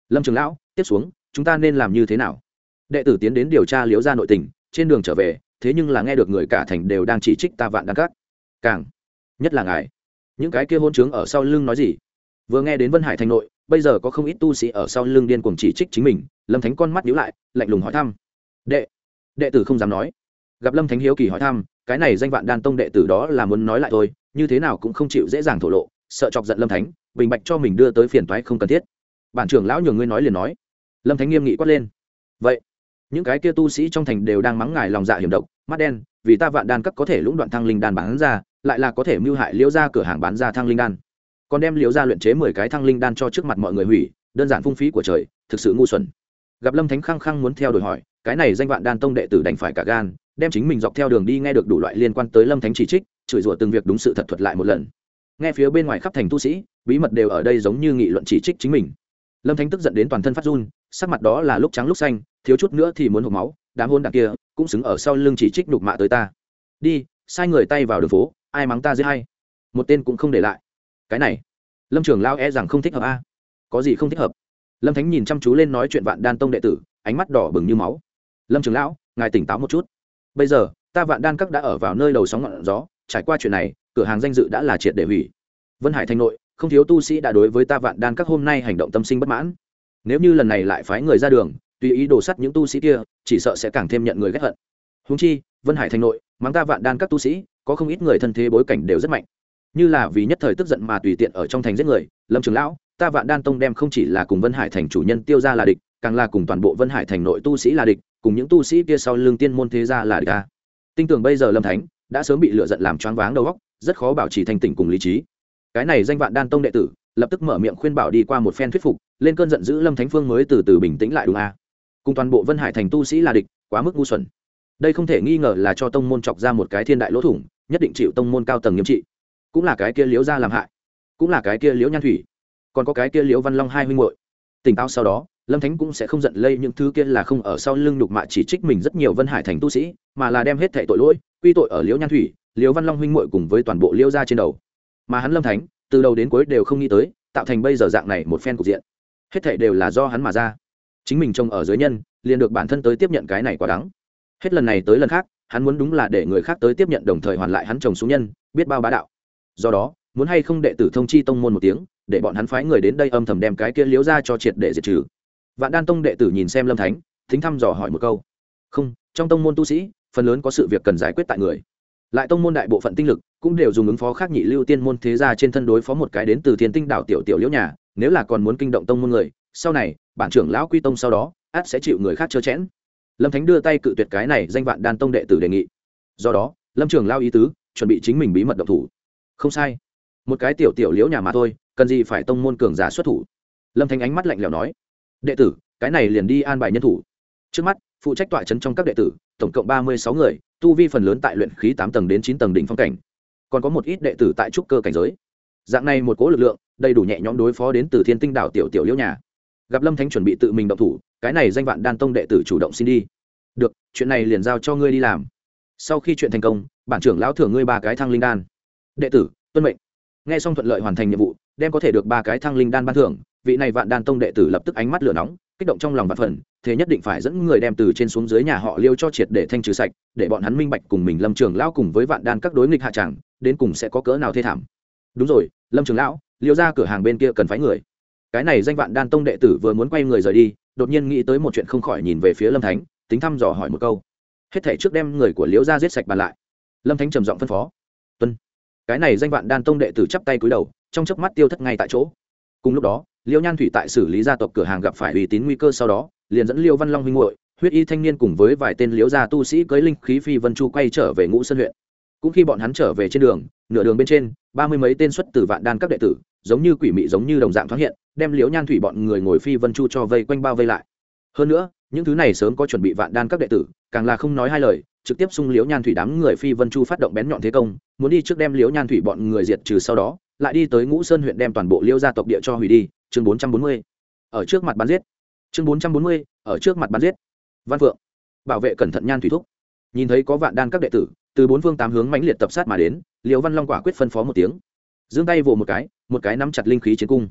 Lâm trưởng lão, tiếp xuống chúng ta nên làm như thế nào? Đệ tử tiến đến điều tra liễu gia nội tình, trên đường trở về thế nhưng là nghe được người cả thành đều đang chỉ trích ta Vạn Đan Các, càng nhất là ngài những cái kia hôn trướng ở sau lưng nói gì. Vừa nghe đến Vân Hải thành nội bây giờ có không ít tu sĩ ở sau lưng điên cuồng chỉ trích chính mình, Lâm Thánh con mắt nhíu lại, lạnh lùng hỏi thăm. đệ đệ tử không dám nói. Gặp Lâm Thánh hiếu kỳ hỏi thăm, cái này danh Vạn Đan tông đệ tử đó là muốn nói lại thôi, như thế nào cũng không chịu dễ dàng thổ lộ, sợ chọc giận Lâm Thánh bình bạch cho mình đưa tới phiền toái không cần thiết. Bản trưởng lão nhường ngươi nói liền nói. Lâm Thánh nghiêm nghị quát lên. Vậy những cái kia tu sĩ trong thành đều đang mắng ngài lòng dạ hiểm độc, mắt đen, vì ta Vạn Đan Các có thể lũng đoạn thăng linh đan bán ra, lại là có thể mưu hại liễu gia cửa hàng bán ra thăng linh đan, còn đem liễu gia luyện chế mười cái thăng linh đan cho trước mặt mọi người hủy, đơn giản phung phí của trời, thực sự ngu xuẩn. Gặp Lâm Thánh khăng khăng muốn theo đuổi hỏi, cái này danh Vạn Đan tông đệ tử đành phải cả gan, đem chính mình dọc theo đường đi nghe được đủ loại liên quan tới Lâm Thánh chỉ trích, chửi rủa từng việc đúng sự thật thuật lại một lần. Nghe phía bên ngoài khắp thành tu sĩ, bí mật đều ở đây giống như nghị luận chỉ trích chính mình. Lâm Thánh tức giận đến toàn thân phát run, sắc mặt đó là lúc trắng lúc xanh, thiếu chút nữa thì muốn hộc máu, đám hôn đảng kia cũng xứng ở sau lưng chỉ trích nhục mạ tới ta. Đi, sai người tay vào đường phố, ai mắng ta giết hay, một tên cũng không để lại. Cái này Lâm trưởng lão e rằng không thích hợp a. Có gì không thích hợp? Lâm Thánh nhìn chăm chú lên nói chuyện Vạn Đan tông đệ tử, ánh mắt đỏ bừng như máu. Lâm trưởng lão, ngài tỉnh táo một chút. Bây giờ ta Vạn Đan Các đã ở vào nơi đầu sóng ngọn gió, trải qua chuyện này cửa hàng danh dự đã là triệt để hủy. Vân Hải thành nội không thiếu tu sĩ đã đối với ta Vạn Đan Các hôm nay hành động tâm sinh bất mãn. Nếu như lần này lại phái người ra đường tùy ý đổ sắt những tu sĩ kia, chỉ sợ sẽ càng thêm nhận người ghét hận. Huống chi Vân Hải thành nội mắng ta Vạn Đan Các tu sĩ có không ít người thân thế bối cảnh đều rất mạnh, như là vì nhất thời tức giận mà tùy tiện ở trong thành giết người. Lâm trưởng lão, ta Vạn Đan tông đem không chỉ là cùng Vân Hải thành chủ nhân Tiêu gia là địch, càng là cùng toàn bộ Vân Hải thành nội tu sĩ là địch, cùng những tu sĩ kia sau lưng tiên môn thế gia là địch a. Tin tưởng bây giờ Lâm Thánh đã sớm bị lửa giận làm choáng váng đầu óc, rất khó bảo trì thanh tỉnh cùng lý trí. Cái này danh Vạn Đan tông đệ tử lập tức mở miệng khuyên bảo đi qua một phen thuyết phục, lên cơn giận dữ Lâm Thánh Phương mới từ từ bình tĩnh lại. Đúng a, cùng toàn bộ Vân Hải thành tu sĩ là địch, quá mức ngu xuẩn. Đây không thể nghi ngờ là cho tông môn chọc ra một cái thiên đại lỗ thủng, nhất định chịu tông môn cao tầng nghiêm trị. Cũng là cái kia Liễu gia làm hại, cũng là cái kia Liễu Nhan Thủy, còn có cái kia Liễu Văn Long hai huynh muội. Tỉnh táo sau đó, Lâm Thánh cũng sẽ không giận lây những thứ kia là không ở sau lưng nhục mạ chỉ trích mình rất nhiều Vân Hải thành tu sĩ, mà là đem hết thảy tội lỗi quy tội ở Liễu Nhan Thủy, Liễu Văn Long huynh muội cùng với toàn bộ Liễu gia trên đầu. Mà hắn Lâm Thánh từ đầu đến cuối đều không nghĩ tới, tạo thành bây giờ dạng này một phen cục diện, hết thảy đều là do hắn mà ra. Chính mình trông ở dưới nhân, liền được bản thân tới tiếp nhận cái này quá đáng. Hết lần này tới lần khác, hắn muốn đúng là để người khác tới tiếp nhận đồng thời hoàn lại hắn trồng xuống nhân, biết bao bá đạo. Do đó, muốn hay không đệ tử thông chi tông môn một tiếng, để bọn hắn phái người đến đây âm thầm đem cái kia Liễu gia cho triệt để diệt trừ. Vạn Đan tông đệ tử nhìn xem Lâm Thánh, thính thăm dò hỏi một câu. Không, trong tông môn tu sĩ, phần lớn có sự việc cần giải quyết tại người. Lại tông môn đại bộ phận tinh lực cũng đều dùng ứng phó khác nhị lưu tiên môn thế gia trên thân đối phó một cái đến từ Thiên Tinh đảo tiểu tiểu Liễu nhà, nếu là còn muốn kinh động tông môn người, sau này, bản trưởng lão quy tông sau đó, ắt sẽ chịu người khác chớ chẽn. Lâm Thánh đưa tay cự tuyệt cái này danh Vạn Đan tông đệ tử đề nghị. Do đó, Lâm trưởng lão ý tứ, chuẩn bị chính mình bí mật động thủ. Không sai, một cái tiểu tiểu Liễu nhà mà thôi, cần gì phải tông môn cường giả xuất thủ. Lâm Thánh ánh mắt lạnh lẽo nói, đệ tử cái này liền đi an bài nhân thủ. Trước mắt phụ trách tọa trấn trong các đệ tử tổng cộng ba mươi sáu người, tu vi phần lớn tại luyện khí tám tầng đến chín tầng đỉnh phong cảnh, còn có một ít đệ tử tại trúc cơ cảnh giới. Dạng này một cỗ lực lượng đầy đủ nhẹ nhõm đối phó đến từ Thiên Tinh đảo tiểu tiểu Liễu nhà. Gặp Lâm Thánh chuẩn bị tự mình động thủ, cái này danh Vạn Đan tông đệ tử chủ động xin đi. Được, chuyện này liền giao cho ngươi đi làm. Sau khi chuyện thành công, bản trưởng lão thưởng ngươi ba cái thăng linh đan. Đệ tử tuân mệnh. Nghe xong thuận lợi hoàn thành nhiệm vụ, đem có thể được ba cái thăng linh đan ban thưởng, vị này Vạn Đan tông đệ tử lập tức ánh mắt lửa nóng, kích động trong lòng vạn phần, thế nhất định phải dẫn người đem từ trên xuống dưới nhà họ Liêu cho triệt để thanh trừ sạch, để bọn hắn minh bạch cùng mình Lâm trưởng lão cùng với Vạn Đan các đối nghịch hạ tràng, đến cùng sẽ có cỡ nào thê thảm. Đúng rồi, Lâm trưởng lão, Liêu gia cửa hàng bên kia cần phái người. Cái này danh Vạn Đan tông đệ tử vừa muốn quay người rời đi, đột nhiên nghĩ tới một chuyện không khỏi nhìn về phía Lâm Thánh, tính thăm dò hỏi một câu. Hết thảy trước đem người của Liễu gia giết sạch bàn lại. Lâm Thánh trầm giọng phân phó. Tuân. Cái này danh Vạn Đan tông đệ tử chắp tay cúi đầu, trong chớp mắt tiêu thất ngay tại chỗ. Cùng lúc đó, Liễu Nhan Thủy tại xử lý gia tộc cửa hàng gặp phải uy tín nguy cơ sau đó, liền dẫn Liễu Văn Long huynh muội, huyết y thanh niên cùng với vài tên Liễu gia tu sĩ cưỡi linh khí phi vân chu quay trở về Ngũ Sơn huyện. Cũng khi bọn hắn trở về trên đường, nửa đường bên trên, ba mươi mấy tên xuất từ Vạn Đan các đệ tử, giống như quỷ mị giống như đồng dạng thoáng hiện, đem Liễu Nhan Thủy bọn người ngồi phi vân chu cho vây quanh bao vây lại. Hơn nữa, những thứ này sớm có chuẩn bị Vạn Đan các đệ tử, càng là không nói hai lời, trực tiếp xung Liễu Nhan Thủy đám người phi vân chu phát động bén nhọn thế công, muốn đi trước đem Liễu Nhan Thủy bọn người diệt trừ, sau đó lại đi tới Ngũ Sơn huyện đem toàn bộ Liễu gia tộc địa cho hủy đi. Chương bốn trăm bốn mươi, ở trước mặt bắn giết. Chương bốn trăm bốn mươi, ở trước mặt bắn giết. Văn Phượng, bảo vệ cẩn thận Nhan Thủy thúc. Nhìn thấy có Vạn Đan các đệ tử từ bốn phương tám hướng mãnh liệt tập sát mà đến, Liễu Văn Long quả quyết phân phó một tiếng, giương tay vồ một cái, một cái nắm chặt linh khí chiến cung.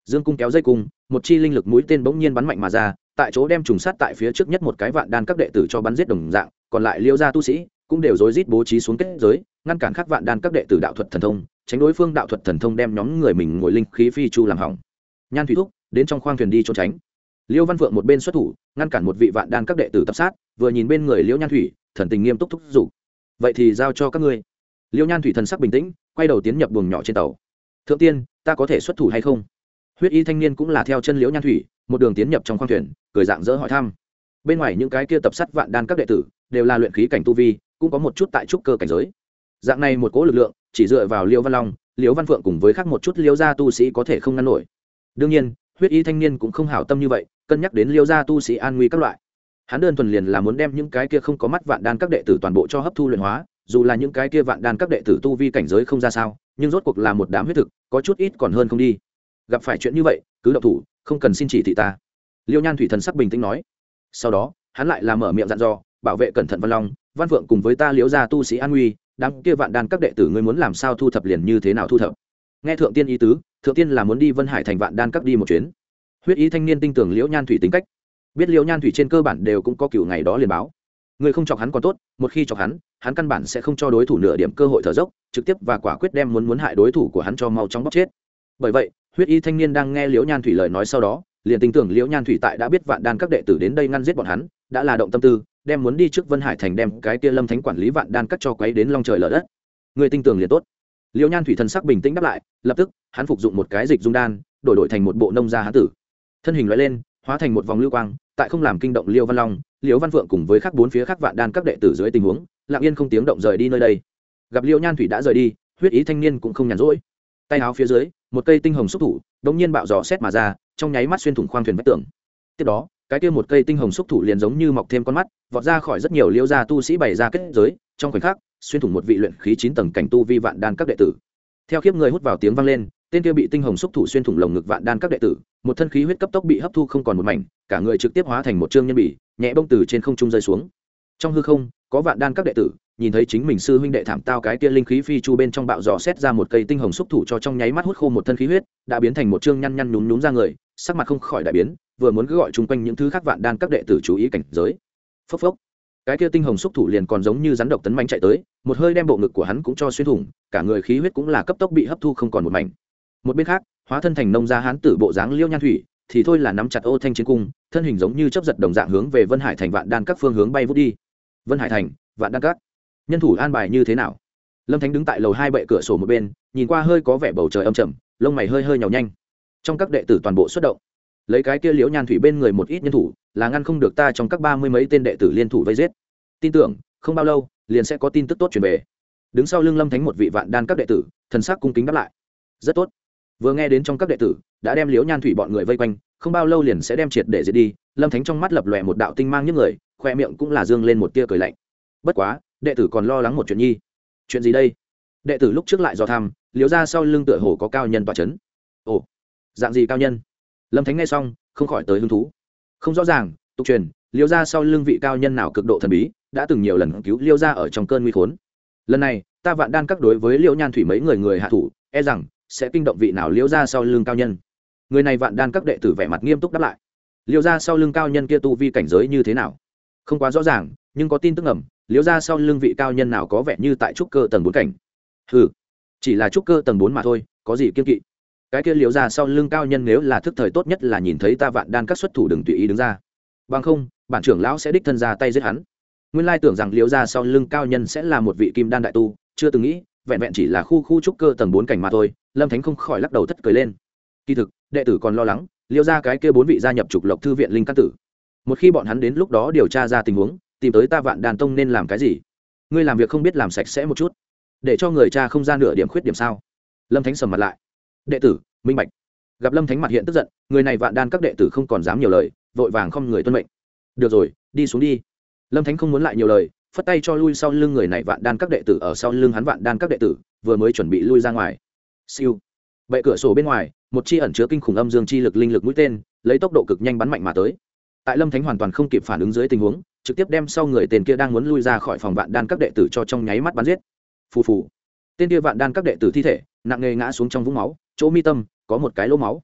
dương cung kéo dây cung, một chi linh lực mũi tên bỗng nhiên bắn mạnh mà ra, tại chỗ đem trùng sát tại phía trước nhất một cái vạn đan các đệ tử cho bắn giết đồng dạng, còn lại liêu gia tu sĩ cũng đều rối rít bố trí xuống kết giới, ngăn cản các vạn đan các đệ tử đạo thuật thần thông, tránh đối phương đạo thuật thần thông đem nhóm người mình ngồi linh khí phi chu làm hỏng. Nhan Thủy thúc, đến trong khoang thuyền đi trốn tránh. Liêu Văn Phượng một bên xuất thủ, ngăn cản một vị vạn đan các đệ tử tập sát, vừa nhìn bên người Liêu Nhan Thủy, thần tình nghiêm túc thúc giục. Vậy thì giao cho các ngươi. Liêu Nhan Thủy thần sắc bình tĩnh, quay đầu tiến nhập buồng nhỏ trên tàu. Thượng tiên, ta có thể xuất thủ hay không? Huyết y thanh niên cũng là theo chân Liễu Nhan Thủy, một đường tiến nhập trong khoang thuyền, cười dạng dỡ hỏi thăm. Bên ngoài những cái kia tập sát vạn đan các đệ tử, đều là luyện khí cảnh tu vi, cũng có một chút tại trúc cơ cảnh giới. Dạng này một cỗ lực lượng, chỉ dựa vào Liêu Văn Long, Liễu Văn Phượng cùng với khác một chút Liêu gia tu sĩ có thể không ngăn nổi. Đương nhiên, huyết y thanh niên cũng không hảo tâm như vậy, cân nhắc đến Liêu gia tu sĩ an nguy các loại. Hắn đơn thuần liền là muốn đem những cái kia không có mắt vạn đan các đệ tử toàn bộ cho hấp thu luyện hóa, dù là những cái kia vạn đan các đệ tử tu vi cảnh giới không ra sao, nhưng rốt cuộc là một đám huyết thực, có chút ít còn hơn không đi. Gặp phải chuyện như vậy, cứ động thủ, không cần xin chỉ thị ta. Liêu Nhan Thủy thần sắc bình tĩnh nói. Sau đó, hắn lại là mở miệng dặn dò, bảo vệ cẩn thận Văn Long, Văn Phượng cùng với ta Liễu gia tu sĩ an nguy, đám kia vạn đan các đệ tử ngươi muốn làm sao thu thập liền như thế nào thu thập. Nghe thượng tiên ý tứ, thượng tiên là muốn đi Vân Hải thành vạn đan các đi một chuyến. Huyết ý thanh niên tin tưởng Liễu Nhan Thủy tính cách, biết Liễu Nhan Thủy trên cơ bản đều cũng có cựu ngày đó liền báo. Người không chọc hắn còn tốt, một khi chọc hắn, hắn căn bản sẽ không cho đối thủ nửa điểm cơ hội thở dốc, trực tiếp và quả quyết đem muốn muốn hại đối thủ của hắn cho mau chóng bóc chết. Bởi vậy, huyết y thanh niên đang nghe Liễu Nhan Thủy lời nói sau đó, liền tin tưởng Liễu Nhan Thủy tại đã biết vạn đan các đệ tử đến đây ngăn giết bọn hắn, đã là động tâm tư, đem muốn đi trước Vân Hải thành đem cái kia Lâm Thánh quản lý vạn đan các cho quấy đến long trời lở đất. Người tin tưởng liền tốt. Liễu Nhan Thủy thần sắc bình tĩnh đáp lại, lập tức, hắn phục dụng một cái dịch dung đan, đổi đổi thành một bộ nông gia hán tử. Thân hình lóe lên, hóa thành một vòng lưu quang, tại không làm kinh động Liêu Văn Long, Liễu Văn Phượng cùng với các bốn phía khác vạn đan các đệ tử dưới tình huống, lặng yên không tiếng động rời đi nơi đây. Gặp Liễu Nhan Thủy đã rời đi, huyết ý thanh niên cũng không nhàn rỗi. Tay áo phía dưới, một cây tinh hồng xúc thủ, đột nhiên bạo gió xét mà ra, trong nháy mắt xuyên thủng khoang thuyền vách tường. Tiếp đó, cái kia một cây tinh hồng xúc thủ liền giống như mọc thêm con mắt, vọt ra khỏi rất nhiều Liễu gia tu sĩ bày ra kết giới, trong khoảnh khắc, xuyên thủng một vị luyện khí chín tầng cảnh tu vi vạn đan các đệ tử. Theo khiếp người hút vào tiếng vang lên, tên kia bị tinh hồng xúc thủ xuyên thủng lồng ngực vạn đan các đệ tử, một thân khí huyết cấp tốc bị hấp thu không còn một mảnh, cả người trực tiếp hóa thành một trương nhân bỉ, nhẹ bông từ trên không trung rơi xuống. Trong hư không, có vạn đan các đệ tử, nhìn thấy chính mình sư huynh đệ thảm tao cái kia linh khí phi chu bên trong bạo dò xét ra một cây tinh hồng xúc thủ cho trong nháy mắt hút khô một thân khí huyết, đã biến thành một trương nhăn nhăn nhúm nhúm ra người, sắc mặt không khỏi đại biến, vừa muốn cứ gọi chung quanh những thứ khác vạn đan các đệ tử chú ý cảnh giới. Phốc phốc. Cái kia tinh hồng xúc thủ liền còn giống như rắn độc tấn mãnh chạy tới, một hơi đem bộ ngực của hắn cũng cho xuyên thủng, cả người khí huyết cũng là cấp tốc bị hấp thu không còn một mảnh. Một bên khác, hóa thân thành nông gia hán tử bộ dáng Liêu Nhan Thủy, thì thôi là nắm chặt ô thanh chiến cung, thân hình giống như chớp giật đồng dạng hướng về Vân Hải thành vạn đan các phương hướng bay vút đi. Vân Hải thành, vạn đan các, nhân thủ an bài như thế nào? Lâm Thánh đứng tại lầu hai bệ cửa sổ một bên, nhìn qua hơi có vẻ bầu trời âm trầm, lông mày hơi hơi nhàu nhanh. Trong các đệ tử toàn bộ xuất động, lấy cái kia Liễu Nhan Thủy bên người một ít nhân thủ, là ngăn không được ta trong các ba mươi mấy tên đệ tử liên thủ vây giết. Tin tưởng, không bao lâu, liền sẽ có tin tức tốt truyền về. Đứng sau lưng Lâm Thánh một vị vạn đan các đệ tử, thần sắc cung kính đáp lại. Rất tốt. Vừa nghe đến trong các đệ tử đã đem Liễu Nhan Thủy bọn người vây quanh, không bao lâu liền sẽ đem triệt để diệt đi. Lâm Thánh trong mắt lập lòe một đạo tinh mang những người, khoe miệng cũng là dương lên một tia cười lạnh. Bất quá, đệ tử còn lo lắng một chuyện nhi. Chuyện gì đây? Đệ tử lúc trước lại dò thăm, Liễu gia sau lưng tựa hồ có cao nhân tọa chấn. Ồ, dạng gì cao nhân? Lâm Thánh nghe xong, không khỏi tới hứng thú. Không rõ ràng, tục truyền, Liễu gia sau lưng vị cao nhân nào cực độ thần bí, đã từng nhiều lần cứu Liễu gia ở trong cơn nguy khốn. Lần này, ta vạn đan các đối với Liễu Nhan Thủy mấy người người hạ thủ, e rằng sẽ kinh động vị nào Liễu gia sau lưng cao nhân. Người này vạn đan các đệ tử vẻ mặt nghiêm túc đáp lại. Liễu gia sau lưng cao nhân kia tu vi cảnh giới như thế nào? Không quá rõ ràng, nhưng có tin tức ẩm, Liễu gia sau lưng vị cao nhân nào có vẻ như tại trúc cơ tầng bốn cảnh. Hừ, chỉ là trúc cơ tầng bốn mà thôi, có gì kiêng kỵ? Cái kia Liễu gia sau lưng cao nhân nếu là thức thời tốt nhất là nhìn thấy ta vạn đan các xuất thủ đừng tùy ý đứng ra. Bằng không, bản trưởng lão sẽ đích thân ra tay giết hắn. Nguyên lai tưởng rằng Liễu gia sau lưng cao nhân sẽ là một vị kim đan đại tu, chưa từng nghĩ, vẹn vẹn chỉ là khu khu trúc cơ tầng bốn cảnh mà thôi. Lâm Thánh không khỏi lắc đầu thất cười lên. Kỳ thực, đệ tử còn lo lắng, Liễu gia cái kia bốn vị gia nhập trục lộc thư viện linh căn tử. Một khi bọn hắn đến lúc đó điều tra ra tình huống, tìm tới ta vạn đàn tông nên làm cái gì? Ngươi làm việc không biết làm sạch sẽ một chút, để cho người cha không ra nửa điểm khuyết điểm sao? Lâm Thánh sầm mặt lại. Đệ tử, minh bạch. Gặp Lâm Thánh mặt hiện tức giận, người này vạn đan các đệ tử không còn dám nhiều lời, vội vàng không người tuân mệnh. Được rồi, đi xuống đi. Lâm Thánh không muốn lại nhiều lời, phất tay cho lui sau lưng người này vạn đan các đệ tử ở sau lưng hắn vạn đan các đệ tử, vừa mới chuẩn bị lui ra ngoài. Siêu. Bệ cửa sổ bên ngoài, một chi ẩn chứa kinh khủng âm dương chi lực linh lực mũi tên, lấy tốc độ cực nhanh bắn mạnh mà tới. Tại Lâm Thánh hoàn toàn không kịp phản ứng dưới tình huống, trực tiếp đem sau người tên kia đang muốn lui ra khỏi phòng vạn đan các đệ tử cho trong nháy mắt bắn giết. Phù phù. Tên kia vạn đan các đệ tử thi thể nặng nề ngã xuống trong vũng máu, chỗ mi tâm có một cái lỗ máu.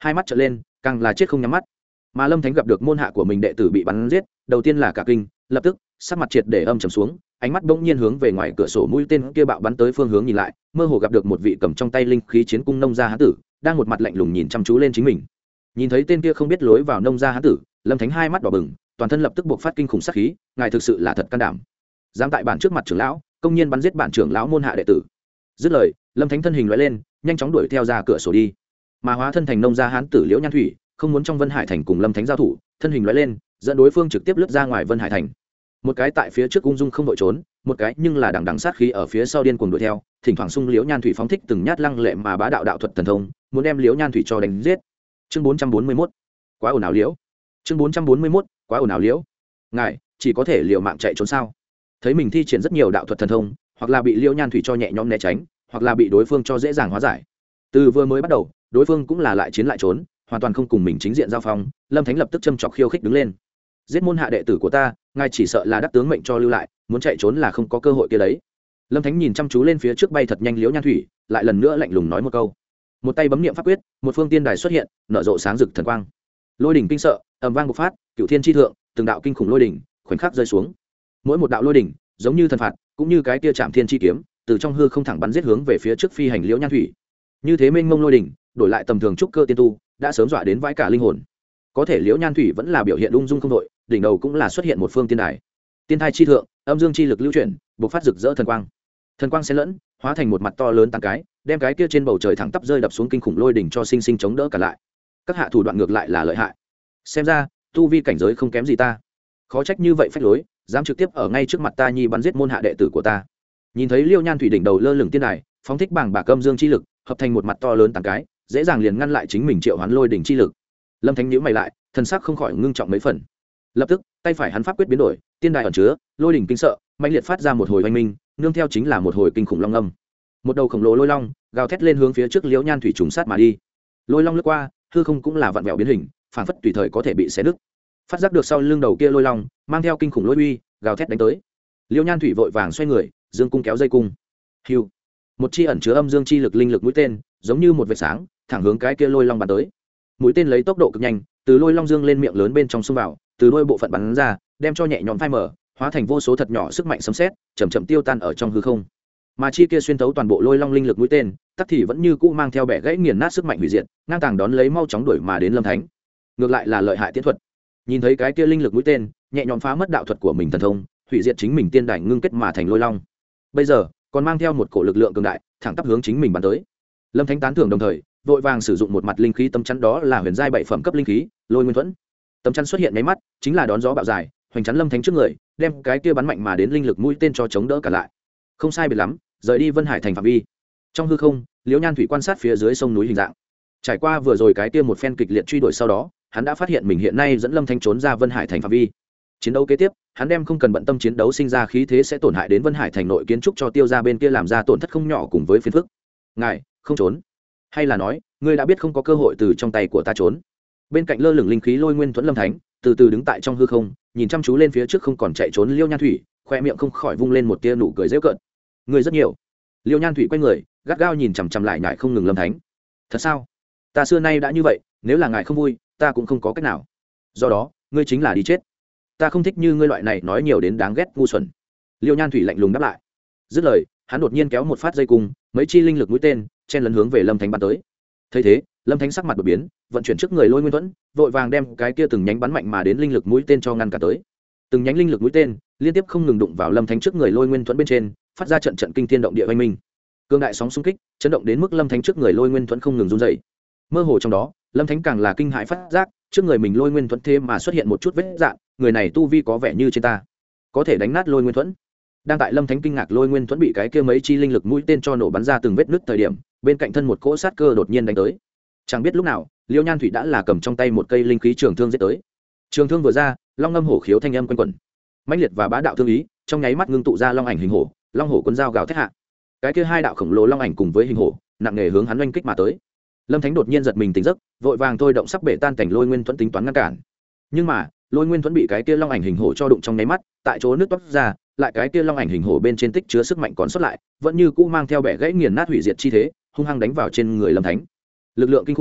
hai mắt trợn lên, càng là chết không nhắm mắt. Mà Lâm Thánh gặp được môn hạ của mình đệ tử bị bắn giết, đầu tiên là cả kinh, lập tức sắc mặt triệt để âm trầm xuống, ánh mắt bỗng nhiên hướng về ngoài cửa sổ mũi tên kia bạo bắn tới phương hướng nhìn lại, mơ hồ gặp được một vị cầm trong tay linh khí chiến cung nông gia hán tử, đang một mặt lạnh lùng nhìn chăm chú lên chính mình. Nhìn thấy tên kia không biết lối vào nông gia hán tử, Lâm Thánh hai mắt đỏ bừng, toàn thân lập tức buộc phát kinh khủng sát khí, ngài thực sự là thật can đảm, dám tại bản trước mặt trưởng lão công nhiên bắn giết bản trưởng lão môn hạ đệ tử. Dứt lời, Lâm Thánh thân hình lóe lên, nhanh chóng đuổi theo ra cửa sổ đi. Mà hóa thân thành nông gia hán tử Liễu Nhan Thủy, không muốn trong Vân Hải thành cùng Lâm Thánh giao thủ, thân hình lóe lên, dẫn đối phương trực tiếp lướt ra ngoài Vân Hải thành. Một cái tại phía trước ung dung không đội trốn, một cái nhưng là đằng đằng sát khí ở phía sau điên cuồng đuổi theo, thỉnh thoảng xung Liễu Nhan Thủy phóng thích từng nhát lăng lệ mà bá đạo đạo thuật thần thông, muốn đem Liễu Nhan Thủy cho đánh giết. Chương bốn trăm bốn mươi mốt, quá ồn ào Liễu. Chương bốn trăm bốn mươi mốt, quá ồn ào Liễu. Ngài chỉ có thể liều mạng chạy trốn sao? Thấy mình thi triển rất nhiều đạo thuật thần thông, hoặc là bị Liễu Nhan Thủy cho nhẹ nhõm né tránh, hoặc là bị đối phương cho dễ dàng hóa giải. Từ vừa mới bắt đầu, đối phương cũng là lại chiến lại trốn, hoàn toàn không cùng mình chính diện giao phong. Lâm Thánh lập tức châm chọc khiêu khích đứng lên. Giết môn hạ đệ tử của ta, ngài chỉ sợ là đắc tướng mệnh cho lưu lại, muốn chạy trốn là không có cơ hội kia đấy. Lâm Thánh nhìn chăm chú lên phía trước bay thật nhanh Liễu Nhan Thủy, lại lần nữa lạnh lùng nói một câu. Một tay bấm niệm pháp quyết, một phương tiên đài xuất hiện, nở rộ sáng rực thần quang. Lôi đỉnh kinh sợ, ầm vang bộc phát, cửu thiên chi thượng, từng đạo kinh khủng lôi đỉnh khoảnh khắc rơi xuống. Mỗi một đạo lôi đỉnh giống như thần phạt, cũng như cái kia chạm thiên chi kiếm, từ trong hư không thẳng bắn giết hướng về phía trước phi hành Liễu Nhan Thủy. Như thế mênh mông lôi đỉnh, đổi lại tầm thường trúc cơ tiên tu, đã sớm dọa đến vãi cả linh hồn. Có thể Liễu Nhan Thủy vẫn là biểu hiện ung dung không đội, đỉnh đầu cũng là xuất hiện một phương tiên đài. Tiên thai chi thượng, âm dương chi lực lưu chuyển, bộc phát rực rỡ thần quang. Thần quang xen lẫn, hóa thành một mặt to lớn tăng cái, đem cái kia trên bầu trời thẳng tắp rơi đập xuống kinh khủng lôi đỉnh cho sinh sinh chống đỡ cả lại. Các hạ thủ đoạn ngược lại là lợi hại. Xem ra, tu vi cảnh giới không kém gì ta. Khó trách như vậy phách lối, dám trực tiếp ở ngay trước mặt ta nhi bắn giết môn hạ đệ tử của ta. Nhìn thấy Liễu Nhan Thủy đỉnh đầu lơ lửng tiên đài, phóng thích bảng bạc âm dương chi lực, hợp thành một mặt to lớn tăng cái, dễ dàng liền ngăn lại chính mình triệu hoán lôi đỉnh chi lực. Lâm Thánh nhíu mày lại, thần sắc không khỏi ngưng trọng mấy phần. Lập tức, tay phải hắn pháp quyết biến đổi, tiên đài ẩn chứa lôi đỉnh kinh sợ, mãnh liệt phát ra một hồi oanh minh, nương theo chính là một hồi kinh khủng long âm. Một đầu khổng lồ lôi long gào thét lên hướng phía trước Liễu Nhan Thủy trùng sát mà đi. Lôi long lướt qua, hư không cũng là vặn vẹo biến hình, phản phất tùy thời có thể bị xé nứt. Phát giác được sau lưng đầu kia lôi long mang theo kinh khủng lôi uy, gào thét đánh tới. Liễu Nhan Thủy vội vàng xoay người, dương cung kéo dây cung. Hưu, một chi ẩn chứa âm dương chi lực linh lực mũi tên, giống như một vệt sáng, thẳng hướng cái kia lôi long bắn tới. Mũi tên lấy tốc độ cực nhanh, từ lôi long dương lên miệng lớn bên trong xung vào, từ đuôi bộ phận bắn ra, đem cho nhẹ nhõm phai mở, hóa thành vô số thật nhỏ sức mạnh sấm sét, chậm chậm tiêu tan ở trong hư không. Mà chi kia xuyên thấu toàn bộ lôi long linh lực mũi tên, tắc thì vẫn như cũ mang theo bẻ gãy nghiền nát sức mạnh hủy diệt, ngang tàng đón lấy mau chóng đuổi mà đến Lâm Thánh. Ngược lại là lợi hại tiễn thuật. Nhìn thấy cái kia linh lực mũi tên, nhẹ nhõm phá mất đạo thuật của mình thần thông, hủy diệt chính mình tiên đài ngưng kết mà thành lôi long. Bây giờ, còn mang theo một cổ lực lượng cường đại, thẳng tắp hướng chính mình bắn tới. Lâm Thánh tán thưởng đồng thời, vội vàng sử dụng một mặt linh khí tâm chắn, đó là huyền giai bảy phẩm cấp linh khí, Lôi Nguyên Thuẫn. Tâm chắn xuất hiện mấy mắt, chính là đón gió bạo dài, hoành chắn Lâm Thánh trước người, đem cái kia bắn mạnh mà đến linh lực mũi tên cho chống đỡ cả lại. Không sai biệt lắm, rời đi Vân Hải thành phạm vi. Trong hư không, Liễu Nhan Thủy quan sát phía dưới sông núi hình dạng. Trải qua vừa rồi cái kia một phen kịch liệt truy đuổi sau đó, hắn đã phát hiện mình hiện nay dẫn Lâm Thánh trốn ra Vân Hải thành phạm vi. Chiến đấu kế tiếp, hắn đem không cần bận tâm chiến đấu sinh ra khí thế sẽ tổn hại đến Vân Hải thành nội kiến trúc cho tiêu ra bên kia làm ra tổn thất không nhỏ cùng với phiền phức. Ngài không trốn, hay là nói ngươi đã biết không có cơ hội từ trong tay của ta trốn? Bên cạnh lơ lửng linh khí Lôi Nguyên Thuẫn Lâm Thánh từ từ đứng tại trong hư không, nhìn chăm chú lên phía trước không còn chạy trốn Liễu Nhan Thủy, khoe miệng không khỏi vung lên một tia nụ cười giễu cợt. Người rất nhiều. Liễu Nhan Thủy quay người, gắt gao nhìn chằm chằm lại nhại không ngừng Lâm Thánh. Thật sao? Ta xưa nay đã như vậy, nếu là ngài không vui, ta cũng không có cách nào. Do đó, ngươi chính là đi chết. Ta không thích như ngươi loại này nói nhiều đến đáng ghét ngu xuẩn. Liễu Nhan Thủy lạnh lùng đáp lại. Dứt lời, hắn đột nhiên kéo một phát dây cung, mấy chi linh lực mũi tên chen lấn hướng về Lâm Thánh bắn tới. Thấy thế, Lâm Thánh sắc mặt đột biến, vận chuyển trước người Lôi Nguyên Thuẫn, vội vàng đem cái kia từng nhánh bắn mạnh mà đến linh lực mũi tên cho ngăn cả tới. Từng nhánh linh lực mũi tên liên tiếp không ngừng đụng vào Lâm Thánh trước người Lôi Nguyên Thuẫn bên trên, phát ra trận trận kinh thiên động địa oanh minh. Cương đại sóng xung kích, chấn động đến mức Lâm Thánh trước người Lôi Nguyên Thuẫn không ngừng run rẩy. Mơ hồ trong đó, Lâm Thánh càng là kinh hãi phát giác, trước người mình Lôi Nguyên Thuẫn thêm mà xuất hiện một chút vết rạn, người này tu vi có vẻ như trên ta, có thể đánh nát Lôi Nguyên Thuẫn. Đang tại Lâm Thánh kinh ngạc Lôi Nguyên Thuẫn bị cái kia mấy chi linh lực mũi tên cho nổ bắn ra từng vết nứt thời điểm, bên cạnh thân một cỗ sát cơ đột nhiên đánh tới. Chẳng biết lúc nào, Liễu Nhan Thủy đã là cầm trong tay một cây linh khí trường thương giết tới. Trường thương vừa ra, long ngâm hổ khiếu thanh âm quanh quẩn, mãnh liệt và bá đạo thương ý, trong nháy mắt ngưng tụ ra long ảnh hình hổ, long hổ cuốn dao gào thét hạ. Cái kia hai đạo khổng lồ long ảnh cùng với hình hổ, nặng nề hướng hắn oanh kích mà tới. Lâm Thánh đột nhiên giật mình tỉnh giấc, vội vàng thôi động sắc bể tan cảnh Lôi Nguyên Thuẫn tính toán ngăn cản. Nhưng mà, Lôi Nguyên Thuẫn bị cái kia long ảnh hình hổ cho đụng trong nháy mắt, tại chỗ nước toát ra, lại cái kia long ảnh hình hổ bên trên tích chứa sức mạnh còn sót lại, vẫn như cũ mang theo bẻ gãy nghiền nát hủy diệt chi thế, hung hăng đánh vào trên người Lâm Thánh. Lực lượng kinh khủng,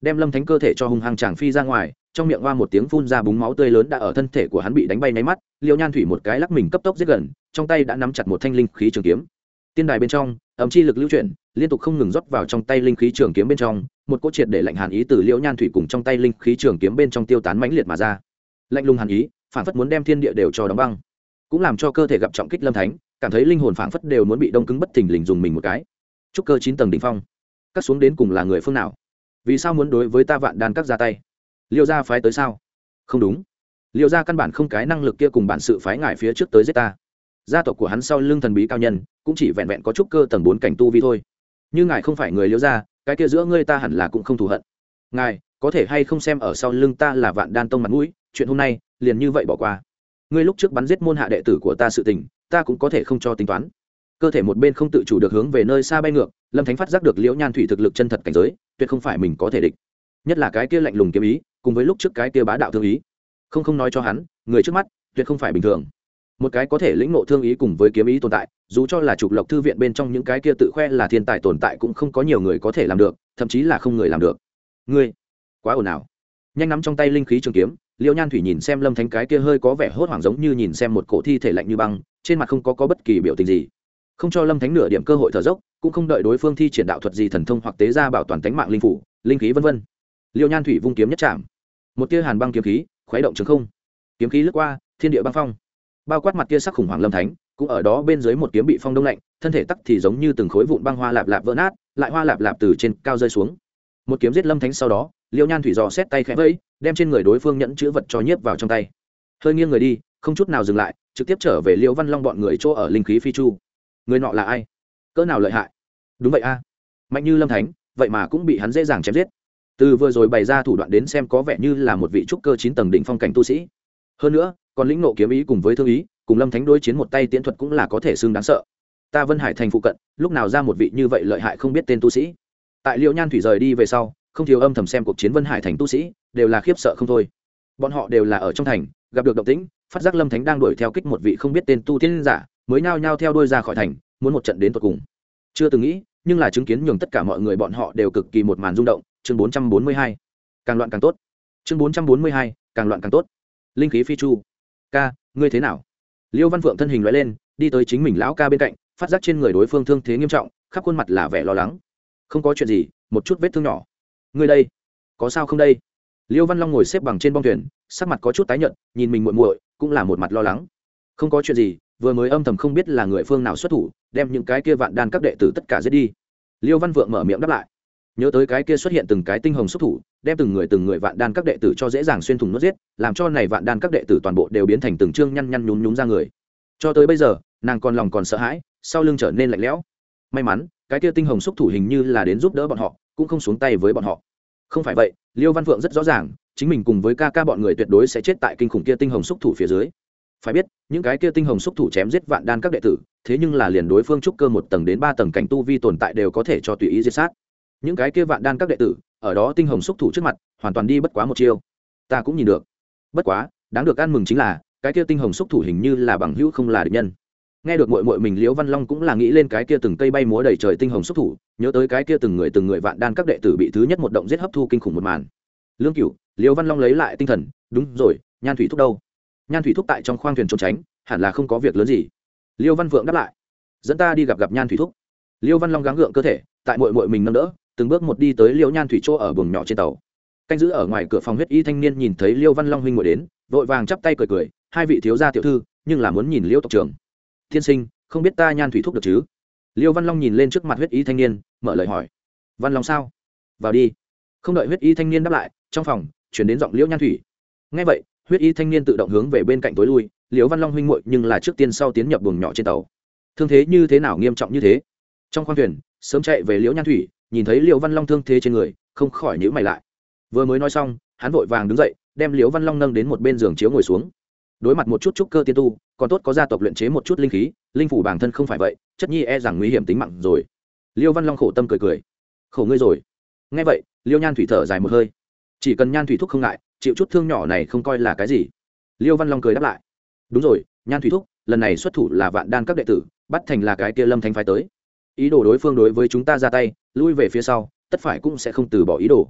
đem lâm thánh cơ thể cho hung hăng chàng phi ra ngoài, trong miệng hoa một tiếng phun ra búng máu tươi lớn đã ở thân thể của hắn bị đánh bay nháy mắt, liêu nhan thủy một cái lắc mình cấp tốc giết gần, trong tay đã nắm chặt một thanh linh khí trường kiếm. Tiên đài bên trong ấm chi lực lưu chuyển, liên tục không ngừng rót vào trong tay linh khí trường kiếm bên trong, một cỗ triệt để lạnh hàn ý từ liễu nhan thủy cùng trong tay linh khí trường kiếm bên trong tiêu tán mãnh liệt mà ra. Lạnh lùng hàn ý phảng phất muốn đem thiên địa đều cho đóng băng, cũng làm cho cơ thể gặp trọng kích lâm thánh cảm thấy linh hồn phảng phất đều muốn bị đông cứng bất thình lình dùng mình một cái. Trúc cơ chín tầng đỉnh phong, cắt xuống đến cùng là người phương nào? Vì sao muốn đối với ta Vạn Đan các ra tay? Liêu gia phái tới sao? Không đúng, Liêu gia căn bản không cái năng lực kia cùng bản sự phái ngài phía trước tới giết ta. Gia tộc của hắn sau lưng thần bí cao nhân cũng chỉ vẹn vẹn có trúc cơ tầng bốn cảnh tu vi thôi. Như ngài không phải người Liêu gia, cái kia giữa ngươi ta hẳn là cũng không thù hận. Ngài có thể hay không xem ở sau lưng ta là Vạn Đan tông mặt mũi, chuyện hôm nay liền như vậy bỏ qua. Ngươi lúc trước bắn giết môn hạ đệ tử của ta sự tình, ta cũng có thể không cho tính toán. Cơ thể một bên không tự chủ được hướng về nơi xa bay ngược, lâm thánh phát giác được liễu nhan thủy thực lực chân thật cảnh giới tuyệt không phải mình có thể địch, nhất là cái kia lạnh lùng kiếm ý cùng với lúc trước cái kia bá đạo thương ý, không không nói cho hắn người trước mắt tuyệt không phải bình thường. Một cái có thể lĩnh ngộ thương ý cùng với kiếm ý tồn tại, dù cho là trục lộc thư viện bên trong những cái kia tự khoe là thiên tài tồn tại cũng không có nhiều người có thể làm được, thậm chí là không người làm được. Ngươi quá ồn ào. Nhanh nắm trong tay linh khí trường kiếm, liễu nhan thủy nhìn xem lâm thánh cái kia hơi có vẻ hốt hoảng giống như nhìn xem một cổ thi thể lạnh như băng, trên mặt không có, có bất kỳ biểu tình gì, không cho lâm thánh nửa điểm cơ hội thở dốc, cũng không đợi đối phương thi triển đạo thuật gì thần thông hoặc tế ra bảo toàn tánh mạng linh phủ linh khí vân vân. Liêu nhan thủy vung kiếm nhất chạm, một tia hàn băng kiếm khí khuấy động trường không, kiếm khí lướt qua thiên địa băng phong, bao quát mặt kia sắc khủng hoảng lâm thánh cũng ở đó bên dưới một kiếm bị phong đông lạnh, thân thể tắc thì giống như từng khối vụn băng hoa lạp lạp vỡ nát, lại hoa lạp lạp từ trên cao rơi xuống. Một kiếm giết lâm thánh sau đó, liêu nhan thủy dò xét tay khẽ vẫy, đem trên người đối phương nhẫn chữ vật cho nhiếp vào trong tay, hơi nghiêng người đi, không chút nào dừng lại, trực tiếp trở về liêu văn long bọn người chỗ ở linh khí phi chu. Người nọ là ai, cỡ nào lợi hại? Đúng vậy a, mạnh như lâm thánh vậy mà cũng bị hắn dễ dàng chém giết. Từ vừa rồi bày ra thủ đoạn đến xem có vẻ như là một vị trúc cơ chín tầng đỉnh phong cảnh tu sĩ, hơn nữa còn lĩnh nộ kiếm ý cùng với thương ý, cùng lâm thánh đối chiến một tay tiễn thuật cũng là có thể xưng đáng sợ. Ta Vân Hải thành phụ cận lúc nào ra một vị như vậy lợi hại không biết tên tu sĩ? Tại Liễu Nhan thủy rời đi về sau, không thiếu âm thầm xem cuộc chiến Vân Hải thành tu sĩ đều là khiếp sợ không thôi. Bọn họ đều là ở trong thành gặp được động tĩnh, phát giác lâm thánh đang đuổi theo kích một vị không biết tên tu tiên giả, mới nhao nhao theo đuôi ra khỏi thành, muốn một trận đến tận cùng. Chưa từng nghĩ, nhưng là chứng kiến nhường tất cả mọi người bọn họ đều cực kỳ một màn rung động. Chương bốn trăm bốn mươi hai, càng loạn càng tốt. Chương bốn trăm bốn mươi hai, càng loạn càng tốt. Linh khí phi chu. Ca, ngươi thế nào? Liêu Văn Phượng thân hình lóe lên, đi tới chính mình lão ca bên cạnh, phát giác trên người đối phương thương thế nghiêm trọng, khắp khuôn mặt là vẻ lo lắng. Không có chuyện gì, một chút vết thương nhỏ. Ngươi đây, có sao không đây? Liêu Văn Long ngồi xếp bằng trên bong thuyền, sắc mặt có chút tái nhợt, nhìn mình muội muội, cũng là một mặt lo lắng. Không có chuyện gì, vừa mới âm thầm không biết là người phương nào xuất thủ, đem những cái kia vạn đan các đệ tử tất cả giết đi. Liêu Văn Vượng mở miệng đáp lại. Nhớ tới cái kia xuất hiện từng cái tinh hồng xuất thủ, đem từng người từng người vạn đan các đệ tử cho dễ dàng xuyên thủng nuốt giết, làm cho này vạn đan các đệ tử toàn bộ đều biến thành từng trương nhăn nhăn nhúm nhúm ra người. Cho tới bây giờ, nàng còn lòng còn sợ hãi, sau lưng trở nên lạnh lẽo. May mắn, cái kia tinh hồng xuất thủ hình như là đến giúp đỡ bọn họ, cũng không xuống tay với bọn họ. Không phải vậy, Liêu Văn Vượng rất rõ ràng, chính mình cùng với ca ca bọn người tuyệt đối sẽ chết tại kinh khủng kia tinh hồng xuất thủ phía dưới. Phải biết, những cái kia tinh hồng xuất thủ chém giết vạn đan các đệ tử, thế nhưng là liền đối phương trúc cơ một tầng đến ba tầng cảnh tu vi tồn tại đều có thể cho tùy ý diệt sát. Những cái kia vạn đan các đệ tử, ở đó tinh hồng xuất thủ trước mặt, hoàn toàn đi bất quá một chiêu. Ta cũng nhìn được. Bất quá, đáng được ăn mừng chính là, cái kia tinh hồng xuất thủ hình như là bằng hữu không là địch nhân. Nghe được muội muội mình Liễu Văn Long cũng là nghĩ lên cái kia từng cây bay múa đầy trời tinh hồng xuất thủ, nhớ tới cái kia từng người từng người vạn đan các đệ tử bị thứ nhất một động giết hấp thu kinh khủng một màn. Lương Cửu, Liễu Văn Long lấy lại tinh thần, đúng rồi, Nhan Thủy Thúc đâu? Nhan Thủy Thúc tại trong khoang thuyền trốn tránh, hẳn là không có việc lớn gì. Liêu Văn Vượng đáp lại, dẫn ta đi gặp gặp Nhan Thủy Thúc. Liêu Văn Long gắng gượng cơ thể, tại muội muội mình nâng đỡ, từng bước một đi tới Liễu Nhan Thủy chỗ ở buồng nhỏ trên tàu. Canh giữ ở ngoài cửa phòng huyết y thanh niên nhìn thấy Liêu Văn Long huynh muội đến, vội vàng chắp tay cười cười, hai vị thiếu gia tiểu thư, nhưng là muốn nhìn Liêu tộc trưởng. Tiên sinh, không biết ta Nhan Thủy Thúc được chứ? Liêu Văn Long nhìn lên trước mặt huyết y thanh niên, mở lời hỏi. Văn Long sao? Vào đi. Không đợi huyết y thanh niên đáp lại, trong phòng truyền đến giọng Liễu Nhan Thủy. Nghe vậy, huyết y thanh niên tự động hướng về bên cạnh tối lui. Liễu Văn Long huynh muội nhưng là trước tiên sau tiến nhập buồng nhỏ trên tàu. Thương thế như thế nào nghiêm trọng như thế? Trong khoang thuyền sớm chạy về Liễu Nhan Thủy, nhìn thấy Liễu Văn Long thương thế trên người, không khỏi nhíu mày lại. Vừa mới nói xong, hắn vội vàng đứng dậy, đem Liễu Văn Long nâng đến một bên giường chiếu ngồi xuống. Đối mặt một chút trúc cơ tiên tu, còn tốt có gia tộc luyện chế một chút linh khí, linh phủ bản thân không phải vậy, chất nhi e rằng nguy hiểm tính mạng rồi. Liễu Văn Long khổ tâm cười cười, khổ ngươi rồi. Nghe vậy, Liễu Nhan Thủy thở dài một hơi, chỉ cần Nhan Thủy thúc không ngại, chịu chút thương nhỏ này không coi là cái gì. Liễu Văn Long cười đáp lại, đúng rồi, Nhan Thủy thúc, lần này xuất thủ là vạn đan các đệ tử, bắt thành là cái kia Lâm Thánh phái tới, ý đồ đối phương đối với chúng ta ra tay, lui về phía sau, tất phải cũng sẽ không từ bỏ ý đồ.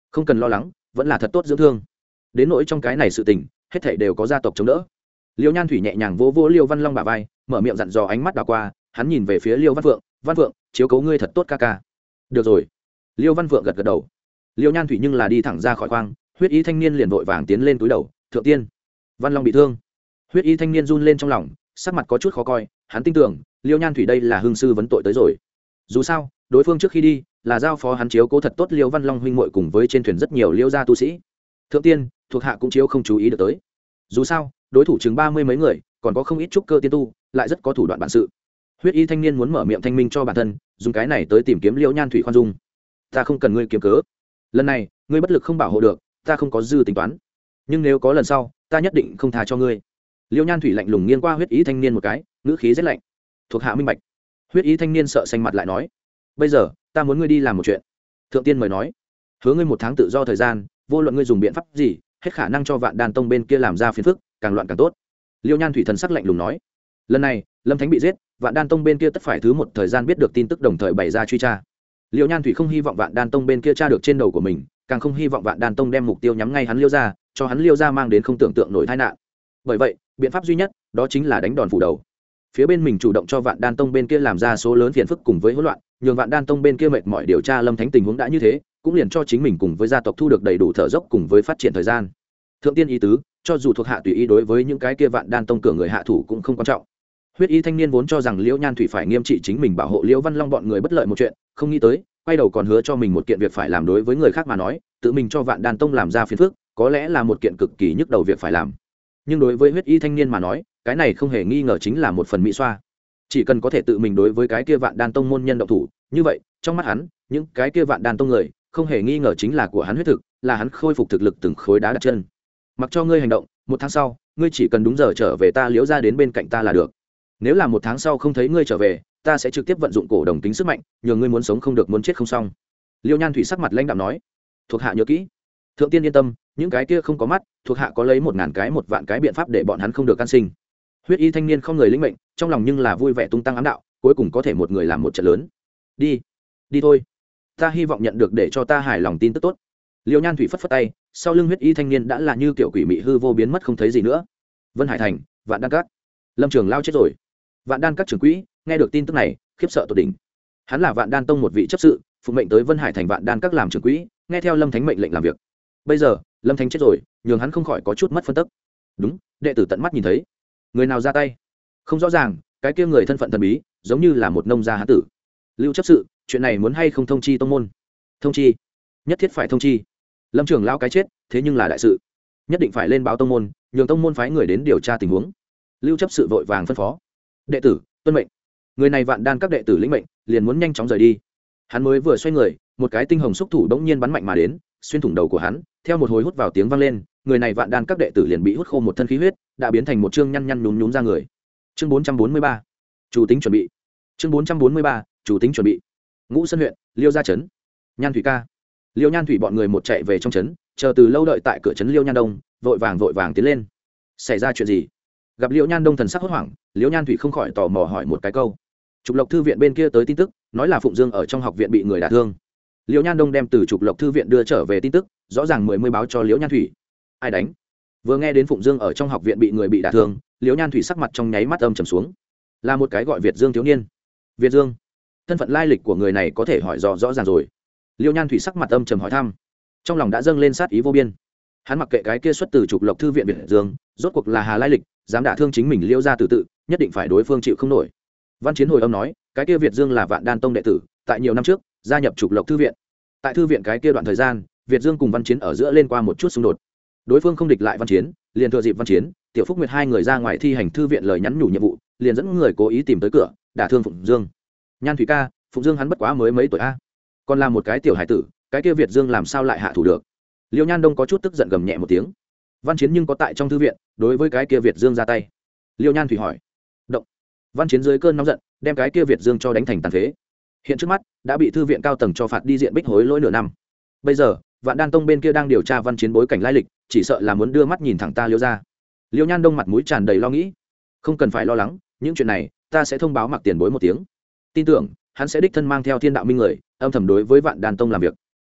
không cần lo lắng, vẫn là thật tốt dưỡng thương. Đến nỗi trong cái này sự tình, hết thảy đều có gia tộc chống đỡ. Liêu Nhan Thủy nhẹ nhàng vỗ vỗ Liêu Văn Long bả vai, mở miệng dặn dò, ánh mắt đảo qua, hắn nhìn về phía Liêu Văn Phượng, "Văn Phượng, chiếu cố ngươi thật tốt ca ca." "Được rồi." Liêu Văn Phượng gật gật đầu. Liêu Nhan Thủy nhưng là đi thẳng ra khỏi khoang, huyết y thanh niên liền vội vàng tiến lên túi đầu, "Thượng tiên, Văn Long bị thương." Huyết y thanh niên run lên trong lòng, sắc mặt có chút khó coi, hắn tin tưởng Liêu Nhan Thủy đây là hương sư vấn tội tới rồi. Dù sao, đối phương trước khi đi là giao phó hắn chiếu cố thật tốt Liêu Văn Long huynh muội cùng với trên thuyền rất nhiều Liêu gia tu sĩ. Thượng tiên, thuộc hạ cũng chiếu không chú ý được tới. Dù sao, đối thủ chừng ba mươi mấy người, còn có không ít trúc cơ tiên tu, lại rất có thủ đoạn bản sự. Huyết y thanh niên muốn mở miệng thanh minh cho bản thân, dùng cái này tới tìm kiếm Liêu Nhan Thủy khoan dung. "Ta không cần ngươi kiếm cớ. Lần này, ngươi bất lực không bảo hộ được, ta không có dư tính toán. Nhưng nếu có lần sau, ta nhất định không tha cho ngươi." Liêu Nhan Thủy lạnh lùng nghiêng qua huyết y thanh niên một cái, ngữ khí rất lạnh. "Thuộc hạ minh bạch." Huyết y thanh niên sợ xanh mặt lại nói, "Bây giờ, ta muốn ngươi đi làm một chuyện." Thượng tiên mời nói. "Hứa ngươi một tháng tự do thời gian, vô luận ngươi dùng biện pháp gì, hết khả năng cho Vạn Đan Tông bên kia làm ra phiền phức, càng loạn càng tốt." Liêu Nhan Thủy thần sắc lạnh lùng nói. Lần này, Lâm Thánh bị giết, Vạn Đan Tông bên kia tất phải thứ một thời gian biết được tin tức, đồng thời bày ra truy tra. Liêu Nhan Thủy không hy vọng Vạn Đan Tông bên kia tra được trên đầu của mình, càng không hy vọng Vạn Đan Tông đem mục tiêu nhắm ngay hắn Liêu gia, cho hắn Liêu gia mang đến không tưởng tượng nổi tai nạn. Bởi vậy, biện pháp duy nhất, đó chính là đánh đòn phủ đầu. Phía bên mình chủ động cho Vạn Đan Tông bên kia làm ra số lớn phiền phức cùng với hỗn loạn, nhường Vạn Đan Tông bên kia mệt mỏi điều tra Lâm Thánh tình huống đã như thế, cũng liền cho chính mình cùng với gia tộc thu được đầy đủ thở dốc cùng với phát triển thời gian. Thượng tiên ý tứ, cho dù thuộc hạ tùy ý đối với những cái kia Vạn Đan Tông cửa người hạ thủ cũng không quan trọng. Huyết y thanh niên vốn cho rằng Liễu Nhan Thủy phải nghiêm trị chính mình bảo hộ Liễu Văn Long bọn người bất lợi một chuyện, không nghĩ tới, quay đầu còn hứa cho mình một kiện việc phải làm. Đối với người khác mà nói, tự mình cho Vạn Đan Tông làm ra phiền phức, có lẽ là một kiện cực kỳ nhức đầu việc phải làm. Nhưng đối với huyết y thanh niên mà nói, cái này không hề nghi ngờ chính là một phần mỹ xoa. Chỉ cần có thể tự mình đối với cái kia Vạn Đan Tông môn nhân động thủ, như vậy, trong mắt hắn, những cái kia Vạn Đan Tông người, không hề nghi ngờ chính là của hắn huyết thực, là hắn khôi phục thực lực từng khối đá đặt chân. Mặc cho ngươi hành động, một tháng sau, ngươi chỉ cần đúng giờ trở về ta Liễu gia đến bên cạnh ta là được. Nếu là một tháng sau không thấy ngươi trở về, ta sẽ trực tiếp vận dụng cổ đồng tính sức mạnh, nhường ngươi muốn sống không được muốn chết không xong. Liêu Nhan Thủy sắc mặt lãnh đạm nói. Thuộc hạ nhớ kỹ. Thượng tiên yên tâm, những cái kia không có mắt, thuộc hạ có lấy một ngàn cái một vạn cái biện pháp để bọn hắn không được can sinh. Huyết y thanh niên không người lĩnh mệnh, trong lòng nhưng là vui vẻ tung tăng ám đạo, cuối cùng có thể một người làm một trận lớn. Đi, đi thôi. Ta hy vọng nhận được để cho ta hài lòng tin tức tốt. Liêu Nhan Thủy phất phất tay, sau lưng huyết y thanh niên đã là như kiểu quỷ mị hư vô biến mất không thấy gì nữa. Vân Hải Thành, Vạn Đan Các. Lâm Trường Lao chết rồi. Vạn Đan Các trưởng quỹ nghe được tin tức này, khiếp sợ tột đỉnh. Hắn là Vạn Đan Tông một vị chấp sự, phụ mệnh tới Vân Hải Thành Vạn Đan Các làm trưởng quỹ, nghe theo Lâm Thánh mệnh lệnh làm việc. Bây giờ, Lâm Thánh chết rồi, nhường hắn không khỏi có chút mất phân tức. Đúng, đệ tử tận mắt nhìn thấy. Người nào ra tay? Không rõ ràng, cái kia người thân phận thần bí, giống như là một nông gia hán tử. Lưu chấp sự, chuyện này muốn hay không thông chi tông môn? Thông chi, nhất thiết phải thông chi. Lâm trưởng lão cái chết, thế nhưng là đại sự, nhất định phải lên báo tông môn, nhường tông môn phái người đến điều tra tình huống. Lưu chấp sự vội vàng phân phó. Đệ tử tuân mệnh. Người này Vạn Đan Các đệ tử lĩnh mệnh, liền muốn nhanh chóng rời đi. Hắn mới vừa xoay người, một cái tinh hồng xúc thủ đống nhiên bắn mạnh mà đến, xuyên thủng đầu của hắn, theo một hồi hút vào tiếng vang lên, người này Vạn Đan Các đệ tử liền bị hút khô một thân khí huyết, đã biến thành một trương nhăn nhăn nhúm nhúm ra người. Chương bốn trăm bốn mươi ba, chủ tính chuẩn bị. Chương bốn trăm bốn mươi ba, chủ tính chuẩn bị. Ngũ Sơn huyện, Liêu gia trấn. Nhan Thủy ca. Liêu Nhan Thủy bọn người một chạy về trong trấn, chờ từ lâu đợi tại cửa trấn Liêu Nhan Đông, vội vàng vội vàng tiến lên. Xảy ra chuyện gì? Gặp Liêu Nhan Đông thần sắc hốt hoảng, Liêu Nhan Thủy không khỏi tò mò hỏi một cái câu. Trục Lộc thư viện bên kia tới tin tức, nói là Phụng Dương ở trong học viện bị người đả thương. Liêu Nhan Đông đem từ Trục Lộc thư viện đưa trở về tin tức, rõ ràng mười mươi báo cho Liêu Nhan Thủy. Ai đánh? Vừa nghe đến Phụng Dương ở trong học viện bị người bị đả thương, Liêu Nhan Thủy sắc mặt trong nháy mắt âm trầm xuống. Là một cái gọi Việt Dương thiếu niên. Việt Dương? Thân phận lai lịch của người này có thể hỏi rõ rõ ràng rồi. Liêu Nhan Thủy sắc mặt âm trầm hỏi thăm, trong lòng đã dâng lên sát ý vô biên. Hắn mặc kệ cái kia xuất từ Trục Lộc thư viện Việt Dương, rốt cuộc là hà lai lịch, dám đả thương chính mình Liêu gia tử tự, nhất định phải đối phương chịu không nổi. Văn Chiến hồi âm nói, cái kia Việt Dương là Vạn Đan Tông đệ tử, tại nhiều năm trước gia nhập Trục Lộc thư viện. Tại thư viện cái kia đoạn thời gian, Việt Dương cùng Văn Chiến ở giữa lên qua một chút xung đột. Đối phương không địch lại Văn Chiến, liền thừa dịp Văn Chiến, Tiểu Phúc Nguyệt hai người ra ngoài thi hành thư viện lời nhắn nhủ nhiệm vụ, liền dẫn người cố ý tìm tới cửa, đả thương Phụng Dương. Nhan Thủy ca, Phụng Dương hắn bất quá mới mấy tuổi a, còn là một cái tiểu hải tử, cái kia Việt Dương làm sao lại hạ thủ được? Liêu Nhan Đông có chút tức giận gầm nhẹ một tiếng. Văn Chiến nhưng có tại trong thư viện, đối với cái kia Việt Dương ra tay. Liêu Nhan Thủy hỏi. Động. Văn Chiến dưới cơn nóng giận, đem cái kia Việt Dương cho đánh thành tàn phế. Hiện trước mắt đã bị thư viện cao tầng cho phạt đi diện bích hối lỗi nửa năm. Bây giờ, Vạn Đan Tông bên kia đang điều tra Văn Chiến bối cảnh lai lịch, chỉ sợ là muốn đưa mắt nhìn thẳng ta Liêu ra. Liêu Nhan Đông mặt mũi tràn đầy lo nghĩ. Không cần phải lo lắng, những chuyện này ta sẽ thông báo Mặc Tiền Bối một tiếng. Tin tưởng hắn sẽ đích thân mang theo Thiên Đạo Minh người, âm thầm đối với Vạn Đan Tông làm việc.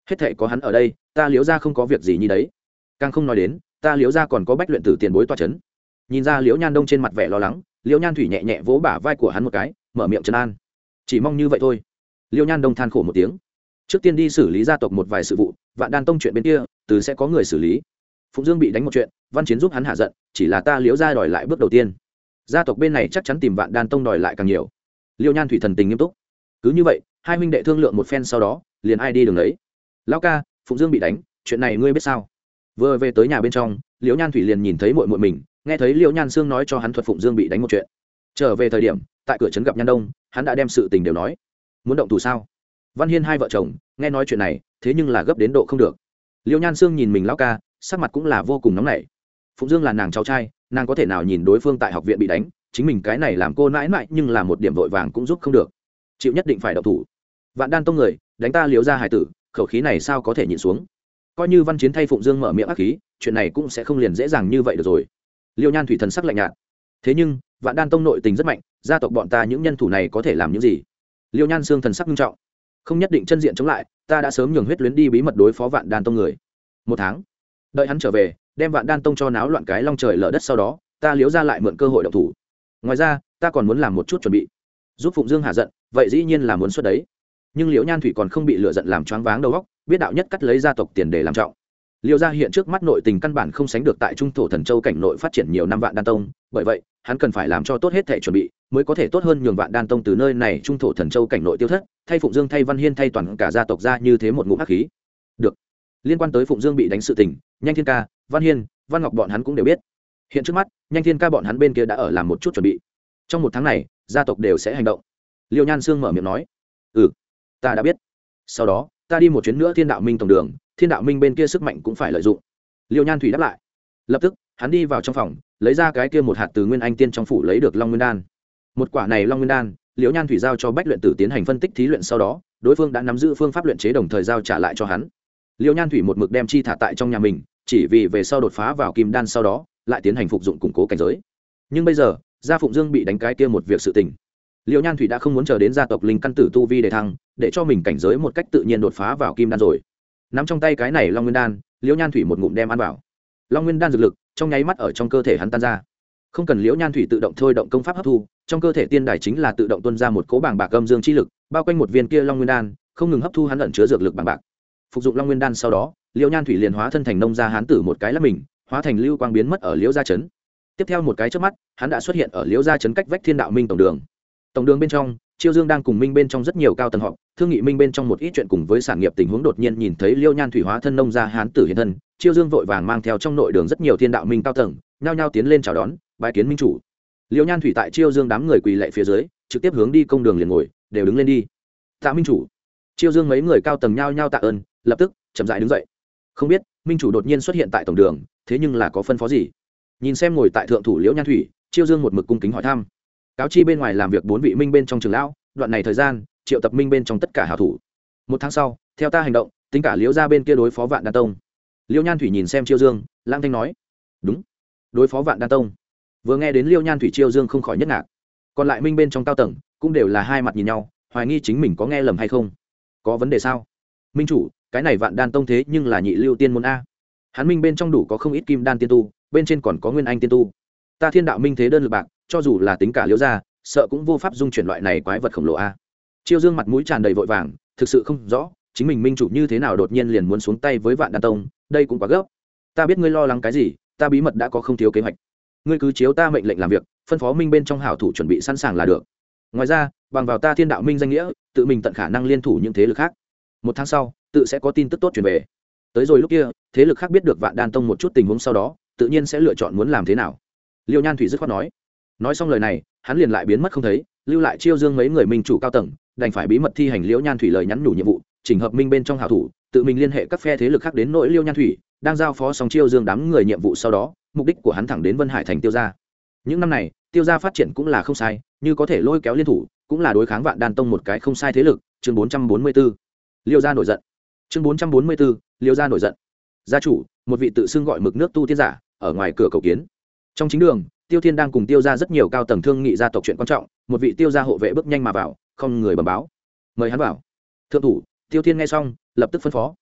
hết thể có hắn ở đây, ta liễu gia không có việc gì như đấy. Càng không nói đến ta liễu gia còn có bách luyện tử tiền bối toa chấn. Nhìn ra liễu nhan đông trên mặt vẻ lo lắng, liễu nhan thủy nhẹ nhẹ vỗ bả vai của hắn một cái, mở miệng trấn an. Chỉ mong như vậy thôi. Liễu nhan đông than khổ một tiếng. Trước tiên đi xử lý gia tộc một vài sự vụ, Vạn Đan tông chuyện bên kia từ sẽ có người xử lý. Phụng Dương bị đánh một chuyện, Văn Chiến giúp hắn hạ giận, chỉ là ta liễu gia đòi lại bước đầu tiên. Gia tộc bên này chắc chắn tìm Vạn Đan tông đòi lại càng nhiều. Liễu nhan thủy thần tình nghiêm túc. Cứ như vậy, hai huynh đệ thương lượng một phen sau đó, liền ai đi đường đấy. Lão ca, Phụng Dương bị đánh, chuyện này ngươi biết sao? Vừa về tới nhà bên trong, liễu nhan thủy liền nhìn thấy muội muội mình, nghe thấy liễu nhan sương nói cho hắn thuật Phụng Dương bị đánh một chuyện. Trở về thời điểm, tại cửa trấn gặp Nhan Đông, hắn đã đem sự tình đều nói. Muốn động thủ sao? Văn Hiên hai vợ chồng nghe nói chuyện này, thế nhưng là gấp đến độ không được. Liễu nhan sương nhìn mình lão ca, sắc mặt cũng là vô cùng nóng nảy. Phụng Dương là nàng cháu trai, nàng có thể nào nhìn đối phương tại học viện bị đánh, chính mình cái này làm cô nãi nãi nhưng là một điểm vội vàng cũng giúp không được, chịu nhất định phải động thủ. Vạn Đan tông người đánh ta liễu gia hải tử, khẩu khí này sao có thể nhịn xuống? Coi như Văn Chiến thay Phụng Dương mở miệng ác khí, chuyện này cũng sẽ không liền dễ dàng như vậy được rồi. Liêu nhan thủy thần sắc lạnh nhạt. Thế nhưng Vạn Đan tông nội tình rất mạnh, gia tộc bọn ta những nhân thủ này có thể làm những gì? Liêu nhan xương thần sắc nghiêm trọng. Không nhất định chân diện chống lại, ta đã sớm nhường huyết luyến đi bí mật đối phó Vạn Đan tông người. Một tháng, đợi hắn trở về, đem Vạn Đan tông cho náo loạn cái long trời lở đất, sau đó ta liếu ra lại mượn cơ hội động thủ. Ngoài ra ta còn muốn làm một chút chuẩn bị, giúp Phụng Dương hạ giận, vậy dĩ nhiên là muốn xuất đấy. Nhưng liễu nhan thủy còn không bị lựa giận làm choáng váng đầu óc, biết đạo nhất cắt lấy gia tộc tiền để làm trọng. Liêu gia hiện trước mắt nội tình căn bản không sánh được tại trung thổ thần châu cảnh nội phát triển nhiều năm Vạn Đan tông, bởi vậy hắn cần phải làm cho tốt hết thể chuẩn bị, mới có thể tốt hơn nhường Vạn Đan tông từ nơi này trung thổ thần châu cảnh nội tiêu thất, thay Phụng Dương thay Văn Hiên thay toàn cả gia tộc ra như thế một ngụm ác khí. Được. Liên quan tới Phụng Dương bị đánh sự tình, Nhanh Thiên ca, Văn Hiên, Văn Ngọc bọn hắn cũng đều biết. Hiện trước mắt, Nhanh Thiên ca bọn hắn bên kia đã ở làm một chút chuẩn bị. Trong một tháng này, gia tộc đều sẽ hành động. Liêu Nhan Sương mở miệng nói: "Ừ, ta đã biết. Sau đó, ta đi một chuyến nữa Thiên Đạo Minh tổng đường, Thiên Đạo Minh bên kia sức mạnh cũng phải lợi dụng." Liêu Nhan Thủy đáp lại. Lập tức, hắn đi vào trong phòng, lấy ra cái kia một hạt từ Nguyên Anh Tiên trong phủ lấy được Long Nguyên đan. Một quả này Long Nguyên đan, Liễu Nhan Thủy giao cho Bách luyện tử tiến hành phân tích thí luyện, sau đó, đối phương đã nắm giữ phương pháp luyện chế, đồng thời giao trả lại cho hắn. Liễu Nhan Thủy một mực đem chi thả tại trong nhà mình, chỉ vì về sau đột phá vào kim đan, sau đó lại tiến hành phục dụng củng cố cảnh giới. Nhưng bây giờ, gia Phụng Dương bị đánh cái kia một việc sự tình, Liễu Nhan Thủy đã không muốn chờ đến gia tộc linh căn tử tu vi để thăng, để cho mình cảnh giới một cách tự nhiên đột phá vào kim đan rồi. Nắm trong tay cái này Long Nguyên đan, Liễu Nhan Thủy một ngụm đem ăn vào. Long Nguyên đan dược lực trong nháy mắt ở trong cơ thể hắn tan ra. Không cần Liễu Nhan Thủy tự động thôi động công pháp hấp thu, trong cơ thể tiên đài chính là tự động tuôn ra một cỗ bàng bạc âm dương chi lực, bao quanh một viên kia Long Nguyên đan, không ngừng hấp thu hắn ẩn chứa dược lực bàng bạc. Phục dụng Long Nguyên đan sau đó, Liễu Nhan Thủy liền hóa thân thành nông gia hán tử một cái là mình, hóa thành lưu quang biến mất ở Liễu gia trấn. Tiếp theo một cái chớp mắt, hắn đã xuất hiện ở Liễu gia trấn cách vách Thiên Đạo Minh tổng đường. Tổng đường bên trong, Chiêu Dương đang cùng Minh bên trong rất nhiều cao tầng họp, thương nghị Minh bên trong một ít chuyện cùng với sản nghiệp tình huống. Đột nhiên nhìn thấy Liễu Nhan Thủy hóa thân nông gia hán tử hiện thân, Chiêu Dương vội vàng mang theo trong nội đường rất nhiều Thiên Đạo Minh cao tầng, nhao nhao tiến lên chào đón, bái kiến minh chủ. Liễu Nhan Thủy tại Chiêu Dương đám người quỳ lạy phía dưới, trực tiếp hướng đi công đường liền ngồi, đều đứng lên đi. Tạ minh chủ. Chiêu Dương mấy người cao tầng nhao nhao tạ ơn, lập tức chậm rãi đứng dậy. Không biết minh chủ đột nhiên xuất hiện tại tổng đường, thế nhưng là có phân phó gì? Nhìn xem ngồi tại thượng thủ Liễu Nhan Thủy, Chiêu Dương một mực cung kính hỏi thăm. Cáo chi bên ngoài làm việc bốn vị minh bên trong trường lão, đoạn này thời gian triệu tập minh bên trong tất cả hảo thủ. Một tháng sau, theo ta hành động, tính cả Liễu gia bên kia đối phó Vạn Đan tông. Liễu Nhan Thủy nhìn xem Chiêu Dương, lang thanh nói: đúng, đối phó Vạn Đan tông. Vừa nghe đến Liễu Nhan Thủy, Chiêu Dương không khỏi nhất ngạc. Còn lại minh bên trong cao tầng cũng đều là hai mặt nhìn nhau, hoài nghi chính mình có nghe lầm hay không. Có vấn đề sao? Minh chủ, cái này Vạn Đan tông thế nhưng là nhị lưu tiên môn a. Hắn minh bên trong đủ có không ít kim đan tiên tu, bên trên còn có nguyên anh tiên tu. Ta Thiên Đạo Minh thế đơn lực bạc, cho dù là tính cả Liễu gia, sợ cũng vô pháp dung chuyển loại này quái vật khổng lồ a. Chiêu Dương mặt mũi tràn đầy vội vàng, thực sự không rõ chính mình minh chủ như thế nào đột nhiên liền muốn xuống tay với Vạn Đan tông, đây cũng quá gấp. Ta biết ngươi lo lắng cái gì, ta bí mật đã có không thiếu kế hoạch, ngươi cứ chiếu ta mệnh lệnh làm việc, phân phó minh bên trong hảo thủ chuẩn bị sẵn sàng là được. Ngoài ra, bằng vào ta Thiên Đạo Minh danh nghĩa, tự mình tận khả năng liên thủ những thế lực khác. Một tháng sau, tự sẽ có tin tức tốt truyền về. Tới rồi lúc kia, thế lực khác biết được Vạn Đan tông một chút tình huống sau đó, tự nhiên sẽ lựa chọn muốn làm thế nào. Liêu Nhan Thủy dứt khoát nói. Nói xong lời này, hắn liền lại biến mất không thấy, lưu lại Chiêu Dương mấy người minh chủ cao tầng, đành phải bí mật thi hành Liễu Nhan Thủy lời nhắn nhủ nhiệm vụ, chỉnh hợp minh bên trong hảo thủ, tự mình liên hệ các phe thế lực khác. Đến nỗi Liêu Nhan Thủy đang giao phó xong Chiêu Dương đám người nhiệm vụ sau đó, mục đích của hắn thẳng đến Vân Hải thành Tiêu gia. Những năm này, Tiêu gia phát triển cũng là không sai, như có thể lôi kéo liên thủ, cũng là đối kháng Vạn Đan tông một cái không sai thế lực. Chương bốn trăm bốn mươi tư, Liêu gia nổi giận. Chương bốn trăm bốn mươi tư, Liêu gia nổi giận. Gia chủ, một vị tự xưng gọi Mực Nước tu tiên giả, ở ngoài cửa cầu kiến. Trong chính đường, Tiêu Thiên đang cùng Tiêu gia rất nhiều cao tầng thương nghị gia tộc chuyện quan trọng, một vị Tiêu gia hộ vệ bước nhanh mà vào, không người bẩm báo, mời hắn vào. Thượng thủ, Tiêu Thiên nghe xong, lập tức phân phó,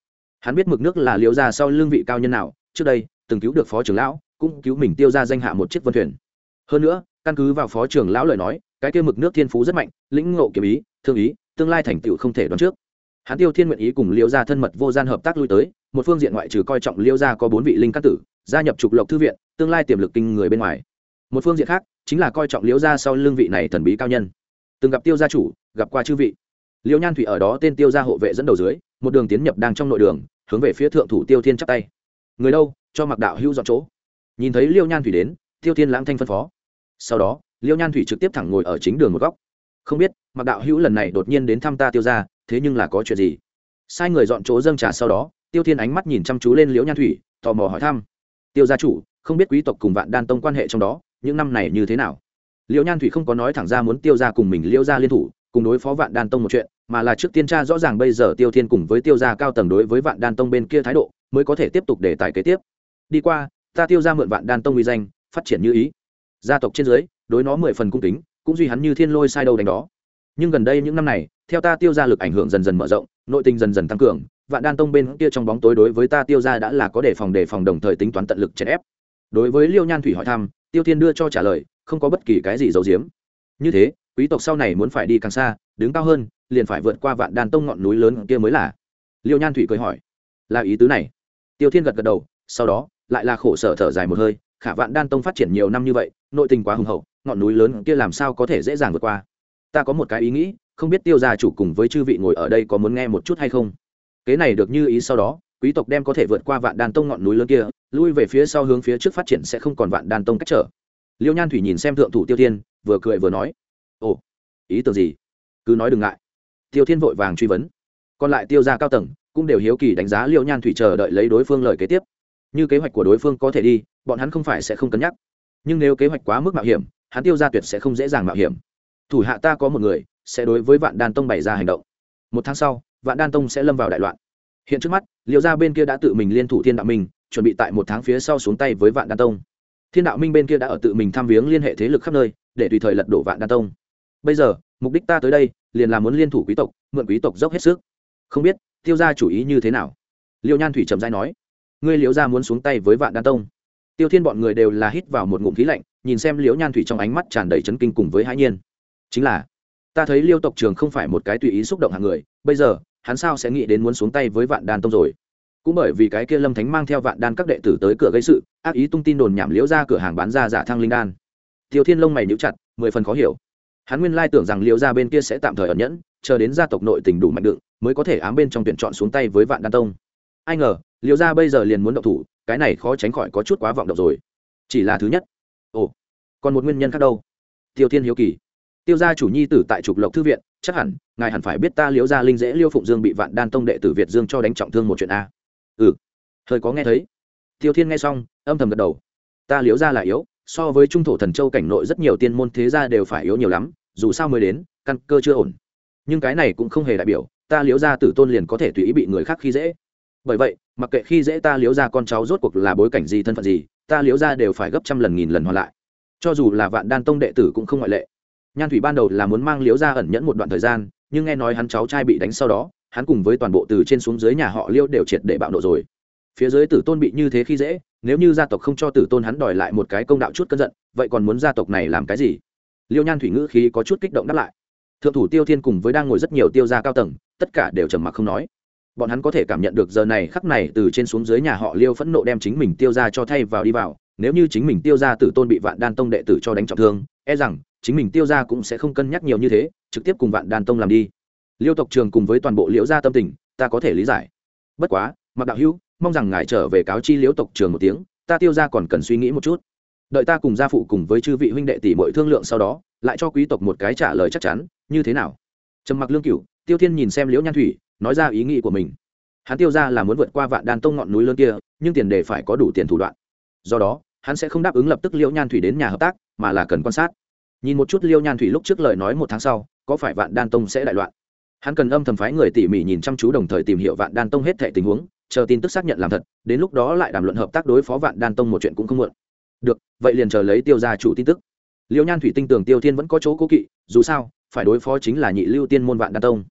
hắn biết mực nước là liễu gia sau lương vị cao nhân nào trước đây từng cứu được phó trưởng lão cũng cứu mình tiêu ra danh hạ một chiếc vân thuyền. Hơn nữa căn cứ vào phó trưởng lão lời nói, cái kia mực nước thiên phú rất mạnh, lĩnh ngộ kiếm ý, thương ý, tương lai thành tựu không thể đoán trước. Hắn Tiêu Thiên nguyện ý cùng Liễu gia thân mật vô gian hợp tác lui tới, một phương diện ngoại trừ coi trọng Liễu gia có bốn vị linh căn tử, gia nhập trục lộc thư viện, tương lai tiềm lực kinh người bên ngoài. Một phương diện khác, chính là coi trọng Liễu gia sau lưng vị này thần bí cao nhân. Từng gặp Tiêu gia chủ, gặp qua chư vị. Liễu Nhan Thủy ở đó tên Tiêu gia hộ vệ dẫn đầu dưới, một đường tiến nhập đang trong nội đường, hướng về phía thượng thủ Tiêu Thiên chắp tay. Người đâu, cho Mặc đạo hữu dọn chỗ. Nhìn thấy Liễu Nhan Thủy đến, Tiêu Thiên lãng thanh phân phó. Sau đó, Liễu Nhan Thủy trực tiếp thẳng ngồi ở chính đường một góc. Không biết, Mặc đạo hữu lần này đột nhiên đến thăm ta Tiêu gia, thế nhưng là có chuyện gì? Sai người dọn chỗ dâng trà sau đó, Tiêu Thiên ánh mắt nhìn chăm chú lên Liễu Nhan Thủy, tò mò hỏi thăm. Tiêu gia chủ, không biết quý tộc cùng Vạn Đan tông quan hệ trong đó, những năm này như thế nào? Liễu Nhan Thủy không có nói thẳng ra muốn Tiêu gia cùng mình Liễu gia liên thủ, cùng đối phó Vạn Đan tông một chuyện, mà là trước tiên tra rõ ràng bây giờ Tiêu Thiên cùng với Tiêu gia cao tầng đối với Vạn Đan tông bên kia thái độ, mới có thể tiếp tục để tài kế tiếp. Đi qua, ta Tiêu gia mượn Vạn Đan tông uy danh, phát triển như ý. Gia tộc trên dưới, đối nó mười phần cung kính, cũng duy hắn như thiên lôi sai đâu đánh đó. Nhưng gần đây những năm này, theo ta Tiêu gia lực ảnh hưởng dần dần mở rộng, nội tình dần dần tăng cường, Vạn Đan tông bên kia trong bóng tối đối với ta Tiêu gia đã là có đề phòng đề phòng đồng thời tính toán tận lực chèn ép. Đối với Liễu Nhan Thủy hỏi thăm, Tiêu Thiên đưa cho trả lời, không có bất kỳ cái gì giấu giếm. Như thế, quý tộc sau này muốn phải đi càng xa, đứng cao hơn, liền phải vượt qua Vạn Đan tông ngọn núi lớn kia mới là. Liễu Nhan Thủy cười hỏi, là ý tứ này? Tiêu Thiên gật gật đầu, sau đó lại là khổ sở thở dài một hơi, khả Vạn Đan tông phát triển nhiều năm như vậy, nội tình quá hùng hậu, ngọn núi lớn kia làm sao có thể dễ dàng vượt qua? Ta có một cái ý nghĩ, không biết Tiêu gia chủ cùng với chư vị ngồi ở đây có muốn nghe một chút hay không? Kế này được như ý sau đó, quý tộc đem có thể vượt qua Vạn Đan tông ngọn núi lớn kia, lui về phía sau hướng phía trước phát triển sẽ không còn Vạn Đan tông cách trở. Liễu Nhan Thủy nhìn xem thượng thủ Tiêu Thiên, vừa cười vừa nói, ồ, ý tưởng gì? Cứ nói đừng ngại. Tiêu Thiên vội vàng truy vấn. Còn lại Tiêu gia cao tầng cũng đều hiếu kỳ đánh giá Liễu Nhan Thủy, chờ đợi lấy đối phương lời kế tiếp. Như kế hoạch của đối phương có thể đi, bọn hắn không phải sẽ không cân nhắc, nhưng nếu kế hoạch quá mức mạo hiểm, hắn Tiêu gia tuyệt sẽ không dễ dàng mạo hiểm. Thủ hạ ta có một người sẽ đối với Vạn Đan tông bày ra hành động. Một tháng sau, Vạn Đan tông sẽ lâm vào đại loạn. Hiện trước mắt, Liễu gia bên kia đã tự mình liên thủ Thiên Đạo Minh, chuẩn bị tại một tháng phía sau xuống tay với Vạn Đan tông. Thiên Đạo Minh bên kia đã ở tự mình thăm viếng liên hệ thế lực khắp nơi, để tùy thời lật đổ Vạn Đan tông. Bây giờ, mục đích ta tới đây, liền là muốn liên thủ quý tộc, mượn quý tộc dốc hết sức. Không biết Tiêu gia chủ ý như thế nào? Liễu Nhan Thủy trầm rãi nói. Ngươi Liễu gia muốn xuống tay với Vạn Đan tông? Tiêu Thiên bọn người đều là hít vào một ngụm khí lạnh, nhìn xem Liễu Nhan Thủy trong ánh mắt tràn đầy chấn kinh cùng với hãi nhiên. Chính là, ta thấy Liêu tộc trưởng không phải một cái tùy ý xúc động hạng người, bây giờ hắn sao sẽ nghĩ đến muốn xuống tay với Vạn Đan tông rồi? Cũng bởi vì cái kia Lâm Thánh mang theo Vạn Đan các đệ tử tới cửa gây sự, ác ý tung tin đồn nhảm Liễu gia cửa hàng bán ra giả thăng linh đan. Tiêu Thiên lông mày nhíu chặt, mười phần khó hiểu. Hắn nguyên lai tưởng rằng Liễu gia bên kia sẽ tạm thời ẩn nhẫn, chờ đến gia tộc nội tình đủ mạnh đựng, mới có thể ám bên trong tuyển chọn xuống tay với Vạn Đan tông. Ai ngờ, Liễu gia bây giờ liền muốn động thủ, cái này khó tránh khỏi có chút quá vọng động rồi. Chỉ là thứ nhất. Ồ, còn một nguyên nhân khác đâu? Tiêu Thiên hiếu kỳ. Tiêu gia chủ nhi tử tại trục lộc thư viện, chắc hẳn ngài hẳn phải biết ta Liễu gia linh dễ Liêu Phụng Dương bị Vạn Đan tông đệ tử Việt Dương cho đánh trọng thương một chuyện a. Ừ, hơi có nghe thấy. Tiêu Thiên nghe xong, âm thầm gật đầu. Ta Liễu gia là yếu, so với trung thổ thần châu cảnh nội rất nhiều tiên môn thế gia đều phải yếu nhiều lắm, dù sao mới đến, căn cơ chưa ổn. Nhưng cái này cũng không hề đại biểu ta Liễu gia tử tôn liền có thể tùy ý bị người khác khi dễ. Bởi vậy, mặc kệ khi dễ ta Liễu gia con cháu rốt cuộc là bối cảnh gì, thân phận gì, ta Liễu gia đều phải gấp trăm lần nghìn lần hoàn lại. Cho dù là Vạn Đan tông đệ tử cũng không ngoại lệ. Nhan Thủy ban đầu là muốn mang Liễu gia ẩn nhẫn một đoạn thời gian, nhưng nghe nói hắn cháu trai bị đánh sau đó, hắn cùng với toàn bộ từ trên xuống dưới nhà họ Liễu đều triệt để bạo nộ rồi. Phía dưới tử tôn bị như thế khi dễ, nếu như gia tộc không cho tử tôn hắn đòi lại một cái công đạo chút cơn giận, vậy còn muốn gia tộc này làm cái gì? Liễu Nhan Thủy ngữ khí có chút kích động đáp lại. Thượng thủ Tiêu Thiên cùng với đang ngồi rất nhiều Tiêu gia cao tầng, tất cả đều trầm mặc không nói. Bọn hắn có thể cảm nhận được giờ này khắc này từ trên xuống dưới nhà họ Liêu phẫn nộ đem chính mình Tiêu gia cho thay vào đi vào, nếu như chính mình Tiêu gia tử tôn bị Vạn Đan tông đệ tử cho đánh trọng thương, e rằng chính mình Tiêu gia cũng sẽ không cân nhắc nhiều như thế, trực tiếp cùng Vạn Đan tông làm đi. Liêu tộc trường cùng với toàn bộ Liễu gia tâm tình, ta có thể lý giải. Bất quá, Mạc đạo hữu, mong rằng ngài trở về cáo chi Liễu tộc trường một tiếng, ta Tiêu gia còn cần suy nghĩ một chút. Đợi ta cùng gia phụ cùng với chư vị huynh đệ tỷ muội thương lượng sau đó, lại cho quý tộc một cái trả lời chắc chắn, như thế nào? Trầm mặc lương cửu, Tiêu Thiên nhìn xem Liễu Nhan Thủy, nói ra ý nghĩ của mình. Hắn Tiêu gia là muốn vượt qua Vạn Đan tông ngọn núi lớn kia, nhưng tiền đề phải có đủ tiền thủ đoạn. Do đó, hắn sẽ không đáp ứng lập tức Liễu Nhan Thủy đến nhà hợp tác, mà là cần quan sát. Nhìn một chút Liễu Nhan Thủy lúc trước lời nói một tháng sau, có phải Vạn Đan tông sẽ đại loạn. Hắn cần âm thầm phái người tỉ mỉ nhìn chăm chú, đồng thời tìm hiểu Vạn Đan tông hết thảy tình huống, chờ tin tức xác nhận làm thật, đến lúc đó lại đàm luận hợp tác đối phó Vạn Đan tông một chuyện cũng không muộn. Được, vậy liền chờ lấy Tiêu gia chủ tin tức. Liễu Nhan Thủy tin tưởng Tiêu Thiên vẫn có chỗ cố kỵ, dù sao, phải đối phó chính là nhị lưu tiên môn Vạn Đan tông.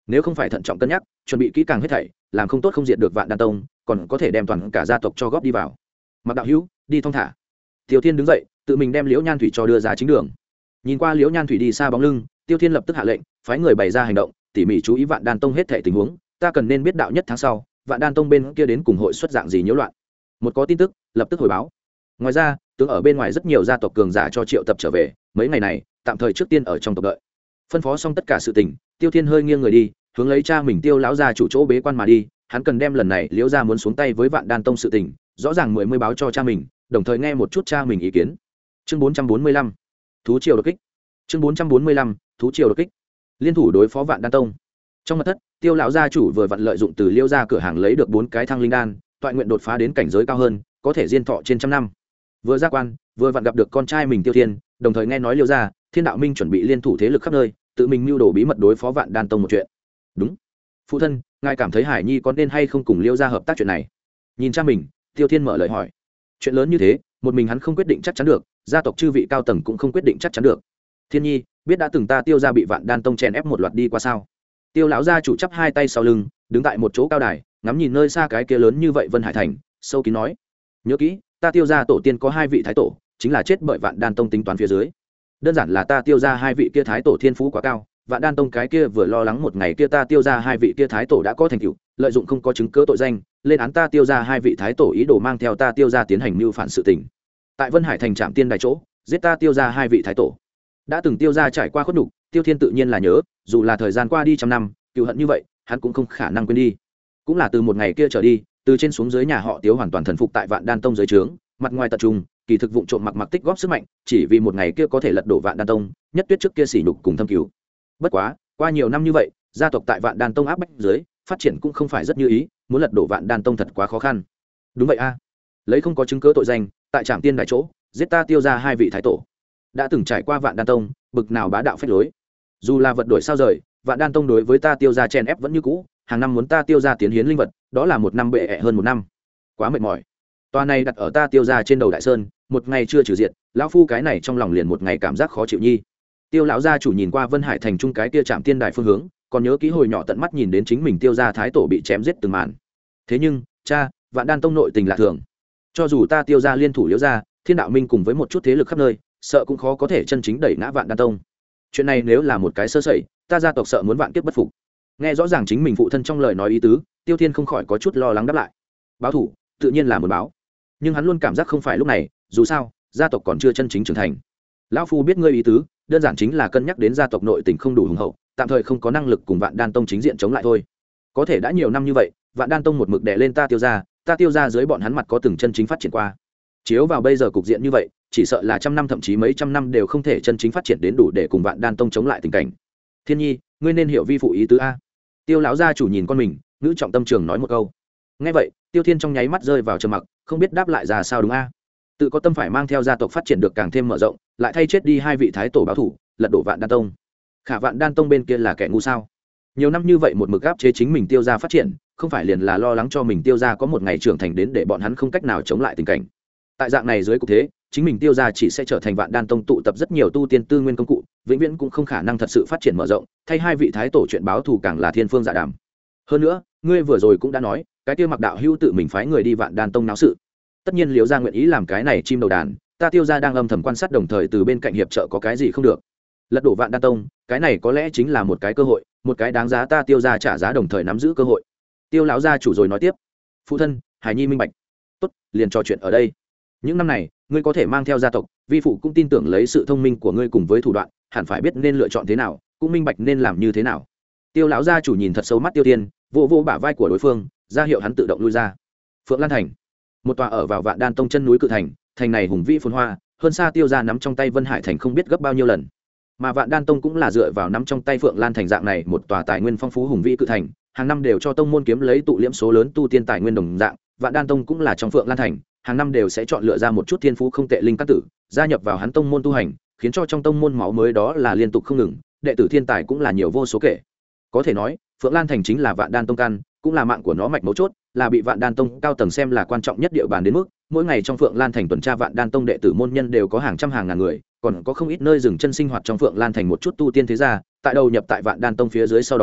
nếu không phải thận trọng cân nhắc chuẩn bị kỹ càng hết thảy làm không tốt không diệt được Vạn Đan Tông còn có thể đem toàn cả gia tộc cho góp đi vào. Mặc đạo hữu đi thong thả. Tiêu Thiên đứng dậy tự mình đem Liễu Nhan Thủy cho đưa ra chính đường. Nhìn qua Liễu Nhan Thủy đi xa bóng lưng, Tiêu Thiên lập tức hạ lệnh phái người bày ra hành động tỉ mỉ chú ý Vạn Đan Tông hết thảy tình huống, ta cần nên biết đạo nhất tháng sau Vạn Đan Tông bên kia đến cùng hội xuất dạng gì nhiễu loạn. Một có tin tức lập tức hồi báo. Ngoài ra tướng ở bên ngoài rất nhiều gia tộc cường giả cho triệu tập trở về, mấy ngày này tạm thời trước tiên ở trong tộc đợi. Phân phó xong tất cả sự tình, Tiêu Thiên hơi nghiêng người đi hướng lấy cha mình Tiêu lão gia chủ chỗ bế quan mà đi. Hắn cần đem lần này Liễu gia muốn xuống tay với Vạn Đan Tông sự tình rõ ràng mười mươi báo cho cha mình, đồng thời nghe một chút cha mình ý kiến. Chương bốn trăm bốn mươi lăm thú triều đột kích. Chương bốn trăm bốn mươi lăm thú triều đột kích. Liên thủ đối phó Vạn Đan Tông. Trong mật thất, Tiêu lão gia chủ vừa vặn lợi dụng từ Liễu gia cửa hàng lấy được bốn cái thăng linh đan, toại nguyện đột phá đến cảnh giới cao hơn, có thể diên thọ trên trăm năm. Vừa ra quan, vừa vặn gặp được con trai mình Tiêu Thiên, đồng thời nghe nói Liễu gia, Thiên Đạo Minh chuẩn bị liên thủ thế lực khắp nơi, tự mình mưu đồ bí mật đối phó Vạn Đan Tông một chuyện. Đúng. Phụ thân, ngài cảm thấy Hải Nhi có nên hay không cùng Liễu gia hợp tác chuyện này? Nhìn cha mình, Tiêu Thiên mở lời hỏi. Chuyện lớn như thế, một mình hắn không quyết định chắc chắn được, gia tộc chư vị cao tầng cũng không quyết định chắc chắn được. Thiên Nhi, biết đã từng ta Tiêu gia bị Vạn Đan Tông chèn ép một loạt đi qua sao? Tiêu lão gia chủ chắp hai tay sau lưng, đứng tại một chỗ cao đài, ngắm nhìn nơi xa cái kia lớn như vậy Vân Hải thành, sâu kín nói: nhớ kỹ, ta Tiêu gia tổ tiên có hai vị thái tổ, chính là chết bởi Vạn Đan Tông tính toán phía dưới. Đơn giản là ta Tiêu gia hai vị kia thái tổ thiên phú quá cao, Vạn Đan Tông cái kia vừa lo lắng một ngày kia ta Tiêu gia hai vị kia thái tổ đã có thành tựu, lợi dụng không có chứng cứ tội danh, lên án ta Tiêu gia hai vị thái tổ ý đồ mang theo ta Tiêu gia tiến hành mưu phản sự tình. Tại Vân Hải thành trạm tiên đài chỗ, giết ta Tiêu gia hai vị thái tổ. Đã từng Tiêu gia trải qua khuất nhục, Tiêu Thiên tự nhiên là nhớ, dù là thời gian qua đi trăm năm, cựu hận như vậy, hắn cũng không khả năng quên đi. Cũng là từ một ngày kia trở đi, từ trên xuống dưới nhà họ Tiêu hoàn toàn thần phục tại Vạn Đan Tông dưới trướng, mặt ngoài tập trung, kỳ thực vụng trộm mặc mặc tích góp sức mạnh, chỉ vì một ngày kia có thể lật đổ Vạn Đan Tông, nhất tuyết trước kia sỉ nhục cùng thâm cứu. Bất quá, qua nhiều năm như vậy, gia tộc tại Vạn Đan Tông áp bách dưới, phát triển cũng không phải rất như ý, muốn lật đổ Vạn Đan Tông thật quá khó khăn. Đúng vậy a. Lấy không có chứng cứ tội danh, tại trạm tiên đại chỗ, giết ta Tiêu gia hai vị thái tổ. Đã từng trải qua Vạn Đan Tông, bực nào bá đạo phách lối. Dù là vật đổi sao rời, Vạn Đan Tông đối với ta Tiêu gia chen ép vẫn như cũ, hàng năm muốn ta Tiêu gia tiến hiến linh vật, đó là một năm bệ ẹ hơn một năm. Quá mệt mỏi. Toa này đặt ở ta Tiêu gia trên đầu đại sơn, một ngày chưa trừ diệt, lão phu cái này trong lòng liền một ngày cảm giác khó chịu nhi. Tiêu lão gia chủ nhìn qua Vân Hải thành trung cái kia trạm tiên đài phương hướng, còn nhớ ký hồi nhỏ tận mắt nhìn đến chính mình Tiêu gia thái tổ bị chém giết từng màn. Thế nhưng, cha, Vạn Đan Tông nội tình lạ thường. Cho dù ta Tiêu gia liên thủ Liễu gia, Thiên Đạo Minh cùng với một chút thế lực khắp nơi, sợ cũng khó có thể chân chính đẩy ngã Vạn Đan Tông. Chuyện này nếu là một cái sơ sẩy, ta gia tộc sợ muốn vạn kiếp bất phục. Nghe rõ ràng chính mình phụ thân trong lời nói ý tứ, Tiêu Thiên không khỏi có chút lo lắng đáp lại. Báo thủ, tự nhiên là muốn báo, nhưng hắn luôn cảm giác không phải lúc này, dù sao, gia tộc còn chưa chân chính trưởng thành. Lão phu biết ngươi ý tứ, đơn giản chính là cân nhắc đến gia tộc nội tình không đủ hùng hậu, tạm thời không có năng lực cùng Vạn Đan Tông chính diện chống lại thôi. Có thể đã nhiều năm như vậy, Vạn Đan Tông một mực đè lên ta Tiêu gia, ta Tiêu gia dưới bọn hắn mặt có từng chân chính phát triển qua. Chiếu vào bây giờ cục diện như vậy, chỉ sợ là trăm năm thậm chí mấy trăm năm đều không thể chân chính phát triển đến đủ để cùng Vạn Đan Tông chống lại tình cảnh. Thiên Nhi, ngươi nên hiểu vi phụ ý tứ a. Tiêu lão gia chủ nhìn con mình, ngữ trọng tâm trường nói một câu. Nghe vậy, Tiêu Thiên trong nháy mắt rơi vào trầm mặc, không biết đáp lại ra sao đúng a. Tự có tâm phải mang theo gia tộc phát triển được càng thêm mở rộng, lại thay chết đi hai vị thái tổ báo thủ, lật đổ Vạn Đan Tông. Khả Vạn Đan Tông bên kia là kẻ ngu sao? Nhiều năm như vậy một mực áp chế chính mình Tiêu gia phát triển, không phải liền là lo lắng cho mình Tiêu gia có một ngày trưởng thành đến để bọn hắn không cách nào chống lại tình cảnh. Tại dạng này dưới cục thế, chính mình Tiêu gia chỉ sẽ trở thành Vạn Đan Tông tụ tập rất nhiều tu tiên tư nguyên công cụ, vĩnh viễn cũng không khả năng thật sự phát triển mở rộng, thay hai vị thái tổ chuyện báo thù càng là thiên phương dạ đàm. Hơn nữa, ngươi vừa rồi cũng đã nói, cái kia Mặc đạo hữu tự mình phái người đi Vạn Đan Tông náo sự. Tất nhiên Liễu gia nguyện ý làm cái này chim đầu đàn, ta Tiêu gia đang âm thầm quan sát đồng thời từ bên cạnh hiệp trợ có cái gì không được. Lật đổ Vạn Đan Tông, cái này có lẽ chính là một cái cơ hội, một cái đáng giá ta Tiêu gia trả giá đồng thời nắm giữ cơ hội. Tiêu lão gia chủ rồi nói tiếp, phụ thân, Hải Nhi minh bạch. Tốt, liền trò chuyện ở đây. Những năm này, ngươi có thể mang theo gia tộc, vi phụ cũng tin tưởng lấy sự thông minh của ngươi cùng với thủ đoạn, hẳn phải biết nên lựa chọn thế nào, cũng minh bạch nên làm như thế nào. Tiêu lão gia chủ nhìn thật sâu mắt Tiêu Thiên, vỗ vỗ bả vai của đối phương, ra hiệu hắn tự động lui ra. Phượng Lan thành, một tòa ở vào Vạn Đan Tông chân núi cự thành, thành này hùng vĩ phồn hoa, hơn xa Tiêu gia nắm trong tay Vân Hải thành không biết gấp bao nhiêu lần. Mà Vạn Đan Tông cũng là dựa vào nắm trong tay Phượng Lan thành dạng này một tòa tài nguyên phong phú hùng vĩ cự thành, hàng năm đều cho tông môn kiếm lấy tụ liễm số lớn tu tiên tài nguyên đồng dạng, Vạn Đan Tông cũng là trong Phượng Lan thành, hàng năm đều sẽ chọn lựa ra một chút thiên phú không tệ linh các tử, gia nhập vào hắn tông môn tu hành, khiến cho trong tông môn máu mới đó là liên tục không ngừng, đệ tử thiên tài cũng là nhiều vô số kể. Có thể nói, Phượng Lan thành chính là Vạn Đan Tông căn, cũng là mạng của nó mạch mấu chốt, là bị Vạn Đan Tông cao tầng xem là quan trọng nhất địa bàn đến mức, mỗi ngày trong Phượng Lan thành tuần tra Vạn Đan Tông đệ tử môn nhân đều có hàng trăm hàng ngàn người, còn có không ít nơi dừng chân sinh hoạt trong Phượng Lan thành một chút tu tiên thế gia, tại đầu nhập tại Vạn Đan Tông phía dưới sau đó,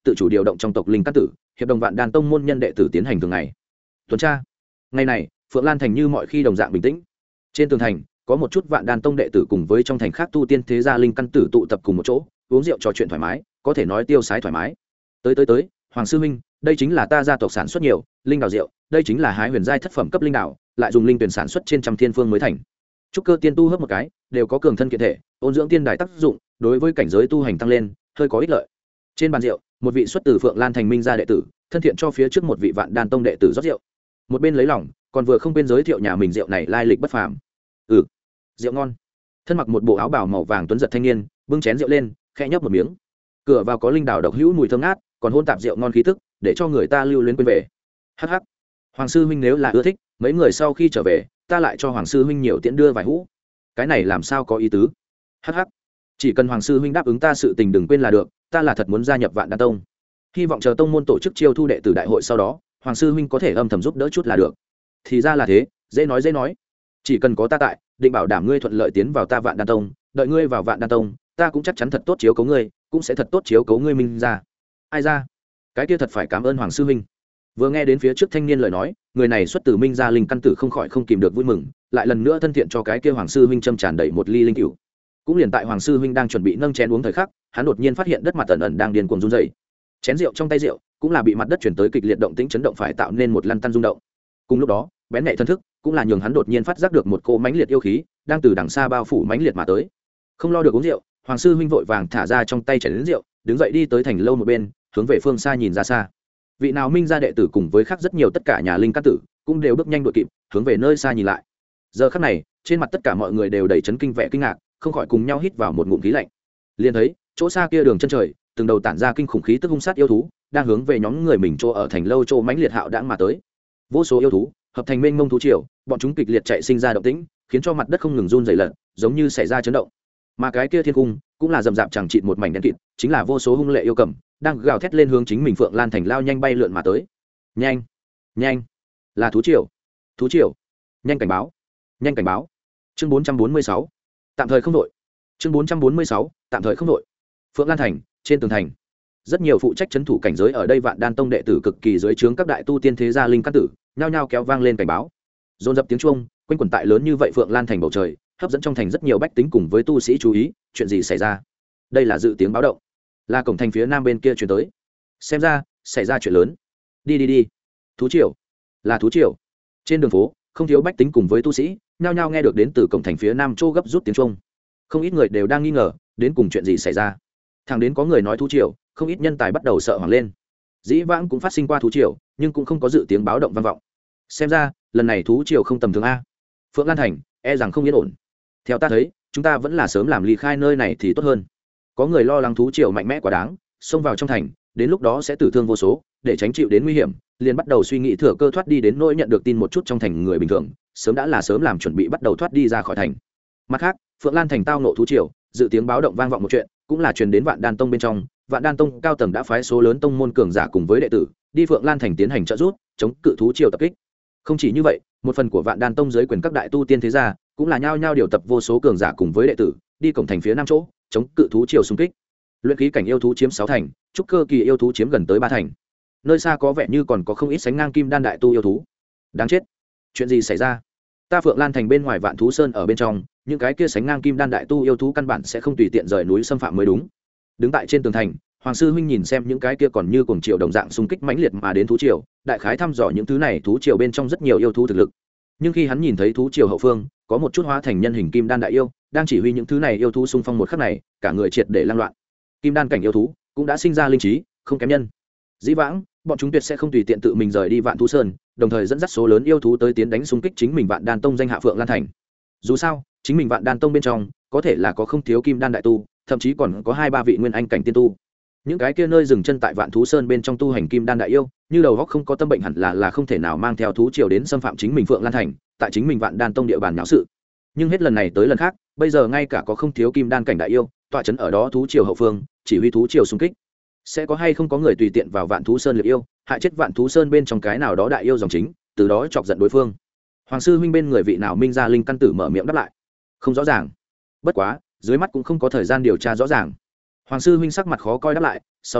tự chủ điều động trong tộc linh căn tử hiệp đồng vạn đan tông môn nhân đệ tử tiến hành thường ngày tuần tra. Ngày này Phượng Lan thành như mọi khi đồng dạng bình tĩnh. Trên tường thành có một chút vạn đan tông đệ tử cùng với trong thành khác tu tiên thế gia linh căn tử tụ tập cùng một chỗ uống rượu trò chuyện thoải mái, có thể nói tiêu sái thoải mái. Tới tới tới, Hoàng sư huynh, đây chính là ta gia tộc sản xuất nhiều linh đào rượu, đây chính là hái huyền giai thất phẩm cấp linh đào, lại dùng linh tuyển sản xuất trên trăm thiên phương mới thành. Trúc cơ tiên tu hấp một cái, đều có cường thân kiện thể, ôn dưỡng tiên đài tác dụng, đối với cảnh giới tu hành tăng lên, hơi có ích lợi. Trên bàn rượu, một vị xuất từ Phượng Lan thành minh gia đệ tử, thân thiện cho phía trước một vị vạn đan tông đệ tử rót rượu. Một bên lấy lòng, còn vừa không quên giới thiệu nhà mình rượu này lai lịch bất phàm. Ừ, rượu ngon. Thân mặc một bộ áo bào màu vàng tuấn giật thanh niên, bưng chén rượu lên, khẽ nhấp một miếng. Cửa vào có linh đào độc hữu mùi thơm ngát, còn hôn tạp rượu ngon khí tức, để cho người ta lưu luyến quên về. Hắc hắc. Hoàng sư huynh nếu là ưa thích, mấy người sau khi trở về, ta lại cho Hoàng sư huynh nhiều tiễn đưa vài hũ. Cái này làm sao có ý tứ? Hắc hắc. Chỉ cần Hoàng sư huynh đáp ứng ta sự tình đừng quên là được, ta là thật muốn gia nhập Vạn Đan tông. Hy vọng chờ tông môn tổ chức chiêu thu đệ tử đại hội sau đó, Hoàng sư huynh có thể âm thầm giúp đỡ chút là được. Thì ra là thế, dễ nói dễ nói. Chỉ cần có ta tại, định bảo đảm ngươi thuận lợi tiến vào ta Vạn Đan tông, đợi ngươi vào Vạn Đan tông, ta cũng chắc chắn thật tốt chiếu cố ngươi, cũng sẽ thật tốt chiếu cố ngươi minh ra. Ai ra? Cái kia thật phải cảm ơn Hoàng sư huynh. Vừa nghe đến phía trước thanh niên lời nói, người này xuất từ minh gia linh căn tử không khỏi không kìm được vui mừng, lại lần nữa thân thiện cho cái kia Hoàng sư huynh châm tràn đầy một ly linh cửu. Cũng liền tại Hoàng sư huynh đang chuẩn bị nâng chén uống thời khắc, hắn đột nhiên phát hiện đất mặt ẩn ẩn đang điên cuồng run rẩy. Chén rượu trong tay rượu cũng là bị mặt đất chuyển tới kịch liệt động tĩnh chấn động phải tạo nên một lăn tăn rung động. Cùng lúc đó, bén nhạy thân thức cũng là nhường hắn đột nhiên phát giác được một cỗ mãnh liệt yêu khí đang từ đằng xa bao phủ mãnh liệt mà tới. Không lo được uống rượu, Hoàng sư huynh vội vàng thả ra trong tay chén đến rượu, đứng dậy đi tới thành lâu một bên, hướng về phương xa nhìn ra xa. Vị nào minh gia đệ tử cùng với khác rất nhiều tất cả nhà linh căn tử cũng đều bước nhanh đội kịp, hướng về nơi xa nhìn lại. Giờ khắc này, trên mặt tất cả mọi người đều đầy chấn kinh vẻ kinh ngạc, không khỏi cùng nhau hít vào một ngụm khí lạnh. Liền thấy, chỗ xa kia đường chân trời, từng đầu tản ra kinh khủng khí tức hung sát yêu thú, đang hướng về nhóm người mình chỗ ở thành lâu chỗ mãnh liệt hạo đãng mà tới. Vô số yêu thú hợp thành mênh mông thú triều, bọn chúng kịch liệt chạy sinh ra động tĩnh, khiến cho mặt đất không ngừng run rẩy lật, giống như xảy ra chấn động. Mà cái kia thiên cung cũng là rầm rạp chẳng chịt một mảnh đen kịt, chính là vô số hung lệ yêu cầm đang gào thét lên hướng chính mình Phượng Lan thành lao nhanh bay lượn mà tới. Nhanh, nhanh, là thú triều, thú triều, nhanh cảnh báo, nhanh cảnh báo. Chương bốn trăm bốn mươi sáu, tạm thời không đội. Chương bốn trăm bốn mươi sáu, tạm thời không đội. Phượng Lan thành, trên tường thành, rất nhiều phụ trách trấn thủ cảnh giới ở đây Vạn Đan tông đệ tử cực kỳ dưới trướng các đại tu tiên thế gia linh căn tử, nhao nhao kéo vang lên cảnh báo. Dồn dập tiếng chuông, quanh quẩn tại lớn như vậy Phượng Lan thành bầu trời, hấp dẫn trong thành rất nhiều bách tính cùng với tu sĩ chú ý, chuyện gì xảy ra? Đây là dự tiếng báo động, là cổng thành phía nam bên kia truyền tới. Xem ra, xảy ra chuyện lớn. Đi đi đi. Thú triều, là thú triều. Trên đường phố, không thiếu bách tính cùng với tu sĩ, nhao nhao nghe được đến từ cổng thành phía nam chỗ gấp rút tiếng chuông. Không ít người đều đang nghi ngờ, đến cùng chuyện gì xảy ra. Thẳng đến có người nói thú triều, không ít nhân tài bắt đầu sợ hoảng lên. Dĩ vãng cũng phát sinh qua thú triều, nhưng cũng không có dự tiếng báo động vang vọng. Xem ra, lần này thú triều không tầm thường a. Phượng Lan thành, e rằng không yên ổn. Theo ta thấy, chúng ta vẫn là sớm làm ly khai nơi này thì tốt hơn. Có người lo lắng thú triều mạnh mẽ quá đáng, xông vào trong thành, đến lúc đó sẽ tử thương vô số, để tránh chịu đến nguy hiểm, liền bắt đầu suy nghĩ thừa cơ thoát đi đến nỗi nhận được tin một chút trong thành người bình thường, sớm đã là sớm làm chuẩn bị bắt đầu thoát đi ra khỏi thành. Mặt khác, Phượng Lan thành tao nộ thú triều, dự tiếng báo động vang vọng một chuyện, cũng là truyền đến Vạn Đan tông bên trong, Vạn Đan tông cao tầng đã phái số lớn tông môn cường giả cùng với đệ tử, đi Phượng Lan thành tiến hành trợ giúp, chống cự thú triều tập kích. Không chỉ như vậy, một phần của Vạn Đan tông dưới quyền các đại tu tiên thế gia, cũng là nhao nhao điều tập vô số cường giả cùng với đệ tử, đi cổng thành phía nam chỗ, chống cự thú triều xung kích. Luyện khí cảnh yêu thú chiếm sáu thành, trúc cơ kỳ yêu thú chiếm gần tới ba thành. Nơi xa có vẻ như còn có không ít sánh ngang kim đan đại tu yêu thú. Đáng chết, chuyện gì xảy ra? Ta Phượng Lan thành bên ngoài Vạn Thú Sơn ở bên trong, những cái kia sánh ngang kim đan đại tu yêu thú căn bản sẽ không tùy tiện rời núi xâm phạm mới đúng. Đứng tại trên tường thành, Hoàng sư huynh nhìn xem những cái kia còn như cuồng triều đồng dạng xung kích mãnh liệt mà đến thú triều, đại khái thăm dò những thứ này thú triều bên trong rất nhiều yêu thú thực lực. Nhưng khi hắn nhìn thấy thú triều hậu phương, có một chút hóa thành nhân hình kim đan đại yêu, đang chỉ huy những thứ này yêu thú xung phong một khắc này, cả người triệt để lang loạn. Kim đan cảnh yêu thú cũng đã sinh ra linh trí, không kém nhân. Dĩ vãng, bọn chúng tuyệt sẽ không tùy tiện tự mình rời đi Vạn Thú Sơn, đồng thời dẫn dắt số lớn yêu thú tới tiến đánh xung kích chính mình Vạn Đan tông danh hạ Phượng Lan thành. Dù sao, chính mình Vạn Đan tông bên trong có thể là có không thiếu kim đan đại tu, thậm chí còn có hai ba vị nguyên anh cảnh tiên tu. Những cái kia nơi dừng chân tại Vạn Thú Sơn bên trong tu hành kim đan đại yêu, như đầu óc không có tâm bệnh hẳn là là không thể nào mang theo thú triều đến xâm phạm chính mình Phượng Lan thành, tại chính mình Vạn Đan tông địa bàn nháo sự. Nhưng hết lần này tới lần khác, bây giờ ngay cả có không thiếu kim đan cảnh đại yêu, tọa trấn ở đó thú triều hậu phương, chỉ huy thú triều xung kích. Sẽ có hay không có người tùy tiện vào Vạn Thú Sơn liệt yêu, hại chết Vạn Thú Sơn bên trong cái nào đó đại yêu dòng chính, từ đó chọc giận đối phương. Hoàng sư huynh bên người vị nào minh gia linh căn tử mở miệng đáp lại. Không rõ ràng. Bất quá, dưới mắt cũng không có thời gian điều tra rõ ràng. Hoàng sư huynh sắc mặt khó coi đáp lại, sau đó,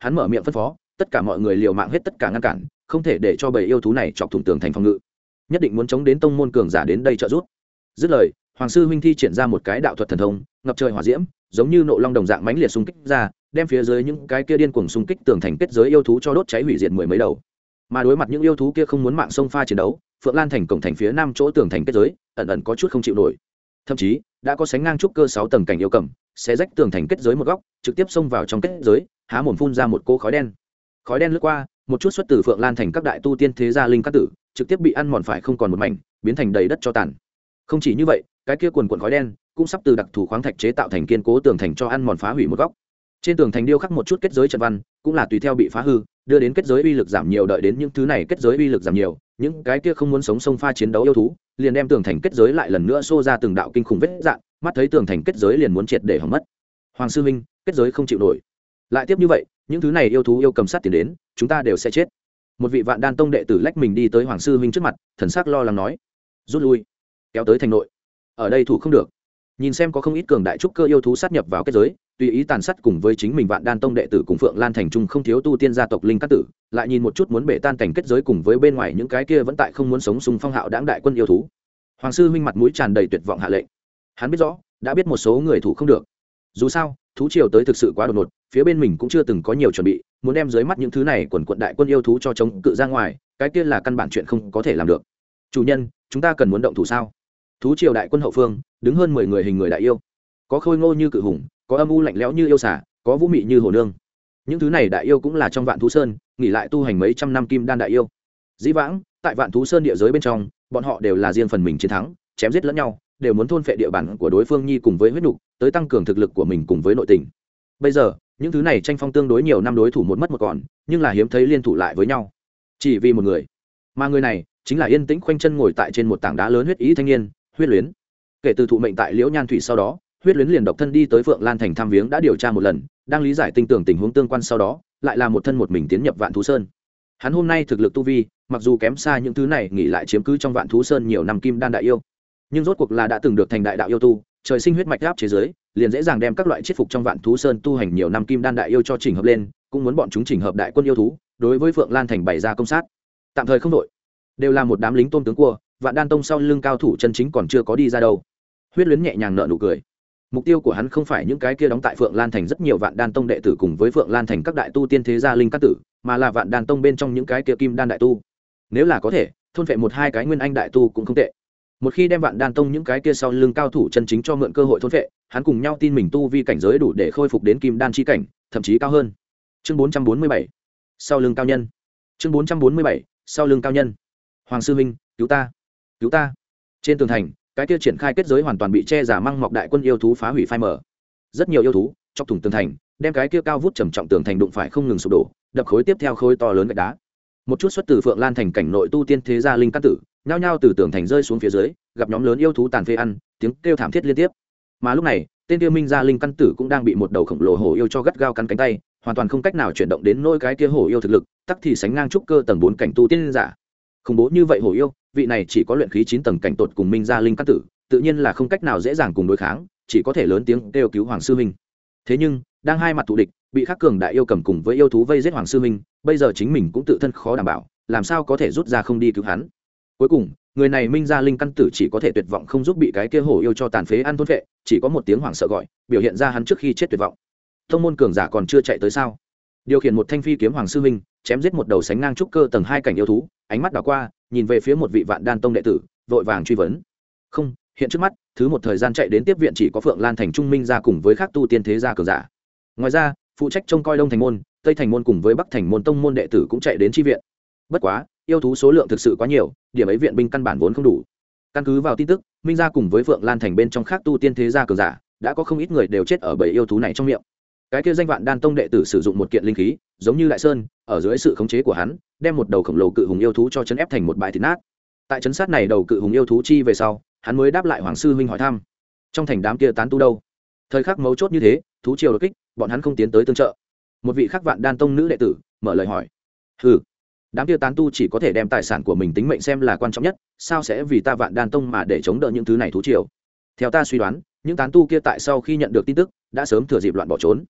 hắn mở miệng phân phó tất cả mọi người liều mạng hết tất cả ngăn cản, không thể để cho bầy yêu thú này chọc thủng tường thành phòng ngự, nhất định muốn chống đến tông môn cường giả đến đây trợ giúp. Dứt lời, Hoàng sư huynh thi triển ra một cái đạo thuật thần thông, ngập trời hỏa diễm giống như nộ long đồng dạng mãnh liệt xung kích ra, đem phía dưới những cái kia điên cuồng xung kích tường thành kết giới yêu thú cho đốt cháy hủy diệt mười mấy đầu. Mà đối mặt những yêu thú kia không muốn mạng sông pha chiến đấu, Phượng Lan thành cổng thành phía nam chỗ tường thành kết giới ẩn ẩn có chút không chịu nổi, thậm chí đã có sánh ngang trúc cơ sáu tầng cảnh yêu cầm xé rách tường thành kết giới một góc, trực tiếp xông vào trong kết giới, há mồm phun ra một cỗ khói đen. Khói đen lướt qua, một chút xuất từ Phượng Lan thành các đại tu tiên thế gia linh cát tử trực tiếp bị ăn mòn phải không còn một mảnh, biến thành đầy đất cho tàn. Không chỉ như vậy, cái kia quần quần khói đen cũng sắp từ đặc thù khoáng thạch chế tạo thành kiên cố tường thành cho ăn mòn phá hủy một góc. Trên tường thành điêu khắc một chút kết giới trận văn, cũng là tùy theo bị phá hư, đưa đến kết giới uy lực giảm nhiều. Đợi đến những thứ này kết giới uy lực giảm nhiều, những cái kia không muốn sống sông pha chiến đấu yêu thú liền đem tường thành kết giới lại lần nữa xô ra từng đạo kinh khủng vết dạn, mắt thấy tường thành kết giới liền muốn triệt để hỏng mất. Hoàng sư huynh, kết giới không chịu nổi, lại tiếp như vậy những thứ này yêu thú yêu cầm sát tiền đến, chúng ta đều sẽ chết. Một vị Vạn Đan tông đệ tử lách mình đi tới Hoàng sư huynh trước mặt, thần sắc lo lắng nói: rút lui, kéo tới thành nội, ở đây thủ không được. Nhìn xem có không ít cường đại trúc cơ yêu thú sát nhập vào kết giới, tùy ý tàn sát cùng với chính mình Vạn Đan tông đệ tử cùng Phượng Lan thành trung không thiếu tu tiên gia tộc linh cát tử, lại nhìn một chút muốn bể tan cảnh kết giới cùng với bên ngoài những cái kia vẫn tại không muốn sống sùng phong hạo đãng đại quân yêu thú. Hoàng sư huynh mặt mũi tràn đầy tuyệt vọng hạ lệnh. Hắn biết rõ, đã biết một số người thủ không được. Dù sao, thú triều tới thực sự quá đột ngột, phía bên mình cũng chưa từng có nhiều chuẩn bị, muốn đem dưới mắt những thứ này quần quận đại quân yêu thú cho chống cự ra ngoài, cái kia là căn bản chuyện không có thể làm được. Chủ nhân, chúng ta cần muốn động thủ sao? Thú triều đại quân hậu phương đứng hơn mười người hình người đại yêu, có khôi ngô như cự hùng, có âm u lạnh lẽo như yêu xà, có vũ mị như hồ nương. Những thứ này đại yêu cũng là trong Vạn Thú Sơn nghỉ lại tu hành mấy trăm năm kim đan đại yêu. Dĩ vãng tại Vạn Thú Sơn địa giới bên trong, bọn họ đều là riêng phần mình chiến thắng, chém giết lẫn nhau, đều muốn thôn phệ địa bàn của đối phương nhi cùng với huyết nục, tới tăng cường thực lực của mình cùng với nội tình. Bây giờ những thứ này tranh phong tương đối nhiều năm, đối thủ một mất một còn, nhưng là hiếm thấy liên thủ lại với nhau, chỉ vì một người. Mà người này chính là yên tĩnh khoanh chân ngồi tại trên một tảng đá lớn huyết ý thanh niên Huyết Luyến. Kể từ thụ mệnh tại Liễu Nhan Thủy sau đó, Huyết Luyến liền độc thân đi tới Phượng Lan thành thăm viếng, đã điều tra một lần, đang lý giải tinh tưởng tình huống tương quan sau đó, lại là một thân một mình tiến nhập Vạn Thú Sơn. Hắn hôm nay thực lực tu vi, mặc dù kém xa những thứ này nghỉ lại chiếm cứ trong Vạn Thú Sơn nhiều năm kim đan đại yêu, nhưng rốt cuộc là đã từng được thành đại đạo yêu tu, trời sinh huyết mạch áp chế giới, liền dễ dàng đem các loại chiết phục trong Vạn Thú Sơn tu hành nhiều năm kim đan đại yêu cho chỉnh hợp lên, cũng muốn bọn chúng chỉnh hợp đại quân yêu thú, đối với Phượng Lan thành bày ra công sát. Tạm thời không đội, đều là một đám lính tôn tướng cua, Vạn Đan tông sau lưng cao thủ chân chính còn chưa có đi ra đâu. Huyết Luyến nhẹ nhàng nở nụ cười. Mục tiêu của hắn không phải những cái kia đóng tại Phượng Lan thành rất nhiều Vạn Đan tông đệ tử cùng với Phượng Lan thành các đại tu tiên thế gia linh cát tử, mà là Vạn Đan tông bên trong những cái kia kim đan đại tu. Nếu là có thể, thôn phệ một hai cái nguyên anh đại tu cũng không tệ. Một khi đem Vạn Đan tông những cái kia sau lưng cao thủ chân chính cho mượn cơ hội thôn phệ, hắn cùng nhau tin mình tu vi cảnh giới đủ để khôi phục đến kim đan chi cảnh, thậm chí cao hơn. Chương bốn trăm bốn mươi bảy, sau lưng cao nhân. Chương bốn trăm bốn mươi bảy, sau lưng cao nhân. Hoàng sư huynh, cứu ta, cứu ta. Trên tường thành, cái kia triển khai kết giới hoàn toàn bị che giả măng mọc đại quân yêu thú phá hủy phai mở. Rất nhiều yêu thú chọc thủng tường thành, đem cái kia cao vút trầm trọng tường thành đụng phải không ngừng sụp đổ, đập khối tiếp theo khối to lớn gạch đá. Một chút xuất từ Phượng Lan thành cảnh nội tu tiên thế gia linh cát tử, nhao nhao từ tường thành rơi xuống phía dưới, gặp nhóm lớn yêu thú tàn phế ăn, tiếng kêu thảm thiết liên tiếp. Mà lúc này, tên kia Minh gia linh căn tử cũng đang bị một đầu khổng lồ hổ yêu cho gắt gao cắn cánh tay, hoàn toàn không cách nào chuyển động đến nỗi cái kia hổ yêu thực lực, tắc thì sánh ngang trúc cơ tầng bốn cảnh tu tiên giả. Khủng bố như vậy hổ yêu, vị này chỉ có luyện khí chín tầng cảnh tột cùng Minh gia linh căn tử, tự nhiên là không cách nào dễ dàng cùng đối kháng, chỉ có thể lớn tiếng kêu cứu Hoàng sư huynh. Thế nhưng, đang hai mặt thù địch, bị khắc cường đại yêu cầm cùng với yêu thú vây giết Hoàng sư huynh, bây giờ chính mình cũng tự thân khó đảm bảo, làm sao có thể rút ra không đi cứu hắn. Cuối cùng, người này Minh gia linh căn tử chỉ có thể tuyệt vọng không giúp bị cái kia hổ yêu cho tàn phế ăn thôn phệ, chỉ có một tiếng hoảng sợ gọi, biểu hiện ra hắn trước khi chết tuyệt vọng. Tông môn cường giả còn chưa chạy tới sao? Điều khiển một thanh phi kiếm Hoàng sư huynh, chém giết một đầu sánh ngang trúc cơ tầng hai cảnh yêu thú, ánh mắt đảo qua, nhìn về phía một vị Vạn Đan tông đệ tử, vội vàng truy vấn. Không, hiện trước mắt, thứ một thời gian chạy đến tiếp viện chỉ có Phượng Lan thành trung Minh gia cùng với các tu tiên thế gia cường giả. Ngoài ra, phụ trách trông coi Đông thành môn, Tây thành môn cùng với Bắc thành môn tông môn đệ tử cũng chạy đến chi viện. Bất quá, yêu thú số lượng thực sự quá nhiều, điểm ấy viện binh căn bản vốn không đủ. Căn cứ vào tin tức, Minh gia cùng với Phượng Lan thành bên trong khác tu tiên thế gia cường giả, đã có không ít người đều chết ở bầy yêu thú này trong miệng. Cái kia danh Vạn Đan tông đệ tử sử dụng một kiện linh khí, giống như đại sơn, ở dưới sự khống chế của hắn, đem một đầu khổng lồ cự hùng yêu thú cho chấn ép thành một bãi thịt nát. Tại chấn sát này đầu cự hùng yêu thú chi về sau, hắn mới đáp lại Hoàng sư huynh hỏi thăm. Trong thành đám kia tán tu đâu? Thời khắc mấu chốt như thế, thú triều đột kích, bọn hắn không tiến tới tương trợ. Một vị khác Vạn Đan tông nữ đệ tử mở lời hỏi. Hừ, đám kia tán tu chỉ có thể đem tài sản của mình tính mệnh xem là quan trọng nhất, sao sẽ vì ta Vạn Đan tông mà để chống đỡ những thứ này thú triều? Theo ta suy đoán, những tán tu kia tại sau khi nhận được tin tức, đã sớm thừa dịp loạn bỏ trốn.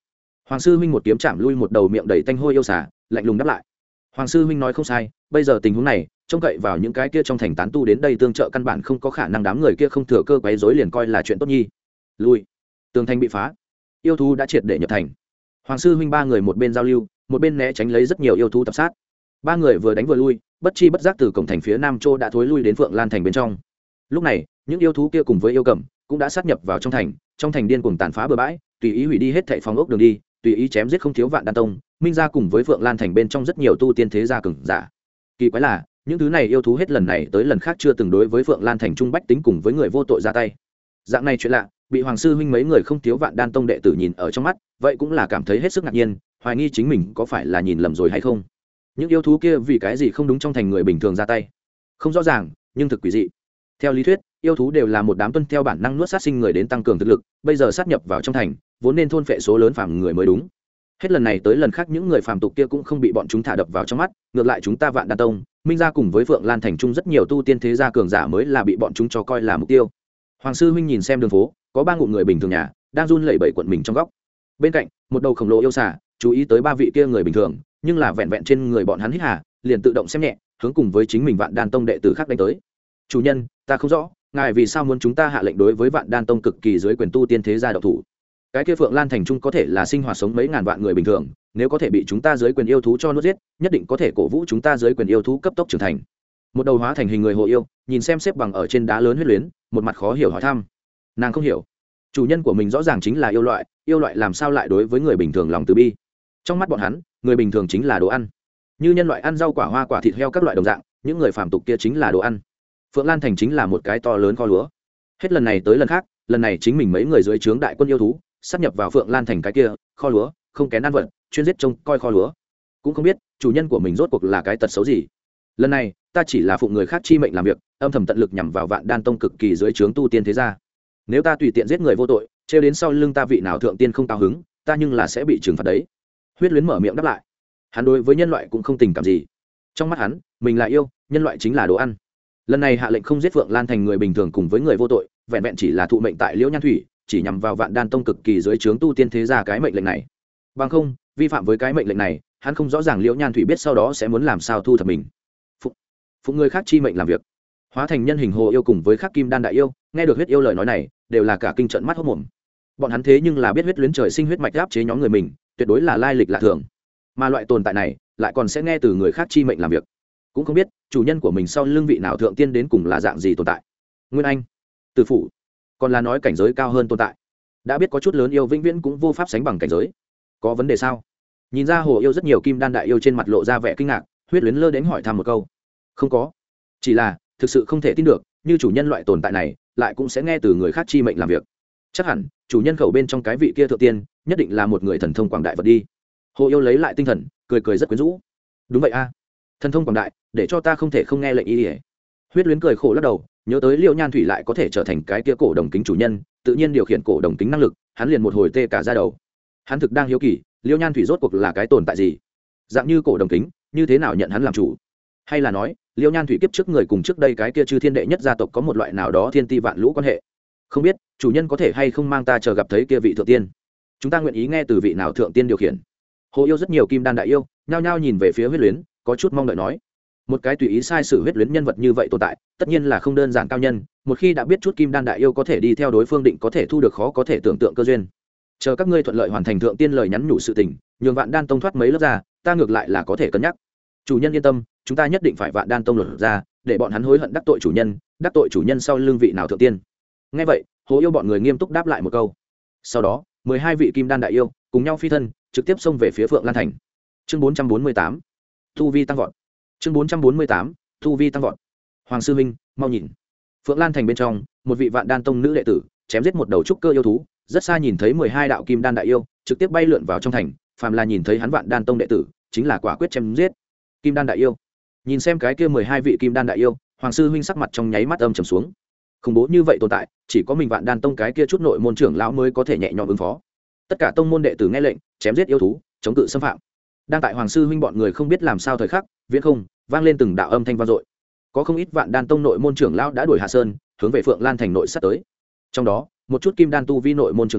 Hoàng sư huynh một kiếm chạm lui một đầu miệng đầy tanh hôi yêu xà, lạnh lùng đáp lại. Hoàng sư huynh nói không sai, bây giờ tình huống này trông cậy vào những cái kia trong thành tán tu đến đây tương trợ căn bản không có khả năng, đám người kia không thừa cơ quấy rối liền coi là chuyện tốt nhi. Lui. Tường thành bị phá, yêu thú đã triệt để nhập thành. Hoàng sư huynh ba người một bên giao lưu, một bên né tránh lấy rất nhiều yêu thú tập sát. Ba người vừa đánh vừa lui, bất chi bất giác từ cổng thành phía nam châu đã thối lui đến Phượng Lan thành bên trong. Lúc này, những yêu thú kia cùng với yêu cầm cũng đã sát nhập vào trong thành, trong thành điên cuồng tàn phá bừa bãi, tùy ý hủy đi hết thảy phòng ốc đường đi, tùy ý chém giết không thiếu vạn đan tông, minh gia cùng với Phượng Lan thành bên trong rất nhiều tu tiên thế gia cường giả. Kỳ quái là, những thứ này yêu thú hết lần này tới lần khác chưa từng đối với Phượng Lan thành trung bách tính cùng với người vô tội ra tay. Dạng này chuyện lạ, bị Hoàng sư huynh mấy người không thiếu vạn đan tông đệ tử nhìn ở trong mắt, vậy cũng là cảm thấy hết sức ngạc nhiên, hoài nghi chính mình có phải là nhìn lầm rồi hay không. Những yêu thú kia vì cái gì không đúng trong thành người bình thường ra tay? Không rõ ràng, nhưng thực quỷ dị. Theo lý thuyết, yêu thú đều là một đám tuân theo bản năng nuốt sát sinh người đến tăng cường thực lực, bây giờ sát nhập vào trong thành, vốn nên thôn phệ số lớn phàm người mới đúng. Hết lần này tới lần khác những người phàm tục kia cũng không bị bọn chúng thả đập vào trong mắt, ngược lại chúng ta Vạn Đan tông, minh gia cùng với Phượng Lan thành trung rất nhiều tu tiên thế gia cường giả mới là bị bọn chúng cho coi là mục tiêu. Hoàng sư huynh nhìn xem đường phố, có ba ngụm người bình thường nhà đang run lẩy bẩy quận mình trong góc. Bên cạnh, một đầu khổng lồ yêu xà, chú ý tới ba vị kia người bình thường, nhưng là vẹn vẹn trên người bọn hắn hít hà, liền tự động xem nhẹ, hướng cùng với chính mình Vạn Đan tông đệ tử khác đánh tới. Chủ nhân, ta không rõ, ngài vì sao muốn chúng ta hạ lệnh đối với Vạn Đan tông cực kỳ dưới quyền tu tiên thế gia độc thủ? Cái kia Phượng Lan thành trung có thể là sinh hoạt sống mấy ngàn vạn người bình thường, nếu có thể bị chúng ta dưới quyền yêu thú cho nuốt giết, nhất định có thể cổ vũ chúng ta dưới quyền yêu thú cấp tốc trưởng thành. Một đầu hóa thành hình người hồ yêu, nhìn xem xếp bằng ở trên đá lớn huyết luyến, một mặt khó hiểu hỏi thăm. Nàng không hiểu, chủ nhân của mình rõ ràng chính là yêu loại, yêu loại làm sao lại đối với người bình thường lòng từ bi? Trong mắt bọn hắn, người bình thường chính là đồ ăn, như nhân loại ăn rau quả hoa quả thịt heo các loại đồng dạng, những người phàm tục kia chính là đồ ăn. Phượng Lan thành chính là một cái to lớn kho lúa. Hết lần này tới lần khác, lần này chính mình mấy người dưới trướng đại quân yêu thú sắp nhập vào Phượng Lan thành cái kia kho lúa, không kén ăn vật, chuyên giết trông coi kho lúa. Cũng không biết chủ nhân của mình rốt cuộc là cái tật xấu gì. Lần này ta chỉ là phụng người khác chi mệnh làm việc, âm thầm tận lực nhằm vào Vạn Đan tông cực kỳ dưới trướng tu tiên thế gia. Nếu ta tùy tiện giết người vô tội, trêu đến sau lưng ta vị nào thượng tiên không cao hứng, ta nhưng là sẽ bị trừng phạt đấy. Huyết luyến mở miệng đáp lại. Hắn đối với nhân loại cũng không tình cảm gì, trong mắt hắn mình là yêu, nhân loại chính là đồ ăn. Lần này hạ lệnh không giết Phượng Lan thành người bình thường cùng với người vô tội, vẹn vẹn chỉ là thụ mệnh tại Liễu Nhan Thủy, chỉ nhằm vào Vạn Đan tông cực kỳ dưới trướng tu tiên thế gia cái mệnh lệnh này. Bằng không, vi phạm với cái mệnh lệnh này, hắn không rõ ràng Liễu Nhan Thủy biết sau đó sẽ muốn làm sao thu thập mình. Phụ, phụ người khác chi mệnh làm việc, hóa thành nhân hình hồ yêu cùng với khắc kim đan đại yêu, nghe được huyết yêu lời nói này, đều là cả kinh trận mắt hốt mồm. Bọn hắn thế nhưng là biết huyết luyến trời sinh huyết mạch áp chế nhóm người mình, tuyệt đối là lai lịch lạ thường. Mà loại tồn tại này, lại còn sẽ nghe từ người khác chi mệnh làm việc, cũng không biết chủ nhân của mình sau lưng vị nào thượng tiên đến cùng là dạng gì tồn tại. Nguyên Anh, Từ phủ, còn là nói cảnh giới cao hơn tồn tại. Đã biết có chút lớn yêu vĩnh viễn cũng vô pháp sánh bằng cảnh giới. Có vấn đề sao? Nhìn ra hồ yêu rất nhiều kim đan đại yêu trên mặt lộ ra vẻ kinh ngạc, huyết luyến lơ đến hỏi thăm một câu. Không có, chỉ là thực sự không thể tin được, như chủ nhân loại tồn tại này lại cũng sẽ nghe từ người khác chi mệnh làm việc. Chắc hẳn chủ nhân khẩu bên trong cái vị kia thượng tiên nhất định là một người thần thông quảng đại vật đi. Hồ yêu lấy lại tinh thần, cười cười rất quyến rũ. Đúng vậy a, thần thông quảng đại, để cho ta không thể không nghe lệnh y ỉa. Huyết luyến cười khổ lắc đầu, nhớ tới Liễu Nhan Thủy lại có thể trở thành cái kia cổ đồng kính chủ nhân, tự nhiên điều khiển cổ đồng kính năng lực, hắn liền một hồi tê cả da đầu. Hắn thực đang hiếu kỳ, Liễu Nhan Thủy rốt cuộc là cái tồn tại gì? Dạng như cổ đồng kính, như thế nào nhận hắn làm chủ? Hay là nói, Liễu Nhan Thủy kiếp trước người cùng trước đây cái kia chư thiên đệ nhất gia tộc có một loại nào đó thiên ti vạn lũ quan hệ? Không biết, chủ nhân có thể hay không mang ta chờ gặp thấy kia vị thượng tiên? Chúng ta nguyện ý nghe từ vị nào thượng tiên điều khiển. Hồ yêu rất nhiều kim đan đại yêu, nhao nhao nhìn về phía huyết luyến, có chút mong đợi nói. Một cái tùy ý sai sử huyết luyến nhân vật như vậy tồn tại, tất nhiên là không đơn giản cao nhân, một khi đã biết chút kim đan đại yêu có thể đi theo đối phương định có thể thu được khó có thể tưởng tượng cơ duyên. Chờ các ngươi thuận lợi hoàn thành thượng tiên lời nhắn nhủ sự tình, nhường Vạn Đan tông thoát mấy lớp ra, ta ngược lại là có thể cân nhắc. Chủ nhân yên tâm, chúng ta nhất định phải Vạn Đan tông lột ra, để bọn hắn hối hận đắc tội chủ nhân, đắc tội chủ nhân sau lưng vị nào thượng tiên. Nghe vậy, Hồ yêu bọn người nghiêm túc đáp lại một câu. Sau đó, mười hai vị kim đan đại yêu cùng nhau phi thân, trực tiếp xông về phía Phượng Lan thành. Chương bốn trăm bốn mươi tám, thu vi tăng vọt. Chương bốn trăm bốn mươi tám, thu vi tăng vọt. Hoàng sư huynh, mau nhìn. Phượng Lan thành bên trong, một vị Vạn Đan tông nữ đệ tử chém giết một đầu trúc cơ yêu thú, rất xa nhìn thấy mười hai đạo kim đan đại yêu, trực tiếp bay lượn vào trong thành, phàm là nhìn thấy hắn Vạn Đan tông đệ tử, chính là quả quyết chém giết. Kim đan đại yêu. Nhìn xem cái kia mười hai vị kim đan đại yêu, Hoàng sư huynh sắc mặt trong nháy mắt âm trầm xuống. Khủng bố như vậy tồn tại, chỉ có mình Vạn Đan tông cái kia chút nội môn trưởng lão mới có thể nhẹ nhõm ứng phó. Tất cả tông môn đệ tử nghe lệnh, chém giết yêu thú, chống cự xâm phạm. Đang tại Hoàng sư huynh bọn người không biết làm sao thời khắc, viễn không vang lên từng đạo âm thanh vang dội. Có không ít Vạn Đan tông nội môn trưởng lão đã đuổi hạ sơn, hướng về Phượng Lan thành nội sát tới. Trong đó, một chút kim đan tu vi nội môn trưởng lão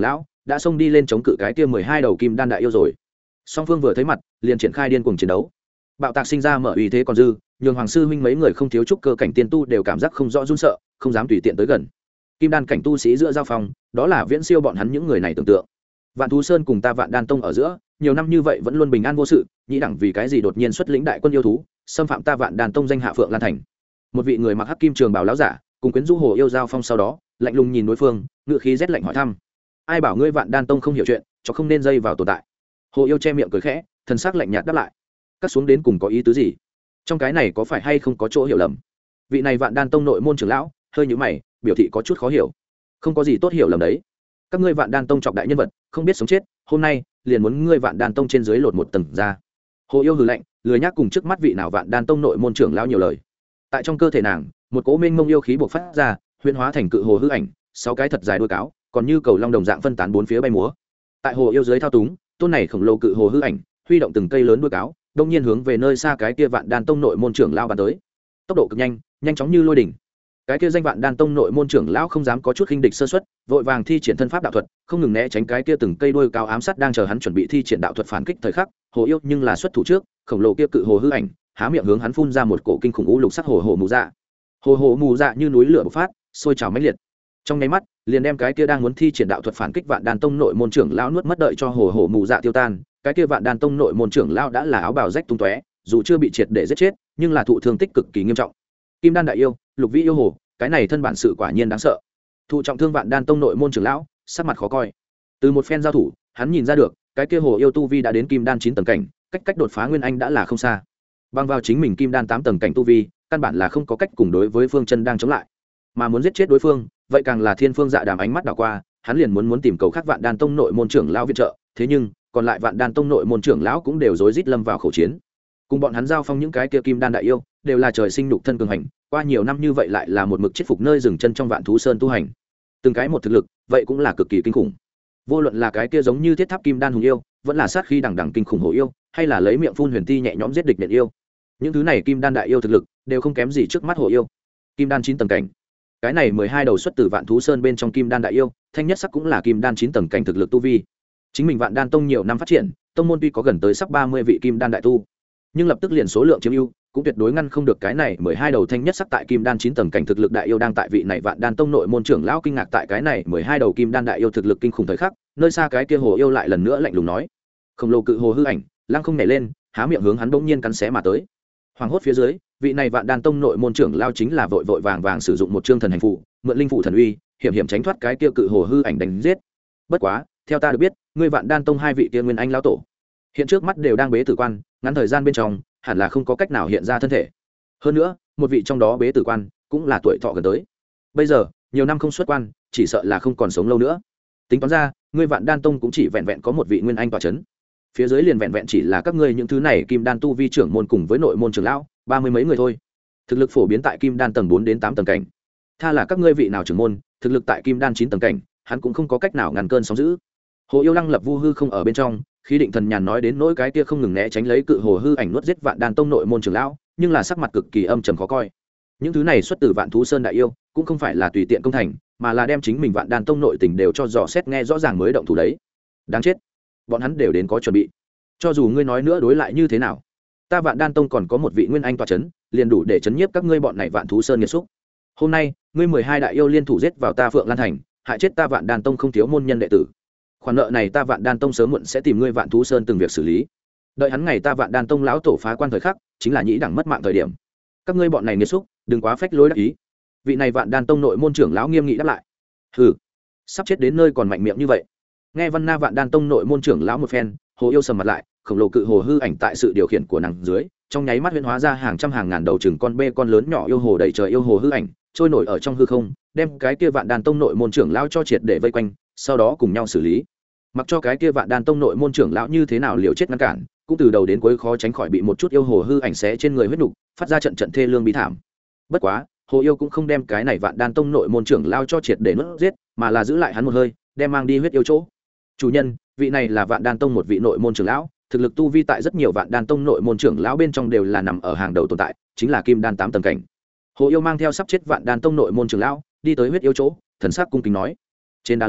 đã xông đi lên chống cự cái kia mười hai đầu kim đan đại yêu rồi. Song phương vừa thấy mặt liền triển khai điên cuồng chiến đấu. Bạo tạc sinh ra mở uy thế còn dư, nhường hoàng sư huynh mấy người không thiếu chút cơ cảnh tiên tu đều cảm giác không rõ run sợ, không dám tùy tiện tới gần. Kim đan cảnh tu sĩ giữa giao phong, đó là viễn siêu bọn hắn những người này tưởng tượng. Vạn Thú Sơn cùng ta Vạn Đan Tông ở giữa, nhiều năm như vậy vẫn luôn bình an vô sự, nhĩ đẳng vì cái gì đột nhiên xuất lĩnh đại quân yêu thú, xâm phạm ta Vạn Đan Tông danh hạ Phượng Lan Thành. Một vị người mặc hắc kim trường bào lão giả, cùng quyến rũ hồ yêu giao phong sau đó, lạnh lùng nhìn đối phương, ngựa khí rét lạnh hỏi thăm: ai bảo ngươi Vạn Đan Tông không hiểu chuyện, cho không nên dây vào tồn tại. Hồ yêu che miệng cười khẽ, thần sắc lạnh nhạt đáp lại: cắt xuống đến cùng có ý tứ gì? Trong cái này có phải hay không có chỗ hiểu lầm? Vị này Vạn Đan Tông nội môn trưởng lão hơi nhíu mày, biểu thị có chút khó hiểu. Không có gì tốt hiểu lầm đấy, các ngươi Vạn Đan Tông trọng đại nhân vật không biết sống chết, hôm nay liền muốn ngươi Vạn Đan Tông trên dưới lột một tầng ra. Hồ yêu hừ lạnh, lười nhác cùng trước mắt vị nào Vạn Đan Tông nội môn trưởng lão nhiều lời. Tại trong cơ thể nàng, một cỗ mênh mông yêu khí bộc phát ra, huyễn hóa thành cự hồ hư ảnh, sáu cái thật dài đuôi cáo, còn như cầu long đồng dạng phân tán bốn phía bay múa. Tại hồ yêu dưới thao túng, tôn này khổng lồ cự hồ hư ảnh, huy động từng cây lớn đuôi cáo, đông nhiên hướng về nơi xa cái kia Vạn Đan Tông nội môn trưởng lão bắn tới. Tốc độ cực nhanh, nhanh chóng như lôi đỉnh. Cái kia danh Vạn Đan Tông nội môn trưởng lão không dám có chút khinh địch sơ suất, vội vàng thi triển thân pháp đạo thuật, không ngừng né tránh cái kia từng cây đuôi cao ám sát đang chờ hắn chuẩn bị thi triển đạo thuật phản kích thời khắc. Hồ yêu nhưng là xuất thủ trước, khổng lồ kia cự hồ hư ảnh, há miệng hướng hắn phun ra một cổ kinh khủng u lục sắc hồ hồ mù dạ. Hồ hồ mù dạ như núi lửa bộc phát, sôi trào mãnh liệt. Trong nháy mắt, liền đem cái kia đang muốn thi triển đạo thuật phản kích Vạn Đan Tông nội môn trưởng lão nuốt mất, đợi cho hồ hồ mù dạ tiêu tan, cái kia Vạn Đan Tông nội môn trưởng lão đã là áo bào rách tung tóe, dù chưa bị triệt để giết chết, nhưng là thụ thương tích cực kỳ nghiêm trọng. Kim đan đại yêu, lục vĩ yêu hồ, cái này thân bản sự quả nhiên đáng sợ. Thụ trọng thương Vạn Đan Tông nội môn trưởng lão sắc mặt khó coi. Từ một phen giao thủ, hắn nhìn ra được cái kia hồ yêu tu vi đã đến kim đan chín tầng cảnh, cách cách đột phá nguyên anh đã là không xa. Bằng vào chính mình kim đan tám tầng cảnh tu vi, căn bản là không có cách cùng đối với phương chân đang chống lại, mà muốn giết chết đối phương, vậy càng là thiên phương dạ đàm ánh mắt đảo qua, hắn liền muốn muốn tìm cầu khác Vạn Đan Tông nội môn trưởng lão viện trợ. Thế nhưng còn lại Vạn Đan Tông nội môn trưởng lão cũng đều rối rít lâm vào khẩu chiến. Cùng bọn hắn giao phong những cái kia kim đan đại yêu, đều là trời sinh nhục thân cường hành, qua nhiều năm như vậy lại là một mực chết phục nơi dừng chân trong Vạn Thú Sơn tu hành, từng cái một thực lực, vậy cũng là cực kỳ kinh khủng. Vô luận là cái kia giống như thiết tháp kim đan hùng yêu, vẫn là sát khí đằng đằng kinh khủng hổ yêu, hay là lấy miệng phun huyền ti nhẹ nhõm giết địch nện yêu, những thứ này kim đan đại yêu thực lực đều không kém gì trước mắt hổ yêu. Kim đan chín tầng cảnh, cái này mười hai đầu xuất từ Vạn Thú Sơn bên trong kim đan đại yêu, thanh nhất sắc cũng là kim đan chín tầng cảnh thực lực tu vi. Chính mình Vạn Đan Tông nhiều năm phát triển, tông môn tuy có gần tới sắp ba mươi vị kim đan đại tu, nhưng lập tức liền số lượng chiếm ưu, cũng tuyệt đối ngăn không được cái này mười hai đầu thanh nhất sắc tại kim đan chín tầng cảnh thực lực đại yêu đang tại vị này Vạn Đan Tông nội môn trưởng lão kinh ngạc tại cái này mười hai đầu kim đan đại yêu thực lực kinh khủng thời khắc, nơi xa cái kia hồ yêu lại lần nữa lạnh lùng nói: khổng lồ cự hồ hư ảnh lăng không nhảy lên, há miệng hướng hắn bỗng nhiên cắn xé mà tới. Hoàng hốt phía dưới, vị này Vạn Đan Tông nội môn trưởng lão chính là vội vội vàng vàng sử dụng một chương thần hành phụ, mượn linh phụ thần uy, hiểm hiểm tránh thoát cái kia cự hồ hư ảnh đánh giết. Bất quá, theo ta được biết, ngươi Vạn Đan Tông hai vị kia nguyên anh lão tổ hiện trước mắt đều đang bế tử quan, ngắn thời gian bên trong hẳn là không có cách nào hiện ra thân thể. Hơn nữa, một vị trong đó bế tử quan cũng là tuổi thọ gần tới, bây giờ nhiều năm không xuất quan, chỉ sợ là không còn sống lâu nữa. Tính toán ra, ngươi Vạn Đan Tông cũng chỉ vẹn vẹn có một vị nguyên anh tọa chấn, phía dưới liền vẹn vẹn chỉ là các ngươi những thứ này kim đan tu vi trưởng môn cùng với nội môn trưởng lão ba mươi mấy người thôi, thực lực phổ biến tại kim đan tầng bốn đến tám tầng cảnh. Tha là các ngươi vị nào trưởng môn thực lực tại kim đan chín tầng cảnh, hắn cũng không có cách nào ngăn cơn sóng dữ. Hồ yêu lăng lập vu hư không ở bên trong, khí định thần nhàn nói đến nỗi cái kia không ngừng né tránh lấy cự hồ hư ảnh nuốt giết Vạn Đan Tông nội môn trưởng lão, nhưng là sắc mặt cực kỳ âm trầm khó coi. Những thứ này xuất từ Vạn Thú Sơn đại yêu, cũng không phải là tùy tiện công thành, mà là đem chính mình Vạn Đan Tông nội tình đều cho dò xét nghe rõ ràng mới động thủ đấy. Đáng chết, bọn hắn đều đến có chuẩn bị. Cho dù ngươi nói nữa đối lại như thế nào, ta Vạn Đan Tông còn có một vị nguyên anh tọa chấn, liền đủ để chấn nhiếp các ngươi bọn này Vạn Thú Sơn nghiệt xúc. Hôm nay, ngươi mười hai đại yêu liên thủ giết vào ta Phượng Lan Thành, hại chết ta Vạn Đan Tông không thiếu môn nhân đệ tử. Khoản nợ này ta Vạn Đan Tông sớm muộn sẽ tìm ngươi Vạn Thú Sơn từng việc xử lý. Đợi hắn ngày ta Vạn Đan Tông lão tổ phá quan thời khắc, chính là nhĩ đẳng mất mạng thời điểm. Các ngươi bọn này nghiệt xúc, đừng quá phách lối đắc ý. Vị này Vạn Đan Tông nội môn trưởng lão nghiêm nghị đáp lại. Hừ, sắp chết đến nơi còn mạnh miệng như vậy. Nghe Văn Na Vạn Đan Tông nội môn trưởng lão một phen, hồ yêu sầm mặt lại, khổng lồ cự hồ hư ảnh tại sự điều khiển của nàng dưới, trong nháy mắt huyễn hóa ra hàng trăm hàng ngàn đầu chừng con bê con lớn nhỏ yêu hồ đầy trời yêu hồ hư ảnh, trôi nổi ở trong hư không, đem cái kia Vạn Đan Tông nội môn trưởng lão cho triệt để vây quanh, sau đó cùng nhau xử lý. Mặc cho cái kia Vạn Đan Tông nội môn trưởng lão như thế nào liều chết ngăn cản, cũng từ đầu đến cuối khó tránh khỏi bị một chút yêu hồ hư ảnh xé trên người huyết nục, phát ra trận trận thê lương bí thảm. Bất quá, hồ yêu cũng không đem cái này Vạn Đan Tông nội môn trưởng lão cho triệt để nuốt giết, mà là giữ lại hắn một hơi, đem mang đi huyết yêu chỗ. Chủ nhân, vị này là Vạn Đan Tông một vị nội môn trưởng lão, thực lực tu vi tại rất nhiều Vạn Đan Tông nội môn trưởng lão bên trong đều là nằm ở hàng đầu tồn tại, chính là kim đan tám tầng cảnh. Hồ yêu mang theo sắp chết Vạn Đan Tông nội môn trưởng lão, đi tới huyết yêu chỗ, thần sắc cung kính nói: trên đá lớn,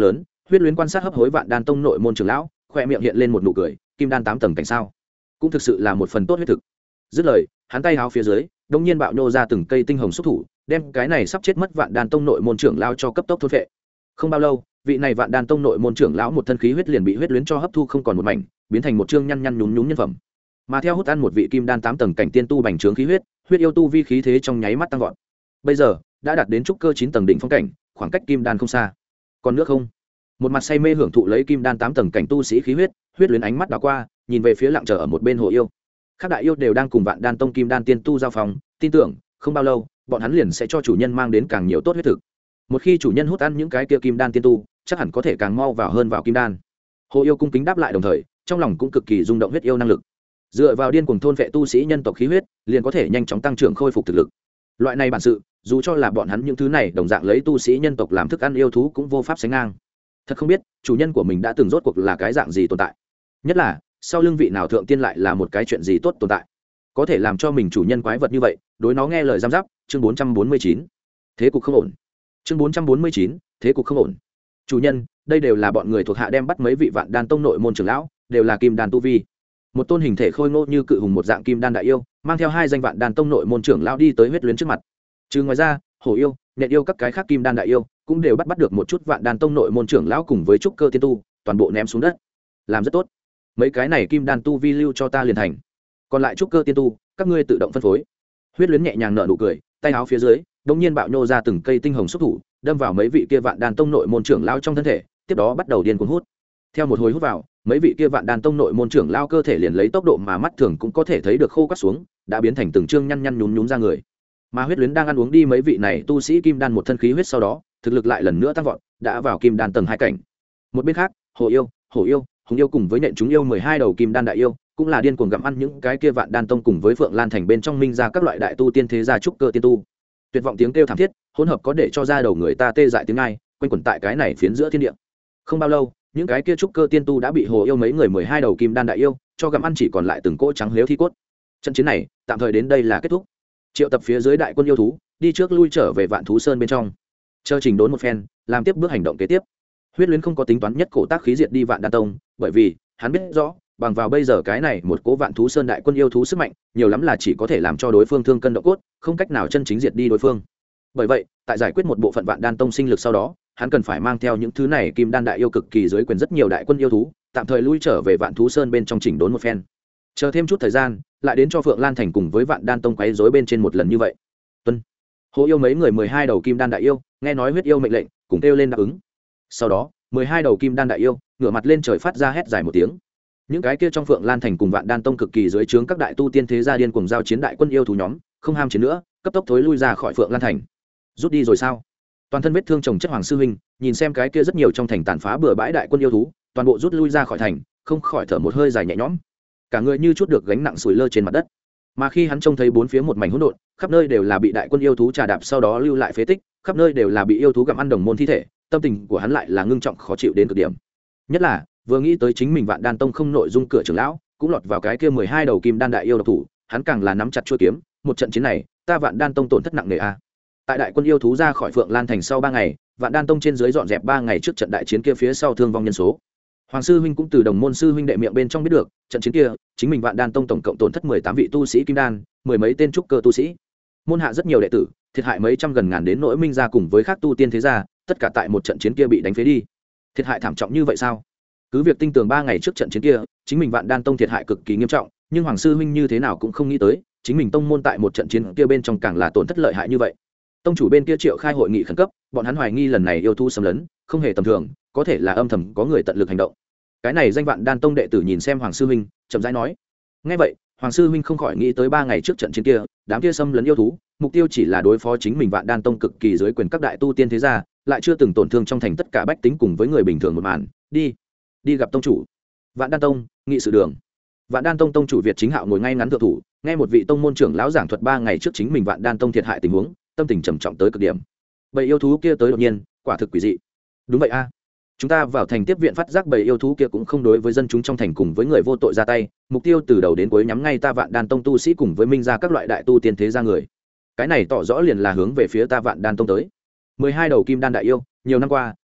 huyết luyến quan sát hấp hối vạn đan tông nội môn trưởng lão, khoe miệng hiện lên một nụ cười. Kim đan tám tầng cảnh sao, cũng thực sự là một phần tốt huyết thực. Dứt lời, hắn tay háo phía dưới đông nhiên bạo nhô ra từng cây tinh hồng xúc thủ, đem cái này sắp chết mất vạn đan tông nội môn trưởng lão cho cấp tốc thôn phệ. Không bao lâu, vị này vạn đan tông nội môn trưởng lão một thân khí huyết liền bị huyết luyến cho hấp thu không còn một mảnh, biến thành một trương nhăn nhăn nhúm nhúm nhân phẩm. Mà theo hút ăn một vị kim đan tám tầng cảnh tiên tu bành trướng khí huyết, huyết yêu tu vi khí thế trong nháy mắt tăng vọt. Bây giờ đã đạt đến trúc cơ chín tầng đỉnh phong cảnh, khoảng cách kim đan không xa. Còn nước không? Một mặt say mê hưởng thụ lấy kim đan tám tầng cảnh tu sĩ khí huyết, huyết luyến ánh mắt đảo qua, nhìn về phía lặng chờ ở một bên hồ yêu. Các đại yêu đều đang cùng vạn đan tông kim đan tiên tu giao phòng, tin tưởng không bao lâu bọn hắn liền sẽ cho chủ nhân mang đến càng nhiều tốt huyết thực. Một khi chủ nhân hút ăn những cái kia kim đan tiên tu, chắc hẳn có thể càng mau vào hơn vào kim đan. Hồ yêu cung kính đáp lại, đồng thời trong lòng cũng cực kỳ rung động huyết yêu năng lực. Dựa vào điên cuồng thôn vệ tu sĩ nhân tộc khí huyết, liền có thể nhanh chóng tăng trưởng khôi phục thực lực. Loại này bản sự, dù cho là bọn hắn những thứ này đồng dạng lấy tu sĩ nhân tộc làm thức ăn yêu thú cũng vô pháp sánh ngang. Thật không biết chủ nhân của mình đã từng rốt cuộc là cái dạng gì tồn tại, nhất là sau lưng vị nào thượng tiên lại là một cái chuyện gì tốt tồn tại, có thể làm cho mình chủ nhân quái vật như vậy đối nó nghe lời giam giáp. Chương bốn trăm bốn mươi chín, thế cục không ổn. Chương bốn trăm bốn mươi chín, thế cục không ổn. Chủ nhân, đây đều là bọn người thuộc hạ đem bắt mấy vị vạn đan tông nội môn trưởng lão, đều là kim đan tu vi. Một tôn hình thể khôi ngô như cự hùng một dạng kim đan đại yêu, mang theo hai danh vạn đan tông nội môn trưởng lão đi tới huyết luyến trước mặt. Trừ ngoài ra, hổ yêu, nhện yêu các cái khác kim đan đại yêu cũng đều bắt bắt được một chút vạn đan tông nội môn trưởng lão cùng với trúc cơ tiên tu, toàn bộ ném xuống đất. Làm rất tốt. Mấy cái này kim đan tu vi lưu cho ta liền thành. Còn lại trúc cơ tiên tu, các ngươi tự động phân phối. Huyết luyến nhẹ nhàng nở nụ cười, tay áo phía dưới đột nhiên bạo nhô ra từng cây tinh hồng xúc thủ, đâm vào mấy vị kia vạn đan tông nội môn trưởng lão trong thân thể, tiếp đó bắt đầu điên cuồng hút. Theo một hồi hút vào, mấy vị kia vạn đan tông nội môn trưởng lão cơ thể liền lấy tốc độ mà mắt thường cũng có thể thấy được khô quắt xuống, đã biến thành từng trương nhăn nhăn nhúm nhúm ra người. Mà huyết luyến đang ăn uống đi mấy vị này tu sĩ kim đan một thân khí huyết, sau đó thực lực lại lần nữa tăng vọt, đã vào kim đan tầng hai cảnh. Một bên khác, hồ yêu, hổ yêu, hùng yêu cùng với nện chúng yêu mười hai đầu kim đan đại yêu cũng là điên cuồng gặm ăn những cái kia vạn đan tông cùng với phượng lan thành bên trong minh ra các loại đại tu tiên thế gia trúc cơ tiên tu. Tuyệt vọng tiếng kêu thảm thiết hỗn hợp có để cho ra đầu người ta tê dại tiếng ai quanh quẩn tại cái này phiến giữa thiên địa. Không bao lâu, những cái kia trúc cơ tiên tu đã bị hồ yêu mấy người mười hai đầu kim đan đại yêu cho gặm ăn chỉ còn lại từng cỗ trắng lếu thi cốt. Trận chiến này tạm thời đến đây là kết thúc. Triệu tập phía dưới đại quân yêu thú đi trước lui trở về vạn thú sơn bên trong, chờ trình đốn một phen, làm tiếp bước hành động kế tiếp. Huyết luyến không có tính toán nhất cổ tác khí diệt đi vạn đan tông, bởi vì hắn biết rõ bằng vào bây giờ cái này một cố vạn thú sơn đại quân yêu thú sức mạnh, nhiều lắm là chỉ có thể làm cho đối phương thương cân độ cốt, không cách nào chân chính diệt đi đối phương. Bởi vậy, tại giải quyết một bộ phận vạn đan tông sinh lực sau đó, hắn cần phải mang theo những thứ này kim đan đại yêu cực kỳ dưới quyền rất nhiều đại quân yêu thú, tạm thời lui trở về vạn thú sơn bên trong chỉnh đốn một phen. Chờ thêm chút thời gian, lại đến cho Phượng Lan thành cùng với vạn đan tông quấy rối bên trên một lần như vậy. Tuân. Hồ yêu mấy người mười hai đầu kim đan đại yêu, nghe nói huyết yêu mệnh lệnh, cùng kêu lên đáp ứng. Sau đó, mười hai đầu kim đan đại yêu ngửa mặt lên trời phát ra hét dài một tiếng. Những cái kia trong Phượng Lan thành cùng vạn đan tông cực kỳ dưới trướng các đại tu tiên thế gia điên cùng giao chiến đại quân yêu thú nhóm, không ham chiến nữa, cấp tốc thối lui ra khỏi Phượng Lan thành. Rút đi rồi sao? Toàn thân vết thương chồng chất hoàng sư huynh, nhìn xem cái kia rất nhiều trong thành tàn phá bừa bãi đại quân yêu thú, toàn bộ rút lui ra khỏi thành, không khỏi thở một hơi dài nhẹ nhõm. Cả người như chút được gánh nặng sủi lơ trên mặt đất. Mà khi hắn trông thấy bốn phía một mảnh hỗn độn, khắp nơi đều là bị đại quân yêu thú trà đạp sau đó lưu lại phế tích, khắp nơi đều là bị yêu thú gặm ăn đồng môn thi thể, tâm tình của hắn lại là ngưng trọng khó chịu đến cực điểm. Nhất là vừa nghĩ tới chính mình vạn đan tông không nội dung cửa trưởng lão cũng lọt vào cái kia mười hai đầu kim đan đại yêu độc thủ, hắn càng là nắm chặt chuôi kiếm. Một trận chiến này, ta vạn đan tông tổn thất nặng nề a. Tại đại quân yêu thú ra khỏi Phượng Lan thành sau ba ngày, vạn đan tông trên dưới dọn dẹp ba ngày trước trận đại chiến kia phía sau thương vong nhân số. Hoàng sư huynh cũng từ đồng môn sư huynh đệ miệng bên trong biết được, trận chiến kia, chính mình vạn đan tông tổng cộng tổn thất mười tám vị tu sĩ kim đan, mười mấy tên trúc cơ tu sĩ. Môn hạ rất nhiều đệ tử, thiệt hại mấy trăm gần ngàn đến nỗi minh gia cùng với các tu tiên thế gia, tất cả tại một trận chiến kia bị đánh phế đi. Thiệt hại thảm trọng như vậy sao? Cứ việc tinh tường ba ngày trước trận chiến kia, chính mình vạn đan tông thiệt hại cực kỳ nghiêm trọng, nhưng Hoàng sư huynh như thế nào cũng không nghĩ tới, chính mình tông môn tại một trận chiến kia bên trong càng là tổn thất lợi hại như vậy. Tông chủ bên kia triệu khai hội nghị khẩn cấp, bọn hắn hoài nghi lần này yêu thú xâm lấn không hề tầm thường, có thể là âm thầm có người tận lực hành động. Cái này danh vạn đan tông đệ tử nhìn xem Hoàng sư huynh, chậm rãi nói. Nghe vậy, Hoàng sư huynh không khỏi nghĩ tới ba ngày trước trận chiến kia, đám kia xâm lấn yêu thú, mục tiêu chỉ là đối phó chính mình vạn đan tông cực kỳ dưới quyền các đại tu tiên thế gia, lại chưa từng tổn thương trong thành tất cả bách tính cùng với người bình thường một màn. Đi, đi gặp tông chủ. Vạn đan tông nghị sự đường. Vạn đan tông tông chủ Việt Chính Hạo ngồi ngay ngắn thượng thủ, nghe một vị tông môn trưởng lão giảng thuật ba ngày trước chính mình vạn đan tông thiệt hại tình huống, tâm tình trầm trọng tới cực điểm. Bầy yêu thú kia tới đột nhiên, quả thực quỷ dị. Đúng vậy a. Chúng ta vào thành tiếp viện phát giác bầy yêu thú kia cũng không đối với dân chúng trong thành cùng với người vô tội ra tay, mục tiêu từ đầu đến cuối nhắm ngay ta vạn đan tông tu sĩ cùng với minh gia các loại đại tu tiên thế gia người. Cái này tỏ rõ liền là hướng về phía ta vạn đan tông tới. Mười hai đầu kim đan đại yêu, nhiều năm qua,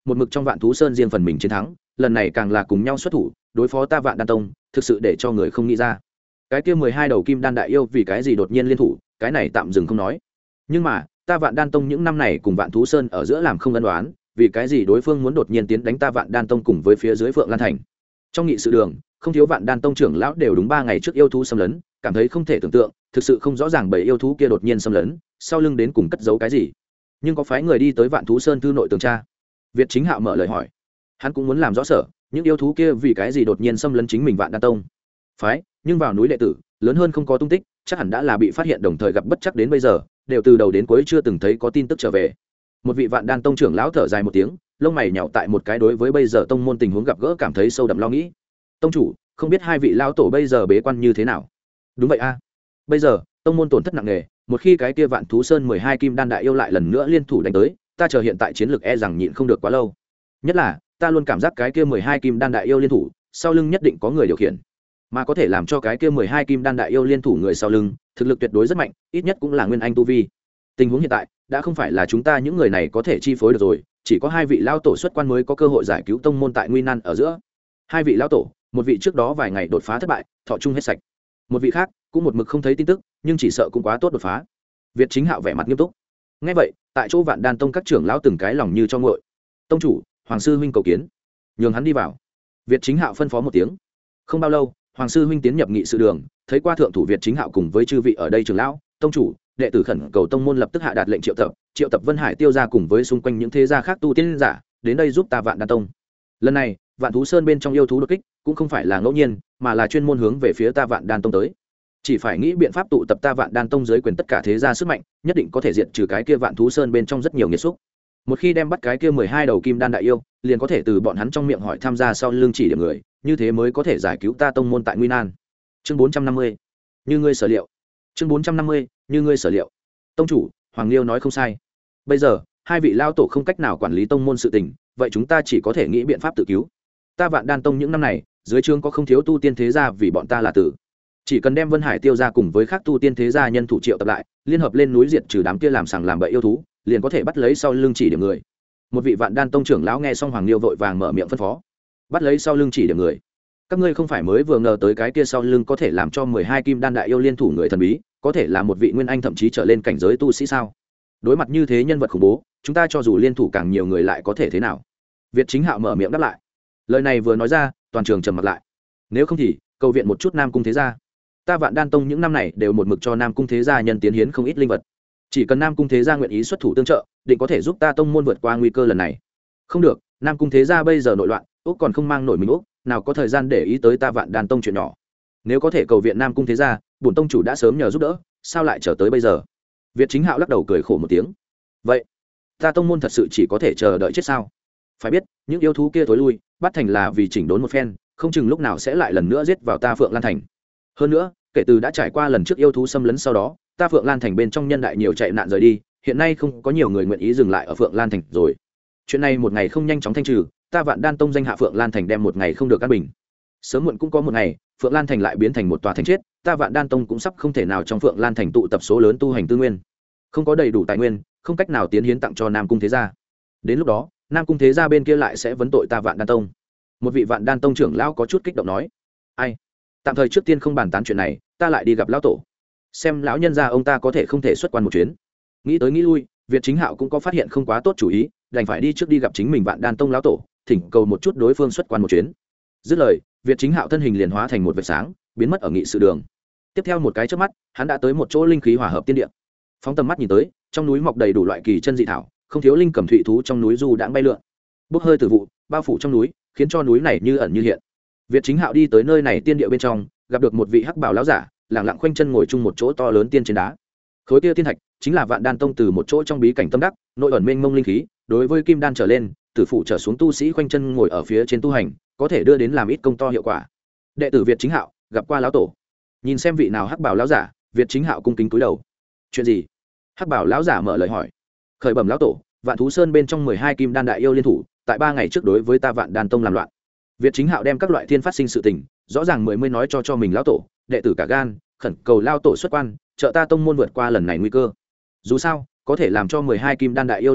một mực trong Vạn Thú Sơn riêng phần mình chiến thắng, lần này càng là cùng nhau xuất thủ đối phó ta Vạn Đan Tông, thực sự để cho người không nghĩ ra. Cái kia mười hai đầu kim đan đại yêu vì cái gì đột nhiên liên thủ, cái này tạm dừng không nói. Nhưng mà, ta Vạn Đan Tông những năm này cùng Vạn Thú Sơn ở giữa làm không ân đoán, vì cái gì đối phương muốn đột nhiên tiến đánh ta Vạn Đan Tông cùng với phía dưới Phượng Lan Thành. Trong nghị sự đường, không thiếu Vạn Đan Tông trưởng lão đều đúng ba ngày trước yêu thú xâm lấn, cảm thấy không thể tưởng tượng, thực sự không rõ ràng bởi yêu thú kia đột nhiên xâm lấn, sau lưng đến cùng cất giấu cái gì. Nhưng có phái người đi tới Vạn Thú Sơn thư nội tường tra. Việt Chính Hạo mở lời hỏi, hắn cũng muốn làm rõ sở, những yêu thú kia vì cái gì đột nhiên xâm lấn chính mình Vạn Đan Tông. Phái, nhưng vào núi đệ tử, lớn hơn không có tung tích, chắc hẳn đã là bị phát hiện đồng thời gặp bất chắc đến bây giờ, đều từ đầu đến cuối chưa từng thấy có tin tức trở về. Một vị Vạn Đan Tông trưởng lão thở dài một tiếng, lông mày nhạo tại một cái đối với bây giờ tông môn tình huống gặp gỡ cảm thấy sâu đậm lo nghĩ. Tông chủ, không biết hai vị lão tổ bây giờ bế quan như thế nào? Đúng vậy a, bây giờ tông môn tổn thất nặng nề, một khi cái kia Vạn Thú Sơn mười hai kim đan đại yêu lại lần nữa liên thủ đánh tới, ta chờ hiện tại chiến lược e rằng nhịn không được quá lâu. Nhất là ta luôn cảm giác cái kia mười hai kim đan đại yêu liên thủ, sau lưng nhất định có người điều khiển, mà có thể làm cho cái kia mười hai kim đan đại yêu liên thủ người sau lưng thực lực tuyệt đối rất mạnh, ít nhất cũng là nguyên anh tu vi. Tình huống hiện tại đã không phải là chúng ta những người này có thể chi phối được rồi, chỉ có hai vị lão tổ xuất quan mới có cơ hội giải cứu tông môn tại nguy nan ở giữa. Hai vị lão tổ, một vị trước đó vài ngày đột phá thất bại, thọ chung hết sạch, một vị khác cũng một mực không thấy tin tức, nhưng chỉ sợ cũng quá tốt đột phá. Việt Chính Hạo vẻ mặt nghiêm túc. Nghe vậy, tại chỗ Vạn Đan Tông các trưởng lão từng cái lòng như cho nguội. Tông chủ, Hoàng sư huynh cầu kiến. Nhường hắn đi vào. Việt Chính Hạo phân phó một tiếng. Không bao lâu, Hoàng sư huynh tiến nhập nghị sự đường, thấy qua thượng thủ Việt Chính Hạo cùng với chư vị ở đây trưởng lão, tông chủ, đệ tử khẩn cầu tông môn lập tức hạ đạt lệnh triệu tập, triệu tập Vân Hải Tiêu gia cùng với xung quanh những thế gia khác tu tiên giả, đến đây giúp ta Vạn Đan Tông. Lần này, Vạn Thú Sơn bên trong yêu thú đột kích, cũng không phải là ngẫu nhiên, mà là chuyên môn hướng về phía ta Vạn Đan Tông tới. Chỉ phải nghĩ biện pháp tụ tập ta Vạn Đan Tông dưới quyền tất cả thế gia sức mạnh, nhất định có thể diệt trừ cái kia Vạn Thú Sơn bên trong rất nhiều nghiệt xúc. Một khi đem bắt cái kia mười hai đầu kim đan đại yêu, liền có thể từ bọn hắn trong miệng hỏi tham gia sau lưng chỉ điểm người, như thế mới có thể giải cứu ta tông môn tại nguy nan. Chương bốn trăm năm mươi, như ngươi sở liệu. Chương bốn trăm năm mươi, như ngươi sở liệu. Tông chủ, Hoàng Liêu nói không sai. Bây giờ, hai vị lao tổ không cách nào quản lý tông môn sự tình, vậy chúng ta chỉ có thể nghĩ biện pháp tự cứu. Ta Vạn Đan Tông những năm này, dưới trướng có không thiếu tu tiên thế gia vì bọn ta là tử. Chỉ cần đem Vân Hải Tiêu gia cùng với các tu tiên thế gia nhân thủ triệu tập lại, liên hợp lên núi diệt trừ đám kia làm sằng làm bậy yêu thú, liền có thể bắt lấy sau lưng chỉ điểm người. Một vị Vạn Đan Tông trưởng lão nghe xong Hoàng Liêu vội vàng mở miệng phân phó. Bắt lấy sau lưng chỉ điểm người. Các ngươi không phải mới vừa ngờ tới cái kia sau lưng có thể làm cho mười hai kim đan đại yêu liên thủ người thần bí, có thể là một vị nguyên anh thậm chí trở lên cảnh giới tu sĩ sao? Đối mặt như thế nhân vật khủng bố, chúng ta cho dù liên thủ càng nhiều người lại có thể thế nào? Việt Chính Hạo mở miệng đáp lại. Lời này vừa nói ra, toàn trường trầm mặt lại. Nếu không thì, cầu viện một chút Nam Cung thế gia. Ta Vạn Đan Tông những năm này đều một mực cho Nam Cung thế gia nhân tiến hiến không ít linh vật. Chỉ cần Nam Cung thế gia nguyện ý xuất thủ tương trợ, định có thể giúp ta tông môn vượt qua nguy cơ lần này. Không được, Nam Cung thế gia bây giờ nội loạn, úc còn không mang nổi mình úc, nào có thời gian để ý tới ta Vạn Đan Tông chuyện nhỏ. Nếu có thể cầu viện Nam Cung thế gia, bổn tông chủ đã sớm nhờ giúp đỡ, sao lại chờ tới bây giờ? Việt Chính Hạo lắc đầu cười khổ một tiếng. Vậy, ta tông môn thật sự chỉ có thể chờ đợi chết sao? Phải biết, những yêu thú kia thối lui, bắt thành là vì chỉnh đốn một phen, không chừng lúc nào sẽ lại lần nữa giết vào ta Phượng Lan Thành. Hơn nữa, kể từ đã trải qua lần trước yêu thú xâm lấn sau đó, ta Phượng Lan Thành bên trong nhân đại nhiều chạy nạn rời đi, hiện nay không có nhiều người nguyện ý dừng lại ở Phượng Lan Thành rồi. Chuyện này một ngày không nhanh chóng thanh trừ, ta Vạn Đan Tông danh hạ Phượng Lan Thành đem một ngày không được an bình. Sớm muộn cũng có một ngày, Phượng Lan Thành lại biến thành một tòa thành chết, ta Vạn Đan Tông cũng sắp không thể nào trong Phượng Lan Thành tụ tập số lớn tu hành tư nguyên. Không có đầy đủ tài nguyên, không cách nào tiến hiến tặng cho Nam Cung thế gia. Đến lúc đó, Nam Cung thế gia bên kia lại sẽ vấn tội ta Vạn Đan Tông. Một vị Vạn Đan Tông trưởng lão có chút kích động nói: "Ai, tạm thời trước tiên không bàn tán chuyện này, ta lại đi gặp lão tổ, xem lão nhân gia ông ta có thể không thể xuất quan một chuyến." Nghĩ tới nghĩ lui, Việt Chính Hạo cũng có phát hiện không quá tốt chủ ý, đành phải đi trước đi gặp chính mình Vạn Đan Tông lão tổ, thỉnh cầu một chút đối phương xuất quan một chuyến. Dứt lời, Việt Chính Hạo thân hình liền hóa thành một vệt sáng, biến mất ở nghị sự đường. Tiếp theo một cái chớp mắt, hắn đã tới một chỗ linh khí hòa hợp tiên địa. Phóng tầm mắt nhìn tới, trong núi mọc đầy đủ loại kỳ chân dị thảo, không thiếu linh cầm thụy thú trong núi du đãng bay lượn, bốc hơi tử vụ, bao phủ trong núi, khiến cho núi này như ẩn như hiện. Việt Chính Hạo đi tới nơi này tiên địa bên trong, gặp được một vị hắc bào lão giả, lặng lặng khoanh chân ngồi chung một chỗ to lớn tiên trên đá. Khối kia tiên thạch chính là Vạn Đan Tông từ một chỗ trong bí cảnh tâm đắc, nội ẩn mênh mông linh khí, đối với kim đan trở lên, tử phụ trở xuống tu sĩ khoanh chân ngồi ở phía trên tu hành, có thể đưa đến làm ít công to hiệu quả. Đệ tử Việt Chính Hạo gặp qua lão tổ. Nhìn xem vị nào hắc bào lão giả, Việt Chính Hạo cung kính cúi đầu. Chuyện gì? Hắc bào lão giả mở lời hỏi. Khởi bẩm lão tổ, Vạn Thú Sơn bên trong mười hai kim đan đại yêu liên thủ, tại ba ngày trước đối với ta Vạn Đan Tông làm loạn. Việt Chính Hạo đem các loại thiên phát sinh sự tình, rõ ràng mười mươi nói cho cho mình lão tổ, đệ tử cả gan, khẩn cầu lão tổ xuất quan, trợ ta tông môn vượt qua lần này nguy cơ. Dù sao, có thể làm cho mười hai kim đan đại yêu liên thủ,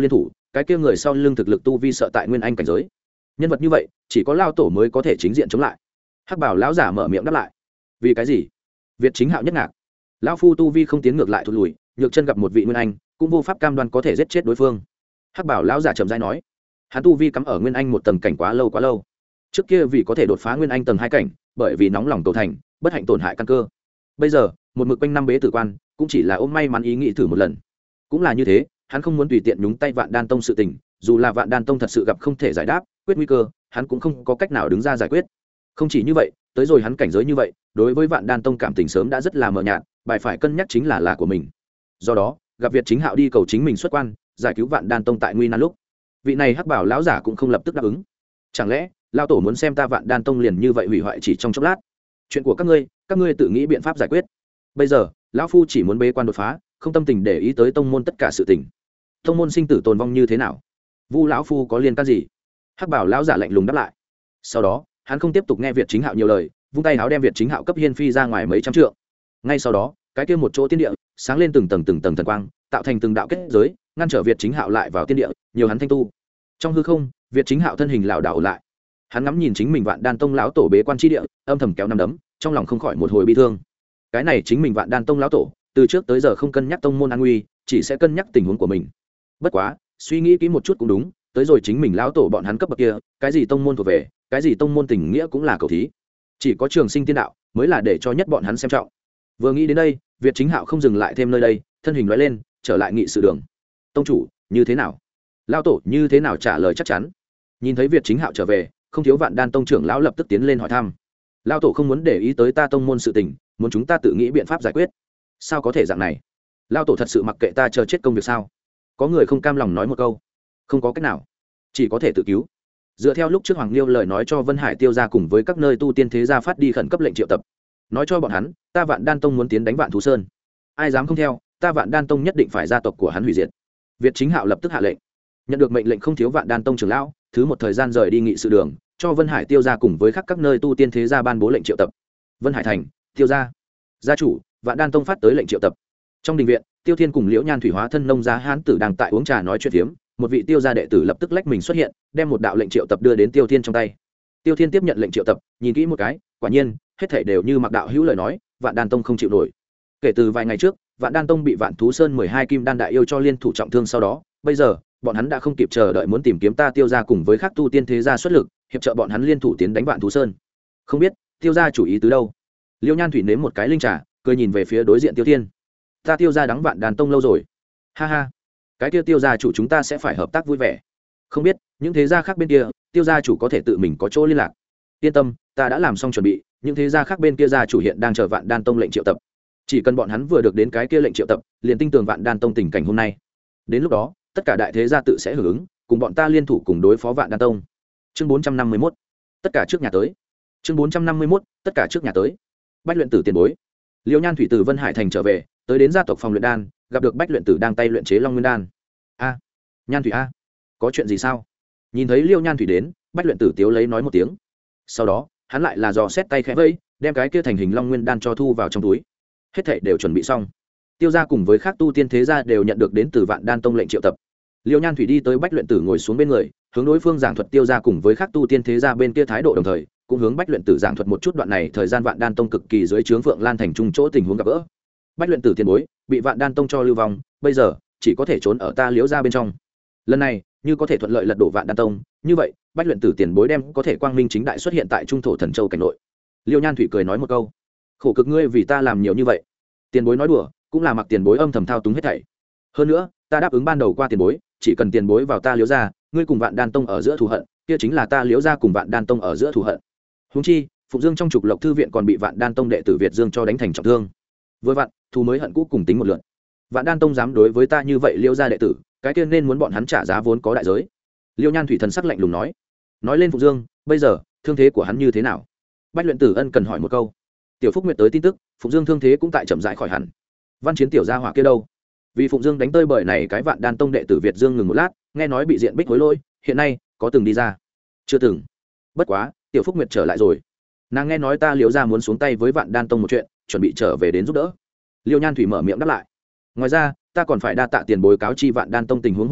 cái kia người sau lưng thực lực tu vi sợ tại nguyên anh cảnh giới, nhân vật như vậy chỉ có lao tổ mới có thể chính diện chống lại. Hắc bảo lão giả mở miệng đáp lại. Vì cái gì? Việt Chính Hạo nhất ngạc. Lão phu tu vi không tiến ngược lại thụt lùi, nhược chân gặp một vị nguyên anh cũng vô pháp cam đoan có thể giết chết đối phương. Hắc bảo lão giả trầm rãi nói, hắn tu vi cắm ở nguyên anh một tầng cảnh quá lâu quá lâu, trước kia vì có thể đột phá nguyên anh tầng hai cảnh, bởi vì nóng lòng cầu thành, bất hạnh tổn hại căn cơ. Bây giờ một mực quanh năm bế tử quan, cũng chỉ là ôm may mắn ý nghĩ thử một lần. Cũng là như thế, hắn không muốn tùy tiện nhúng tay Vạn Đan Tông sự tình, dù là Vạn Đan Tông thật sự gặp không thể giải đáp quyết nguy cơ, hắn cũng không có cách nào đứng ra giải quyết. Không chỉ như vậy, tới rồi hắn cảnh giới như vậy, đối với Vạn Đan Tông cảm tình sớm đã rất là mờ nhạt, bài phải cân nhắc chính là là của mình. Do đó, gặp Việt Chính Hạo đi cầu chính mình xuất quan, giải cứu Vạn Đan Tông tại nguy nan lúc, vị này Hắc bảo lão giả cũng không lập tức đáp ứng. Chẳng lẽ lao tổ muốn xem ta Vạn Đan Tông liền như vậy hủy hoại chỉ trong chốc lát? Chuyện của các ngươi, các ngươi tự nghĩ biện pháp giải quyết. Bây giờ lão phu chỉ muốn bế quan đột phá, không tâm tình để ý tới tông môn tất cả sự tình. Tông môn sinh tử tồn vong như thế nào, Vu lão phu có liên can gì? Hắc bảo lão giả lạnh lùng đáp lại. Sau đó hắn không tiếp tục nghe Việt Chính Hạo nhiều lời, vung tay áo đem Việt Chính Hạo cấp hiên phi ra ngoài mấy trăm trượng. Ngay sau đó, cái kia một chỗ tiên địa sáng lên từng tầng từng tầng thần quang, tạo thành từng đạo kết giới, ngăn trở Việt Chính Hạo lại vào tiên địa, nhiều hắn thanh tu. Trong hư không, Việt Chính Hạo thân hình lảo đảo lại. Hắn ngắm nhìn chính mình Vạn Đan Tông lão tổ bế quan chi địa, âm thầm kéo năm đấm, trong lòng không khỏi một hồi bi thương. Cái này chính mình Vạn Đan Tông lão tổ, từ trước tới giờ không cân nhắc tông môn an nguy, chỉ sẽ cân nhắc tình huống của mình. Bất quá, suy nghĩ kỹ một chút cũng đúng, tới rồi chính mình lão tổ bọn hắn cấp bậc kia, cái gì tông môn thuộc về, cái gì tông môn tình nghĩa cũng là cầu thí. Chỉ có Trường Sinh Tiên Đạo mới là để cho nhất bọn hắn xem trọng. Vừa nghĩ đến đây, Việt Chính Hạo không dừng lại thêm nơi đây, thân hình lóe lên, trở lại nghị sự đường. Tông chủ, như thế nào? Lão tổ như thế nào trả lời chắc chắn? Nhìn thấy Việt Chính Hạo trở về, không thiếu Vạn Đan Tông trưởng lão lập tức tiến lên hỏi thăm. Lão tổ không muốn để ý tới ta tông môn sự tình, muốn chúng ta tự nghĩ biện pháp giải quyết. Sao có thể dạng này? Lão tổ thật sự mặc kệ ta chờ chết công việc sao? Có người không cam lòng nói một câu. Không có cách nào, chỉ có thể tự cứu. Dựa theo lúc trước Hoàng Liêu lời nói cho Vân Hải Tiêu gia cùng với các nơi tu tiên thế gia phát đi khẩn cấp lệnh triệu tập, nói cho bọn hắn, ta Vạn Đan Tông muốn tiến đánh Vạn Thú Sơn, ai dám không theo, ta Vạn Đan Tông nhất định phải gia tộc của hắn hủy diệt. Việt Chính Hạo lập tức hạ lệnh. Nhận được mệnh lệnh không thiếu Vạn Đan Tông trưởng lão, thứ một thời gian rời đi nghị sự đường, cho Vân Hải Tiêu gia cùng với các các nơi tu tiên thế gia ban bố lệnh triệu tập. Vân Hải thành, Tiêu gia, gia chủ, Vạn Đan Tông phát tới lệnh triệu tập. Trong đình viện, Tiêu Thiên cùng Liễu Nhan thủy hóa thân nông gia hán tử đang tại uống trà nói chuyện phiếm, một vị Tiêu gia đệ tử lập tức lách mình xuất hiện, đem một đạo lệnh triệu tập đưa đến Tiêu Thiên trong tay. Tiêu Thiên tiếp nhận lệnh triệu tập, nhìn kỹ một cái, quả nhiên, hết thảy đều như Mạc đạo hữu lời nói, Vạn Đan Tông không chịu nổi. Kể từ vài ngày trước, Vạn Đan Tông bị Vạn Thú Sơn mười hai kim đan đại yêu cho liên thủ trọng thương sau đó, bây giờ, bọn hắn đã không kịp chờ đợi muốn tìm kiếm ta Tiêu gia cùng với các tu tiên thế gia xuất lực, hiệp trợ bọn hắn liên thủ tiến đánh Vạn Thú Sơn. Không biết, Tiêu gia chủ ý từ đâu? Liễu Nhan thủy nếm một cái linh trà, cười nhìn về phía đối diện Tiêu Thiên. Ta Tiêu gia đắng Vạn Đan Tông lâu rồi. Ha ha, cái kia Tiêu gia chủ chúng ta sẽ phải hợp tác vui vẻ. Không biết, những thế gia khác bên kia, Tiêu gia chủ có thể tự mình có chỗ liên lạc. Yên tâm, ta đã làm xong chuẩn bị, những thế gia khác bên kia gia chủ hiện đang chờ Vạn Đan Tông lệnh triệu tập. Chỉ cần bọn hắn vừa được đến cái kia lệnh triệu tập, liền tin tưởng Vạn Đan Tông tình cảnh hôm nay. Đến lúc đó, tất cả đại thế gia tự sẽ hưởng ứng, cùng bọn ta liên thủ cùng đối phó Vạn Đan Tông. Chương bốn trăm năm mươi mốt, tất cả trước nhà tới. Chương bốn trăm năm mươi mốt, tất cả trước nhà tới. Bách luyện tử tiền bối. Liễu Nhan thủy từ Vân Hải thành trở về, tới đến gia tộc phòng luyện đan, gặp được Bách luyện tử đang tay luyện chế Long Nguyên đan. A, Nhan thủy a, có chuyện gì sao? Nhìn thấy Liễu Nhan thủy đến, Bách luyện tử tiếu lấy nói một tiếng. Sau đó, hắn lại là dò xét tay khẽ vẫy, đem cái kia thành hình Long Nguyên đan cho thu vào trong túi. Hết thảy đều chuẩn bị xong. Tiêu gia cùng với các tu tiên thế gia đều nhận được đến từ Vạn Đan Tông lệnh triệu tập. Liễu Nhan thủy đi tới Bách luyện tử ngồi xuống bên người, hướng đối phương giảng thuật Tiêu gia cùng với các tu tiên thế gia bên kia thái độ đồng thời, cũng hướng Bách luyện tử giảng thuật một chút đoạn này thời gian Vạn Đan Tông cực kỳ dưới trướng Phượng Lan thành trung chỗ tình huống gặp gỡ. Bách luyện tử tiền bối bị Vạn Đan Tông cho lưu vong, bây giờ chỉ có thể trốn ở ta Liễu gia bên trong. Lần này, như có thể thuận lợi lật đổ Vạn Đan Tông, như vậy, Bách luyện tử tiền bối đem có thể quang minh chính đại xuất hiện tại trung thổ Thần Châu cảnh nội. Liễu Nhan thủy cười nói một câu, khổ cực ngươi vì ta làm nhiều như vậy. Tiền bối nói đùa, cũng là mặc tiền bối âm thầm thao túng hết thảy. Hơn nữa, ta đáp ứng ban đầu qua tiền bối, chỉ cần tiền bối vào ta Liễu gia, ngươi cùng Vạn Đan Tông ở giữa thù hận, kia chính là ta Liễu gia cùng Vạn Đan Tông ở giữa thù hận. Huống chi, Phụng Dương trong trục Lộc thư viện còn bị Vạn Đan Tông đệ tử Việt Dương cho đánh thành trọng thương. Vừa vặn, thù mới hận cũ cùng tính một lượt. Vạn Đan Tông dám đối với ta như vậy Liễu gia đệ tử, cái kia nên muốn bọn hắn trả giá vốn có đại giới. Liễu Nhan thủy thần sắc lạnh lùng nói. Nói lên Phụng Dương, bây giờ, thương thế của hắn như thế nào? Bách luyện tử ân cần hỏi một câu. Tiểu Phúc Nguyệt tới tin tức, Phụng Dương thương thế cũng tại chậm rãi khỏi hẳn. Văn Chiến tiểu gia hỏa kia đâu? Vì Phụng Dương đánh tơi bởi này cái Vạn Đan Tông đệ tử Việt Dương ngừng một lát, nghe nói bị diện bích hối lỗi, hiện nay có từng đi ra? Chưa từng. Bất quá, Tiểu Phúc Nguyệt trở lại rồi. Nàng nghe nói ta Liễu gia muốn xuống tay với Vạn Đan Tông một chuyện, chuẩn bị trở về đến giúp đỡ. Liễu Nhan thủy mở miệng đáp lại. Ngoài ra, ta còn phải đa tạ tiền bối cáo chi Vạn Đan Tông tình huống hôm nay,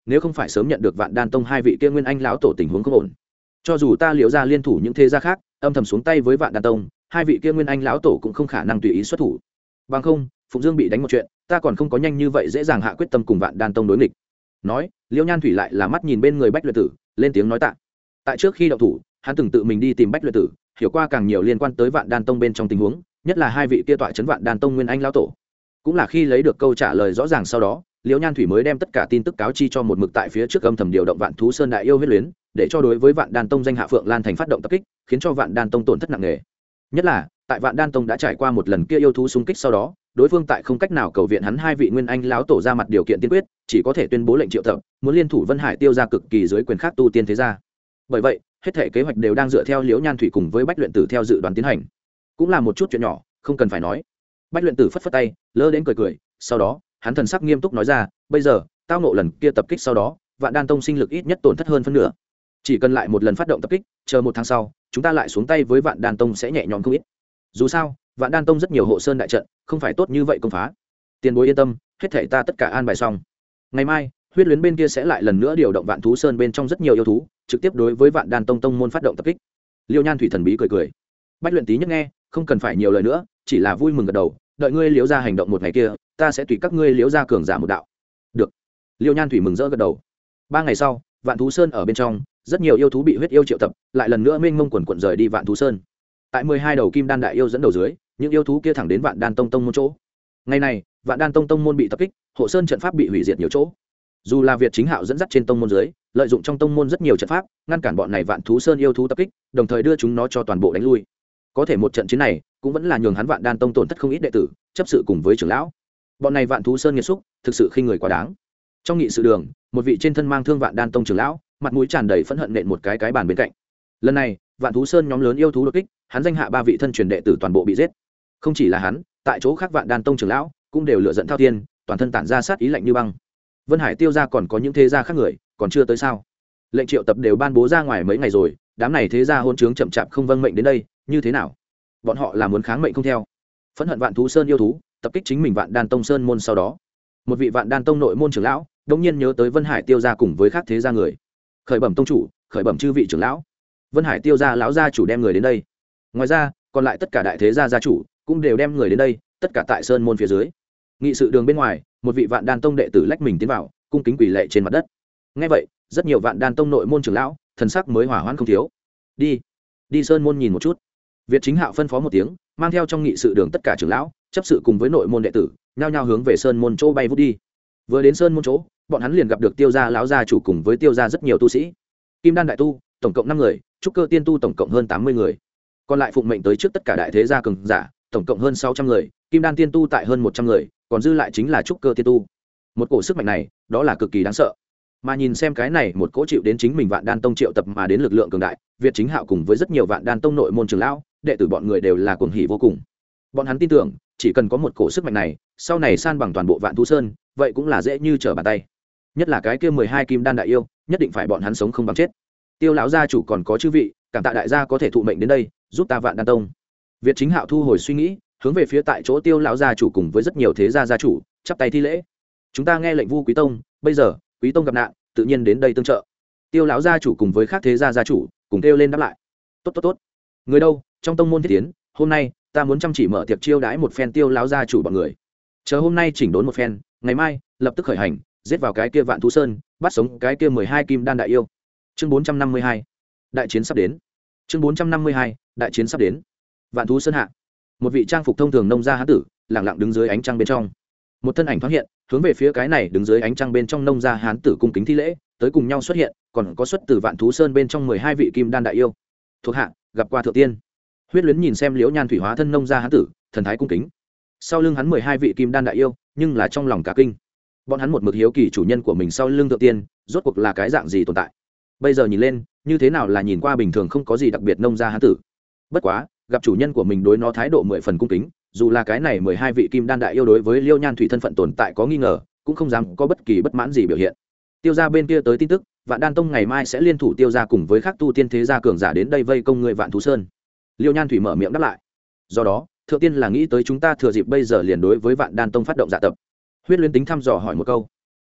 nếu không phải sớm nhận được vạn đan tông hai vị kia nguyên anh lão tổ tình huống không ổn, cho dù ta liễu gia liên thủ những thế gia khác âm thầm xuống tay với vạn đan tông, hai vị kia nguyên anh lão tổ cũng không khả năng tùy ý xuất thủ. Bằng không Phụng Dương bị đánh một chuyện, ta còn không có nhanh như vậy dễ dàng hạ quyết tâm cùng vạn đan tông đối nghịch. Nói, Liễu Nhan Thủy lại là mắt nhìn bên người Bách Luyện Tử, lên tiếng nói tạ. Tại trước khi động thủ, hắn từng tự mình đi tìm Bách Luyện Tử, hiểu qua càng nhiều liên quan tới vạn đan tông bên trong tình huống, nhất là hai vị kia tọa trấn vạn đan tông nguyên anh lão tổ. Cũng là khi lấy được câu trả lời rõ ràng sau đó, Liễu Nhan Thủy mới đem tất cả tin tức cáo chi cho một mực tại phía trước âm thầm điều động Vạn Thú Sơn đại yêu huyết luyến, để cho đối với Vạn Đan Tông danh hạ Phượng Lan thành phát động tập kích, khiến cho Vạn Đan Tông tổn thất nặng nề. Nhất là, tại Vạn Đan Tông đã trải qua một lần kia yêu thú xung kích sau đó, đối phương tại không cách nào cầu viện hắn hai vị nguyên anh lão tổ ra mặt điều kiện tiên quyết, chỉ có thể tuyên bố lệnh triệu tập, muốn liên thủ Vân Hải tiêu ra cực kỳ dưới quyền khác tu tiên thế gia. Bởi vậy, hết thảy kế hoạch đều đang dựa theo Liễu Nhan Thủy cùng với Bách Luyện Tử theo dự đoán tiến hành. Cũng là một chút chuyện nhỏ, không cần phải nói. Bách Luyện Tử phất phất tay, lơ đến cười cười, sau đó, hắn thần sắc nghiêm túc nói ra, bây giờ, tao nộ lần kia tập kích sau đó, Vạn Đan Tông sinh lực ít nhất tổn thất hơn phân nửa. Chỉ cần lại một lần phát động tập kích, chờ một tháng sau, chúng ta lại xuống tay với Vạn Đan Tông sẽ nhẹ nhõm không ít. Dù sao, Vạn Đan Tông rất nhiều hộ sơn đại trận, không phải tốt như vậy công phá. Tiền bối yên tâm, hết thảy ta tất cả an bài xong. Ngày mai, huyết luyến bên kia sẽ lại lần nữa điều động Vạn Thú Sơn bên trong rất nhiều yêu thú, trực tiếp đối với Vạn Đan Tông tông môn phát động tập kích. Liêu Nhan Thủy thần bí cười cười. Bách Luyện Tý nhất nghe, không cần phải nhiều lời nữa, chỉ là vui mừng gật đầu, đợi ngươi Liễu gia hành động một ngày kia, ta sẽ tùy các ngươi Liễu gia cường giả một đạo. Được. Liêu Nhan Thủy mừng rỡ gật đầu. Ba ngày sau, Vạn Thú Sơn ở bên trong, rất nhiều yêu thú bị huyết yêu triệu tập, lại lần nữa mênh mông quần quần rời đi Vạn Thú Sơn. Tại mười hai đầu kim đan đại yêu dẫn đầu dưới, những yêu thú kia thẳng đến Vạn Đan Tông tông môn chỗ. Ngày này, Vạn Đan Tông tông môn bị tập kích, hộ sơn trận pháp bị hủy diệt nhiều chỗ. Dù là Việt Chính Hạo dẫn dắt trên tông môn dưới, lợi dụng trong tông môn rất nhiều trận pháp, ngăn cản bọn này Vạn Thú Sơn yêu thú tập kích, đồng thời đưa chúng nó cho toàn bộ đánh lui. Có thể một trận chiến này, cũng vẫn là nhường hắn Vạn Đan Tông tổn thất không ít đệ tử, chấp sự cùng với trưởng lão. Bọn này Vạn Thú Sơn nghiệt xúc, thực sự khinh người quá đáng. Trong nghị sự đường, một vị trên thân mang thương Vạn Đan Tông trưởng lão, mặt mũi tràn đầy phẫn hận nện một cái cái bàn bên cạnh. Lần này, Vạn Thú Sơn nhóm lớn yêu thú đột kích, hắn danh hạ ba vị thân truyền đệ tử toàn bộ bị giết. Không chỉ là hắn, tại chỗ khác Vạn Đan Tông trưởng lão cũng đều lựa giận thao thiên, toàn thân tản ra sát ý lạnh như băng. Vân Hải tiêu gia còn có những thế gia khác người, còn chưa tới sao? Lệnh triệu tập đều ban bố ra ngoài mấy ngày rồi, đám này thế gia hôn trướng chậm chạp không vâng mệnh đến đây, như thế nào? Bọn họ là muốn kháng mệnh không theo. Phẫn hận Vạn Thú Sơn yêu thú, tập kích chính mình Vạn Đan Tông Sơn môn sau đó, một vị Vạn Đan Tông nội môn trưởng lão, đột nhiên nhớ tới Vân Hải tiêu gia cùng với khác thế gia người. Khởi bẩm tông chủ, khởi bẩm chư vị trưởng lão. Vân Hải tiêu gia lão gia chủ đem người đến đây. Ngoài ra, còn lại tất cả đại thế gia gia chủ cũng đều đem người đến đây, tất cả tại sơn môn phía dưới. Nghị sự đường bên ngoài, một vị Vạn Đan Tông đệ tử lách mình tiến vào, cung kính quỳ lạy trên mặt đất. Nghe vậy, rất nhiều Vạn Đan Tông nội môn trưởng lão, thần sắc mới hỏa hoãn không thiếu. Đi, đi sơn môn nhìn một chút. Việt Chính Hạo phân phó một tiếng, mang theo trong nghị sự đường tất cả trưởng lão, chấp sự cùng với nội môn đệ tử, nhao nhao hướng về sơn môn chỗ bay vút đi. Vừa đến sơn môn chỗ, bọn hắn liền gặp được Tiêu gia lão gia chủ cùng với Tiêu gia rất nhiều tu sĩ. Kim đan đại tu, tổng cộng năm người, trúc cơ tiên tu tổng cộng hơn tám mươi người. Còn lại phụng mệnh tới trước tất cả đại thế gia cường giả, tổng cộng hơn sáu trăm người, kim đan tiên tu tại hơn một trăm người, còn dư lại chính là trúc cơ tiên tu. Một cổ sức mạnh này, đó là cực kỳ đáng sợ. Mà nhìn xem cái này, một cỗ chịu đến chính mình Vạn Đan Tông triệu tập mà đến lực lượng cường đại, Việt Chính Hạo cùng với rất nhiều Vạn Đan Tông nội môn trưởng lão, đệ tử bọn người đều là cuồng hỉ vô cùng. Bọn hắn tin tưởng, chỉ cần có một cổ sức mạnh này, sau này san bằng toàn bộ Vạn Thú Sơn, vậy cũng là dễ như trở bàn tay. Nhất là cái kia mười hai kim đan đại yêu, nhất định phải bọn hắn sống không bằng chết. Tiêu lão gia chủ còn có chư vị, cảm tạ đại gia có thể thụ mệnh đến đây, giúp ta Vạn Đan Tông. Việt Chính Hạo thu hồi suy nghĩ, hướng về phía tại chỗ Tiêu lão gia chủ cùng với rất nhiều thế gia gia chủ, chắp tay thi lễ. Chúng ta nghe lệnh Vu Quý Tông, bây giờ, Quý Tông gặp nạn, tự nhiên đến đây tương trợ. Tiêu lão gia chủ cùng với các thế gia gia chủ, cùng kêu lên đáp lại. Tốt tốt tốt. Người đâu, trong tông môn thiết tiến, hôm nay ta muốn chăm chỉ mở tiệc chiêu đãi một phen Tiêu lão gia chủ bọn người. Chờ hôm nay chỉnh đốn một phen, ngày mai lập tức khởi hành, giết vào cái kia Vạn Thú Sơn, bắt sống cái kia mười hai kim đan đại yêu. Chương bốn trăm năm mươi hai, đại chiến sắp đến. Chương bốn trăm năm mươi hai, đại chiến sắp đến. Vạn Thú Sơn hạ, một vị trang phục thông thường nông gia hán tử, lặng lặng đứng dưới ánh trăng bên trong. Một thân ảnh thoáng hiện, hướng về phía cái này đứng dưới ánh trăng bên trong nông gia hán tử cung kính thi lễ, tới cùng nhau xuất hiện, còn có xuất từ Vạn Thú Sơn bên trong mười hai vị kim đan đại yêu. Thuộc hạ, gặp qua thượng tiên. Huyết Luyến nhìn xem Liễu Nhan Thủy hóa thân nông gia hán tử, thần thái cung kính. Sau lưng hắn mười hai vị kim đan đại yêu, nhưng là trong lòng cả kinh. Bọn hắn một mực hiếu kỳ chủ nhân của mình sau lưng thượng tiên, rốt cuộc là cái dạng gì tồn tại. Bây giờ nhìn lên, như thế nào là nhìn qua bình thường không có gì đặc biệt nông gia hán tử. Bất quá, gặp chủ nhân của mình đối nó thái độ mười phần cung kính, dù là cái này mười hai vị kim đan đại yêu đối với Liêu Nhan Thủy thân phận tồn tại có nghi ngờ, cũng không dám có bất kỳ bất mãn gì biểu hiện. Tiêu gia bên kia tới tin tức, Vạn Đan Tông ngày mai sẽ liên thủ Tiêu gia cùng với các tu tiên thế gia cường giả đến đây vây công người Vạn Thú Sơn. Liêu Nhan Thủy mở miệng đáp lại. Do đó, thượng tiên là nghĩ tới chúng ta thừa dịp bây giờ liền đối với Vạn Đan Tông phát động dạ tập. Huyết Luyến tính thăm dò hỏi một câu.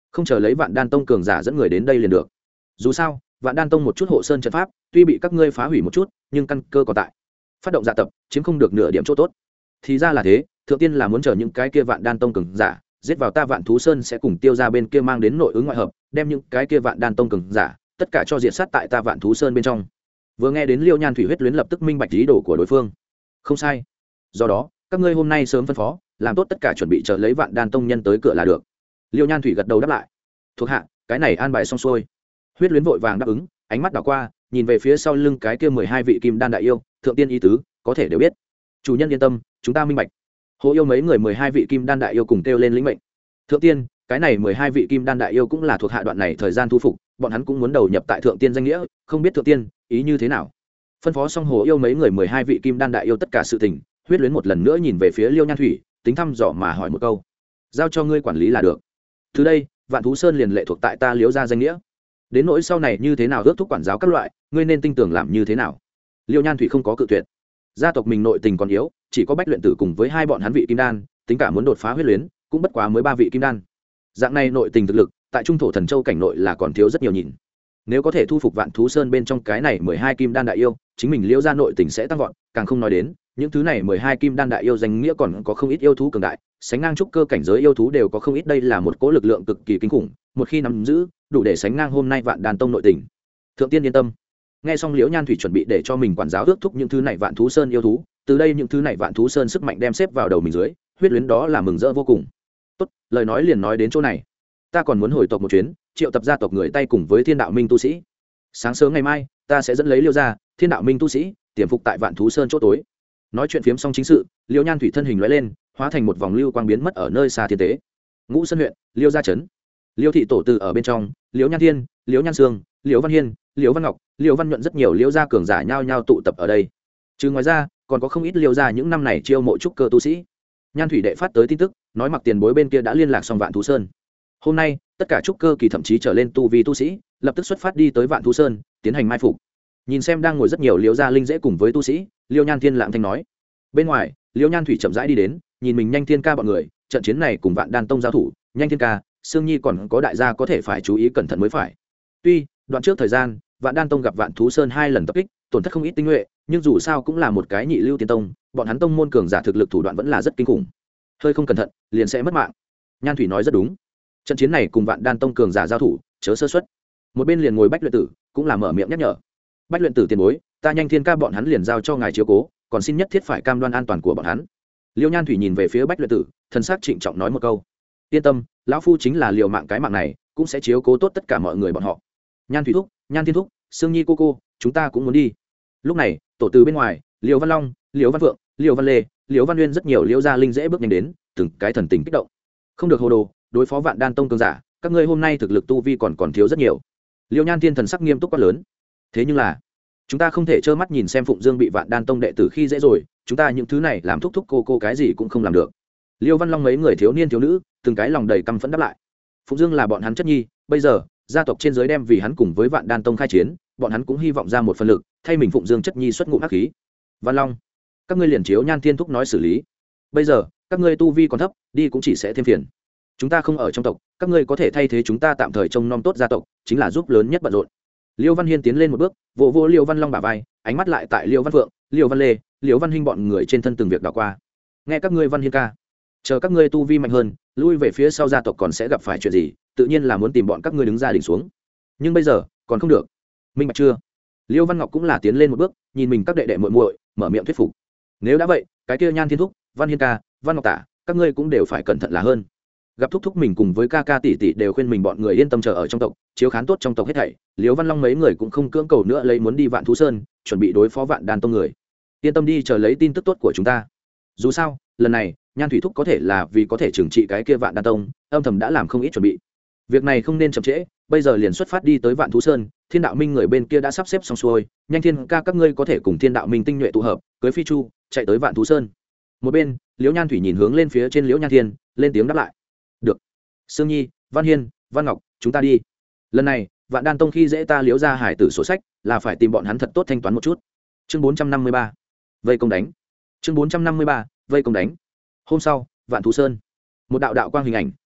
không chờ lấy vạn đan tông cường giả dẫn người đến đây liền được. Dù sao vạn đan tông một chút hộ sơn trận pháp tuy bị các ngươi phá hủy một chút nhưng căn cơ còn tại, phát động dạ tập chiếm không được nửa điểm chỗ tốt. Thì ra là thế, thượng tiên là muốn chờ những cái kia vạn đan tông cường giả giết vào ta vạn thú sơn sẽ cùng tiêu ra bên kia mang đến nội ứng ngoại hợp, đem những cái kia vạn đan tông cường giả tất cả cho diệt sát tại ta vạn thú sơn bên trong. Vừa nghe đến Liêu Nhan Thủy huyết luyến lập tức minh bạch ý đồ của đối phương. Không sai, do đó các ngươi hôm nay sớm phân phó làm tốt tất cả chuẩn bị chờ lấy vạn đan tông nhân tới cửa là được. Liêu Nhan Thủy gật đầu đáp lại. Thuộc hạ cái này an bài xong xuôi. Huyết luyến vội vàng đáp ứng, ánh mắt đảo qua nhìn về phía sau lưng cái kia mười hai vị kim đan đại yêu, thượng tiên ý tứ có thể đều biết. Chủ nhân yên tâm, chúng ta minh bạch. Hồ yêu mấy người mười hai vị kim đan đại yêu cùng kêu lên lĩnh mệnh. Thượng tiên, cái này mười hai vị kim đan đại yêu cũng là thuộc hạ đoạn này thời gian thu phục, bọn hắn cũng muốn đầu nhập tại thượng tiên danh nghĩa, không biết thượng tiên ý như thế nào. Phân phó xong hồ yêu mấy người mười hai vị kim đan đại yêu tất cả sự tình, huyết luyến một lần nữa nhìn về phía Liêu Nhan Thủy, tính thăm dò mà hỏi một câu. Giao cho ngươi quản lý là được. Từ đây vạn thú sơn liền lệ thuộc tại ta Liêu gia danh nghĩa, đến nỗi sau này như thế nào ước thúc quản giáo các loại, ngươi nên tin tưởng làm như thế nào. Liêu Nhan Thủy không có cự tuyệt. Gia tộc mình nội tình còn yếu, chỉ có Bách Luyện Tử cùng với hai bọn hắn vị kim đan, tính cả muốn đột phá huyết luyến cũng bất quá mới ba vị kim đan. Dạng này nội tình thực lực tại trung thổ thần châu cảnh nội là còn thiếu rất nhiều nhìn. Nếu có thể thu phục vạn thú sơn bên trong cái này mười hai kim đan đại yêu, chính mình Liêu gia nội tình sẽ tăng vọt, càng không nói đến những thứ này mười hai kim đan đại yêu danh nghĩa còn có không ít yêu thú cường đại, sánh ngang trúc cơ cảnh giới yêu thú đều có không ít, đây là một cỗ lực lượng cực kỳ kinh khủng, một khi nắm giữ đủ để sánh ngang hôm nay vạn đàn tông nội tình. Thượng tiên yên tâm. Nghe xong Liễu Nhan Thủy chuẩn bị để cho mình quản giáo ước thúc những thứ này vạn thú sơn yêu thú, từ đây những thứ này vạn thú sơn sức mạnh đem xếp vào đầu mình dưới, huyết luyến đó là mừng rỡ vô cùng. Tốt, lời nói liền nói đến chỗ này, ta còn muốn hồi tộc một chuyến, triệu tập gia tộc người tay cùng với thiên đạo minh tu sĩ. Sáng sớm ngày mai ta sẽ dẫn lấy Liêu gia thiên đạo minh tu sĩ tiềm phục tại vạn thú sơn chỗ tối. Nói chuyện phiếm xong chính sự, Liễu Nhan Thủy thân hình lóe lên, hóa thành một vòng lưu quang biến mất ở nơi xa thiên tế. Ngũ Sơn huyện, Liêu gia trấn. Liêu thị tổ từ ở bên trong, Liễu Nhan Thiên, Liễu Nhan Sương, Liễu Văn Hiên, Liễu Văn Ngọc, Liễu Văn Nhuận rất nhiều Liễu gia cường giả nhao nhao tụ tập ở đây. Trừ ngoài ra, còn có không ít Liễu gia những năm này chiêu mộ trúc cơ tu sĩ. Nhan Thủy đệ phát tới tin tức, nói Mặc Tiền Bối bên kia đã liên lạc xong Vạn Thú Sơn. Hôm nay, tất cả trúc cơ kỳ thậm chí trở lên tu vi tu sĩ, lập tức xuất phát đi tới Vạn Thú Sơn, tiến hành mai phục. Nhìn xem đang ngồi rất nhiều Liễu gia linh dễ cùng với tu sĩ, Liễu Nhan Thiên lặng thanh nói. Bên ngoài, Liễu Nhan Thủy chậm rãi đi đến, nhìn mình Nhanh Thiên ca bọn người, trận chiến này cùng Vạn Đan Tông giao thủ, Nhanh Thiên ca, Sương Nhi còn có đại gia có thể phải chú ý cẩn thận mới phải. Tuy đoạn trước thời gian Vạn Đan Tông gặp Vạn Thú Sơn hai lần tập kích, tổn thất không ít tinh nhuệ, nhưng dù sao cũng là một cái nhị lưu tiên tông, bọn hắn tông môn cường giả thực lực thủ đoạn vẫn là rất kinh khủng. Hơi không cẩn thận, liền sẽ mất mạng. Nhan Thủy nói rất đúng. Trận chiến này cùng Vạn Đan Tông cường giả giao thủ, chớ sơ suất. Một bên liền ngồi Bách Luyện Tử, cũng là mở miệng nhắc nhở. Bách Luyện Tử tiền bối, ta Nhanh Thiên ca bọn hắn liền giao cho ngài chiếu cố, còn xin nhất thiết phải cam đoan an toàn của bọn hắn. Liêu Nhan Thủy nhìn về phía Bách Luyện Tử, thần sắc trịnh trọng nói một câu. Yên tâm, lão phu chính là liều mạng cái mạng này, cũng sẽ chiếu cố tốt tất cả mọi người bọn họ. Nhan Thủy thúc, Nhan Thiên thúc, Sương Nhi cô cô, chúng ta cũng muốn đi. Lúc này, tổ từ bên ngoài, Liêu Văn Long, Liêu Văn Vượng, Liêu Văn Lê, Liêu Văn Nguyên rất nhiều Liêu gia linh dễ bước nhanh đến, từng cái thần tình kích động. Không được hồ đồ, đối phó Vạn Đan Tông cường giả, các ngươi hôm nay thực lực tu vi còn còn thiếu rất nhiều. Liêu Nhan Thiên thần sắc nghiêm túc quá lớn. Thế nhưng là, chúng ta không thể trơ mắt nhìn xem Phụng Dương bị Vạn Đan Tông đệ tử khi dễ rồi, chúng ta những thứ này làm thúc thúc cô cô cái gì cũng không làm được. Liêu Văn Long mấy người thiếu niên thiếu nữ, từng cái lòng đầy căm phẫn đáp lại. Phụng Dương là bọn hắn chất nhi, bây giờ gia tộc trên dưới đem vì hắn cùng với Vạn Đan Tông khai chiến, bọn hắn cũng hy vọng ra một phần lực, thay mình Phụng Dương chất nhi xuất ngụm hắc khí. Văn Long, các ngươi liền chiếu Nhan Thiên thúc nói xử lý. Bây giờ các ngươi tu vi còn thấp, đi cũng chỉ sẽ thêm phiền. Chúng ta không ở trong tộc, các ngươi có thể thay thế chúng ta tạm thời trông nom tốt gia tộc, chính là giúp lớn nhất bận rộn. Liêu Văn Hiên tiến lên một bước, vỗ vỗ Liêu Văn Long bả vai, ánh mắt lại tại Liêu Văn Phượng, Liêu Văn Lê, Liêu Văn Hinh bọn người trên thân từng việc đảo qua. Nghe các ngươi Văn Hiên ca, chờ các ngươi tu vi mạnh hơn, lui về phía sau gia tộc còn sẽ gặp phải chuyện gì, tự nhiên là muốn tìm bọn các ngươi đứng ra đỉnh xuống. Nhưng bây giờ còn không được, minh bạch chưa? Liêu Văn Ngọc cũng là tiến lên một bước, nhìn mình các đệ đệ muội muội, mở miệng thuyết phục. Nếu đã vậy, cái kia Nhan Thiên thúc, Văn Hiên ca, Văn Ngọc tả, các ngươi cũng đều phải cẩn thận là hơn. Gặp thúc thúc mình cùng với ca ca tỷ tỷ đều khuyên mình bọn người yên tâm chờ ở trong tộc, chiếu khán tốt trong tộc hết thảy. Liêu Văn Long mấy người cũng không cưỡng cầu nữa, lấy muốn đi Vạn Thú Sơn, chuẩn bị đối phó Vạn Đan Tông người. Yên tâm đi chờ lấy tin tức tốt của chúng ta. Dù sao, lần này Nhan Thủy thúc có thể là vì có thể trừng trị cái kia Vạn Đan Tông, âm thầm đã làm không ít chuẩn bị. Việc này không nên chậm trễ, bây giờ liền xuất phát đi tới Vạn Thú Sơn. Thiên đạo minh người bên kia đã sắp xếp xong xuôi, Nhanh Thiên ca các ngươi có thể cùng Thiên đạo minh tinh nhuệ tụ hợp, cưới phi chu chạy tới Vạn Thú Sơn. Một bên, Liễu Nhan Thủy nhìn hướng lên phía trên Liễu Nhan Thiên, lên tiếng đáp lại. Được. Sương Nhi, Văn Hiên, Văn Ngọc, chúng ta đi. Lần này Vạn Đan Tông khi dễ ta Liễu gia hải tử sổ sách, là phải tìm bọn hắn thật tốt thanh toán một chút. Chương bốn trăm năm mươi ba, vây công đánh. Chương bốn trăm năm mươi ba, vây công đánh. Hôm sau, Vạn Thú Sơn, một đạo đạo quang hình ảnh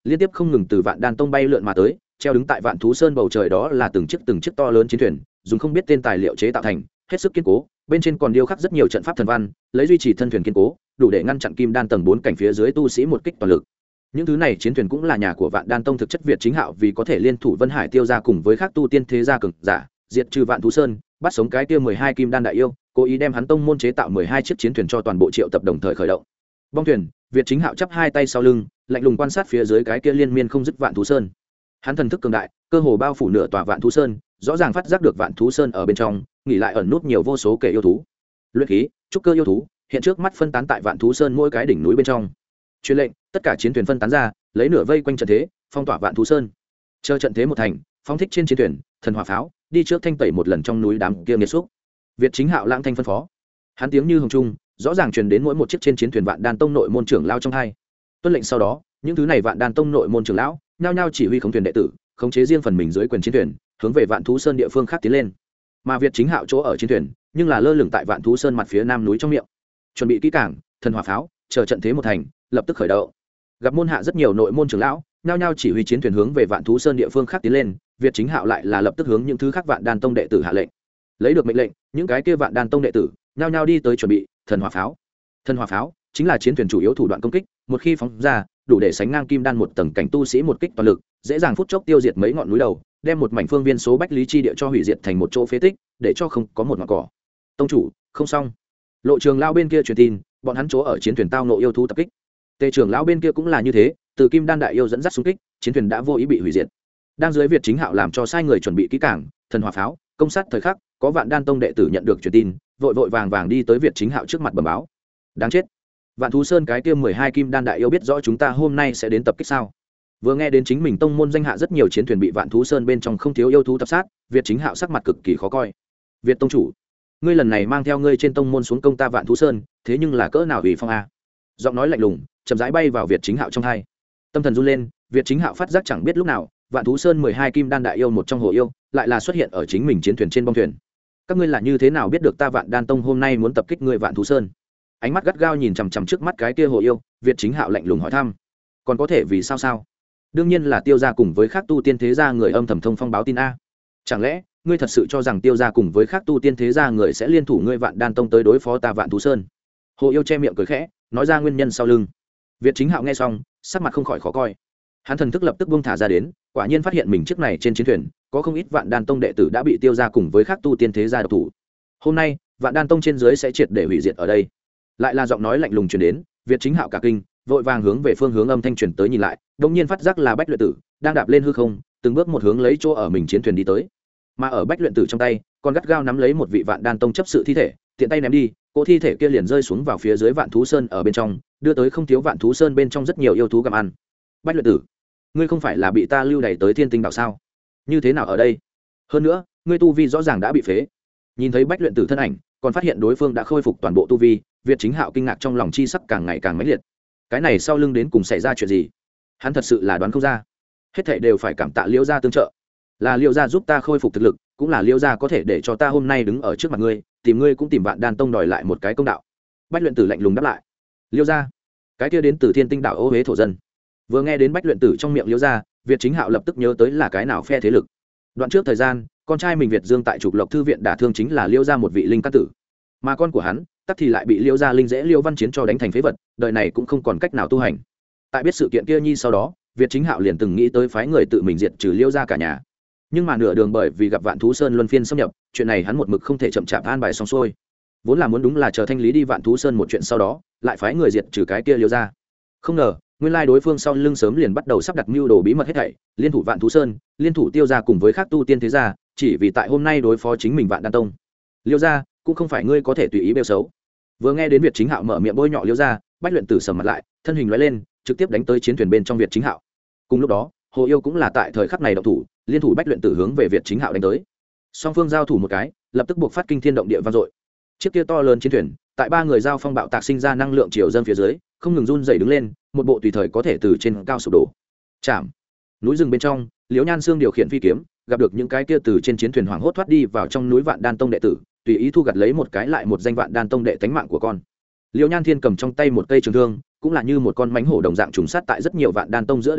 liên tiếp không ngừng từ Vạn Đan Tông bay lượn mà tới, treo đứng tại Vạn Thú Sơn bầu trời đó là từng chiếc từng chiếc to lớn chiến thuyền, dùng không biết tên tài liệu chế tạo thành, hết sức kiên cố, bên trên còn điêu khắc rất nhiều trận pháp thần văn, lấy duy trì thân thuyền kiên cố, đủ để ngăn chặn Kim Đan tầng bốn cảnh phía dưới tu sĩ một kích toàn lực. Những thứ này chiến thuyền cũng là nhà của Vạn Đan Tông thực chất Việt Chính Hạo vì có thể liên thủ Vân Hải Tiêu gia cùng với các tu tiên thế gia cường giả, diệt trừ Vạn Thú Sơn, bắt sống cái kia mười hai Kim Đan đại yêu, cố ý đem hắn tông môn chế tạo mười hai chiếc chiến thuyền cho toàn bộ triệu tập đồng thời khởi động. Bong thuyền, Việt Chính Hạo chắp hai tay sau lưng, lạnh lùng quan sát phía dưới cái kia liên miên không dứt Vạn Thú Sơn. Hắn thần thức cường đại, cơ hồ bao phủ nửa tòa Vạn Thú Sơn, rõ ràng phát giác được Vạn Thú Sơn ở bên trong, nghỉ lại ẩn nút nhiều vô số kẻ yêu thú. Luyện khí, trúc cơ yêu thú, hiện trước mắt phân tán tại Vạn Thú Sơn mỗi cái đỉnh núi bên trong. Truyền lệnh, tất cả chiến thuyền phân tán ra, lấy nửa vây quanh trận thế, phong tỏa Vạn Thú Sơn. Chờ trận thế một thành, phóng thích trên chiến thuyền, thần hỏa pháo, đi trước thanh tẩy một lần trong núi đám kia nghiệt xúc. Việt Chính Hạo lãng thanh phân phó. Hắn tiếng như hồng trung, rõ ràng truyền đến mỗi một chiếc trên chiến thuyền Vạn Đan Tông nội môn trưởng lao trong hai. Tuân lệnh sau đó, những thứ này Vạn Đan Tông nội môn trưởng lão, nhao nhao chỉ huy khống thuyền đệ tử, khống chế riêng phần mình dưới quyền chiến thuyền, hướng về Vạn Thú Sơn địa phương khác tiến lên. Mà Việt Chính Hạo chỗ ở chiến thuyền, nhưng là lơ lửng tại Vạn Thú Sơn mặt phía nam núi trong miệng. Chuẩn bị kỹ càng, thần hỏa pháo, chờ trận thế một thành, lập tức khởi động. Gặp môn hạ rất nhiều nội môn trưởng lão, nhao nhao chỉ huy chiến thuyền hướng về Vạn Thú Sơn địa phương khác tiến lên, Việt Chính Hạo lại là lập tức hướng những thứ khác Vạn Đan Tông đệ tử hạ lệnh. Lấy được mệnh lệnh, những cái kia Vạn Đan Tông đệ tử, nhao nhao đi tới chuẩn bị thần hỏa pháo. Thần hỏa pháo chính là chiến thuyền chủ yếu thủ đoạn công kích, một khi phóng ra, đủ để sánh ngang Kim Đan một tầng cảnh tu sĩ một kích toàn lực, dễ dàng phút chốc tiêu diệt mấy ngọn núi đầu, đem một mảnh phương viên số bách lý chi địa cho hủy diệt thành một chỗ phế tích, để cho không có một ngọn cỏ. Tông chủ, không xong. Lộ Trường lão bên kia truyền tin, bọn hắn chỗ ở chiến thuyền tao nộ yêu thú tập kích. Tề trưởng lão bên kia cũng là như thế, từ Kim Đan đại yêu dẫn dắt xung kích, chiến thuyền đã vô ý bị hủy diệt. Đang dưới Việt Chính Hạo làm cho sai người chuẩn bị kỹ càng, thần hỏa pháo, công sát thời khắc, có Vạn Đan Tông đệ tử nhận được truyền tin, vội vội vàng vàng đi tới Việt Chính Hạo trước mặt bẩm báo. Đáng chết. Vạn Thú Sơn cái kia mười hai Kim Đan đại yêu biết rõ chúng ta hôm nay sẽ đến tập kích sao? Vừa nghe đến chính mình tông môn danh hạ rất nhiều chiến thuyền bị Vạn Thú Sơn bên trong không thiếu yêu thú tập sát, Việt Chính Hạo sắc mặt cực kỳ khó coi. Việt tông chủ, ngươi lần này mang theo ngươi trên tông môn xuống công ta Vạn Thú Sơn, thế nhưng là cỡ nào ủy phong a? Giọng nói lạnh lùng, chậm rãi bay vào Việt Chính Hạo trong tai. Tâm thần run lên, Việt Chính Hạo phát giác chẳng biết lúc nào, Vạn Thú Sơn mười hai Kim Đan đại yêu một trong hồ yêu, lại là xuất hiện ở chính mình chiến thuyền trên bong thuyền. Các ngươi là như thế nào biết được ta Vạn Đan Tông hôm nay muốn tập kích ngươi Vạn Thú Sơn? Ánh mắt gắt gao nhìn chằm chằm trước mắt cái kia hồ yêu, Việt Chính Hạo lạnh lùng hỏi thăm. Còn có thể vì sao sao? Đương nhiên là Tiêu gia cùng với khác tu tiên thế gia người âm thầm thông phong báo tin a. Chẳng lẽ ngươi thật sự cho rằng Tiêu gia cùng với khác tu tiên thế gia người sẽ liên thủ ngươi Vạn Đan Tông tới đối phó ta Vạn Thú Sơn? Hồ yêu che miệng cười khẽ, nói ra nguyên nhân sau lưng. Việt Chính Hạo nghe xong, sắc mặt không khỏi khó coi. Hắn thần thức lập tức buông thả ra đến, quả nhiên phát hiện mình chiếc này trên chiến thuyền có không ít Vạn Đan Tông đệ tử đã bị Tiêu gia cùng với khác tu tiên thế gia độc thủ. Hôm nay, Vạn Đan Tông trên dưới sẽ triệt để hủy diệt ở đây. Lại là giọng nói lạnh lùng truyền đến, Việt Chính Hạo cả kinh, vội vàng hướng về phương hướng âm thanh truyền tới nhìn lại, đột nhiên phát giác là Bách Luyện Tử đang đạp lên hư không, từng bước một hướng lấy chỗ ở mình chiến thuyền đi tới. Mà ở Bách Luyện Tử trong tay, còn gắt gao nắm lấy một vị Vạn Đan Tông chấp sự thi thể, tiện tay ném đi, cỗ thi thể kia liền rơi xuống vào phía dưới Vạn Thú Sơn ở bên trong, đưa tới không thiếu Vạn Thú Sơn bên trong rất nhiều yêu thú gặm ăn. Bách Luyện Tử, ngươi không phải là bị ta lưu đày tới Thiên Tinh Đảo sao? Như thế nào ở đây? Hơn nữa, ngươi tu vi rõ ràng đã bị phế. Nhìn thấy Bách Luyện Tử thân ảnh, còn phát hiện đối phương đã khôi phục toàn bộ tu vi, Việt Chính Hạo kinh ngạc trong lòng chi sắc càng ngày càng mãnh liệt. Cái này sau lưng đến cùng xảy ra chuyện gì? Hắn thật sự là đoán không ra. Hết thảy đều phải cảm tạ Liễu gia tương trợ. Là Liễu gia giúp ta khôi phục thực lực, cũng là Liễu gia có thể để cho ta hôm nay đứng ở trước mặt ngươi, tìm ngươi cũng tìm Vạn Đan Tông đòi lại một cái công đạo. Bách Luyện Tử lạnh lùng đáp lại. Liễu gia? Cái kia đến từ Thiên Tinh Đảo Ô Hế thổ dân. Vừa nghe đến Bách Luyện Tử trong miệng Liễu gia, Việt Chính Hạo lập tức nhớ tới là cái nào phe thế lực. Đoạn trước thời gian, con trai mình Việt Dương tại Trục Lộc thư viện đả thương chính là Liễu gia một vị linh căn tử, mà con của hắn tắc thì lại bị Liễu gia linh dễ Liễu Văn Chiến cho đánh thành phế vật, đời này cũng không còn cách nào tu hành. Tại biết sự kiện kia nhi sau đó, Việt Chính Hạo liền từng nghĩ tới phái người tự mình diệt trừ Liễu gia cả nhà. Nhưng mà nửa đường bởi vì gặp Vạn Thú Sơn luân phiên xâm nhập, chuyện này hắn một mực không thể chậm chạp an bài xong xuôi. Vốn là muốn đúng là chờ thanh lý đi Vạn Thú Sơn một chuyện sau đó, lại phái người diệt trừ cái kia Liễu gia. Không ngờ, nguyên lai đối phương sau lưng sớm liền bắt đầu sắp đặt mưu đồ bí mật hết thảy, liên thủ Vạn Thú Sơn, liên thủ Tiêu gia cùng với khác tu tiên thế gia, chỉ vì tại hôm nay đối phó chính mình Vạn Đan Tông. Liễu gia, cũng không phải ngươi có thể tùy ý bêu xấu. Vừa nghe đến Việt Chính Hạo mở miệng bôi nhọ Liễu gia, Bách Luyện Tử sầm mặt lại, thân hình lóe lên, trực tiếp đánh tới chiến thuyền bên trong Việt Chính Hạo. Cùng lúc đó, Hồ Yêu cũng là tại thời khắc này động thủ, liên thủ Bách Luyện Tử hướng về Việt Chính Hạo đánh tới. Song phương giao thủ một cái, lập tức buộc phát kinh thiên động địa vang dội. Chiếc kia to lớn chiến thuyền, tại ba người giao phong bạo tạc sinh ra năng lượng chiều dâng phía dưới, không ngừng run rẩy đứng lên, một bộ tùy thời có thể từ trên cao sụp đổ. Chạm. Núi rừng bên trong, Liễu Nhan Sương điều khiển phi kiếm, gặp được những cái kia từ trên chiến thuyền hoảng hốt thoát đi vào trong núi Vạn Đan Tông đệ tử, tùy ý thu gặt lấy một cái lại một danh Vạn Đan Tông đệ tánh mạng của con. Liễu Nhan Thiên cầm trong tay một cây trường thương, cũng là như một con mãnh hổ đồng dạng trùng sát tại rất nhiều Vạn Đan Tông giữa đệ tử,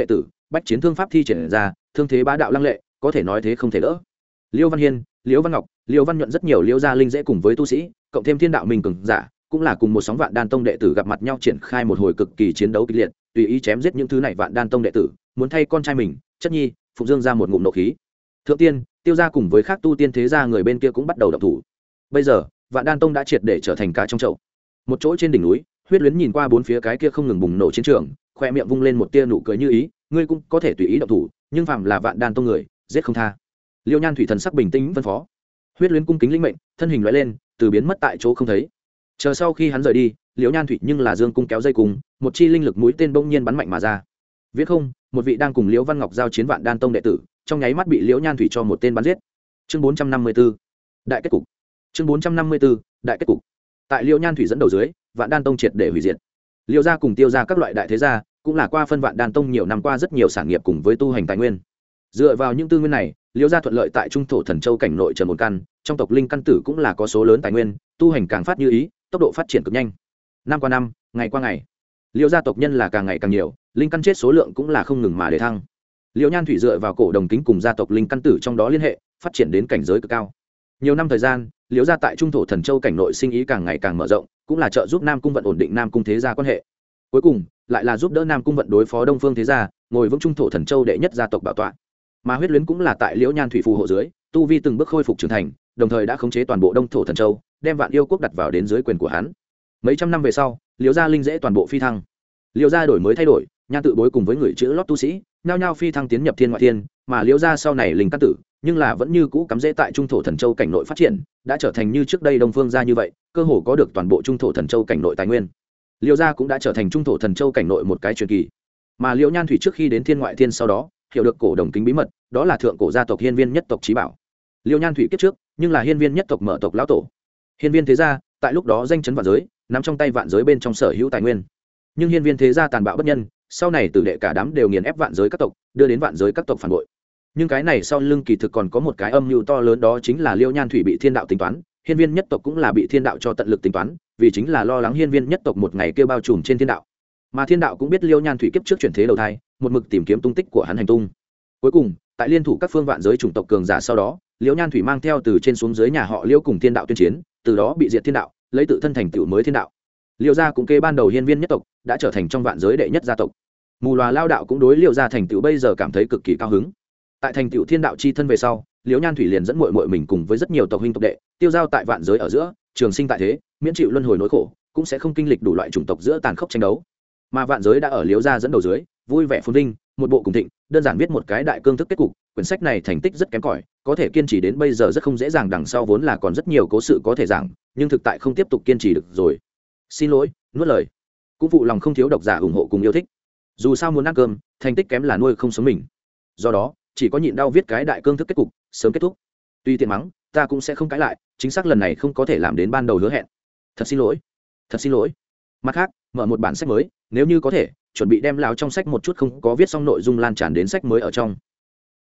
bách chiến thương pháp thi triển ra, thương thế bá đạo lăng lệ, có thể nói thế không thể đỡ. Liêu Văn Hiên, Liêu Văn Ngọc, Liêu Văn Nhuận rất nhiều Liêu gia linh dễ cùng với tu sĩ, cộng thêm thiên đạo mình cường giả, cũng là cùng một sóng Vạn Đan Tông đệ tử gặp mặt nhau triển khai một hồi cực kỳ chiến đấu kịch liệt, tùy ý chém giết những thứ này Vạn Đan Tông đệ tử, muốn thay con trai mình, Chất Nhi, Phụng Dương ra một ngụm nộ khí. Thượng tiên, Tiêu gia cùng với các tu tiên thế gia người bên kia cũng bắt đầu động thủ. Bây giờ, Vạn Đan Tông đã triệt để trở thành cá trong chậu. Một chỗ trên đỉnh núi, Huyết Luyến nhìn qua bốn phía cái kia không ngừng bùng nổ chiến trường, khoe miệng vung lên một tia nụ cười như ý, ngươi cũng có thể tùy ý động thủ, nhưng phàm là Vạn Đan Tông người, giết không tha. Liêu Nhan Thủy thần sắc bình tĩnh phân phó. Huyết Luyến cung kính linh mệnh, thân hình lóe lên, từ biến mất tại chỗ không thấy. Chờ sau khi hắn rời đi, Liễu Nhan Thủy nhưng là dương cung kéo dây cùng, một chi linh lực mũi tên bỗng nhiên bắn mạnh mà ra. Viết không, một vị đang cùng Liễu Văn Ngọc giao chiến Vạn Đan Tông đệ tử, trong nháy mắt bị Liễu Nhan Thủy cho một tên bắn giết. Chương bốn trăm năm mươi 4. Đại kết cục. Chương bốn trăm năm mươi 4. Đại kết cục. Tại Liễu Nhan Thủy dẫn đầu dưới, Vạn Đan Tông triệt để hủy diệt. Liễu gia cùng Tiêu gia các loại đại thế gia, cũng là qua phân Vạn Đan Tông nhiều năm qua rất nhiều sản nghiệp cùng với tu hành tài nguyên. Dựa vào những tư nguyên này, Liễu gia thuận lợi tại trung thổ thần châu cảnh nội trần một căn, trong tộc linh căn tử cũng là có số lớn tài nguyên, tu hành càng phát như ý, tốc độ phát triển cực nhanh. Năm qua năm, ngày qua ngày, Liễu gia tộc nhân là càng ngày càng nhiều, linh căn chết số lượng cũng là không ngừng mà để thăng. Liễu Nhan Thủy dựa vào cổ đồng kính cùng gia tộc linh căn tử trong đó liên hệ, phát triển đến cảnh giới cực cao. Nhiều năm thời gian, Liễu gia tại trung thổ thần châu cảnh nội sinh ý càng ngày càng mở rộng, cũng là trợ giúp Nam cung vận ổn định Nam cung thế gia quan hệ. Cuối cùng, lại là giúp đỡ Nam cung vận đối phó Đông Phương thế gia, ngồi vững trung thổ thần châu đệ nhất gia tộc bảo tọa. Mà Huyết Luyến cũng là tại Liễu Nhan Thủy phù hộ dưới, tu vi từng bước khôi phục trưởng thành, đồng thời đã khống chế toàn bộ Đông thổ thần châu, đem Vạn Yêu quốc đặt vào đến dưới quyền của hắn. Mấy trăm năm về sau, Liễu gia linh dễ toàn bộ phi thăng. Liễu gia đổi mới thay đổi, Nhan tự bối cùng với người chữ lót tu sĩ, nhao nhao phi thăng tiến nhập thiên ngoại thiên, mà Liễu gia sau này linh căn tử, nhưng là vẫn như cũ cắm rễ tại trung thổ thần châu cảnh nội phát triển, đã trở thành như trước đây Đông Phương gia như vậy, cơ hồ có được toàn bộ trung thổ thần châu cảnh nội tài nguyên. Liễu gia cũng đã trở thành trung thổ thần châu cảnh nội một cái truyền kỳ. Mà Liễu Nhan Thủy trước khi đến thiên ngoại thiên sau đó, hiểu được cổ đồng kính bí mật, đó là thượng cổ gia tộc Hiên Viên nhất tộc chí bảo. Liễu Nhan Thủy kiếp trước, nhưng là Hiên Viên nhất tộc mở tộc lão tổ. Hiên Viên thế gia, tại lúc đó danh chấn vạn giới, nắm trong tay vạn giới bên trong sở hữu tài nguyên. Nhưng Hiên Viên thế gia tàn bạo bất nhân, sau này tử đệ cả đám đều nghiền ép vạn giới các tộc, đưa đến vạn giới các tộc phản bội. Nhưng cái này sau lưng kỳ thực còn có một cái âm mưu to lớn, đó chính là Liễu Nhan Thủy bị thiên đạo tính toán, Hiên Viên nhất tộc cũng là bị thiên đạo cho tận lực tính toán, vì chính là lo lắng Hiên Viên nhất tộc một ngày kêu bao trùm trên thiên đạo. Mà thiên đạo cũng biết Liễu Nhan Thủy kiếp trước chuyển thế đầu thai, một mực tìm kiếm tung tích của hắn hành tung. Cuối cùng, tại liên thủ các phương vạn giới chủng tộc cường giả sau đó, Liễu Nhan Thủy mang theo từ trên xuống dưới nhà họ Liễu cùng thiên đạo tuyên chiến, từ đó bị diệt thiên đạo, lấy tự thân thành tựu mới thiên đạo. Liễu gia cũng kê ban đầu Hiên Viên nhất tộc, đã trở thành trong vạn giới đệ nhất gia tộc. Mù Loà Lao đạo cũng đối Liễu gia thành tựu bây giờ cảm thấy cực kỳ cao hứng. Tại thành tựu thiên đạo chi thân về sau, Liễu Nhan Thủy liền dẫn muội muội mình cùng với rất nhiều tộc huynh tộc đệ, tiêu giao tại vạn giới ở giữa, trường sinh tại thế, miễn chịu luân hồi nỗi khổ, cũng sẽ không kinh lịch đủ loại chủng tộc giữa tàn khốc tranh đấu. Mà vạn giới đã ở Liễu gia dẫn đầu dưới, vui vẻ phồn vinh, một bộ cùng thịnh, đơn giản viết một cái đại cương thức kết cục. Quyển sách này thành tích rất kém cỏi, có thể kiên trì đến bây giờ rất không dễ dàng, đằng sau vốn là còn rất nhiều cố sự có thể giảng, nhưng thực tại không tiếp tục kiên trì được rồi. Xin lỗi, nuốt lời. Cũng phụ lòng không thiếu độc giả ủng hộ cùng yêu thích. Dù sao muốn ăn cơm, thành tích kém là nuôi không sống mình. Do đó, chỉ có nhịn đau viết cái đại cương thức kết cục, sớm kết thúc. Tuy tiện mắng, ta cũng sẽ không cãi lại, chính xác lần này không có thể làm đến ban đầu hứa hẹn. Thật xin lỗi, thật xin lỗi. Mặt khác, mở một bản sách mới, nếu như có thể, chuẩn bị đem lão trong sách một chút không có viết xong nội dung lan tràn đến sách mới ở trong.